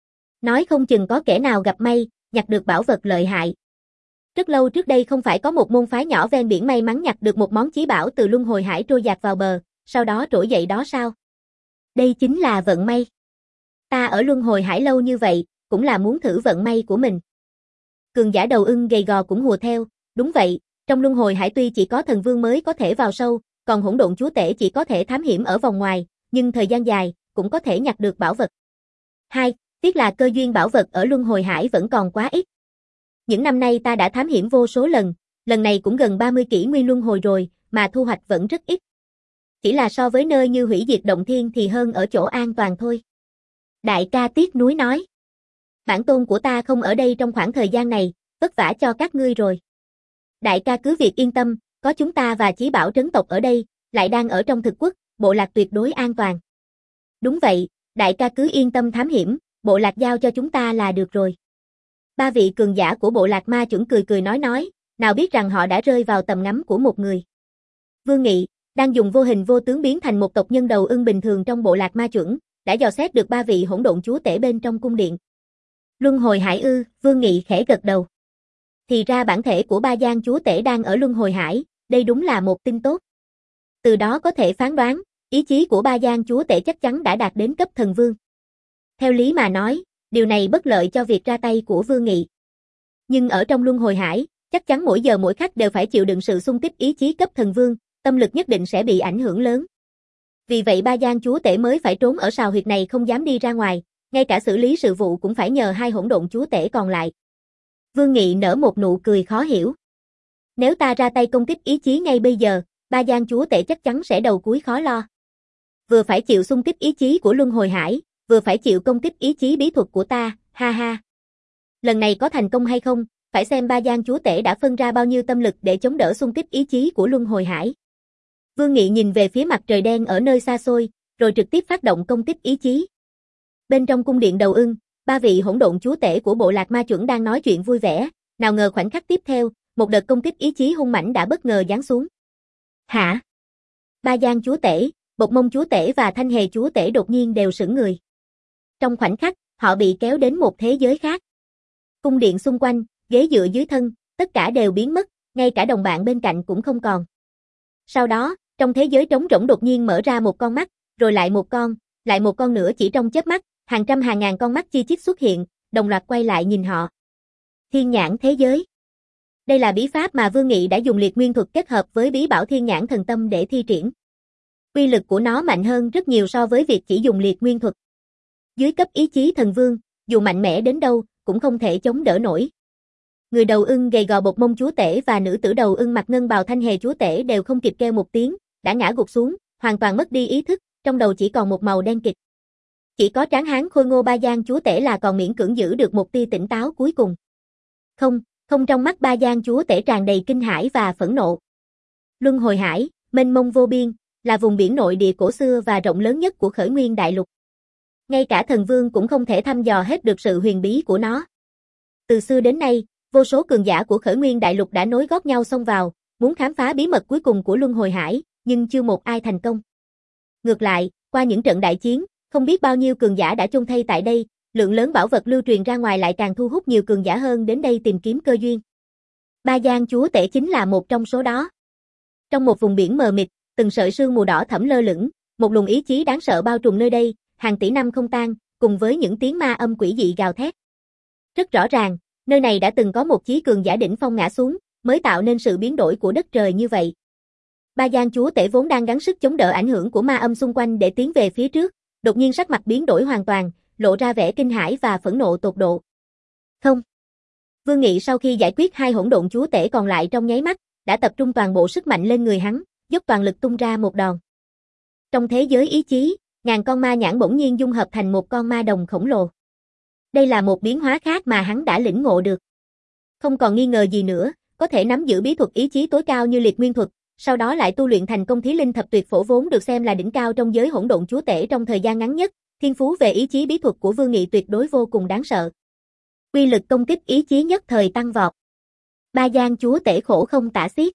Nói không chừng có kẻ nào gặp may, nhặt được bảo vật lợi hại. Rất lâu trước đây không phải có một môn phái nhỏ ven biển may mắn nhặt được một món chí bảo từ Luân hồi hải trôi dạt vào bờ, sau đó trỗi dậy đó sao? Đây chính là vận may. Ta ở Luân hồi hải lâu như vậy, cũng là muốn thử vận may của mình. Cường giả đầu ưng gầy gò cũng hùa theo, đúng vậy, trong Luân hồi hải tuy chỉ có thần vương mới có thể vào sâu, còn hỗn độn chúa tể chỉ có thể thám hiểm ở vòng ngoài, nhưng thời gian dài, cũng có thể nhặt được bảo vật. Hai, tiếc là cơ duyên bảo vật ở Luân hồi hải vẫn còn quá ít. Những năm nay ta đã thám hiểm vô số lần, lần này cũng gần ba mươi kỷ nguyên luân hồi rồi, mà thu hoạch vẫn rất ít. Chỉ là so với nơi như hủy diệt động thiên thì hơn ở chỗ an toàn thôi. Đại ca tiếc nuối nói. Bản tôn của ta không ở đây trong khoảng thời gian này, vất vả cho các ngươi rồi. Đại ca cứ việc yên tâm, có chúng ta và chí bảo trấn tộc ở đây, lại đang ở trong thực quốc, bộ lạc tuyệt đối an toàn. Đúng vậy, đại ca cứ yên tâm thám hiểm, bộ lạc giao cho chúng ta là được rồi. Ba vị cường giả của bộ lạc ma chuẩn cười cười nói nói, nào biết rằng họ đã rơi vào tầm ngắm của một người. Vương Nghị, đang dùng vô hình vô tướng biến thành một tộc nhân đầu ưng bình thường trong bộ lạc ma chuẩn, đã dò xét được ba vị hỗn độn chúa tể bên trong cung điện. Luân hồi hải ư, Vương Nghị khẽ gật đầu. Thì ra bản thể của ba giang chúa tể đang ở luân hồi hải, đây đúng là một tin tốt. Từ đó có thể phán đoán, ý chí của ba giang chúa tể chắc chắn đã đạt đến cấp thần vương. Theo lý mà nói, điều này bất lợi cho việc ra tay của Vương Nghị. Nhưng ở trong luân hồi hải, chắc chắn mỗi giờ mỗi khắc đều phải chịu đựng sự xung kích ý chí cấp thần vương, tâm lực nhất định sẽ bị ảnh hưởng lớn. Vì vậy ba giang chúa tể mới phải trốn ở sào huyệt này không dám đi ra ngoài, ngay cả xử lý sự vụ cũng phải nhờ hai hỗn độn chúa tể còn lại. Vương Nghị nở một nụ cười khó hiểu. Nếu ta ra tay công kích ý chí ngay bây giờ, ba giang chúa tể chắc chắn sẽ đầu cúi khó lo. Vừa phải chịu xung kích ý chí của luân hồi hải, vừa phải chịu công kích ý chí bí thuật của ta, ha ha. Lần này có thành công hay không, phải xem ba giang chúa tể đã phân ra bao nhiêu tâm lực để chống đỡ xung kích ý chí của luân hồi hải. Vương Nghị nhìn về phía mặt trời đen ở nơi xa xôi, rồi trực tiếp phát động công kích ý chí. Bên trong cung điện đầu ưng, ba vị hỗn độn chúa tể của bộ lạc ma chuẩn đang nói chuyện vui vẻ, nào ngờ khoảnh khắc tiếp theo, một đợt công kích ý chí hung mãnh đã bất ngờ giáng xuống. Hả? Ba giang chúa tể, Bộc Mông chúa tể và Thanh Hề chúa tể đột nhiên đều sững người. Trong khoảnh khắc, họ bị kéo đến một thế giới khác. Cung điện xung quanh, ghế dựa dưới thân, tất cả đều biến mất, ngay cả đồng bạn bên cạnh cũng không còn. Sau đó, trong thế giới trống rỗng đột nhiên mở ra một con mắt, rồi lại một con, lại một con nữa chỉ trong chớp mắt, hàng trăm hàng ngàn con mắt chi chít xuất hiện, đồng loạt quay lại nhìn họ. Thiên nhãn thế giới. Đây là bí pháp mà Vương Nghị đã dùng liệt nguyên thuật kết hợp với bí bảo thiên nhãn thần tâm để thi triển. Uy lực của nó mạnh hơn rất nhiều so với việc chỉ dùng liệt nguyên thuật. Dưới cấp ý chí thần vương, dù mạnh mẽ đến đâu, cũng không thể chống đỡ nổi. Người đầu ưng gầy gò Bộc Mông chúa tể và nữ tử đầu ưng mặc ngân bào Thanh Hề chúa tể đều không kịp kêu một tiếng, đã ngã gục xuống, hoàn toàn mất đi ý thức, trong đầu chỉ còn một màu đen kịt. Chỉ có tráng hán khôi ngô Ba Giang chúa tể là còn miễn cưỡng giữ được một tia tỉnh táo cuối cùng. Không, không, trong mắt Ba Giang chúa tể tràn đầy kinh hãi và phẫn nộ. Luân hồi hải, mênh mông vô biên, là vùng biển nội địa cổ xưa và rộng lớn nhất của Khởi Nguyên Đại Lục. Ngay cả thần vương cũng không thể thăm dò hết được sự huyền bí của nó. Từ xưa đến nay, vô số cường giả của Khởi Nguyên Đại Lục đã nối gót nhau xông vào, muốn khám phá bí mật cuối cùng của Luân hồi hải, nhưng chưa một ai thành công. Ngược lại, qua những trận đại chiến, không biết bao nhiêu cường giả đã chôn thây tại đây, lượng lớn bảo vật lưu truyền ra ngoài lại càng thu hút nhiều cường giả hơn đến đây tìm kiếm cơ duyên. Ba Giang chúa tể chính là một trong số đó. Trong một vùng biển mờ mịt, từng sợi sương mù đỏ thẫm lơ lửng, một luồng ý chí đáng sợ bao trùm nơi đây, hàng tỷ năm không tan, cùng với những tiếng ma âm quỷ dị gào thét. Rất rõ ràng, nơi này đã từng có một chí cường giả đỉnh phong ngã xuống, mới tạo nên sự biến đổi của đất trời như vậy. Ba Giang chúa tể vốn đang gắng sức chống đỡ ảnh hưởng của ma âm xung quanh để tiến về phía trước, đột nhiên sắc mặt biến đổi hoàn toàn, lộ ra vẻ kinh hãi và phẫn nộ tột độ. Không. Vương Nghị sau khi giải quyết hai hỗn độn chúa tể còn lại trong nháy mắt, đã tập trung toàn bộ sức mạnh lên người hắn, dốc toàn lực tung ra một đòn. Trong thế giới ý chí, ngàn con ma nhãn bỗng nhiên dung hợp thành một con ma đồng khổng lồ. Đây là một biến hóa khác mà hắn đã lĩnh ngộ được. Không còn nghi ngờ gì nữa, có thể nắm giữ bí thuật ý chí tối cao như liệt nguyên thuật, sau đó lại tu luyện thành công thí linh thập tuyệt phổ vốn được xem là đỉnh cao trong giới hỗn độn chúa tể trong thời gian ngắn nhất, thiên phú về ý chí bí thuật của Vương Nghị tuyệt đối vô cùng đáng sợ. Uy lực công kích ý chí nhất thời tăng vọt. Ba Giang chúa tể khổ không tả xiết.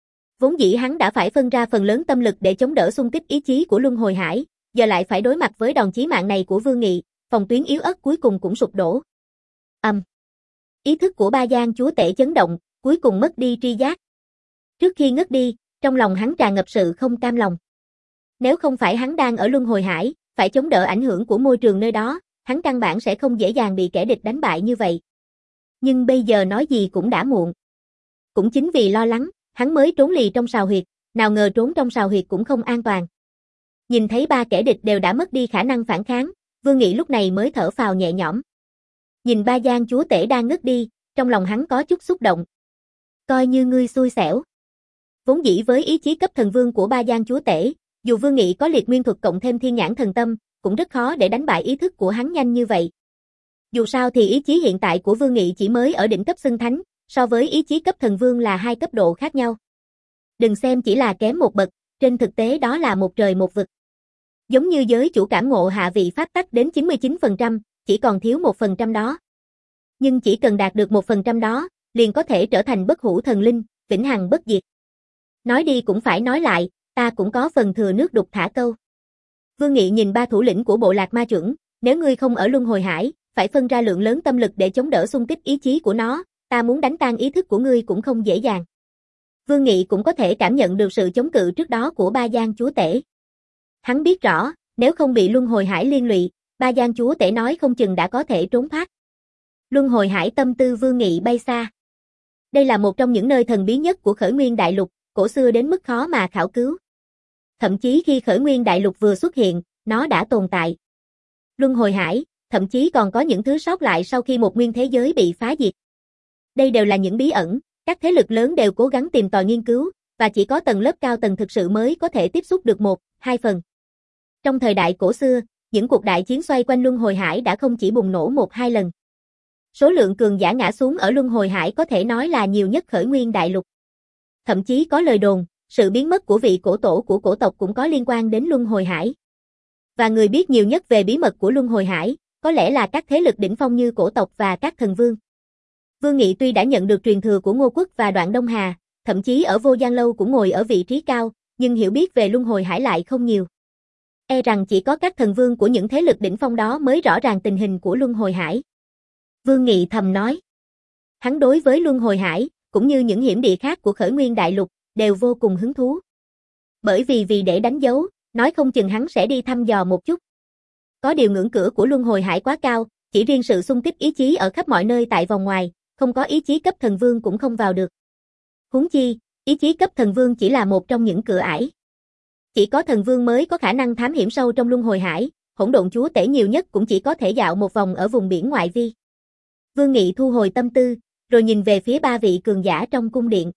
Vốn dĩ hắn đã phải phân ra phần lớn tâm lực để chống đỡ xung kích ý chí của Luân hồi hải, giờ lại phải đối mặt với đòn chí mạng này của Vương Nghị, phòng tuyến yếu ớt cuối cùng cũng sụp đổ. Âm. Um. Ý thức của Ba Giang chúa tể chấn động, cuối cùng mất đi tri giác. Trước khi ngất đi, trong lòng hắn tràn ngập sự không cam lòng. Nếu không phải hắn đang ở Luân hồi hải, phải chống đỡ ảnh hưởng của môi trường nơi đó, hắn căn bản sẽ không dễ dàng bị kẻ địch đánh bại như vậy. Nhưng bây giờ nói gì cũng đã muộn. Cũng chính vì lo lắng, hắn mới trốn lì trong sào huyệt, nào ngờ trốn trong sào huyệt cũng không an toàn. Nhìn thấy ba kẻ địch đều đã mất đi khả năng phản kháng, Vương Nghị lúc này mới thở phào nhẹ nhõm. Nhìn Ba Giang chúa tể đang ngất đi, trong lòng hắn có chút xúc động. Coi như ngươi xui xẻo. Vốn dĩ với ý chí cấp thần vương của Ba Giang chúa tể, dù Vương Nghị có liệt nguyên thuật cộng thêm thiên nhãn thần tâm, cũng rất khó để đánh bại ý thức của hắn nhanh như vậy. Dù sao thì ý chí hiện tại của Vương Nghị chỉ mới ở đỉnh cấp xưng thánh, so với ý chí cấp thần vương là hai cấp độ khác nhau. Đừng xem chỉ là kém một bậc, trên thực tế đó là một trời một vực. Giống như giới chủ cảm ngộ hạ vị pháp tắc đến chín mươi chín phần trăm, chỉ còn thiếu một phần trăm đó. Nhưng chỉ cần đạt được một phần trăm đó, liền có thể trở thành bất hủ thần linh, vĩnh hằng bất diệt. Nói đi cũng phải nói lại, ta cũng có phần thừa nước đục thả câu. Vương Nghị nhìn ba thủ lĩnh của bộ lạc ma chuẩn, nếu ngươi không ở Luân hồi hải, phải phân ra lượng lớn tâm lực để chống đỡ xung kích ý chí của nó, ta muốn đánh tan ý thức của ngươi cũng không dễ dàng. Vương Nghị cũng có thể cảm nhận được sự chống cự trước đó của Ba Giang chúa tể. Hắn biết rõ, nếu không bị Luân hồi hải liên lụy, Ba Giang chúa tể nói không chừng đã có thể trốn thoát. Luân hồi hải tâm tư Vương Nghị bay xa. Đây là một trong những nơi thần bí nhất của Khởi Nguyên Đại Lục, cổ xưa đến mức khó mà khảo cứu. Thậm chí khi Khởi Nguyên Đại Lục vừa xuất hiện, nó đã tồn tại. Luân hồi hải, thậm chí còn có những thứ sót lại sau khi một nguyên thế giới bị phá diệt. Đây đều là những bí ẩn, các thế lực lớn đều cố gắng tìm tòi nghiên cứu, và chỉ có tầng lớp cao tầng thực sự mới có thể tiếp xúc được một, hai phần. Trong thời đại cổ xưa, những cuộc đại chiến xoay quanh Luân hồi hải đã không chỉ bùng nổ một hai lần. Số lượng cường giả ngã xuống ở Luân hồi hải có thể nói là nhiều nhất Khởi Nguyên Đại Lục. Thậm chí có lời đồn, sự biến mất của vị cổ tổ của cổ tộc cũng có liên quan đến Luân hồi hải. Và người biết nhiều nhất về bí mật của Luân hồi hải, có lẽ là các thế lực đỉnh phong như cổ tộc và các thần vương. Vương Nghị tuy đã nhận được truyền thừa của Ngô Quốc và Đoạn Đông Hà, thậm chí ở Vô Gian Lâu cũng ngồi ở vị trí cao, nhưng hiểu biết về Luân hồi hải lại không nhiều. E rằng chỉ có các thần vương của những thế lực đỉnh phong đó mới rõ ràng tình hình của Luân hồi hải. Vương Nghị thầm nói. Hắn đối với Luân hồi hải, cũng như những hiểm địa khác của Khởi Nguyên Đại Lục, đều vô cùng hứng thú. Bởi vì vì để đánh dấu, nói không chừng hắn sẽ đi thăm dò một chút. Có điều ngưỡng cửa của Luân hồi hải quá cao, chỉ riêng sự xung kích ý chí ở khắp mọi nơi tại vòng ngoài, không có ý chí cấp thần vương cũng không vào được. Huống chi, ý chí cấp thần vương chỉ là một trong những cửa ải. Chỉ có thần vương mới có khả năng thám hiểm sâu trong Luân hồi hải, hỗn độn chúa tể nhiều nhất cũng chỉ có thể dạo một vòng ở vùng biển ngoại vi. Vương Nghị thu hồi tâm tư, rồi nhìn về phía ba vị cường giả trong cung điện.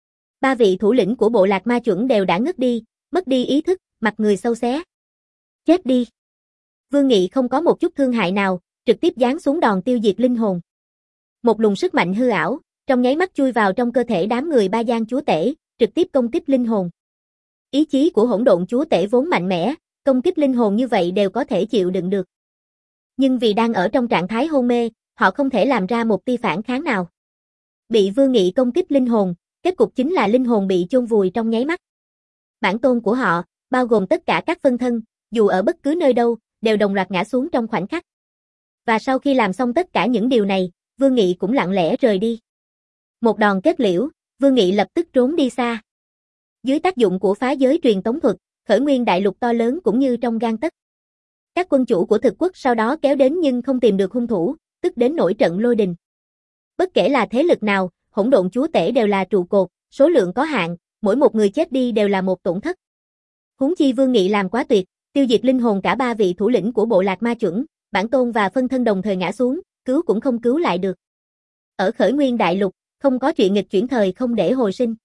Ba vị thủ lĩnh của bộ lạc ma chuẩn đều đã ngất đi, mất đi ý thức, mặt người xâu xé. Chết đi. Vương Nghị không có một chút thương hại nào, trực tiếp giáng xuống đòn tiêu diệt linh hồn. Một luồng sức mạnh hư ảo, trong nháy mắt chui vào trong cơ thể đám người Ba Gian chúa tể, trực tiếp công kích linh hồn. Ý chí của hỗn độn chúa tể vốn mạnh mẽ, công kích linh hồn như vậy đều có thể chịu đựng được. Nhưng vì đang ở trong trạng thái hôn mê, họ không thể làm ra một tia phản kháng nào. Bị Vương Nghị công kích linh hồn, kết cục chính là linh hồn bị chôn vùi trong nháy mắt. Bản tôn của họ, bao gồm tất cả các phân thân, dù ở bất cứ nơi đâu, đều đồng loạt ngã xuống trong khoảnh khắc. Và sau khi làm xong tất cả những điều này, Vương Nghị cũng lặng lẽ rời đi. Một đòn kết liễu, Vương Nghị lập tức trốn đi xa. Dưới tác dụng của phá giới truyền tống thuật, khởi nguyên đại lục to lớn cũng như trong gang tấc. Các quân chủ của thực quốc sau đó kéo đến nhưng không tìm được hung thủ, tức đến nổi trận lôi đình. Bất kể là thế lực nào, hỗn độn chúa tể đều là trụ cột, số lượng có hạn, mỗi một người chết đi đều là một tổn thất. Huống chi Vương Nghị làm quá tuyệt, tiêu diệt linh hồn cả ba vị thủ lĩnh của bộ lạc ma chuẩn, bản tôn và phân thân đồng thời ngã xuống, cứu cũng không cứu lại được. Ở khởi nguyên đại lục, không có chuyện nghịch chuyển thời không để hồi sinh.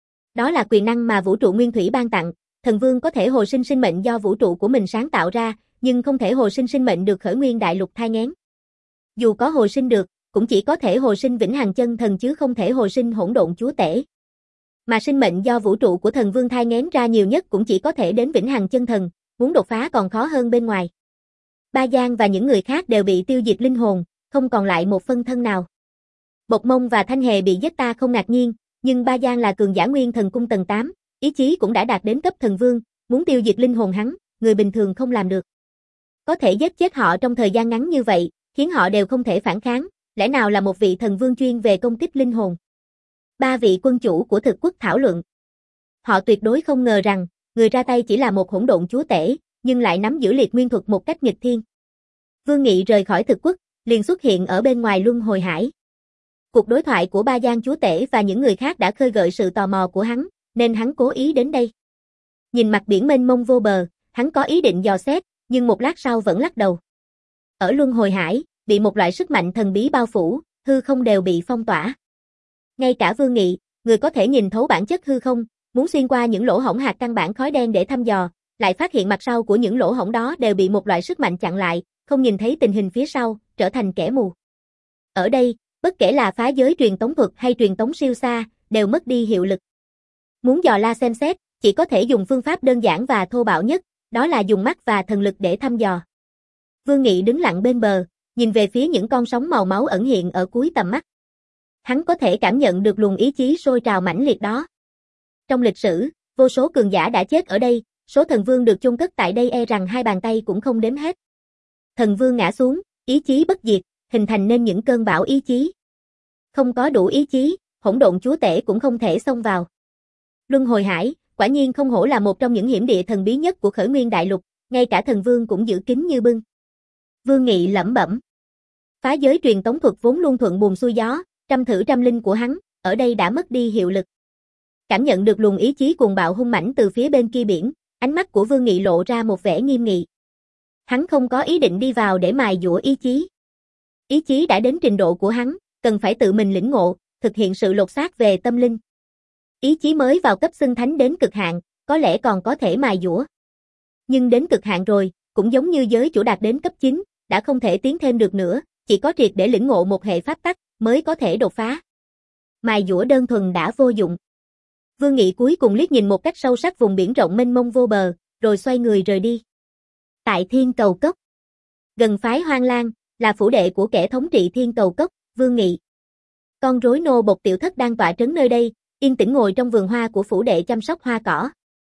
Đó là quyền năng mà vũ trụ nguyên thủy ban tặng, thần vương có thể hồi sinh sinh mệnh do vũ trụ của mình sáng tạo ra, nhưng không thể hồi sinh sinh mệnh được khởi nguyên đại lục thai nghén. Dù có hồi sinh được, cũng chỉ có thể hồi sinh vĩnh hằng chân thần chứ không thể hồi sinh hỗn độn chúa tể. Mà sinh mệnh do vũ trụ của thần vương thai nghén ra nhiều nhất cũng chỉ có thể đến vĩnh hằng chân thần, muốn đột phá còn khó hơn bên ngoài. Ba Gian và những người khác đều bị tiêu diệt linh hồn, không còn lại một phân thân nào. Bộc Mông và Thanh Hề bị giết ta không ngạc nhiên, nhưng Ba Gian là cường giả nguyên thần cung tầng tám, ý chí cũng đã đạt đến cấp thần vương, muốn tiêu diệt linh hồn hắn, người bình thường không làm được. Có thể giết chết họ trong thời gian ngắn như vậy, khiến họ đều không thể phản kháng, lẽ nào là một vị thần vương chuyên về công kích linh hồn. Ba vị quân chủ của thực quốc thảo luận. Họ tuyệt đối không ngờ rằng, người ra tay chỉ là một hỗn độn chúa tể, nhưng lại nắm giữ liệt nguyên thuật một cách nghịch thiên. Vương Nghị rời khỏi thực quốc, liền xuất hiện ở bên ngoài luân hồi hải. Cuộc đối thoại của Ba Gian chúa tể và những người khác đã khơi gợi sự tò mò của hắn, nên hắn cố ý đến đây. Nhìn mặt biển mênh mông vô bờ, hắn có ý định dò xét, nhưng một lát sau vẫn lắc đầu. Ở luân hồi hải, bị một loại sức mạnh thần bí bao phủ, hư không đều bị phong tỏa. Ngay cả Vương Nghị, người có thể nhìn thấu bản chất hư không, muốn xuyên qua những lỗ hổng hạt căn bản khói đen để thăm dò, lại phát hiện mặt sau của những lỗ hổng đó đều bị một loại sức mạnh chặn lại, không nhìn thấy tình hình phía sau, trở thành kẻ mù. Ở đây, bất kể là phá giới truyền tống thuật hay truyền tống siêu xa, đều mất đi hiệu lực. Muốn dò la xem xét, chỉ có thể dùng phương pháp đơn giản và thô bạo nhất, đó là dùng mắt và thần lực để thăm dò. Vương Nghị đứng lặng bên bờ, nhìn về phía những con sóng màu máu ẩn hiện ở cuối tầm mắt. Hắn có thể cảm nhận được luồng ý chí sôi trào mãnh liệt đó. Trong lịch sử, vô số cường giả đã chết ở đây, số thần vương được chôn cất tại đây e rằng hai bàn tay cũng không đếm hết. Thần vương ngã xuống, ý chí bất diệt, hình thành nên những cơn bão ý chí. Không có đủ ý chí, hỗn độn chúa tể cũng không thể xông vào. Luân hồi hải, quả nhiên không hổ là một trong những hiểm địa thần bí nhất của khởi nguyên đại lục, ngay cả thần vương cũng giữ kín như bưng. Vương Nghị lẩm bẩm. Phá giới truyền tống thuật vốn luôn thuận buồm xuôi gió, trăm thử trăm linh của hắn, ở đây đã mất đi hiệu lực. Cảm nhận được luồng ý chí cuồng bạo hung mãnh từ phía bên kia biển, ánh mắt của Vương Nghị lộ ra một vẻ nghiêm nghị. Hắn không có ý định đi vào để mài dũa ý chí. Ý chí đã đến trình độ của hắn, cần phải tự mình lĩnh ngộ, thực hiện sự lột xác về tâm linh. Ý chí mới vào cấp xưng thánh đến cực hạn, có lẽ còn có thể mài dũa. Nhưng đến cực hạn rồi, cũng giống như giới chủ đạt đến cấp chín, đã không thể tiến thêm được nữa, chỉ có triệt để lĩnh ngộ một hệ pháp tắc, mới có thể đột phá. Mài dũa đơn thuần đã vô dụng. Vương Nghị cuối cùng liếc nhìn một cách sâu sắc vùng biển rộng mênh mông vô bờ, rồi xoay người rời đi. Tại Thiên Cầu Cốc, gần phái Hoang Lang, là phủ đệ của kẻ thống trị Thiên Cầu Cốc, Vương Nghị. Con rối nô bộc tiểu thất đang tọa trấn nơi đây, yên tĩnh ngồi trong vườn hoa của phủ đệ chăm sóc hoa cỏ.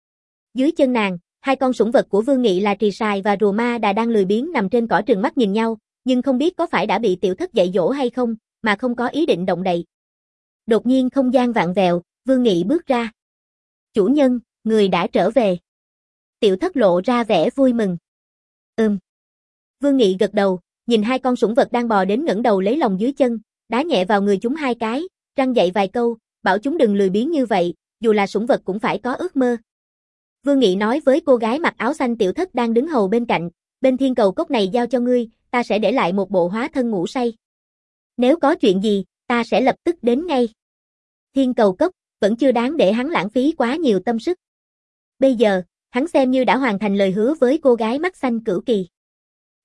Dưới chân nàng, hai con sủng vật của Vương Nghị là Trì Sài và Rùa Ma Đà đang lười biếng nằm trên cỏ trừng mắt nhìn nhau, nhưng không biết có phải đã bị tiểu thất dạy dỗ hay không, mà không có ý định động đậy. Đột nhiên không gian vặn vẹo, Vương Nghị bước ra. Chủ nhân, người đã trở về. Tiểu thất lộ ra vẻ vui mừng. Ừm. Vương Nghị gật đầu, nhìn hai con sủng vật đang bò đến ngẩng đầu lấy lòng dưới chân, đá nhẹ vào người chúng hai cái, răng dạy vài câu, bảo chúng đừng lười biếng như vậy, dù là sủng vật cũng phải có ước mơ. Vương Nghị nói với cô gái mặc áo xanh tiểu thất đang đứng hầu bên cạnh, bên Thiên Cầu Cốc này giao cho ngươi, ta sẽ để lại một bộ hóa thân ngủ say. Nếu có chuyện gì, ta sẽ lập tức đến ngay. Thiên Cầu Cốc, vẫn chưa đáng để hắn lãng phí quá nhiều tâm sức. Bây giờ, hắn xem như đã hoàn thành lời hứa với cô gái mắt xanh Cửu Kỳ.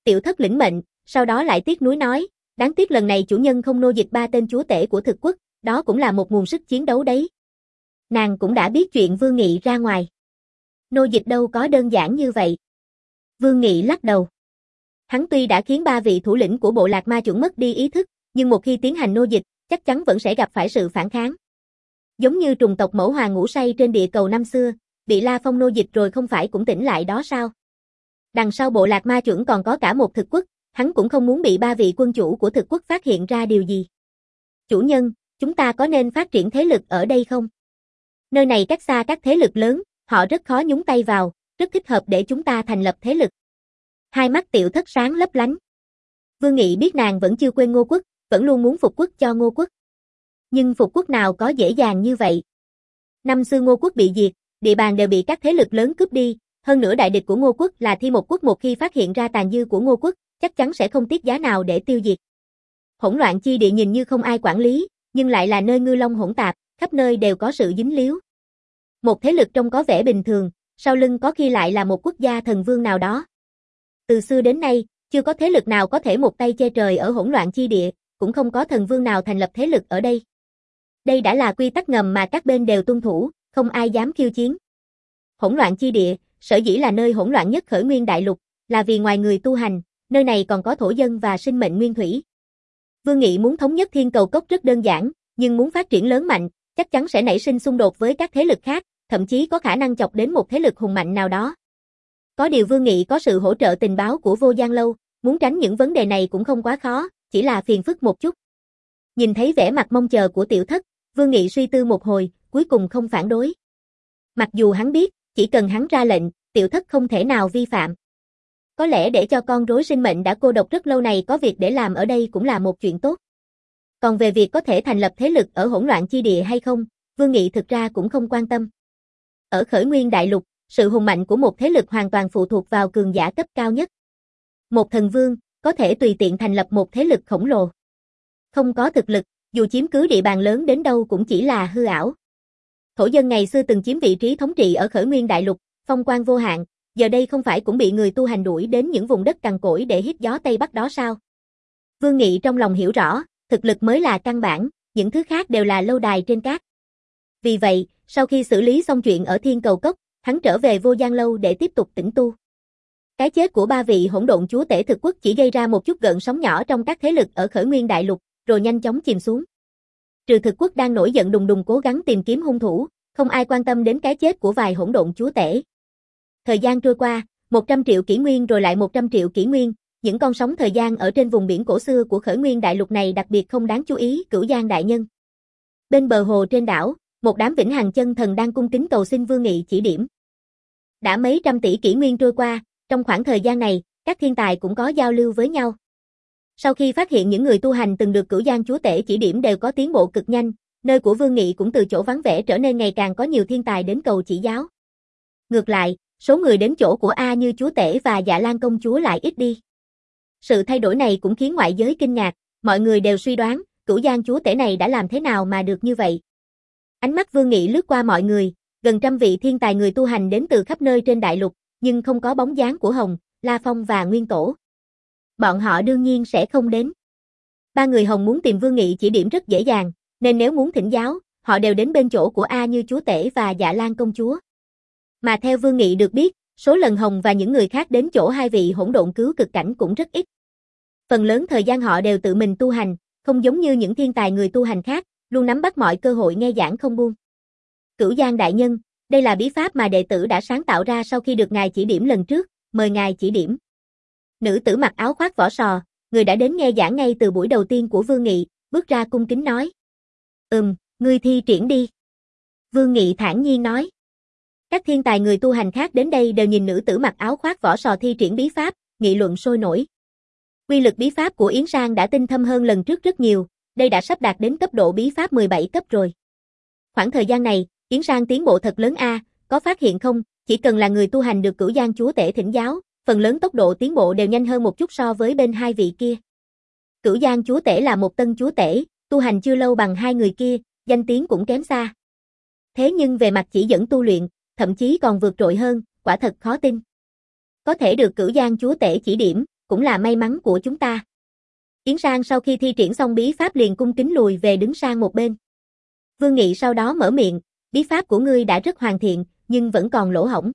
Tiểu thất lĩnh mệnh, sau đó lại tiếc nuối nói, đáng tiếc lần này chủ nhân không nô dịch ba tên chúa tể của thực quốc, đó cũng là một nguồn sức chiến đấu đấy. Nàng cũng đã biết chuyện Vương Nghị ra ngoài. Nô dịch đâu có đơn giản như vậy. Vương Nghị lắc đầu. Hắn tuy đã khiến ba vị thủ lĩnh của bộ lạc ma chuẩn mất đi ý thức, nhưng một khi tiến hành nô dịch, chắc chắn vẫn sẽ gặp phải sự phản kháng. Giống như trùng tộc Mẫu Hoàng ngủ say trên địa cầu năm xưa, bị La Phong nô dịch rồi không phải cũng tỉnh lại đó sao? Đằng sau bộ lạc ma chuẩn còn có cả một thực quốc, hắn cũng không muốn bị ba vị quân chủ của thực quốc phát hiện ra điều gì. Chủ nhân, chúng ta có nên phát triển thế lực ở đây không? Nơi này cách xa các thế lực lớn, họ rất khó nhúng tay vào, rất thích hợp để chúng ta thành lập thế lực. Hai mắt Tiểu thất sáng lấp lánh. Vương Nghị biết nàng vẫn chưa quên Ngô quốc, vẫn luôn muốn phục quốc cho Ngô quốc. Nhưng phục quốc nào có dễ dàng như vậy? Năm xưa Ngô quốc bị diệt, địa bàn đều bị các thế lực lớn cướp đi, hơn nữa đại địch của Ngô quốc là Thi Một quốc, một khi phát hiện ra tàn dư của Ngô quốc, chắc chắn sẽ không tiếc giá nào để tiêu diệt. Hỗn loạn chi địa nhìn như không ai quản lý, nhưng lại là nơi ngư long hỗn tạp, khắp nơi đều có sự dính líu. Một thế lực trông có vẻ bình thường, sau lưng có khi lại là một quốc gia thần vương nào đó. Từ xưa đến nay, chưa có thế lực nào có thể một tay che trời ở hỗn loạn chi địa, cũng không có thần vương nào thành lập thế lực ở đây. Đây đã là quy tắc ngầm mà các bên đều tuân thủ, không ai dám khiêu chiến. Hỗn loạn chi địa, sở dĩ là nơi hỗn loạn nhất khởi nguyên đại lục, là vì ngoài người tu hành, nơi này còn có thổ dân và sinh mệnh nguyên thủy. Vương Nghị muốn thống nhất Thiên Cầu Cốc rất đơn giản, nhưng muốn phát triển lớn mạnh, chắc chắn sẽ nảy sinh xung đột với các thế lực khác, thậm chí có khả năng chọc đến một thế lực hùng mạnh nào đó. Có điều Vương Nghị có sự hỗ trợ tình báo của Vô Giang Lâu, muốn tránh những vấn đề này cũng không quá khó, chỉ là phiền phức một chút. Nhìn thấy vẻ mặt mong chờ của Tiểu thất, Vương Nghị suy tư một hồi, cuối cùng không phản đối. Mặc dù hắn biết, chỉ cần hắn ra lệnh, Tiểu thất không thể nào vi phạm. Có lẽ để cho con rối sinh mệnh đã cô độc rất lâu này có việc để làm ở đây cũng là một chuyện tốt. Còn về việc có thể thành lập thế lực ở hỗn loạn chi địa hay không, Vương Nghị thực ra cũng không quan tâm. Ở khởi nguyên đại lục, sự hùng mạnh của một thế lực hoàn toàn phụ thuộc vào cường giả cấp cao nhất. Một thần vương, có thể tùy tiện thành lập một thế lực khổng lồ. Không có thực lực, dù chiếm cứ địa bàn lớn đến đâu cũng chỉ là hư ảo. Thổ dân ngày xưa từng chiếm vị trí thống trị ở khởi nguyên đại lục, phong quang vô hạn, giờ đây không phải cũng bị người tu hành đuổi đến những vùng đất cằn cỗi để hít gió Tây Bắc đó sao? Vương Nghị trong lòng hiểu rõ, thực lực mới là căn bản, những thứ khác đều là lâu đài trên cát. Vì vậy, sau khi xử lý xong chuyện ở Thiên Cầu Cốc, hắn trở về Vô Giang Lâu để tiếp tục tĩnh tu. Cái chết của ba vị hỗn độn chúa tể thực quốc chỉ gây ra một chút gợn sóng nhỏ trong các thế lực ở khởi nguyên đại lục, rồi nhanh chóng chìm xuống. Trừ thực quốc đang nổi giận đùng đùng cố gắng tìm kiếm hung thủ, không ai quan tâm đến cái chết của vài hỗn độn chúa tể. Thời gian trôi qua, một trăm triệu kỷ nguyên rồi lại một trăm triệu kỷ nguyên, những con sóng thời gian ở trên vùng biển cổ xưa của khởi nguyên đại lục này đặc biệt không đáng chú ý. Cửu Giang đại nhân. Bên bờ hồ trên đảo, một đám vĩnh hằng chân thần đang cung kính cầu xin Vương Nghị chỉ điểm. Đã mấy trăm tỷ kỷ nguyên trôi qua, trong khoảng thời gian này, các thiên tài cũng có giao lưu với nhau. Sau khi phát hiện những người tu hành từng được Cửu Giang chúa tể chỉ điểm đều có tiến bộ cực nhanh, nơi của Vương Nghị cũng từ chỗ vắng vẻ trở nên ngày càng có nhiều thiên tài đến cầu chỉ giáo. Ngược lại, số người đến chỗ của A Như chúa tể và Dạ Lan công chúa lại ít đi. Sự thay đổi này cũng khiến ngoại giới kinh ngạc, mọi người đều suy đoán, Cửu Giang chúa tể này đã làm thế nào mà được như vậy. Ánh mắt Vương Nghị lướt qua mọi người, gần trăm vị thiên tài người tu hành đến từ khắp nơi trên đại lục, nhưng không có bóng dáng của Hồng, La Phong và Nguyên Tổ. Bọn họ đương nhiên sẽ không đến. Ba người Hồng muốn tìm Vương Nghị chỉ điểm rất dễ dàng, nên nếu muốn thỉnh giáo, họ đều đến bên chỗ của A Như chúa tể và Dạ Lan công chúa. Mà theo Vương Nghị được biết, số lần Hồng và những người khác đến chỗ hai vị hỗn độn cứu cực cảnh cũng rất ít. Phần lớn thời gian họ đều tự mình tu hành, không giống như những thiên tài người tu hành khác, luôn nắm bắt mọi cơ hội nghe giảng không buông. Cửu Giang đại nhân, đây là bí pháp mà đệ tử đã sáng tạo ra sau khi được ngài chỉ điểm lần trước, mời ngài chỉ điểm. Nữ tử mặc áo khoác vỏ sò, người đã đến nghe giảng ngay từ buổi đầu tiên của Vương Nghị, bước ra cung kính nói. Ừm, ngươi thi triển đi. Vương Nghị thản nhiên nói. Các thiên tài người tu hành khác đến đây đều nhìn nữ tử mặc áo khoác vỏ sò thi triển bí pháp, nghị luận sôi nổi. Quy lực bí pháp của Yến Sang đã tinh thâm hơn lần trước rất nhiều, đây đã sắp đạt đến cấp độ bí pháp mười bảy cấp rồi. Khoảng thời gian này, Yến Sang tiến bộ thật lớn a, có phát hiện không, chỉ cần là người tu hành được Cửu Giang chúa tể thỉnh giáo, phần lớn tốc độ tiến bộ đều nhanh hơn một chút so với bên hai vị kia. Cửu Giang chúa tể là một tân chúa tể, tu hành chưa lâu bằng hai người kia, danh tiếng cũng kém xa. Thế nhưng về mặt chỉ dẫn tu luyện, thậm chí còn vượt trội hơn, quả thật khó tin. Có thể được Cửu Giang chúa tể chỉ điểm, cũng là may mắn của chúng ta. Yến Sang sau khi thi triển xong bí pháp liền cung kính lùi về đứng sang một bên. Vương Nghị sau đó mở miệng, bí pháp của ngươi đã rất hoàn thiện, nhưng vẫn còn lỗ hổng.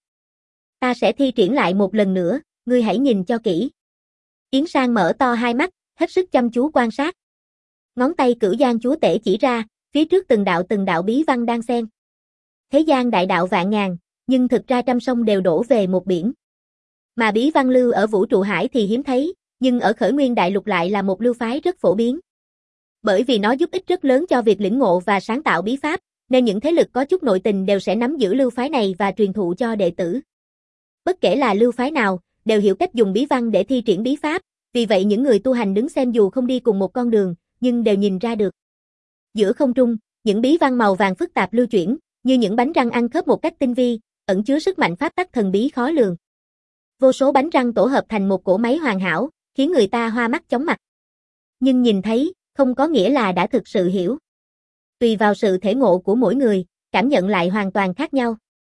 Ta sẽ thi triển lại một lần nữa, ngươi hãy nhìn cho kỹ. Yến Sang mở to hai mắt, hết sức chăm chú quan sát. Ngón tay Cửu Giang chúa tể chỉ ra, phía trước từng đạo từng đạo bí văn đang xen. Thế gian đại đạo vạn ngàn, nhưng thực ra trăm sông đều đổ về một biển. Mà bí văn lưu ở vũ trụ hải thì hiếm thấy, nhưng ở Khởi Nguyên Đại Lục lại là một lưu phái rất phổ biến. Bởi vì nó giúp ích rất lớn cho việc lĩnh ngộ và sáng tạo bí pháp, nên những thế lực có chút nội tình đều sẽ nắm giữ lưu phái này và truyền thụ cho đệ tử. Bất kể là lưu phái nào, đều hiểu cách dùng bí văn để thi triển bí pháp, vì vậy những người tu hành đứng xem dù không đi cùng một con đường, nhưng đều nhìn ra được. Giữa không trung, những bí văn màu vàng phức tạp lưu chuyển, như những bánh răng ăn khớp một cách tinh vi, ẩn chứa sức mạnh pháp tắc thần bí khó lường. Vô số bánh răng tổ hợp thành một cỗ máy hoàn hảo, khiến người ta hoa mắt chóng mặt. Nhưng nhìn thấy, không có nghĩa là đã thực sự hiểu. Tùy vào sự thể ngộ của mỗi người, cảm nhận lại hoàn toàn khác nhau.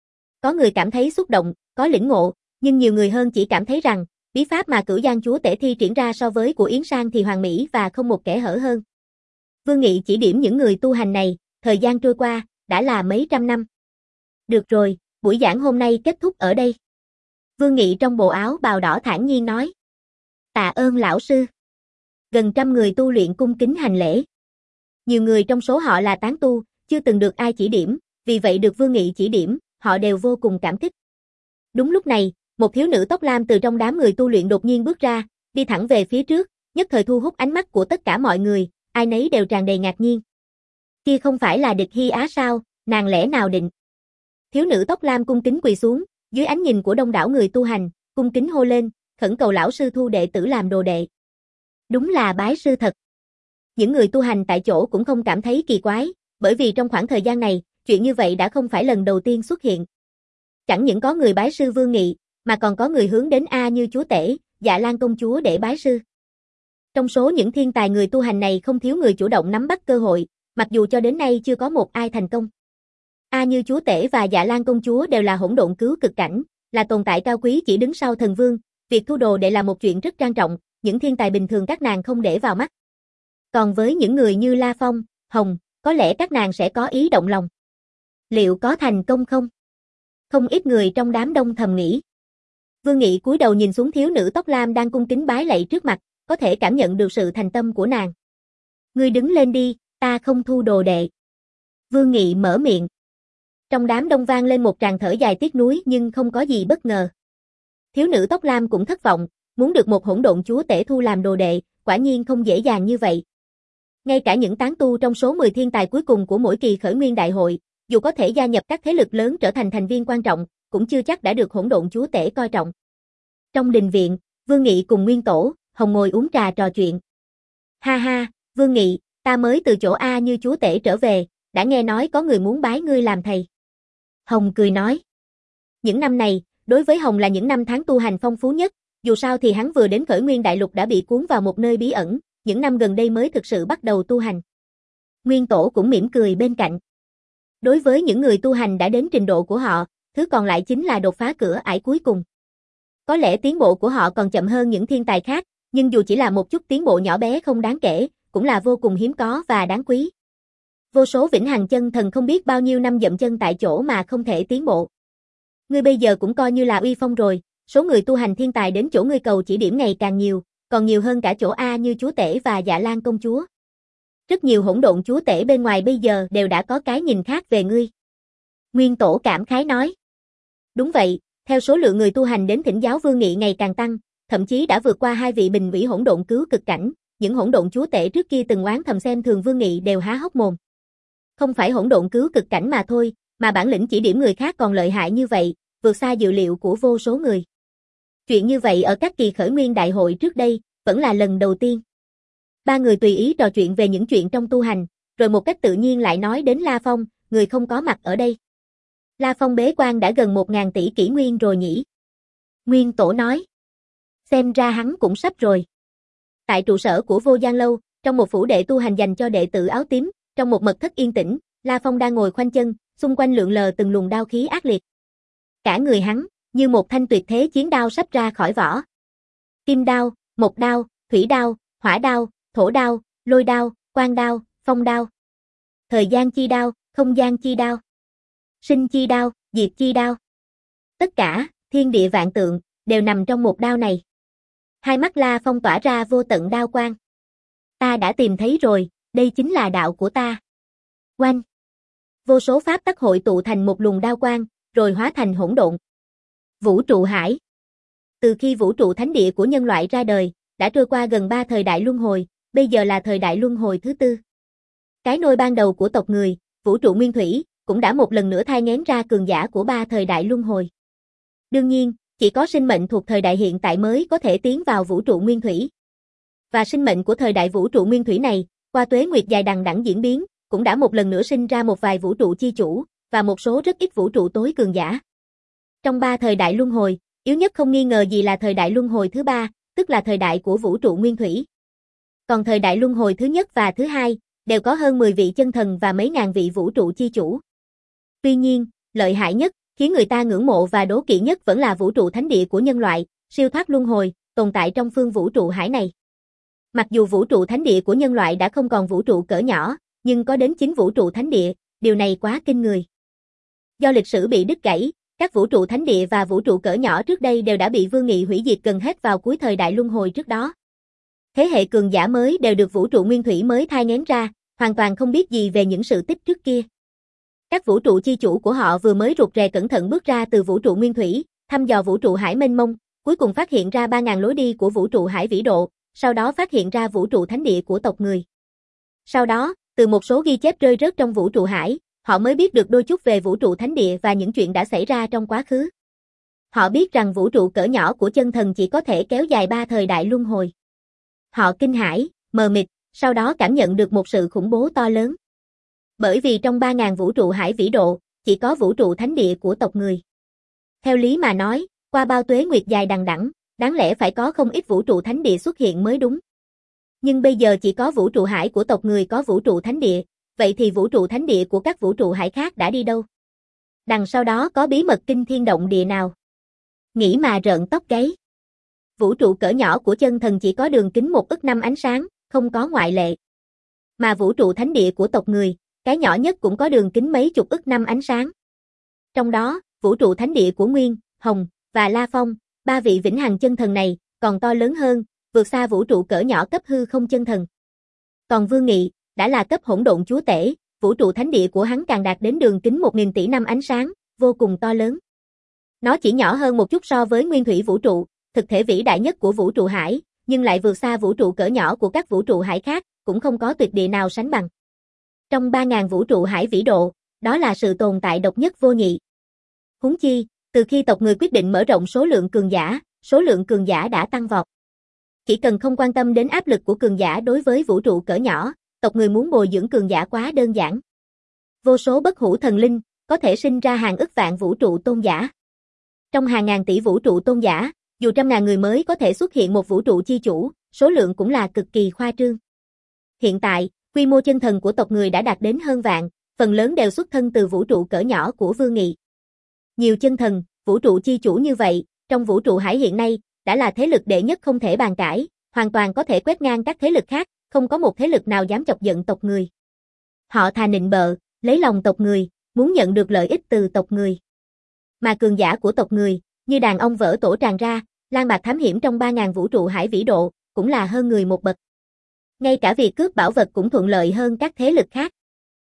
Có người cảm thấy xúc động, có lĩnh ngộ, nhưng nhiều người hơn chỉ cảm thấy rằng, bí pháp mà Cửu Giang chúa tể thi triển ra so với của Yến Sang thì hoàn mỹ và không một kẽ hở hơn. Vương Nghị chỉ điểm những người tu hành này, thời gian trôi qua, đã là mấy trăm năm. Được rồi, buổi giảng hôm nay kết thúc ở đây. Vương Nghị trong bộ áo bào đỏ thản nhiên nói. Tạ ơn lão sư. Gần trăm người tu luyện cung kính hành lễ. Nhiều người trong số họ là tán tu, chưa từng được ai chỉ điểm, vì vậy được Vương Nghị chỉ điểm, họ đều vô cùng cảm kích. Đúng lúc này, một thiếu nữ tóc lam từ trong đám người tu luyện đột nhiên bước ra, đi thẳng về phía trước, nhất thời thu hút ánh mắt của tất cả mọi người, ai nấy đều tràn đầy ngạc nhiên. Kia không phải là Địch Hy Á sao, nàng lẽ nào định? Thiếu nữ tóc lam cung kính quỳ xuống, dưới ánh nhìn của đông đảo người tu hành, cung kính hô lên, khẩn cầu lão sư thu đệ tử làm đồ đệ. Đúng là bái sư thật. Những người tu hành tại chỗ cũng không cảm thấy kỳ quái, bởi vì trong khoảng thời gian này, chuyện như vậy đã không phải lần đầu tiên xuất hiện. Chẳng những có người bái sư Vương Nghị, mà còn có người hướng đến A Như chúa tể, Dạ Lan công chúa để bái sư. Trong số những thiên tài người tu hành này không thiếu người chủ động nắm bắt cơ hội, mặc dù cho đến nay chưa có một ai thành công. A Như chúa tể và Dạ Lan công chúa đều là hỗn độn cứu cực cảnh, là tồn tại cao quý chỉ đứng sau thần vương, việc thu đồ đệ là một chuyện rất trang trọng, những thiên tài bình thường các nàng không để vào mắt. Còn với những người như La Phong, Hồng, có lẽ các nàng sẽ có ý động lòng. Liệu có thành công không? Không ít người trong đám đông thầm nghĩ. Vương Nghị cúi đầu nhìn xuống thiếu nữ tóc lam đang cung kính bái lạy trước mặt, có thể cảm nhận được sự thành tâm của nàng. Ngươi đứng lên đi, ta không thu đồ đệ. Vương Nghị mở miệng. Trong đám đông vang lên một tràng thở dài tiếc nuối nhưng không có gì bất ngờ. Thiếu nữ tóc lam cũng thất vọng, muốn được một hỗn độn chúa tể thu làm đồ đệ, quả nhiên không dễ dàng như vậy. Ngay cả những tán tu trong số mười thiên tài cuối cùng của mỗi kỳ khởi nguyên đại hội, dù có thể gia nhập các thế lực lớn trở thành thành viên quan trọng, cũng chưa chắc đã được hỗn độn chúa tể coi trọng. Trong đình viện, Vương Nghị cùng Nguyên Tổ, Hồng ngồi uống trà trò chuyện. Ha ha, Vương Nghị, ta mới từ chỗ A Như chúa tể trở về, đã nghe nói có người muốn bái ngươi làm thầy. Hồng cười nói. Những năm này, đối với Hồng là những năm tháng tu hành phong phú nhất, dù sao thì hắn vừa đến Khởi Nguyên Đại Lục đã bị cuốn vào một nơi bí ẩn, những năm gần đây mới thực sự bắt đầu tu hành. Nguyên Tổ cũng mỉm cười bên cạnh. Đối với những người tu hành đã đến trình độ của họ, thứ còn lại chính là đột phá cửa ải cuối cùng. Có lẽ tiến bộ của họ còn chậm hơn những thiên tài khác, nhưng dù chỉ là một chút tiến bộ nhỏ bé không đáng kể, cũng là vô cùng hiếm có và đáng quý. Vô số vĩnh hằng chân thần không biết bao nhiêu năm dậm chân tại chỗ mà không thể tiến bộ. Ngươi bây giờ cũng coi như là uy phong rồi, số người tu hành thiên tài đến chỗ ngươi cầu chỉ điểm ngày càng nhiều, còn nhiều hơn cả chỗ A Như chúa tể và Dạ Lan công chúa. Rất nhiều hỗn độn chúa tể bên ngoài bây giờ đều đã có cái nhìn khác về ngươi. Nguyên Tổ cảm khái nói. Đúng vậy, theo số lượng người tu hành đến thỉnh giáo Vương Nghị ngày càng tăng, thậm chí đã vượt qua hai vị bình vĩ hỗn độn cứu cực cảnh, những hỗn độn chúa tể trước kia từng oán thầm xem thường Vương Nghị đều há hốc mồm. Không phải hỗn độn cứu cực cảnh mà thôi, mà bản lĩnh chỉ điểm người khác còn lợi hại như vậy, vượt xa dự liệu của vô số người. Chuyện như vậy ở các kỳ khởi nguyên đại hội trước đây, vẫn là lần đầu tiên. Ba người tùy ý trò chuyện về những chuyện trong tu hành, rồi một cách tự nhiên lại nói đến La Phong, người không có mặt ở đây. La Phong bế quan đã gần một ngàn tỷ kỷ nguyên rồi nhỉ? Nguyên Tổ nói. Xem ra hắn cũng sắp rồi. Tại trụ sở của Vô Gian Lâu, trong một phủ đệ tu hành dành cho đệ tử áo tím, trong một mật thất yên tĩnh, La Phong đang ngồi khoanh chân, xung quanh lượn lờ từng luồng đao khí ác liệt. Cả người hắn, như một thanh tuyệt thế chiến đao sắp ra khỏi vỏ. Kim đao, Mộc đao, thủy đao, hỏa đao, thổ đao, lôi đao, quang đao, phong đao. Thời gian chi đao, không gian chi đao. Sinh chi đao, diệt chi đao. Tất cả, thiên địa vạn tượng, đều nằm trong một đao này. Hai mắt La Phong tỏa ra vô tận đao quang. Ta đã tìm thấy rồi, đây chính là đạo của ta. Oanh! Vô số pháp tắc hội tụ thành một luồng đao quang, rồi hóa thành hỗn độn. Vũ trụ hải. Từ khi vũ trụ thánh địa của nhân loại ra đời, đã trôi qua gần ba thời đại luân hồi, bây giờ là thời đại luân hồi thứ tư. Cái nôi ban đầu của tộc người, vũ trụ nguyên thủy, cũng đã một lần nữa thai nghén ra cường giả của ba thời đại luân hồi. Đương nhiên, chỉ có sinh mệnh thuộc thời đại hiện tại mới có thể tiến vào vũ trụ nguyên thủy. Và sinh mệnh của thời đại vũ trụ nguyên thủy này, qua tuế nguyệt dài đằng đẵng diễn biến, cũng đã một lần nữa sinh ra một vài vũ trụ chi chủ, và một số rất ít vũ trụ tối cường giả. Trong ba thời đại luân hồi, yếu nhất không nghi ngờ gì là thời đại luân hồi thứ ba, tức là thời đại của vũ trụ nguyên thủy. Còn thời đại luân hồi thứ nhất và thứ hai, đều có hơn mười vị chân thần và mấy ngàn vị vũ trụ chi chủ. Tuy nhiên, lợi hại nhất, khiến người ta ngưỡng mộ và đố kỵ nhất vẫn là vũ trụ thánh địa của nhân loại, siêu thoát luân hồi, tồn tại trong phương vũ trụ hải này. Mặc dù vũ trụ thánh địa của nhân loại đã không còn vũ trụ cỡ nhỏ, nhưng có đến chín vũ trụ thánh địa, điều này quá kinh người. Do lịch sử bị đứt gãy, các vũ trụ thánh địa và vũ trụ cỡ nhỏ trước đây đều đã bị Vương Nghị hủy diệt gần hết vào cuối thời đại luân hồi trước đó. Thế hệ cường giả mới đều được vũ trụ nguyên thủy mới thai nghén ra, hoàn toàn không biết gì về những sự tích trước kia. Các vũ trụ chi chủ của họ vừa mới rụt rè cẩn thận bước ra từ vũ trụ nguyên thủy, thăm dò vũ trụ hải mênh mông, cuối cùng phát hiện ra ba ngàn lối đi của vũ trụ hải vĩ độ, sau đó phát hiện ra vũ trụ thánh địa của tộc người. Sau đó, từ một số ghi chép rơi rớt trong vũ trụ hải, họ mới biết được đôi chút về vũ trụ thánh địa và những chuyện đã xảy ra trong quá khứ. Họ biết rằng vũ trụ cỡ nhỏ của chân thần chỉ có thể kéo dài ba thời đại luân hồi. Họ kinh hãi, mờ mịt, sau đó cảm nhận được một sự khủng bố to lớn. Bởi vì trong ba ngàn vũ trụ hải vĩ độ, chỉ có vũ trụ thánh địa của tộc người. Theo lý mà nói, qua bao tuế nguyệt dài đằng đẵng, đáng lẽ phải có không ít vũ trụ thánh địa xuất hiện mới đúng. Nhưng bây giờ chỉ có vũ trụ hải của tộc người có vũ trụ thánh địa, vậy thì vũ trụ thánh địa của các vũ trụ hải khác đã đi đâu? Đằng sau đó có bí mật kinh thiên động địa nào? Nghĩ mà rợn tóc gáy. Vũ trụ cỡ nhỏ của chân thần chỉ có đường kính một ức năm ánh sáng, không có ngoại lệ. Mà vũ trụ thánh địa của tộc người, cái nhỏ nhất cũng có đường kính mấy chục ức năm ánh sáng. Trong đó, vũ trụ thánh địa của Nguyên, Hồng và La Phong, ba vị vĩnh hằng chân thần này, còn to lớn hơn, vượt xa vũ trụ cỡ nhỏ cấp hư không chân thần. Còn Vương Nghị, đã là cấp hỗn độn chúa tể, vũ trụ thánh địa của hắn càng đạt đến đường kính một nghìn tỷ năm ánh sáng, vô cùng to lớn. Nó chỉ nhỏ hơn một chút so với nguyên thủy vũ trụ, thực thể vĩ đại nhất của vũ trụ hải, nhưng lại vượt xa vũ trụ cỡ nhỏ của các vũ trụ hải khác, cũng không có tuyệt địa nào sánh bằng. Trong ba ngàn vũ trụ hải vĩ độ, đó là sự tồn tại độc nhất vô nhị. Huống chi, từ khi tộc người quyết định mở rộng số lượng cường giả, số lượng cường giả đã tăng vọt. Chỉ cần không quan tâm đến áp lực của cường giả đối với vũ trụ cỡ nhỏ, tộc người muốn bồi dưỡng cường giả quá đơn giản. Vô số bất hủ thần linh, có thể sinh ra hàng ức vạn vũ trụ tôn giả. Trong hàng ngàn tỷ vũ trụ tôn giả, dù trăm ngàn người mới có thể xuất hiện một vũ trụ chi chủ, số lượng cũng là cực kỳ khoa trương. Hiện tại, quy mô chân thần của tộc người đã đạt đến hơn vạn, phần lớn đều xuất thân từ vũ trụ cỡ nhỏ của Vương Nghị. Nhiều chân thần, vũ trụ chi chủ như vậy, trong vũ trụ hải hiện nay, đã là thế lực đệ nhất không thể bàn cãi, hoàn toàn có thể quét ngang các thế lực khác, không có một thế lực nào dám chọc giận tộc người. Họ thà nịnh bợ, lấy lòng tộc người, muốn nhận được lợi ích từ tộc người. Mà cường giả của tộc người, như đàn ông vỡ tổ tràn ra, lang bạc thám hiểm trong ba ngàn vũ trụ hải vĩ độ, cũng là hơn người một bậc. Ngay cả việc cướp bảo vật cũng thuận lợi hơn các thế lực khác.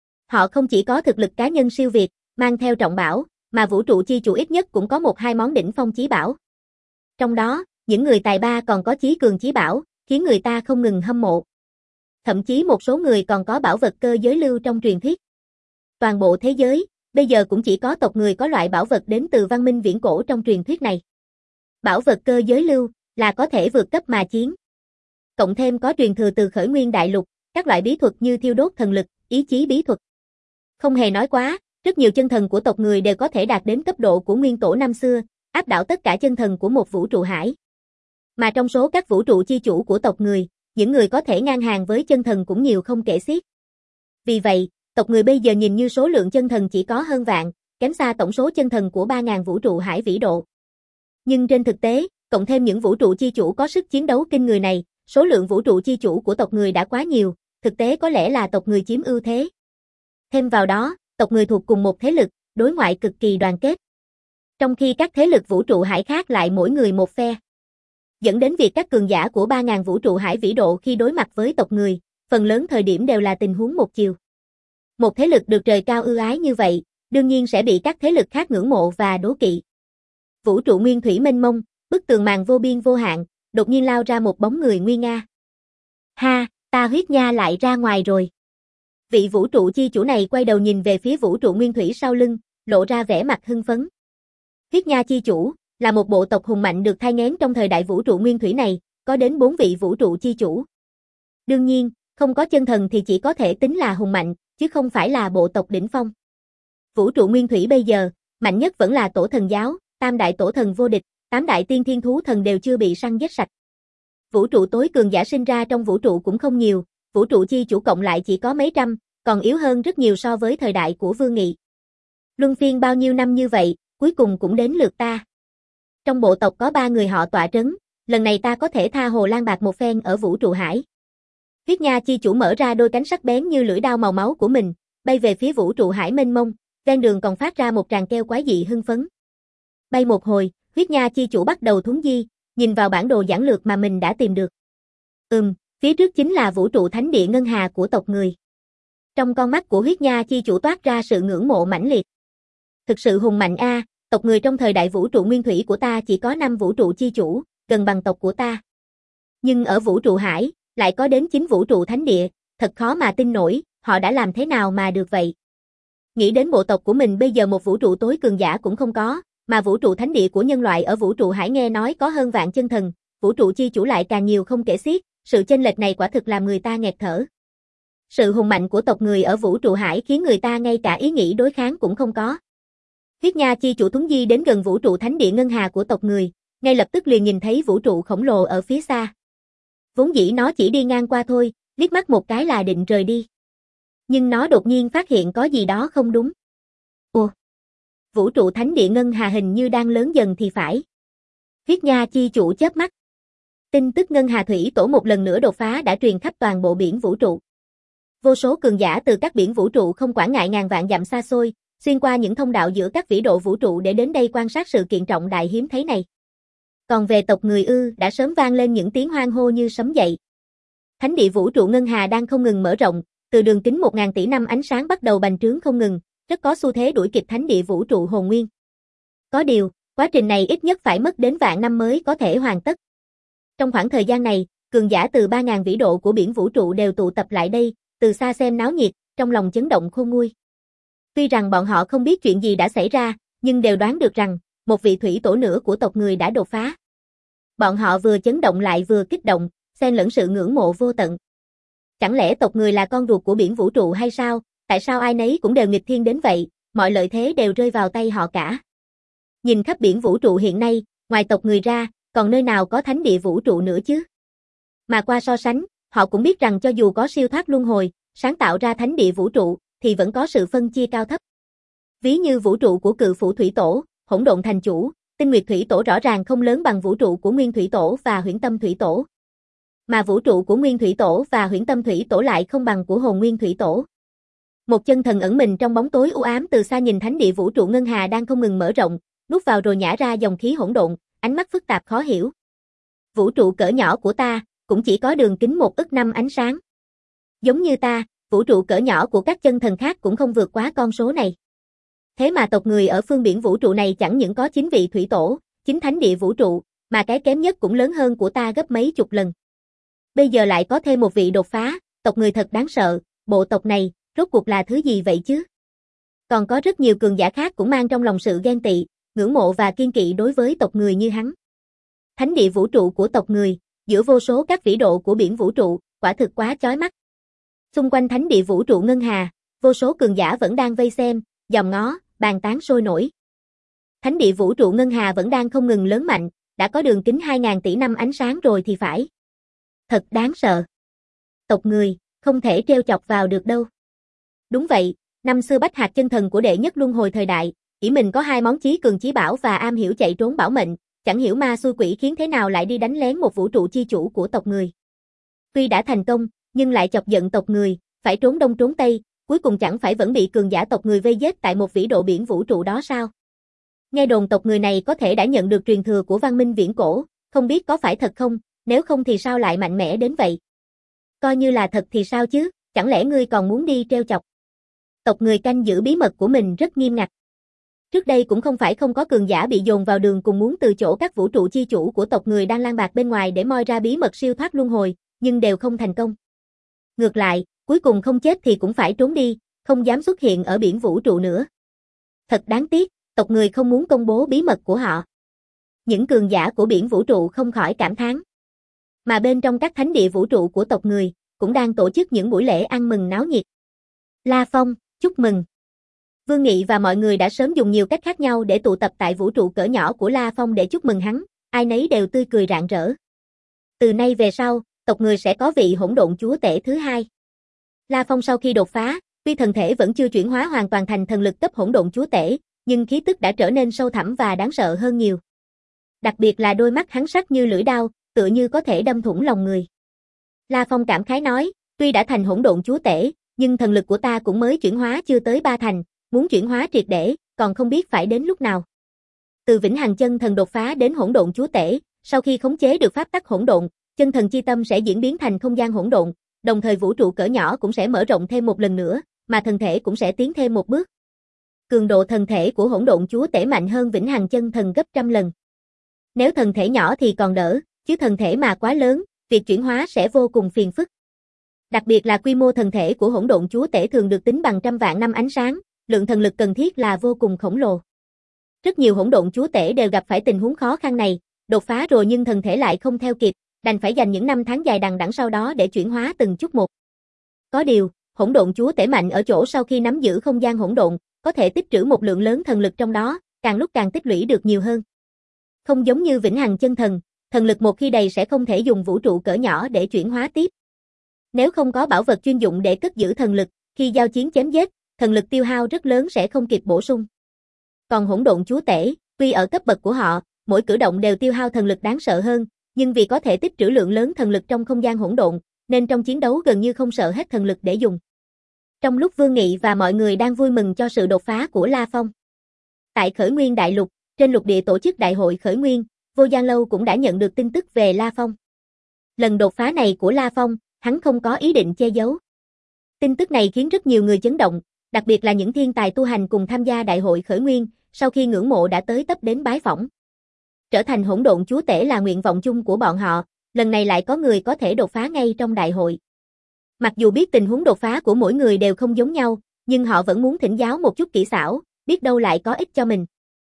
Họ không chỉ có thực lực cá nhân siêu việt, mang theo trọng bảo, mà vũ trụ chi chủ ít nhất cũng có một hai món đỉnh phong chí bảo. Trong đó, những người tài ba còn có chí cường chí bảo, khiến người ta không ngừng hâm mộ. Thậm chí một số người còn có bảo vật cơ giới lưu trong truyền thuyết. Toàn bộ thế giới, bây giờ cũng chỉ có tộc người có loại bảo vật đến từ văn minh viễn cổ trong truyền thuyết này. Bảo vật cơ giới lưu, là có thể vượt cấp mà chiến. Cộng thêm có truyền thừa từ khởi nguyên đại lục, các loại bí thuật như thiêu đốt thần lực, ý chí bí thuật. Không hề nói quá, rất nhiều chân thần của tộc người đều có thể đạt đến cấp độ của nguyên tổ năm xưa, áp đảo tất cả chân thần của một vũ trụ hải. Mà trong số các vũ trụ chi chủ của tộc người, những người có thể ngang hàng với chân thần cũng nhiều không kể xiết. Vì vậy, tộc người bây giờ nhìn như số lượng chân thần chỉ có hơn vạn, kém xa tổng số chân thần của ba ngàn vũ trụ hải vĩ độ. Nhưng trên thực tế, cộng thêm những vũ trụ chi chủ có sức chiến đấu kinh người này, số lượng vũ trụ chi chủ của tộc người đã quá nhiều, thực tế có lẽ là tộc người chiếm ưu thế. Thêm vào đó, tộc người thuộc cùng một thế lực, đối ngoại cực kỳ đoàn kết. Trong khi các thế lực vũ trụ hải khác lại mỗi người một phe. Dẫn đến việc các cường giả của ba nghìn vũ trụ hải vĩ độ khi đối mặt với tộc người, phần lớn thời điểm đều là tình huống một chiều. Một thế lực được trời cao ưu ái như vậy, đương nhiên sẽ bị các thế lực khác ngưỡng mộ và đố kỵ. Vũ trụ nguyên thủy mênh mông, bức tường màn vô biên vô hạn, đột nhiên lao ra một bóng người nguy nga. Ha, ta huyết nha lại ra ngoài rồi. Vị vũ trụ chi chủ này quay đầu nhìn về phía vũ trụ nguyên thủy sau lưng, lộ ra vẻ mặt hưng phấn. Huyết nha chi chủ là một bộ tộc hùng mạnh được thai nghén trong thời đại vũ trụ nguyên thủy này, có đến bốn vị vũ trụ chi chủ. Đương nhiên, không có chân thần thì chỉ có thể tính là hùng mạnh, chứ không phải là bộ tộc đỉnh phong. Vũ trụ nguyên thủy bây giờ, mạnh nhất vẫn là tổ thần giáo, tam đại tổ thần vô địch, tám đại tiên thiên thú thần đều chưa bị săn giết sạch. Vũ trụ tối cường giả sinh ra trong vũ trụ cũng không nhiều, vũ trụ chi chủ cộng lại chỉ có mấy trăm, còn yếu hơn rất nhiều so với thời đại của Vương Nghị. Luân phiên bao nhiêu năm như vậy, cuối cùng cũng đến lượt ta. Trong bộ tộc có ba người họ tọa trấn, lần này ta có thể tha hồ lang bạc một phen ở vũ trụ hải. Huyết nha chi chủ mở ra đôi cánh sắc bén như lưỡi đao màu máu của mình, bay về phía vũ trụ hải mênh mông, ven đường còn phát ra một tràng kêu quái dị hưng phấn. Bay một hồi, huyết nha chi chủ bắt đầu thuấn di, nhìn vào bản đồ giản lược mà mình đã tìm được. Ừm, phía trước chính là vũ trụ thánh địa ngân hà của tộc người. Trong con mắt của huyết nha chi chủ toát ra sự ngưỡng mộ mãnh liệt. Thực sự hùng mạnh a, tộc người trong thời đại vũ trụ nguyên thủy của ta chỉ có năm vũ trụ chi chủ, gần bằng tộc của ta. Nhưng ở vũ trụ hải, lại có đến chín vũ trụ thánh địa, thật khó mà tin nổi, họ đã làm thế nào mà được vậy. Nghĩ đến bộ tộc của mình bây giờ một vũ trụ tối cường giả cũng không có, mà vũ trụ thánh địa của nhân loại ở vũ trụ hải nghe nói có hơn vạn chân thần, vũ trụ chi chủ lại càng nhiều không kể xiết, sự chênh lệch này quả thực làm người ta nghẹt thở. Sự hùng mạnh của tộc người ở vũ trụ hải khiến người ta ngay cả ý nghĩ đối kháng cũng không có. Huyết nha chi chủ thuấn di đến gần vũ trụ thánh địa ngân hà của tộc người, ngay lập tức liền nhìn thấy vũ trụ khổng lồ ở phía xa. Vốn dĩ nó chỉ đi ngang qua thôi, liếc mắt một cái là định rời đi. Nhưng nó đột nhiên phát hiện có gì đó không đúng. Ủa? Vũ trụ thánh địa ngân hà hình như đang lớn dần thì phải. Huyết nha chi chủ chớp mắt. Tin tức ngân hà thủy tổ một lần nữa đột phá đã truyền khắp toàn bộ biển vũ trụ. Vô số cường giả từ các biển vũ trụ không quản ngại ngàn vạn dặm xa xôi, xuyên qua những thông đạo giữa các vĩ độ vũ trụ để đến đây quan sát sự kiện trọng đại hiếm thấy này. Còn về tộc người ư, đã sớm vang lên những tiếng hoan hô như sấm dậy. Thánh địa vũ trụ ngân hà đang không ngừng mở rộng, từ đường kính một nghìn tỷ năm ánh sáng bắt đầu bành trướng không ngừng, rất có xu thế đuổi kịp thánh địa vũ trụ hồn nguyên. Có điều, quá trình này ít nhất phải mất đến vạn năm mới có thể hoàn tất. Trong khoảng thời gian này, cường giả từ ba nghìn vĩ độ của biển vũ trụ đều tụ tập lại đây, từ xa xem náo nhiệt, trong lòng chấn động khôn nguôi. Tuy rằng bọn họ không biết chuyện gì đã xảy ra, nhưng đều đoán được rằng, một vị thủy tổ nữa của tộc người đã đột phá. Bọn họ vừa chấn động lại vừa kích động, xen lẫn sự ngưỡng mộ vô tận. Chẳng lẽ tộc người là con ruột của biển vũ trụ hay sao? Tại sao ai nấy cũng đều nghịch thiên đến vậy, mọi lợi thế đều rơi vào tay họ cả. Nhìn khắp biển vũ trụ hiện nay, ngoài tộc người ra, còn nơi nào có thánh địa vũ trụ nữa chứ? Mà qua so sánh, họ cũng biết rằng cho dù có siêu thoát luân hồi, sáng tạo ra thánh địa vũ trụ, thì vẫn có sự phân chia cao thấp. Ví như vũ trụ của Cự Phủ Thủy Tổ, Hỗn Độn Thành Chủ, Tinh Nguyệt Thủy Tổ rõ ràng không lớn bằng vũ trụ của Nguyên Thủy Tổ và Huyễn Tâm Thủy Tổ. Mà vũ trụ của Nguyên Thủy Tổ và Huyễn Tâm Thủy Tổ lại không bằng của Hồn Nguyên Thủy Tổ. Một chân thần ẩn mình trong bóng tối u ám từ xa nhìn thánh địa vũ trụ ngân hà đang không ngừng mở rộng, nuốt vào rồi nhả ra dòng khí hỗn độn, ánh mắt phức tạp khó hiểu. Vũ trụ cỡ nhỏ của ta, cũng chỉ có đường kính một ức năm ánh sáng. Giống như ta, vũ trụ cỡ nhỏ của các chân thần khác cũng không vượt quá con số này. Thế mà tộc người ở phương biển vũ trụ này chẳng những có chín vị thủy tổ, chín thánh địa vũ trụ, mà cái kém nhất cũng lớn hơn của ta gấp mấy chục lần. Bây giờ lại có thêm một vị đột phá, tộc người thật đáng sợ, bộ tộc này, rốt cuộc là thứ gì vậy chứ? Còn có rất nhiều cường giả khác cũng mang trong lòng sự ghen tị, ngưỡng mộ và kiên kỵ đối với tộc người như hắn. Thánh địa vũ trụ của tộc người, giữa vô số các vĩ độ của biển vũ trụ, quả thực quá chói mắt. Xung quanh thánh địa vũ trụ ngân hà, vô số cường giả vẫn đang vây xem, dòm ngó, bàn tán sôi nổi. Thánh địa vũ trụ ngân hà vẫn đang không ngừng lớn mạnh, đã có đường kính hai nghìn tỷ năm ánh sáng rồi thì phải. Thật đáng sợ. Tộc người, không thể trêu chọc vào được đâu. Đúng vậy, năm xưa Bách Hạc chân thần của đệ nhất luân hồi thời đại, ỷ mình có hai món chí cường chí bảo và am hiểu chạy trốn bảo mệnh, chẳng hiểu ma xui quỷ khiến thế nào lại đi đánh lén một vũ trụ chi chủ của tộc người. Tuy đã thành công, nhưng lại chọc giận tộc người, phải trốn đông trốn tây, cuối cùng chẳng phải vẫn bị cường giả tộc người vây giết tại một vĩ độ biển vũ trụ đó sao? Nghe đồn tộc người này có thể đã nhận được truyền thừa của văn minh viễn cổ, không biết có phải thật không, nếu không thì sao lại mạnh mẽ đến vậy? Coi như là thật thì sao chứ, chẳng lẽ ngươi còn muốn đi trêu chọc? Tộc người canh giữ bí mật của mình rất nghiêm ngặt. Trước đây cũng không phải không có cường giả bị dồn vào đường cùng muốn từ chỗ các vũ trụ chi chủ của tộc người đang lang bạc bên ngoài để moi ra bí mật siêu thoát luân hồi, nhưng đều không thành công. Ngược lại, cuối cùng không chết thì cũng phải trốn đi, không dám xuất hiện ở biển vũ trụ nữa. Thật đáng tiếc, tộc người không muốn công bố bí mật của họ. Những cường giả của biển vũ trụ không khỏi cảm thán. Mà bên trong các thánh địa vũ trụ của tộc người, cũng đang tổ chức những buổi lễ ăn mừng náo nhiệt. La Phong, chúc mừng. Vương Nghị và mọi người đã sớm dùng nhiều cách khác nhau để tụ tập tại vũ trụ cỡ nhỏ của La Phong để chúc mừng hắn, ai nấy đều tươi cười rạng rỡ. Từ nay về sau, tộc người sẽ có vị hỗn độn chúa tể thứ hai. La Phong sau khi đột phá, tuy thân thể vẫn chưa chuyển hóa hoàn toàn thành thần lực cấp hỗn độn chúa tể, nhưng khí tức đã trở nên sâu thẳm và đáng sợ hơn nhiều. Đặc biệt là đôi mắt hắn sắc như lưỡi đao, tựa như có thể đâm thủng lòng người. La Phong cảm khái nói, tuy đã thành hỗn độn chúa tể, nhưng thần lực của ta cũng mới chuyển hóa chưa tới ba thành, muốn chuyển hóa triệt để, còn không biết phải đến lúc nào. Từ vĩnh hằng chân thần đột phá đến hỗn độn chúa tể, sau khi khống chế được pháp tắc hỗn độn, chân thần chi tâm sẽ diễn biến thành không gian hỗn độn, đồng thời vũ trụ cỡ nhỏ cũng sẽ mở rộng thêm một lần nữa, mà thần thể cũng sẽ tiến thêm một bước. Cường độ thần thể của hỗn độn chúa tể mạnh hơn vĩnh hằng chân thần gấp trăm lần. Nếu thần thể nhỏ thì còn đỡ, chứ thần thể mà quá lớn, việc chuyển hóa sẽ vô cùng phiền phức. Đặc biệt là quy mô thần thể của hỗn độn chúa tể thường được tính bằng trăm vạn năm ánh sáng, lượng thần lực cần thiết là vô cùng khổng lồ. Rất nhiều hỗn độn chúa tể đều gặp phải tình huống khó khăn này, đột phá rồi nhưng thần thể lại không theo kịp, đành phải dành những năm tháng dài đằng đẵng sau đó để chuyển hóa từng chút một. Có điều, hỗn độn chúa tể mạnh ở chỗ sau khi nắm giữ không gian hỗn độn, có thể tích trữ một lượng lớn thần lực trong đó, càng lúc càng tích lũy được nhiều hơn. Không giống như vĩnh hằng chân thần, thần lực một khi đầy sẽ không thể dùng vũ trụ cỡ nhỏ để chuyển hóa tiếp. Nếu không có bảo vật chuyên dụng để cất giữ thần lực, khi giao chiến chém giết, thần lực tiêu hao rất lớn sẽ không kịp bổ sung. Còn hỗn độn chúa tể, tuy ở cấp bậc của họ, mỗi cử động đều tiêu hao thần lực đáng sợ hơn, nhưng vì có thể tích trữ lượng lớn thần lực trong không gian hỗn độn, nên trong chiến đấu gần như không sợ hết thần lực để dùng. Trong lúc Vương Nghị và mọi người đang vui mừng cho sự đột phá của La Phong. Tại Khởi Nguyên Đại Lục, trên lục địa tổ chức đại hội Khởi Nguyên, Vô Gian Lâu cũng đã nhận được tin tức về La Phong. Lần đột phá này của La Phong, hắn không có ý định che giấu. Tin tức này khiến rất nhiều người chấn động, đặc biệt là những thiên tài tu hành cùng tham gia đại hội Khởi Nguyên, sau khi ngưỡng mộ đã tới tấp đến bái phỏng. Trở thành hỗn độn chúa tể là nguyện vọng chung của bọn họ, lần này lại có người có thể đột phá ngay trong đại hội. Mặc dù biết tình huống đột phá của mỗi người đều không giống nhau, nhưng họ vẫn muốn thỉnh giáo một chút kỹ xảo, biết đâu lại có ích cho mình.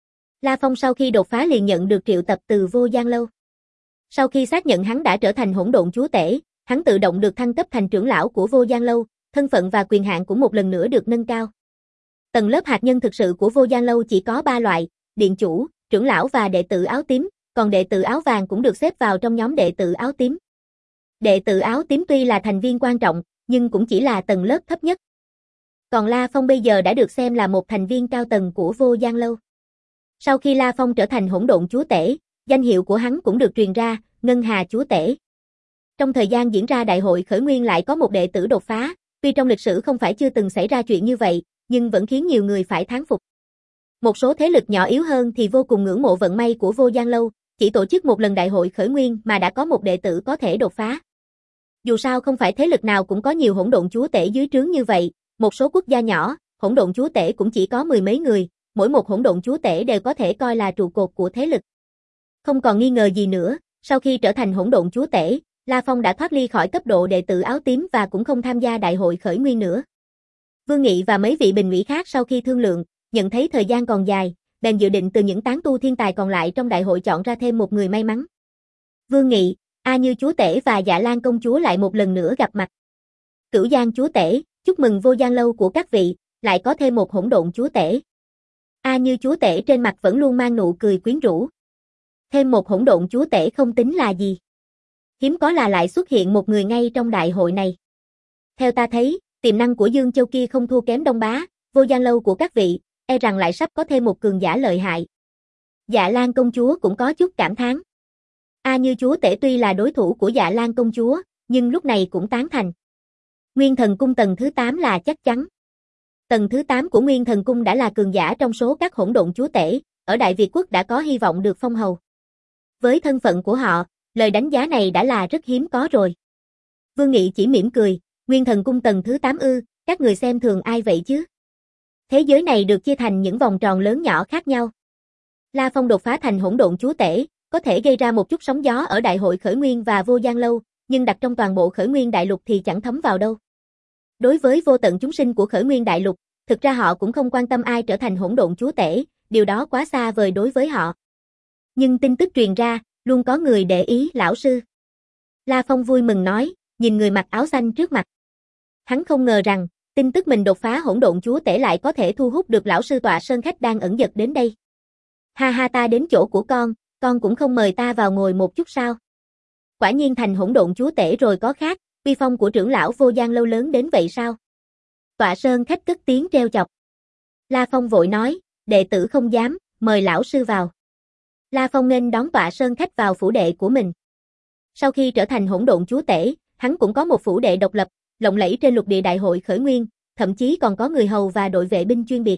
La Phong sau khi đột phá liền nhận được triệu tập từ Vô Gian Lâu. Sau khi xác nhận hắn đã trở thành hỗn độn chúa tể, hắn tự động được thăng cấp thành trưởng lão của Vô Gian Lâu, thân phận và quyền hạn cũng một lần nữa được nâng cao. Tầng lớp hạt nhân thực sự của Vô Gian Lâu chỉ có ba loại, điện chủ, trưởng lão và đệ tử áo tím, còn đệ tử áo vàng cũng được xếp vào trong nhóm đệ tử áo tím. Đệ tử áo tím tuy là thành viên quan trọng, nhưng cũng chỉ là tầng lớp thấp nhất. Còn La Phong bây giờ đã được xem là một thành viên cao tầng của Vô Gian Lâu. Sau khi La Phong trở thành hỗn độn chúa tể, danh hiệu của hắn cũng được truyền ra, Ngân Hà chúa tể. Trong thời gian diễn ra đại hội Khởi Nguyên lại có một đệ tử đột phá, tuy trong lịch sử không phải chưa từng xảy ra chuyện như vậy, nhưng vẫn khiến nhiều người phải thán phục. Một số thế lực nhỏ yếu hơn thì vô cùng ngưỡng mộ vận may của Vô Gian Lâu, chỉ tổ chức một lần đại hội Khởi Nguyên mà đã có một đệ tử có thể đột phá. Dù sao không phải thế lực nào cũng có nhiều hỗn độn chúa tể dưới trướng như vậy, một số quốc gia nhỏ, hỗn độn chúa tể cũng chỉ có mười mấy người, mỗi một hỗn độn chúa tể đều có thể coi là trụ cột của thế lực. Không còn nghi ngờ gì nữa, sau khi trở thành hỗn độn chúa tể, La Phong đã thoát ly khỏi cấp độ đệ tử áo tím và cũng không tham gia đại hội Khởi Nguyên nữa. Vương Nghị và mấy vị bình ủy khác sau khi thương lượng, nhận thấy thời gian còn dài, bèn dự định từ những tán tu thiên tài còn lại trong đại hội chọn ra thêm một người may mắn. Vương Nghị, A Như chúa tể và Dạ Lan công chúa lại một lần nữa gặp mặt. Cửu Giang chúa tể, chúc mừng Vô Gian Lâu của các vị, lại có thêm một hỗn độn chúa tể. A Như chúa tể trên mặt vẫn luôn mang nụ cười quyến rũ. Thêm một hỗn độn chúa tể không tính là gì. Hiếm có là lại xuất hiện một người ngay trong đại hội này. Theo ta thấy, tiềm năng của Dương Châu kia không thua kém Đông Bá, Vô Gian Lâu của các vị, e rằng lại sắp có thêm một cường giả lợi hại. Dạ Lan công chúa cũng có chút cảm thán. A Như chúa tể tuy là đối thủ của Dạ Lan công chúa, nhưng lúc này cũng tán thành. Nguyên Thần Cung tầng thứ tám là chắc chắn. Tầng thứ tám của Nguyên Thần Cung đã là cường giả trong số các hỗn độn chúa tể, ở Đại Việt quốc đã có hy vọng được phong hầu. Với thân phận của họ, lời đánh giá này đã là rất hiếm có rồi. Vương Nghị chỉ mỉm cười, Nguyên Thần Cung tầng thứ tám ư, các người xem thường ai vậy chứ? Thế giới này được chia thành những vòng tròn lớn nhỏ khác nhau. La Phong đột phá thành hỗn độn chúa tể, có thể gây ra một chút sóng gió ở Đại hội Khởi Nguyên và Vô Gian Lâu, nhưng đặt trong toàn bộ Khởi Nguyên Đại Lục thì chẳng thấm vào đâu. Đối với vô tận chúng sinh của Khởi Nguyên Đại Lục, thực ra họ cũng không quan tâm ai trở thành hỗn độn chúa tể, điều đó quá xa vời đối với họ. Nhưng tin tức truyền ra, luôn có người để ý lão sư. La Phong vui mừng nói, nhìn người mặc áo xanh trước mặt. Hắn không ngờ rằng, tin tức mình đột phá hỗn độn chúa tể lại có thể thu hút được lão sư tọa sơn khách đang ẩn dật đến đây. Ha ha, ta đến chỗ của con, con cũng không mời ta vào ngồi một chút sao? Quả nhiên thành hỗn độn chúa tể rồi có khác, uy phong của trưởng lão Vô Gian Lâu lớn đến vậy sao? Tọa sơn khách cất tiếng trêu chọc. La Phong vội nói, đệ tử không dám, mời lão sư vào. La Phong nghênh đón tọa sơn khách vào phủ đệ của mình. Sau khi trở thành hỗn độn chúa tể, hắn cũng có một phủ đệ độc lập, lộng lẫy trên lục địa đại hội Khởi Nguyên, thậm chí còn có người hầu và đội vệ binh chuyên biệt.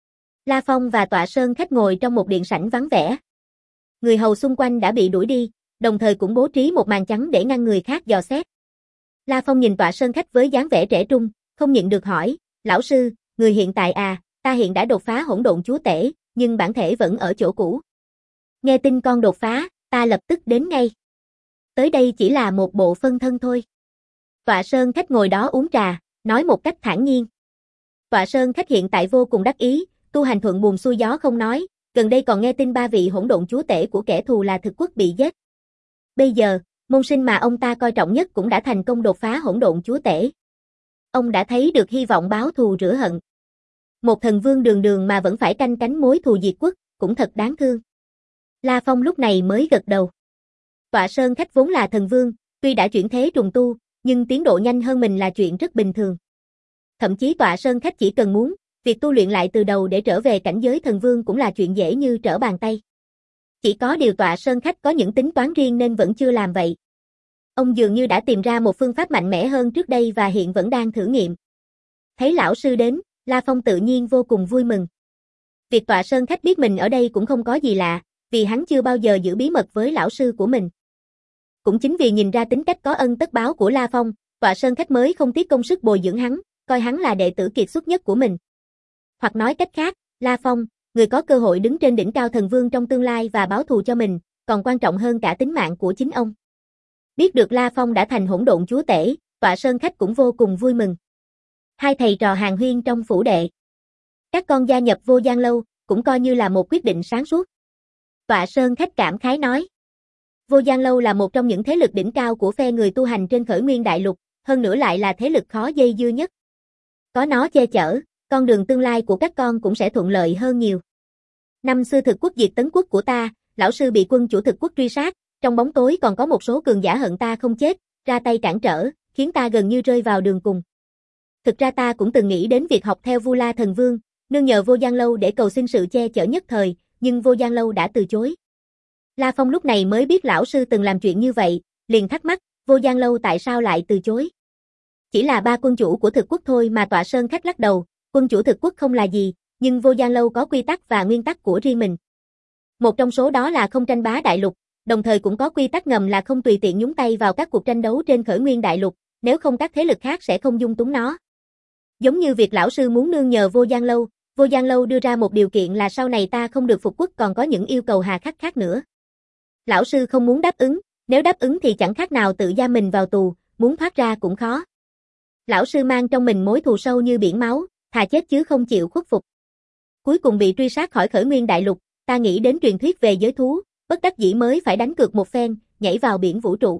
La Phong và tọa sơn khách ngồi trong một điện sảnh vắng vẻ. Người hầu xung quanh đã bị đuổi đi, đồng thời cũng bố trí một màn trắng để ngăn người khác dò xét. La Phong nhìn tọa sơn khách với dáng vẻ trẻ trung, không nhịn được hỏi, lão sư, người hiện tại à, ta hiện đã đột phá hỗn độn chúa tể, nhưng bản thể vẫn ở chỗ cũ. Nghe tin con đột phá, ta lập tức đến ngay. Tới đây chỉ là một bộ phân thân thôi. Tọa sơn khách ngồi đó uống trà, nói một cách thản nhiên. Tọa sơn khách hiện tại vô cùng đắc ý, tu hành thuận buồm xuôi gió không nói, gần đây còn nghe tin ba vị hỗn độn chúa tể của kẻ thù là thực quốc bị giết. Bây giờ, môn sinh mà ông ta coi trọng nhất cũng đã thành công đột phá hỗn độn chúa tể. Ông đã thấy được hy vọng báo thù rửa hận. Một thần vương đường đường mà vẫn phải canh cánh mối thù diệt quốc, cũng thật đáng thương. La Phong lúc này mới gật đầu. Tọa sơn khách vốn là thần vương, tuy đã chuyển thế trùng tu, nhưng tiến độ nhanh hơn mình là chuyện rất bình thường. Thậm chí tọa sơn khách chỉ cần muốn, việc tu luyện lại từ đầu để trở về cảnh giới thần vương cũng là chuyện dễ như trở bàn tay. Chỉ có điều tọa sơn khách có những tính toán riêng nên vẫn chưa làm vậy. Ông dường như đã tìm ra một phương pháp mạnh mẽ hơn trước đây và hiện vẫn đang thử nghiệm. Thấy lão sư đến, La Phong tự nhiên vô cùng vui mừng. Việc tọa sơn khách biết mình ở đây cũng không có gì lạ, vì hắn chưa bao giờ giữ bí mật với lão sư của mình. Cũng chính vì nhìn ra tính cách có ân tất báo của La Phong, tọa sơn khách mới không tiếc công sức bồi dưỡng hắn, coi hắn là đệ tử kiệt xuất nhất của mình. Hoặc nói cách khác, La Phong, người có cơ hội đứng trên đỉnh cao thần vương trong tương lai và báo thù cho mình, còn quan trọng hơn cả tính mạng của chính ông. Biết được La Phong đã thành hỗn độn chúa tể, tọa sơn khách cũng vô cùng vui mừng. Hai thầy trò hàn huyên trong phủ đệ. Các con gia nhập Vô Gian Lâu, cũng coi như là một quyết định sáng suốt. Tọa sơn khách cảm khái nói. Vô Gian Lâu là một trong những thế lực đỉnh cao của phe người tu hành trên Khởi Nguyên Đại Lục, hơn nữa lại là thế lực khó dây dưa nhất. Có nó che chở, con đường tương lai của các con cũng sẽ thuận lợi hơn nhiều. Năm xưa thực quốc diệt tấn quốc của ta, lão sư bị quân chủ thực quốc truy sát, trong bóng tối còn có một số cường giả hận ta không chết, ra tay cản trở, khiến ta gần như rơi vào đường cùng. Thực ra ta cũng từng nghĩ đến việc học theo Vu La Thần Vương, nương nhờ Vô Gian Lâu để cầu xin sự che chở nhất thời, nhưng Vô Gian Lâu đã từ chối. La Phong lúc này mới biết lão sư từng làm chuyện như vậy, liền thắc mắc, Vô Gian Lâu tại sao lại từ chối? Chỉ là ba quân chủ của thực quốc thôi mà tọa sơn khách lắc đầu, quân chủ thực quốc không là gì, nhưng Vô Gian Lâu có quy tắc và nguyên tắc của riêng mình. Một trong số đó là không tranh bá đại lục, đồng thời cũng có quy tắc ngầm là không tùy tiện nhúng tay vào các cuộc tranh đấu trên Khởi Nguyên Đại Lục, nếu không các thế lực khác sẽ không dung túng nó. Giống như việc lão sư muốn nương nhờ Vô Gian Lâu, Vô Gian Lâu đưa ra một điều kiện là sau này ta không được phục quốc còn có những yêu cầu hà khắc khác nữa. Lão sư không muốn đáp ứng, nếu đáp ứng thì chẳng khác nào tự giam mình vào tù, muốn thoát ra cũng khó. Lão sư mang trong mình mối thù sâu như biển máu, thà chết chứ không chịu khuất phục. Cuối cùng bị truy sát khỏi Khởi Nguyên Đại Lục, ta nghĩ đến truyền thuyết về giới thú, bất đắc dĩ mới phải đánh cược một phen, nhảy vào biển vũ trụ.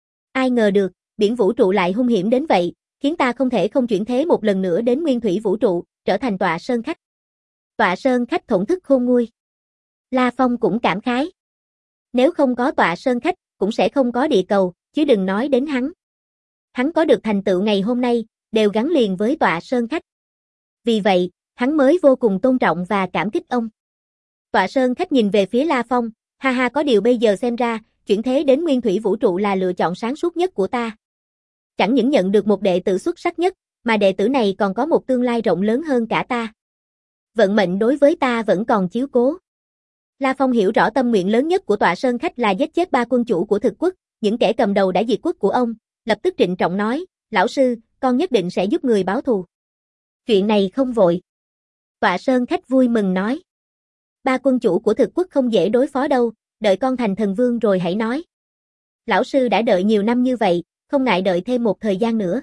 Ai ngờ được, biển vũ trụ lại hung hiểm đến vậy, khiến ta không thể không chuyển thế một lần nữa đến nguyên thủy vũ trụ, trở thành tọa sơn khách. Tọa sơn khách thổn thức khôn nguôi. La Phong cũng cảm khái. Nếu không có tọa sơn khách, cũng sẽ không có địa cầu, chứ đừng nói đến hắn. Hắn có được thành tựu ngày hôm nay, đều gắn liền với tọa sơn khách. Vì vậy, hắn mới vô cùng tôn trọng và cảm kích ông. Tọa Sơn Khách nhìn về phía La Phong, ha ha, có điều bây giờ xem ra, chuyển thế đến nguyên thủy vũ trụ là lựa chọn sáng suốt nhất của ta. Chẳng những nhận được một đệ tử xuất sắc nhất, mà đệ tử này còn có một tương lai rộng lớn hơn cả ta. Vận mệnh đối với ta vẫn còn chiếu cố. La Phong hiểu rõ tâm nguyện lớn nhất của Tọa Sơn Khách là giết chết ba quân chủ của thực quốc, những kẻ cầm đầu đã diệt quốc của ông, lập tức trịnh trọng nói, lão sư, con nhất định sẽ giúp người báo thù. Chuyện này không vội. Tọa Sơn Khách vui mừng nói. Ba quân chủ của thực quốc không dễ đối phó đâu, đợi con thành thần vương rồi hãy nói. Lão sư đã đợi nhiều năm như vậy, không ngại đợi thêm một thời gian nữa.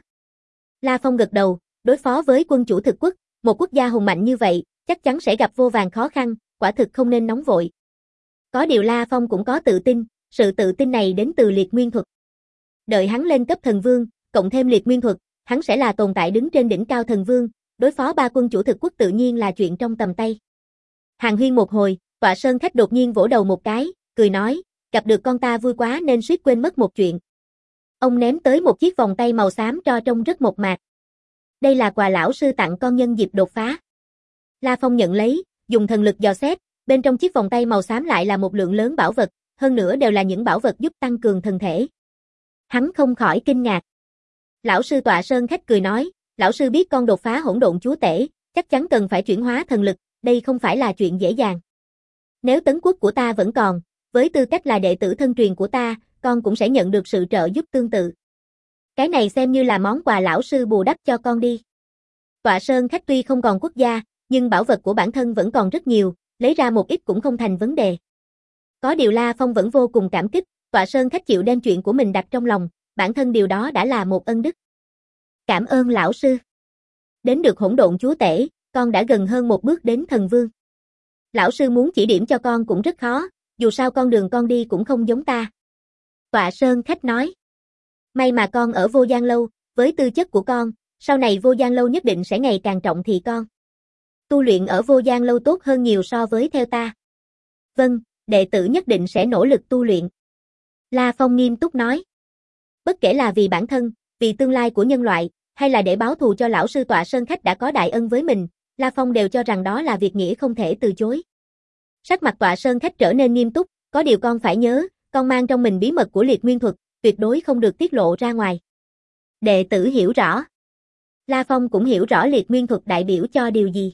La Phong gật đầu, đối phó với quân chủ thực quốc, một quốc gia hùng mạnh như vậy, chắc chắn sẽ gặp vô vàn khó khăn, quả thực không nên nóng vội. Có điều La Phong cũng có tự tin, sự tự tin này đến từ liệt nguyên thuật. Đợi hắn lên cấp thần vương, cộng thêm liệt nguyên thuật, hắn sẽ là tồn tại đứng trên đỉnh cao thần vương, đối phó ba quân chủ thực quốc tự nhiên là chuyện trong tầm tay. Hàn huyên một hồi, Tọa Sơn Khách đột nhiên vỗ đầu một cái, cười nói, gặp được con ta vui quá nên suýt quên mất một chuyện. Ông ném tới một chiếc vòng tay màu xám cho trông rất mộc mạc. Đây là quà lão sư tặng con nhân dịp đột phá. La Phong nhận lấy, dùng thần lực dò xét, bên trong chiếc vòng tay màu xám lại là một lượng lớn bảo vật, hơn nữa đều là những bảo vật giúp tăng cường thần thể. Hắn không khỏi kinh ngạc. Lão sư Tọa Sơn Khách cười nói, lão sư biết con đột phá hỗn độn chúa tể, chắc chắn cần phải chuyển hóa thần lực, đây không phải là chuyện dễ dàng. Nếu tấn quốc của ta vẫn còn, với tư cách là đệ tử thân truyền của ta, con cũng sẽ nhận được sự trợ giúp tương tự. Cái này xem như là món quà lão sư bù đắp cho con đi. Tọa Sơn Khách tuy không còn quốc gia, nhưng bảo vật của bản thân vẫn còn rất nhiều, lấy ra một ít cũng không thành vấn đề. Có điều La Phong vẫn vô cùng cảm kích, Tọa Sơn Khách chịu đem chuyện của mình đặt trong lòng, bản thân điều đó đã là một ân đức. Cảm ơn lão sư. Đến được hỗn độn chúa tể, con đã gần hơn một bước đến thần vương. Lão sư muốn chỉ điểm cho con cũng rất khó, dù sao con đường con đi cũng không giống ta. Tọa Sơn Khách nói. May mà con ở Vô Gian Lâu, với tư chất của con, sau này Vô Gian Lâu nhất định sẽ ngày càng trọng thị con. Tu luyện ở Vô Gian Lâu tốt hơn nhiều so với theo ta. Vâng, đệ tử nhất định sẽ nỗ lực tu luyện. La Phong nghiêm túc nói. Bất kể là vì bản thân, vì tương lai của nhân loại, hay là để báo thù cho lão sư Tọa Sơn Khách đã có đại ân với mình, La Phong đều cho rằng đó là việc nghĩa không thể từ chối. Sắc mặt Tọa Sơn Khách trở nên nghiêm túc, có điều con phải nhớ, con mang trong mình bí mật của liệt nguyên thuật, tuyệt đối không được tiết lộ ra ngoài. Đệ tử hiểu rõ. La Phong cũng hiểu rõ liệt nguyên thuật đại biểu cho điều gì.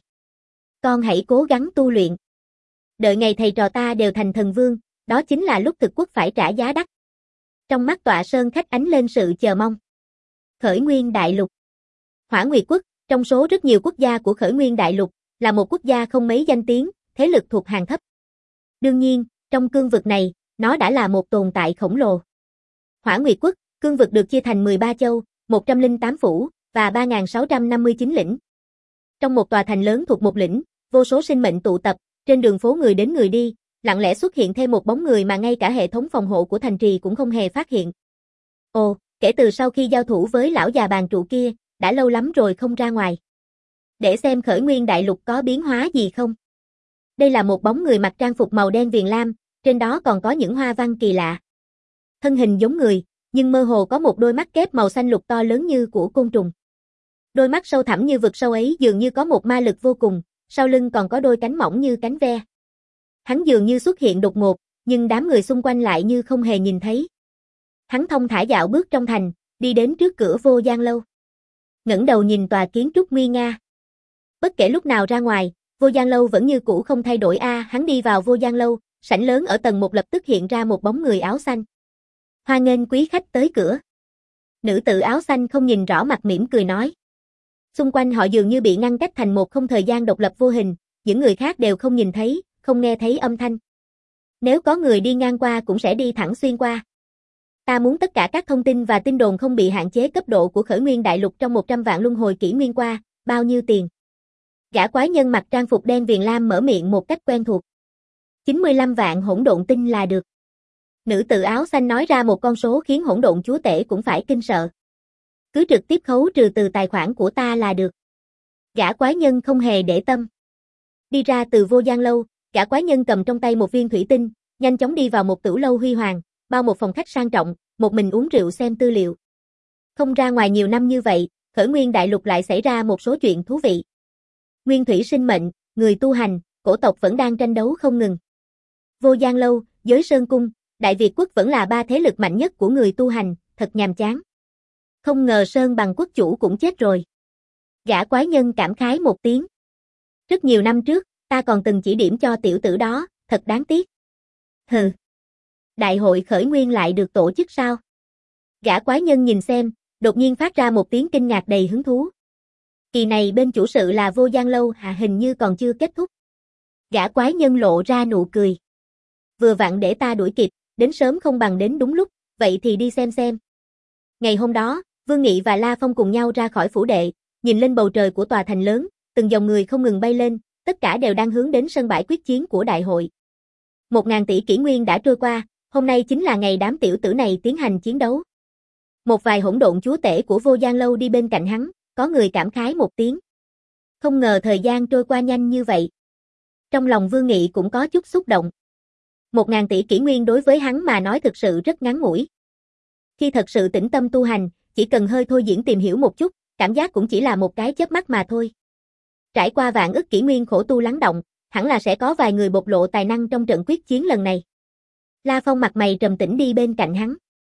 Con hãy cố gắng tu luyện. Đợi ngày thầy trò ta đều thành thần vương, đó chính là lúc thực quốc phải trả giá đắt. Trong mắt Tọa Sơn Khách ánh lên sự chờ mong. Khởi Nguyên Đại Lục. Hỏa Nguyệt Quốc, trong số rất nhiều quốc gia của Khởi Nguyên Đại Lục, là một quốc gia không mấy danh tiếng, thế lực thuộc hàng thấp. Đương nhiên, trong cương vực này, nó đã là một tồn tại khổng lồ. Hỏa Nguyệt Quốc, cương vực được chia thành mười ba châu, một trăm lẻ tám phủ, và ba nghìn sáu trăm năm mươi chín lĩnh. Trong một tòa thành lớn thuộc một lĩnh, vô số sinh mệnh tụ tập, trên đường phố người đến người đi, lặng lẽ xuất hiện thêm một bóng người mà ngay cả hệ thống phòng hộ của thành trì cũng không hề phát hiện. Ồ, kể từ sau khi giao thủ với lão già bàn trụ kia, đã lâu lắm rồi không ra ngoài. Để xem Khởi Nguyên Đại Lục có biến hóa gì không. Đây là một bóng người mặc trang phục màu đen viền lam, trên đó còn có những hoa văn kỳ lạ. Thân hình giống người, nhưng mơ hồ có một đôi mắt kép màu xanh lục to lớn như của côn trùng. Đôi mắt sâu thẳm như vực sâu ấy dường như có một ma lực vô cùng, sau lưng còn có đôi cánh mỏng như cánh ve. Hắn dường như xuất hiện đột ngột, nhưng đám người xung quanh lại như không hề nhìn thấy. Hắn thong thả dạo bước trong thành, đi đến trước cửa Vô Gian Lâu. Ngẩng đầu nhìn tòa kiến trúc nguy nga. Bất kể lúc nào ra ngoài, Vô Gian Lâu vẫn như cũ không thay đổi a. À, hắn đi vào Vô Gian Lâu, sảnh lớn ở tầng một lập tức hiện ra một bóng người áo xanh. Hoan nghênh quý khách tới cửa. Nữ tử áo xanh không nhìn rõ mặt mỉm cười nói. Xung quanh họ dường như bị ngăn cách thành một không thời gian độc lập vô hình, những người khác đều không nhìn thấy, không nghe thấy âm thanh. Nếu có người đi ngang qua cũng sẽ đi thẳng xuyên qua. Ta muốn tất cả các thông tin và tin đồn không bị hạn chế cấp độ của Khởi Nguyên Đại Lục trong một trăm vạn luân hồi kỷ nguyên qua, bao nhiêu tiền? Gã quái nhân mặc trang phục đen viền lam mở miệng một cách quen thuộc. chín mươi lăm vạn hỗn độn tinh là được. Nữ tử áo xanh nói ra một con số khiến hỗn độn chúa tể cũng phải kinh sợ. Cứ trực tiếp khấu trừ từ tài khoản của ta là được. Gã quái nhân không hề để tâm. Đi ra từ Vô Gian Lâu, gã quái nhân cầm trong tay một viên thủy tinh, nhanh chóng đi vào một tửu lâu huy hoàng, bao một phòng khách sang trọng, một mình uống rượu xem tư liệu. Không ra ngoài nhiều năm như vậy, Khởi Nguyên Đại Lục lại xảy ra một số chuyện thú vị. Nguyên thủy sinh mệnh, người tu hành, cổ tộc vẫn đang tranh đấu không ngừng. Vô Gian Lâu, Giới Sơn Cung, Đại Việt Quốc vẫn là ba thế lực mạnh nhất của người tu hành, thật nhàm chán. Không ngờ Sơn Bằng quốc chủ cũng chết rồi. Gã quái nhân cảm khái một tiếng. Rất nhiều năm trước, ta còn từng chỉ điểm cho tiểu tử đó, thật đáng tiếc. Hừ. Đại hội khởi nguyên lại được tổ chức sao? Gã quái nhân nhìn xem, đột nhiên phát ra một tiếng kinh ngạc đầy hứng thú. Kỳ này bên chủ sự là Vô Gian Lâu hạ hình như còn chưa kết thúc. Gã quái nhân lộ ra nụ cười. Vừa vặn để ta đuổi kịp, đến sớm không bằng đến đúng lúc, vậy thì đi xem xem. Ngày hôm đó, Vương Nghị và La Phong cùng nhau ra khỏi phủ đệ, nhìn lên bầu trời của tòa thành lớn, từng dòng người không ngừng bay lên, tất cả đều đang hướng đến sân bãi quyết chiến của đại hội. Một ngàn tỷ kỷ nguyên đã trôi qua, hôm nay chính là ngày đám tiểu tử này tiến hành chiến đấu. Một vài hỗn độn chúa tể của Vô Gian Lâu đi bên cạnh hắn, có người cảm khái một tiếng. Không ngờ thời gian trôi qua nhanh như vậy. Trong lòng Vương Nghị cũng có chút xúc động. Một ngàn tỷ kỷ nguyên đối với hắn mà nói thực sự rất ngắn ngủi. Khi thật sự tĩnh tâm tu hành, chỉ cần hơi thôi diễn tìm hiểu một chút, cảm giác cũng chỉ là một cái chớp mắt mà thôi. Trải qua vạn ức kỷ nguyên khổ tu lắng động, hẳn là sẽ có vài người bộc lộ tài năng trong trận quyết chiến lần này. La Phong mặt mày trầm tĩnh đi bên cạnh hắn.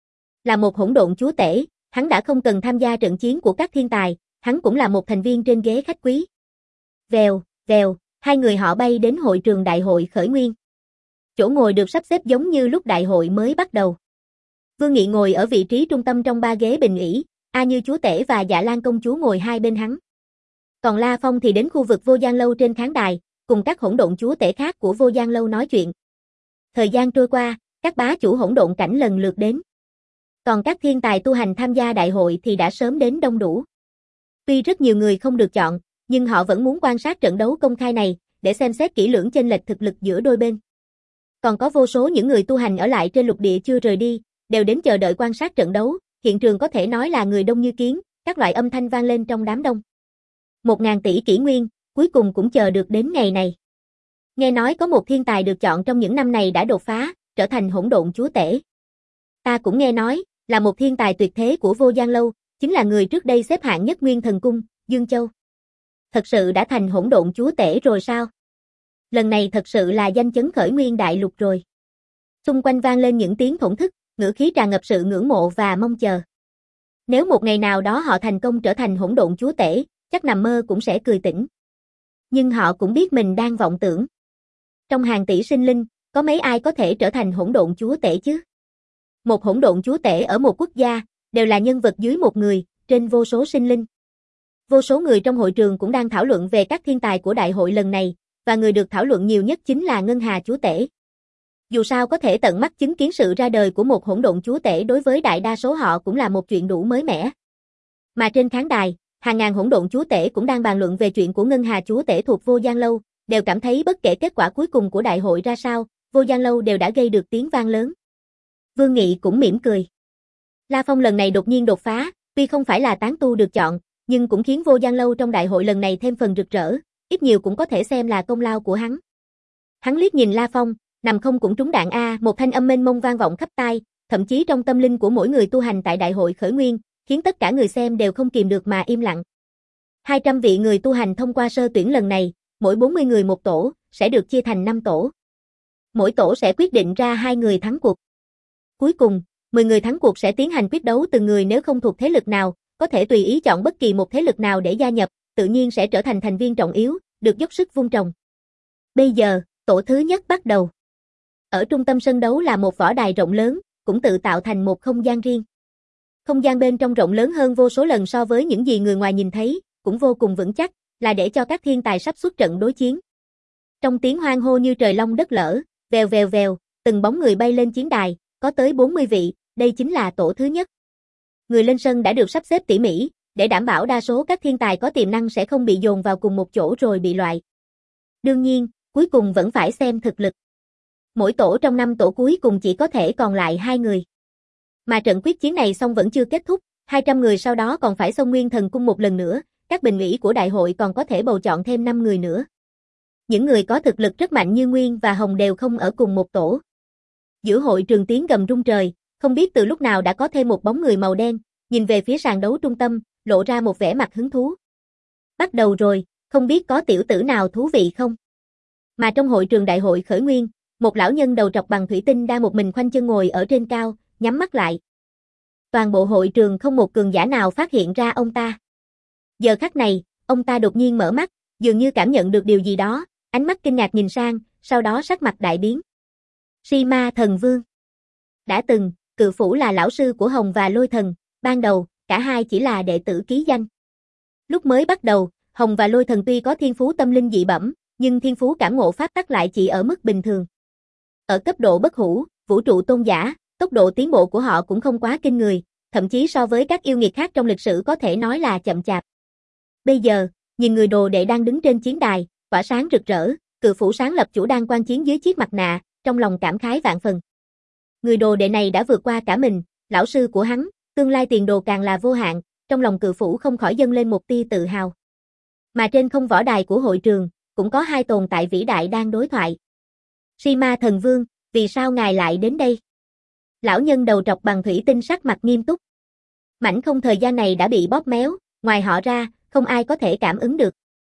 Là một hỗn độn chúa tể, hắn đã không cần tham gia trận chiến của các thiên tài, hắn cũng là một thành viên trên ghế khách quý. Vèo, vèo, hai người họ bay đến hội trường đại hội khởi nguyên. Chỗ ngồi được sắp xếp giống như lúc đại hội mới bắt đầu. Vương Nghị ngồi ở vị trí trung tâm trong ba ghế bình ủy, A Như chúa tể và Dạ Lan công chúa ngồi hai bên hắn. Còn La Phong thì đến khu vực Vô Gian Lâu trên khán đài, cùng các hỗn độn chúa tể khác của Vô Gian Lâu nói chuyện. Thời gian trôi qua, các bá chủ hỗn độn cảnh lần lượt đến. Còn các thiên tài tu hành tham gia đại hội thì đã sớm đến đông đủ. Tuy rất nhiều người không được chọn, nhưng họ vẫn muốn quan sát trận đấu công khai này, để xem xét kỹ lưỡng chênh lệch thực lực giữa đôi bên. Còn có vô số những người tu hành ở lại trên lục địa chưa rời đi, đều đến chờ đợi quan sát trận đấu, hiện trường có thể nói là người đông như kiến, các loại âm thanh vang lên trong đám đông. Một ngàn tỷ kỷ nguyên, cuối cùng cũng chờ được đến ngày này. Nghe nói có một thiên tài được chọn trong những năm này đã đột phá, trở thành hỗn độn chúa tể. Ta cũng nghe nói, là một thiên tài tuyệt thế của Vô Gian Lâu, chính là người trước đây xếp hạng nhất Nguyên Thần Cung, Dương Châu. Thật sự đã thành hỗn độn chúa tể rồi sao? Lần này thật sự là danh chấn khởi nguyên đại lục rồi. Xung quanh vang lên những tiếng thổn thức, ngữ khí tràn ngập sự ngưỡng mộ và mong chờ. Nếu một ngày nào đó họ thành công trở thành hỗn độn chúa tể, chắc nằm mơ cũng sẽ cười tỉnh. Nhưng họ cũng biết mình đang vọng tưởng. Trong hàng tỷ sinh linh, có mấy ai có thể trở thành hỗn độn chúa tể chứ? Một hỗn độn chúa tể ở một quốc gia, đều là nhân vật dưới một người, trên vô số sinh linh. Vô số người trong hội trường cũng đang thảo luận về các thiên tài của đại hội lần này, và người được thảo luận nhiều nhất chính là Ngân Hà chúa tể. Dù sao có thể tận mắt chứng kiến sự ra đời của một hỗn độn chúa tể đối với đại đa số họ cũng là một chuyện đủ mới mẻ. Mà trên khán đài, hàng ngàn hỗn độn chúa tể cũng đang bàn luận về chuyện của Ngân Hà chúa tể thuộc Vô Gian Lâu, đều cảm thấy bất kể kết quả cuối cùng của đại hội ra sao, Vô Gian Lâu đều đã gây được tiếng vang lớn. Vương Nghị cũng mỉm cười. La Phong lần này đột nhiên đột phá, tuy không phải là tán tu được chọn, nhưng cũng khiến Vô Gian Lâu trong đại hội lần này thêm phần rực rỡ, ít nhiều cũng có thể xem là công lao của hắn. Hắn liếc nhìn La Phong, nằm không cũng trúng đạn a, một thanh âm mênh mông vang vọng khắp tai, thậm chí trong tâm linh của mỗi người tu hành tại đại hội khởi nguyên, khiến tất cả người xem đều không kìm được mà im lặng. hai trăm vị người tu hành thông qua sơ tuyển lần này, mỗi bốn mươi người một tổ, sẽ được chia thành năm tổ. Mỗi tổ sẽ quyết định ra hai người thắng cuộc. Cuối cùng, mười người thắng cuộc sẽ tiến hành quyết đấu từng người, nếu không thuộc thế lực nào, có thể tùy ý chọn bất kỳ một thế lực nào để gia nhập, tự nhiên sẽ trở thành thành viên trọng yếu, được dốc sức vun trồng. Bây giờ, tổ thứ nhất bắt đầu. Ở trung tâm sân đấu là một võ đài rộng lớn, cũng tự tạo thành một không gian riêng. Không gian bên trong rộng lớn hơn vô số lần so với những gì người ngoài nhìn thấy, cũng vô cùng vững chắc, là để cho các thiên tài sắp xuất trận đối chiến. Trong tiếng hoan hô như trời long đất lở, vèo vèo vèo, từng bóng người bay lên chiến đài, có tới bốn mươi vị, đây chính là tổ thứ nhất. Người lên sân đã được sắp xếp tỉ mỉ, để đảm bảo đa số các thiên tài có tiềm năng sẽ không bị dồn vào cùng một chỗ rồi bị loại. Đương nhiên, cuối cùng vẫn phải xem thực lực. Mỗi tổ trong năm tổ cuối cùng chỉ có thể còn lại hai người. Mà trận quyết chiến này xong vẫn chưa kết thúc, hai trăm người sau đó còn phải xông Nguyên Thần Cung một lần nữa, các bình ủy của đại hội còn có thể bầu chọn thêm năm người nữa. Những người có thực lực rất mạnh như Nguyên và Hồng đều không ở cùng một tổ. Giữa hội trường tiếng gầm rung trời, không biết từ lúc nào đã có thêm một bóng người màu đen, nhìn về phía sàn đấu trung tâm, lộ ra một vẻ mặt hứng thú. Bắt đầu rồi, không biết có tiểu tử nào thú vị không? Mà trong hội trường đại hội khởi nguyên, một lão nhân đầu trọc bằng thủy tinh đang một mình khoanh chân ngồi ở trên cao, nhắm mắt lại. Toàn bộ hội trường không một cường giả nào phát hiện ra ông ta. Giờ khắc này, ông ta đột nhiên mở mắt, dường như cảm nhận được điều gì đó, ánh mắt kinh ngạc nhìn sang, sau đó sắc mặt đại biến. Si Ma Thần Vương. Đã từng, Cự Phủ là lão sư của Hồng và Lôi Thần, ban đầu, cả hai chỉ là đệ tử ký danh. Lúc mới bắt đầu, Hồng và Lôi Thần tuy có thiên phú tâm linh dị bẩm, nhưng thiên phú cảm ngộ pháp tắc lại chỉ ở mức bình thường. Ở cấp độ bất hủ, vũ trụ tôn giả, tốc độ tiến bộ của họ cũng không quá kinh người, thậm chí so với các yêu nghiệt khác trong lịch sử có thể nói là chậm chạp. Bây giờ, nhìn người đồ đệ đang đứng trên chiến đài, tỏa sáng rực rỡ, Cự Phủ sáng lập chủ đang quan chiến dưới chiếc mặt nạ, trong lòng cảm khái vạn phần. Người đồ đệ này đã vượt qua cả mình, lão sư của hắn, tương lai tiền đồ càng là vô hạn, trong lòng Cự Phủ không khỏi dâng lên một tia tự hào. Mà trên không võ đài của hội trường, cũng có hai tồn tại vĩ đại đang đối thoại. Si Ma Thần Vương, vì sao ngài lại đến đây? Lão nhân đầu trọc bằng thủy tinh sắc mặt nghiêm túc. Mảnh không thời gian này đã bị bóp méo, ngoài họ ra, không ai có thể cảm ứng được.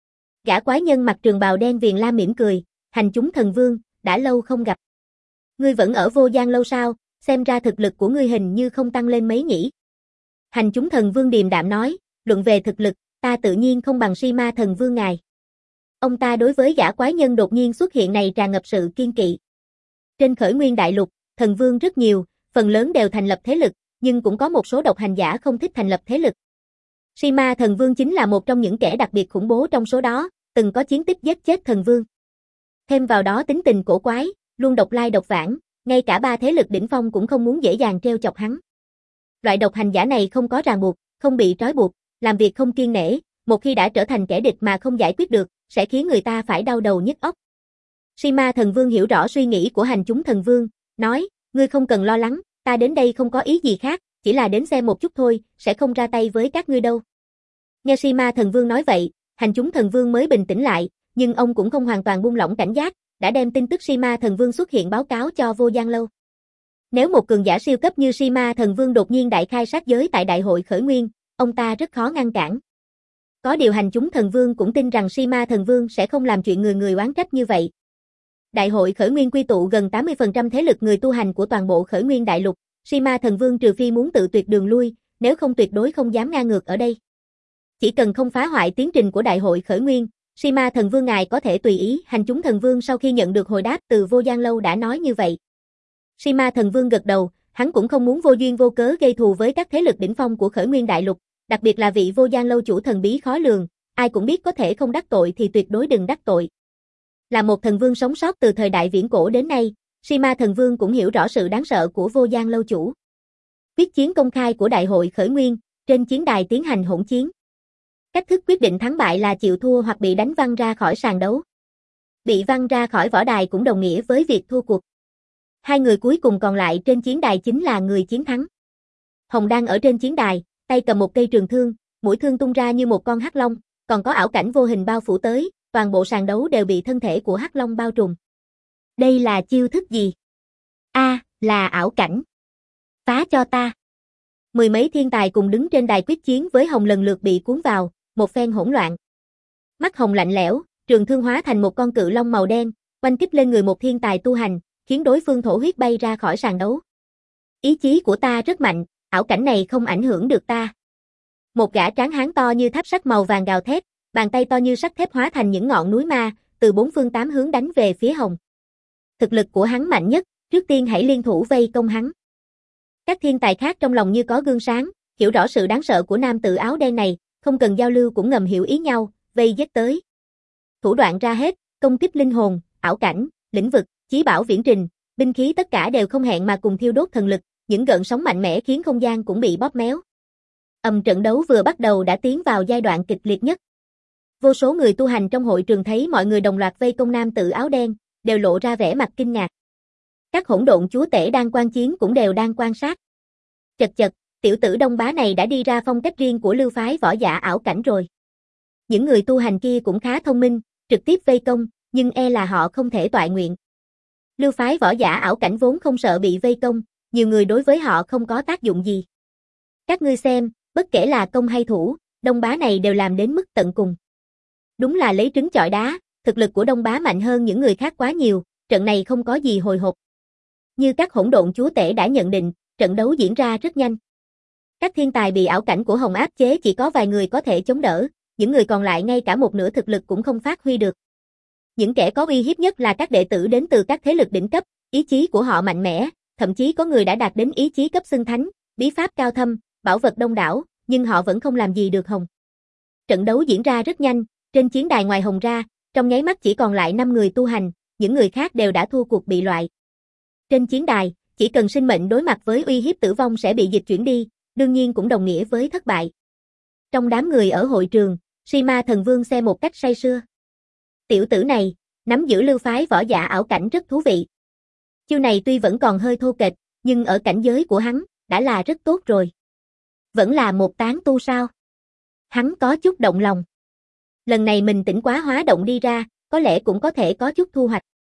Gã quái nhân mặc trường bào đen viền lam mỉm cười, hành chúng thần vương, đã lâu không gặp. Ngươi vẫn ở vô gian lâu sao, xem ra thực lực của ngươi hình như không tăng lên mấy nhỉ. Hành chúng thần vương điềm đạm nói, luận về thực lực, ta tự nhiên không bằng Si Ma Thần Vương ngài. Ông ta đối với gã quái nhân đột nhiên xuất hiện này tràn ngập sự kiên kỵ. Trên khởi nguyên đại lục, thần vương rất nhiều, phần lớn đều thành lập thế lực, nhưng cũng có một số độc hành giả không thích thành lập thế lực. Si Ma Thần Vương chính là một trong những kẻ đặc biệt khủng bố trong số đó, từng có chiến tích giết chết thần vương. Thêm vào đó tính tình cổ quái, luôn độc lai độc vãng, ngay cả ba thế lực đỉnh phong cũng không muốn dễ dàng treo chọc hắn. Loại độc hành giả này không có ràng buộc, không bị trói buộc, làm việc không kiêng nể, một khi đã trở thành kẻ địch mà không giải quyết được, sẽ khiến người ta phải đau đầu nhức óc. Si Ma Thần Vương hiểu rõ suy nghĩ của hành chúng thần vương, nói, ngươi không cần lo lắng, ta đến đây không có ý gì khác, chỉ là đến xem một chút thôi, sẽ không ra tay với các ngươi đâu. Nghe Si Ma Thần Vương nói vậy, hành chúng thần vương mới bình tĩnh lại, nhưng ông cũng không hoàn toàn buông lỏng cảnh giác, đã đem tin tức Si Ma Thần Vương xuất hiện báo cáo cho Vô Gian Lâu. Nếu một cường giả siêu cấp như Si Ma Thần Vương đột nhiên đại khai sát giới tại đại hội khởi nguyên, ông ta rất khó ngăn cản. Có điều hành chúng thần vương cũng tin rằng Si Ma Thần Vương sẽ không làm chuyện người người oán trách như vậy. Đại hội khởi nguyên quy tụ gần tám mươi phần trăm thế lực người tu hành của toàn bộ khởi nguyên đại lục, Si Ma Thần Vương trừ phi muốn tự tuyệt đường lui, nếu không tuyệt đối không dám ngang ngược ở đây. Chỉ cần không phá hoại tiến trình của đại hội khởi nguyên, Si Ma Thần Vương ngài có thể tùy ý. Hành chúng thần vương sau khi nhận được hồi đáp từ Vô Gian Lâu đã nói như vậy. Si Ma Thần Vương gật đầu, hắn cũng không muốn vô duyên vô cớ gây thù với các thế lực đỉnh phong của khởi nguyên đại lục, đặc biệt là vị Vô Gian Lâu chủ thần bí khó lường, ai cũng biết có thể không đắc tội thì tuyệt đối đừng đắc tội. Là một thần vương sống sót từ thời đại viễn cổ đến nay, Si Ma Thần Vương cũng hiểu rõ sự đáng sợ của Vô Gian Lâu chủ. Quyết chiến công khai của đại hội khởi nguyên, trên chiến đài tiến hành hỗn chiến. Cách thức quyết định thắng bại là chịu thua hoặc bị đánh văng ra khỏi sàn đấu. Bị văng ra khỏi võ đài cũng đồng nghĩa với việc thua cuộc. Hai người cuối cùng còn lại trên chiến đài chính là người chiến thắng. Hồng đang ở trên chiến đài, tay cầm một cây trường thương, mũi thương tung ra như một con hắc long, còn có ảo cảnh vô hình bao phủ tới, toàn bộ sàn đấu đều bị thân thể của hắc long bao trùm. Đây là chiêu thức gì? A, à, là ảo cảnh. Phá cho ta. Mười mấy thiên tài cùng đứng trên đài quyết chiến với Hồng lần lượt bị cuốn vào, một phen hỗn loạn. Mắt Hồng lạnh lẽo, trường thương hóa thành một con cự long màu đen, oanh kích lên người một thiên tài tu hành, khiến đối phương thổ huyết bay ra khỏi sàn đấu. Ý chí của ta rất mạnh, ảo cảnh này không ảnh hưởng được ta. Một gã tráng hán to như tháp sắt màu vàng gào thét, bàn tay to như sắt thép hóa thành những ngọn núi ma, từ bốn phương tám hướng đánh về phía Hồng. Thực lực của hắn mạnh nhất, trước tiên hãy liên thủ vây công hắn. Các thiên tài khác trong lòng như có gương sáng, hiểu rõ sự đáng sợ của nam tử áo đen này, không cần giao lưu cũng ngầm hiểu ý nhau, vây giết tới. Thủ đoạn ra hết, công kích linh hồn, ảo cảnh, lĩnh vực, chí bảo viễn trình, binh khí tất cả đều không hẹn mà cùng thiêu đốt thần lực, những gợn sóng mạnh mẽ khiến không gian cũng bị bóp méo. Ầm trận đấu vừa bắt đầu đã tiến vào giai đoạn kịch liệt nhất. Vô số người tu hành trong hội trường thấy mọi người đồng loạt vây công nam tử áo đen, đều lộ ra vẻ mặt kinh ngạc. Các hỗn độn chúa tể đang quan chiến cũng đều đang quan sát. Chật chật, tiểu tử Đông Bá này đã đi ra phong cách riêng của lưu phái võ giả ảo cảnh rồi. Những người tu hành kia cũng khá thông minh, trực tiếp vây công, nhưng e là họ không thể toại nguyện. Lưu phái võ giả ảo cảnh vốn không sợ bị vây công, nhiều người đối với họ không có tác dụng gì. Các ngươi xem, bất kể là công hay thủ, Đông Bá này đều làm đến mức tận cùng. Đúng là lấy trứng chọi đá, thực lực của Đông Bá mạnh hơn những người khác quá nhiều, trận này không có gì hồi hộp. Như các hỗn độn chúa tể đã nhận định, trận đấu diễn ra rất nhanh. Các thiên tài bị ảo cảnh của Hồng áp chế chỉ có vài người có thể chống đỡ, những người còn lại ngay cả một nửa thực lực cũng không phát huy được. Những kẻ có uy hiếp nhất là các đệ tử đến từ các thế lực đỉnh cấp, ý chí của họ mạnh mẽ, thậm chí có người đã đạt đến ý chí cấp xưng thánh, bí pháp cao thâm, bảo vật đông đảo, nhưng họ vẫn không làm gì được Hồng. Trận đấu diễn ra rất nhanh, trên chiến đài ngoài Hồng ra, trong nháy mắt chỉ còn lại năm người tu hành, những người khác đều đã thua cuộc bị loại. Trên chiến đài, chỉ cần sinh mệnh đối mặt với uy hiếp tử vong sẽ bị dịch chuyển đi, đương nhiên cũng đồng nghĩa với thất bại. Trong đám người ở hội trường, Sima thần vương xem một cách say sưa. Tiểu tử này, nắm giữ lưu phái võ giả ảo cảnh rất thú vị. Chiêu này tuy vẫn còn hơi thô kệch, nhưng ở cảnh giới của hắn, đã là rất tốt rồi. Vẫn là một tán tu sao? Hắn có chút động lòng. Lần này mình tỉnh quá hóa động đi ra, có lẽ cũng có thể có chút thu hoạch.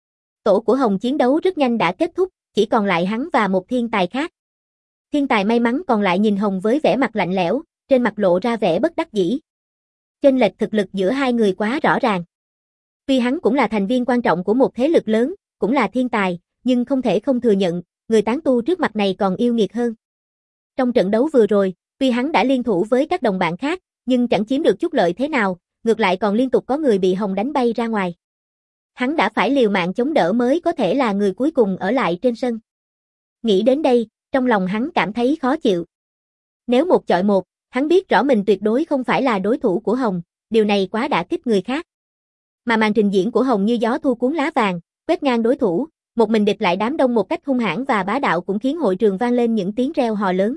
Tổ của Hồng chiến đấu rất nhanh đã kết thúc, chỉ còn lại hắn và một thiên tài khác. Thiên tài may mắn còn lại nhìn Hồng với vẻ mặt lạnh lẽo, trên mặt lộ ra vẻ bất đắc dĩ. Chênh lệch thực lực giữa hai người quá rõ ràng. Tuy hắn cũng là thành viên quan trọng của một thế lực lớn, cũng là thiên tài, nhưng không thể không thừa nhận, người tán tu trước mặt này còn yêu nghiệt hơn. Trong trận đấu vừa rồi, tuy hắn đã liên thủ với các đồng bạn khác, nhưng chẳng chiếm được chút lợi thế nào, ngược lại còn liên tục có người bị Hồng đánh bay ra ngoài. Hắn đã phải liều mạng chống đỡ mới có thể là người cuối cùng ở lại trên sân. Nghĩ đến đây, trong lòng hắn cảm thấy khó chịu. Nếu một chọi một, hắn biết rõ mình tuyệt đối không phải là đối thủ của Hồng, điều này quá đả kích người khác. Mà màn trình diễn của Hồng như gió thu cuốn lá vàng, quét ngang đối thủ, một mình địch lại đám đông một cách hung hãn và bá đạo cũng khiến hội trường vang lên những tiếng reo hò lớn.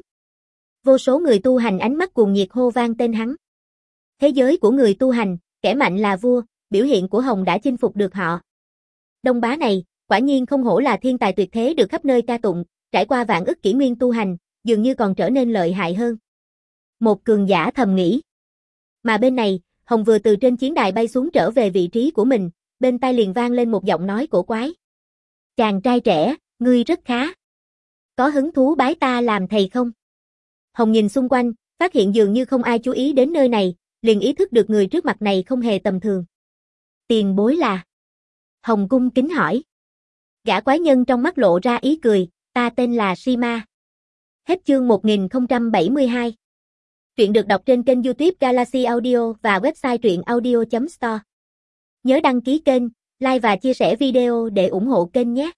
Vô số người tu hành ánh mắt cuồng nhiệt hô vang tên hắn. Thế giới của người tu hành, kẻ mạnh là vua, biểu hiện của Hồng đã chinh phục được họ. Đông Bá này, quả nhiên không hổ là thiên tài tuyệt thế được khắp nơi ca tụng, trải qua vạn ức kỷ nguyên tu hành, dường như còn trở nên lợi hại hơn. Một cường giả thầm nghĩ. Mà bên này, Hồng vừa từ trên chiến đài bay xuống trở về vị trí của mình, bên tai liền vang lên một giọng nói cổ quái. Chàng trai trẻ, ngươi rất khá. Có hứng thú bái ta làm thầy không? Hồng nhìn xung quanh, phát hiện dường như không ai chú ý đến nơi này, liền ý thức được người trước mặt này không hề tầm thường. Tiền bối là? Hồng cung kính hỏi. Gã quái nhân trong mắt lộ ra ý cười, ta tên là Sima. Hết chương một nghìn không trăm bảy mươi hai. Truyện được đọc trên kênh YouTube Galaxy Audio và website truyện audio chấm store. Nhớ đăng ký kênh, like và chia sẻ video để ủng hộ kênh nhé.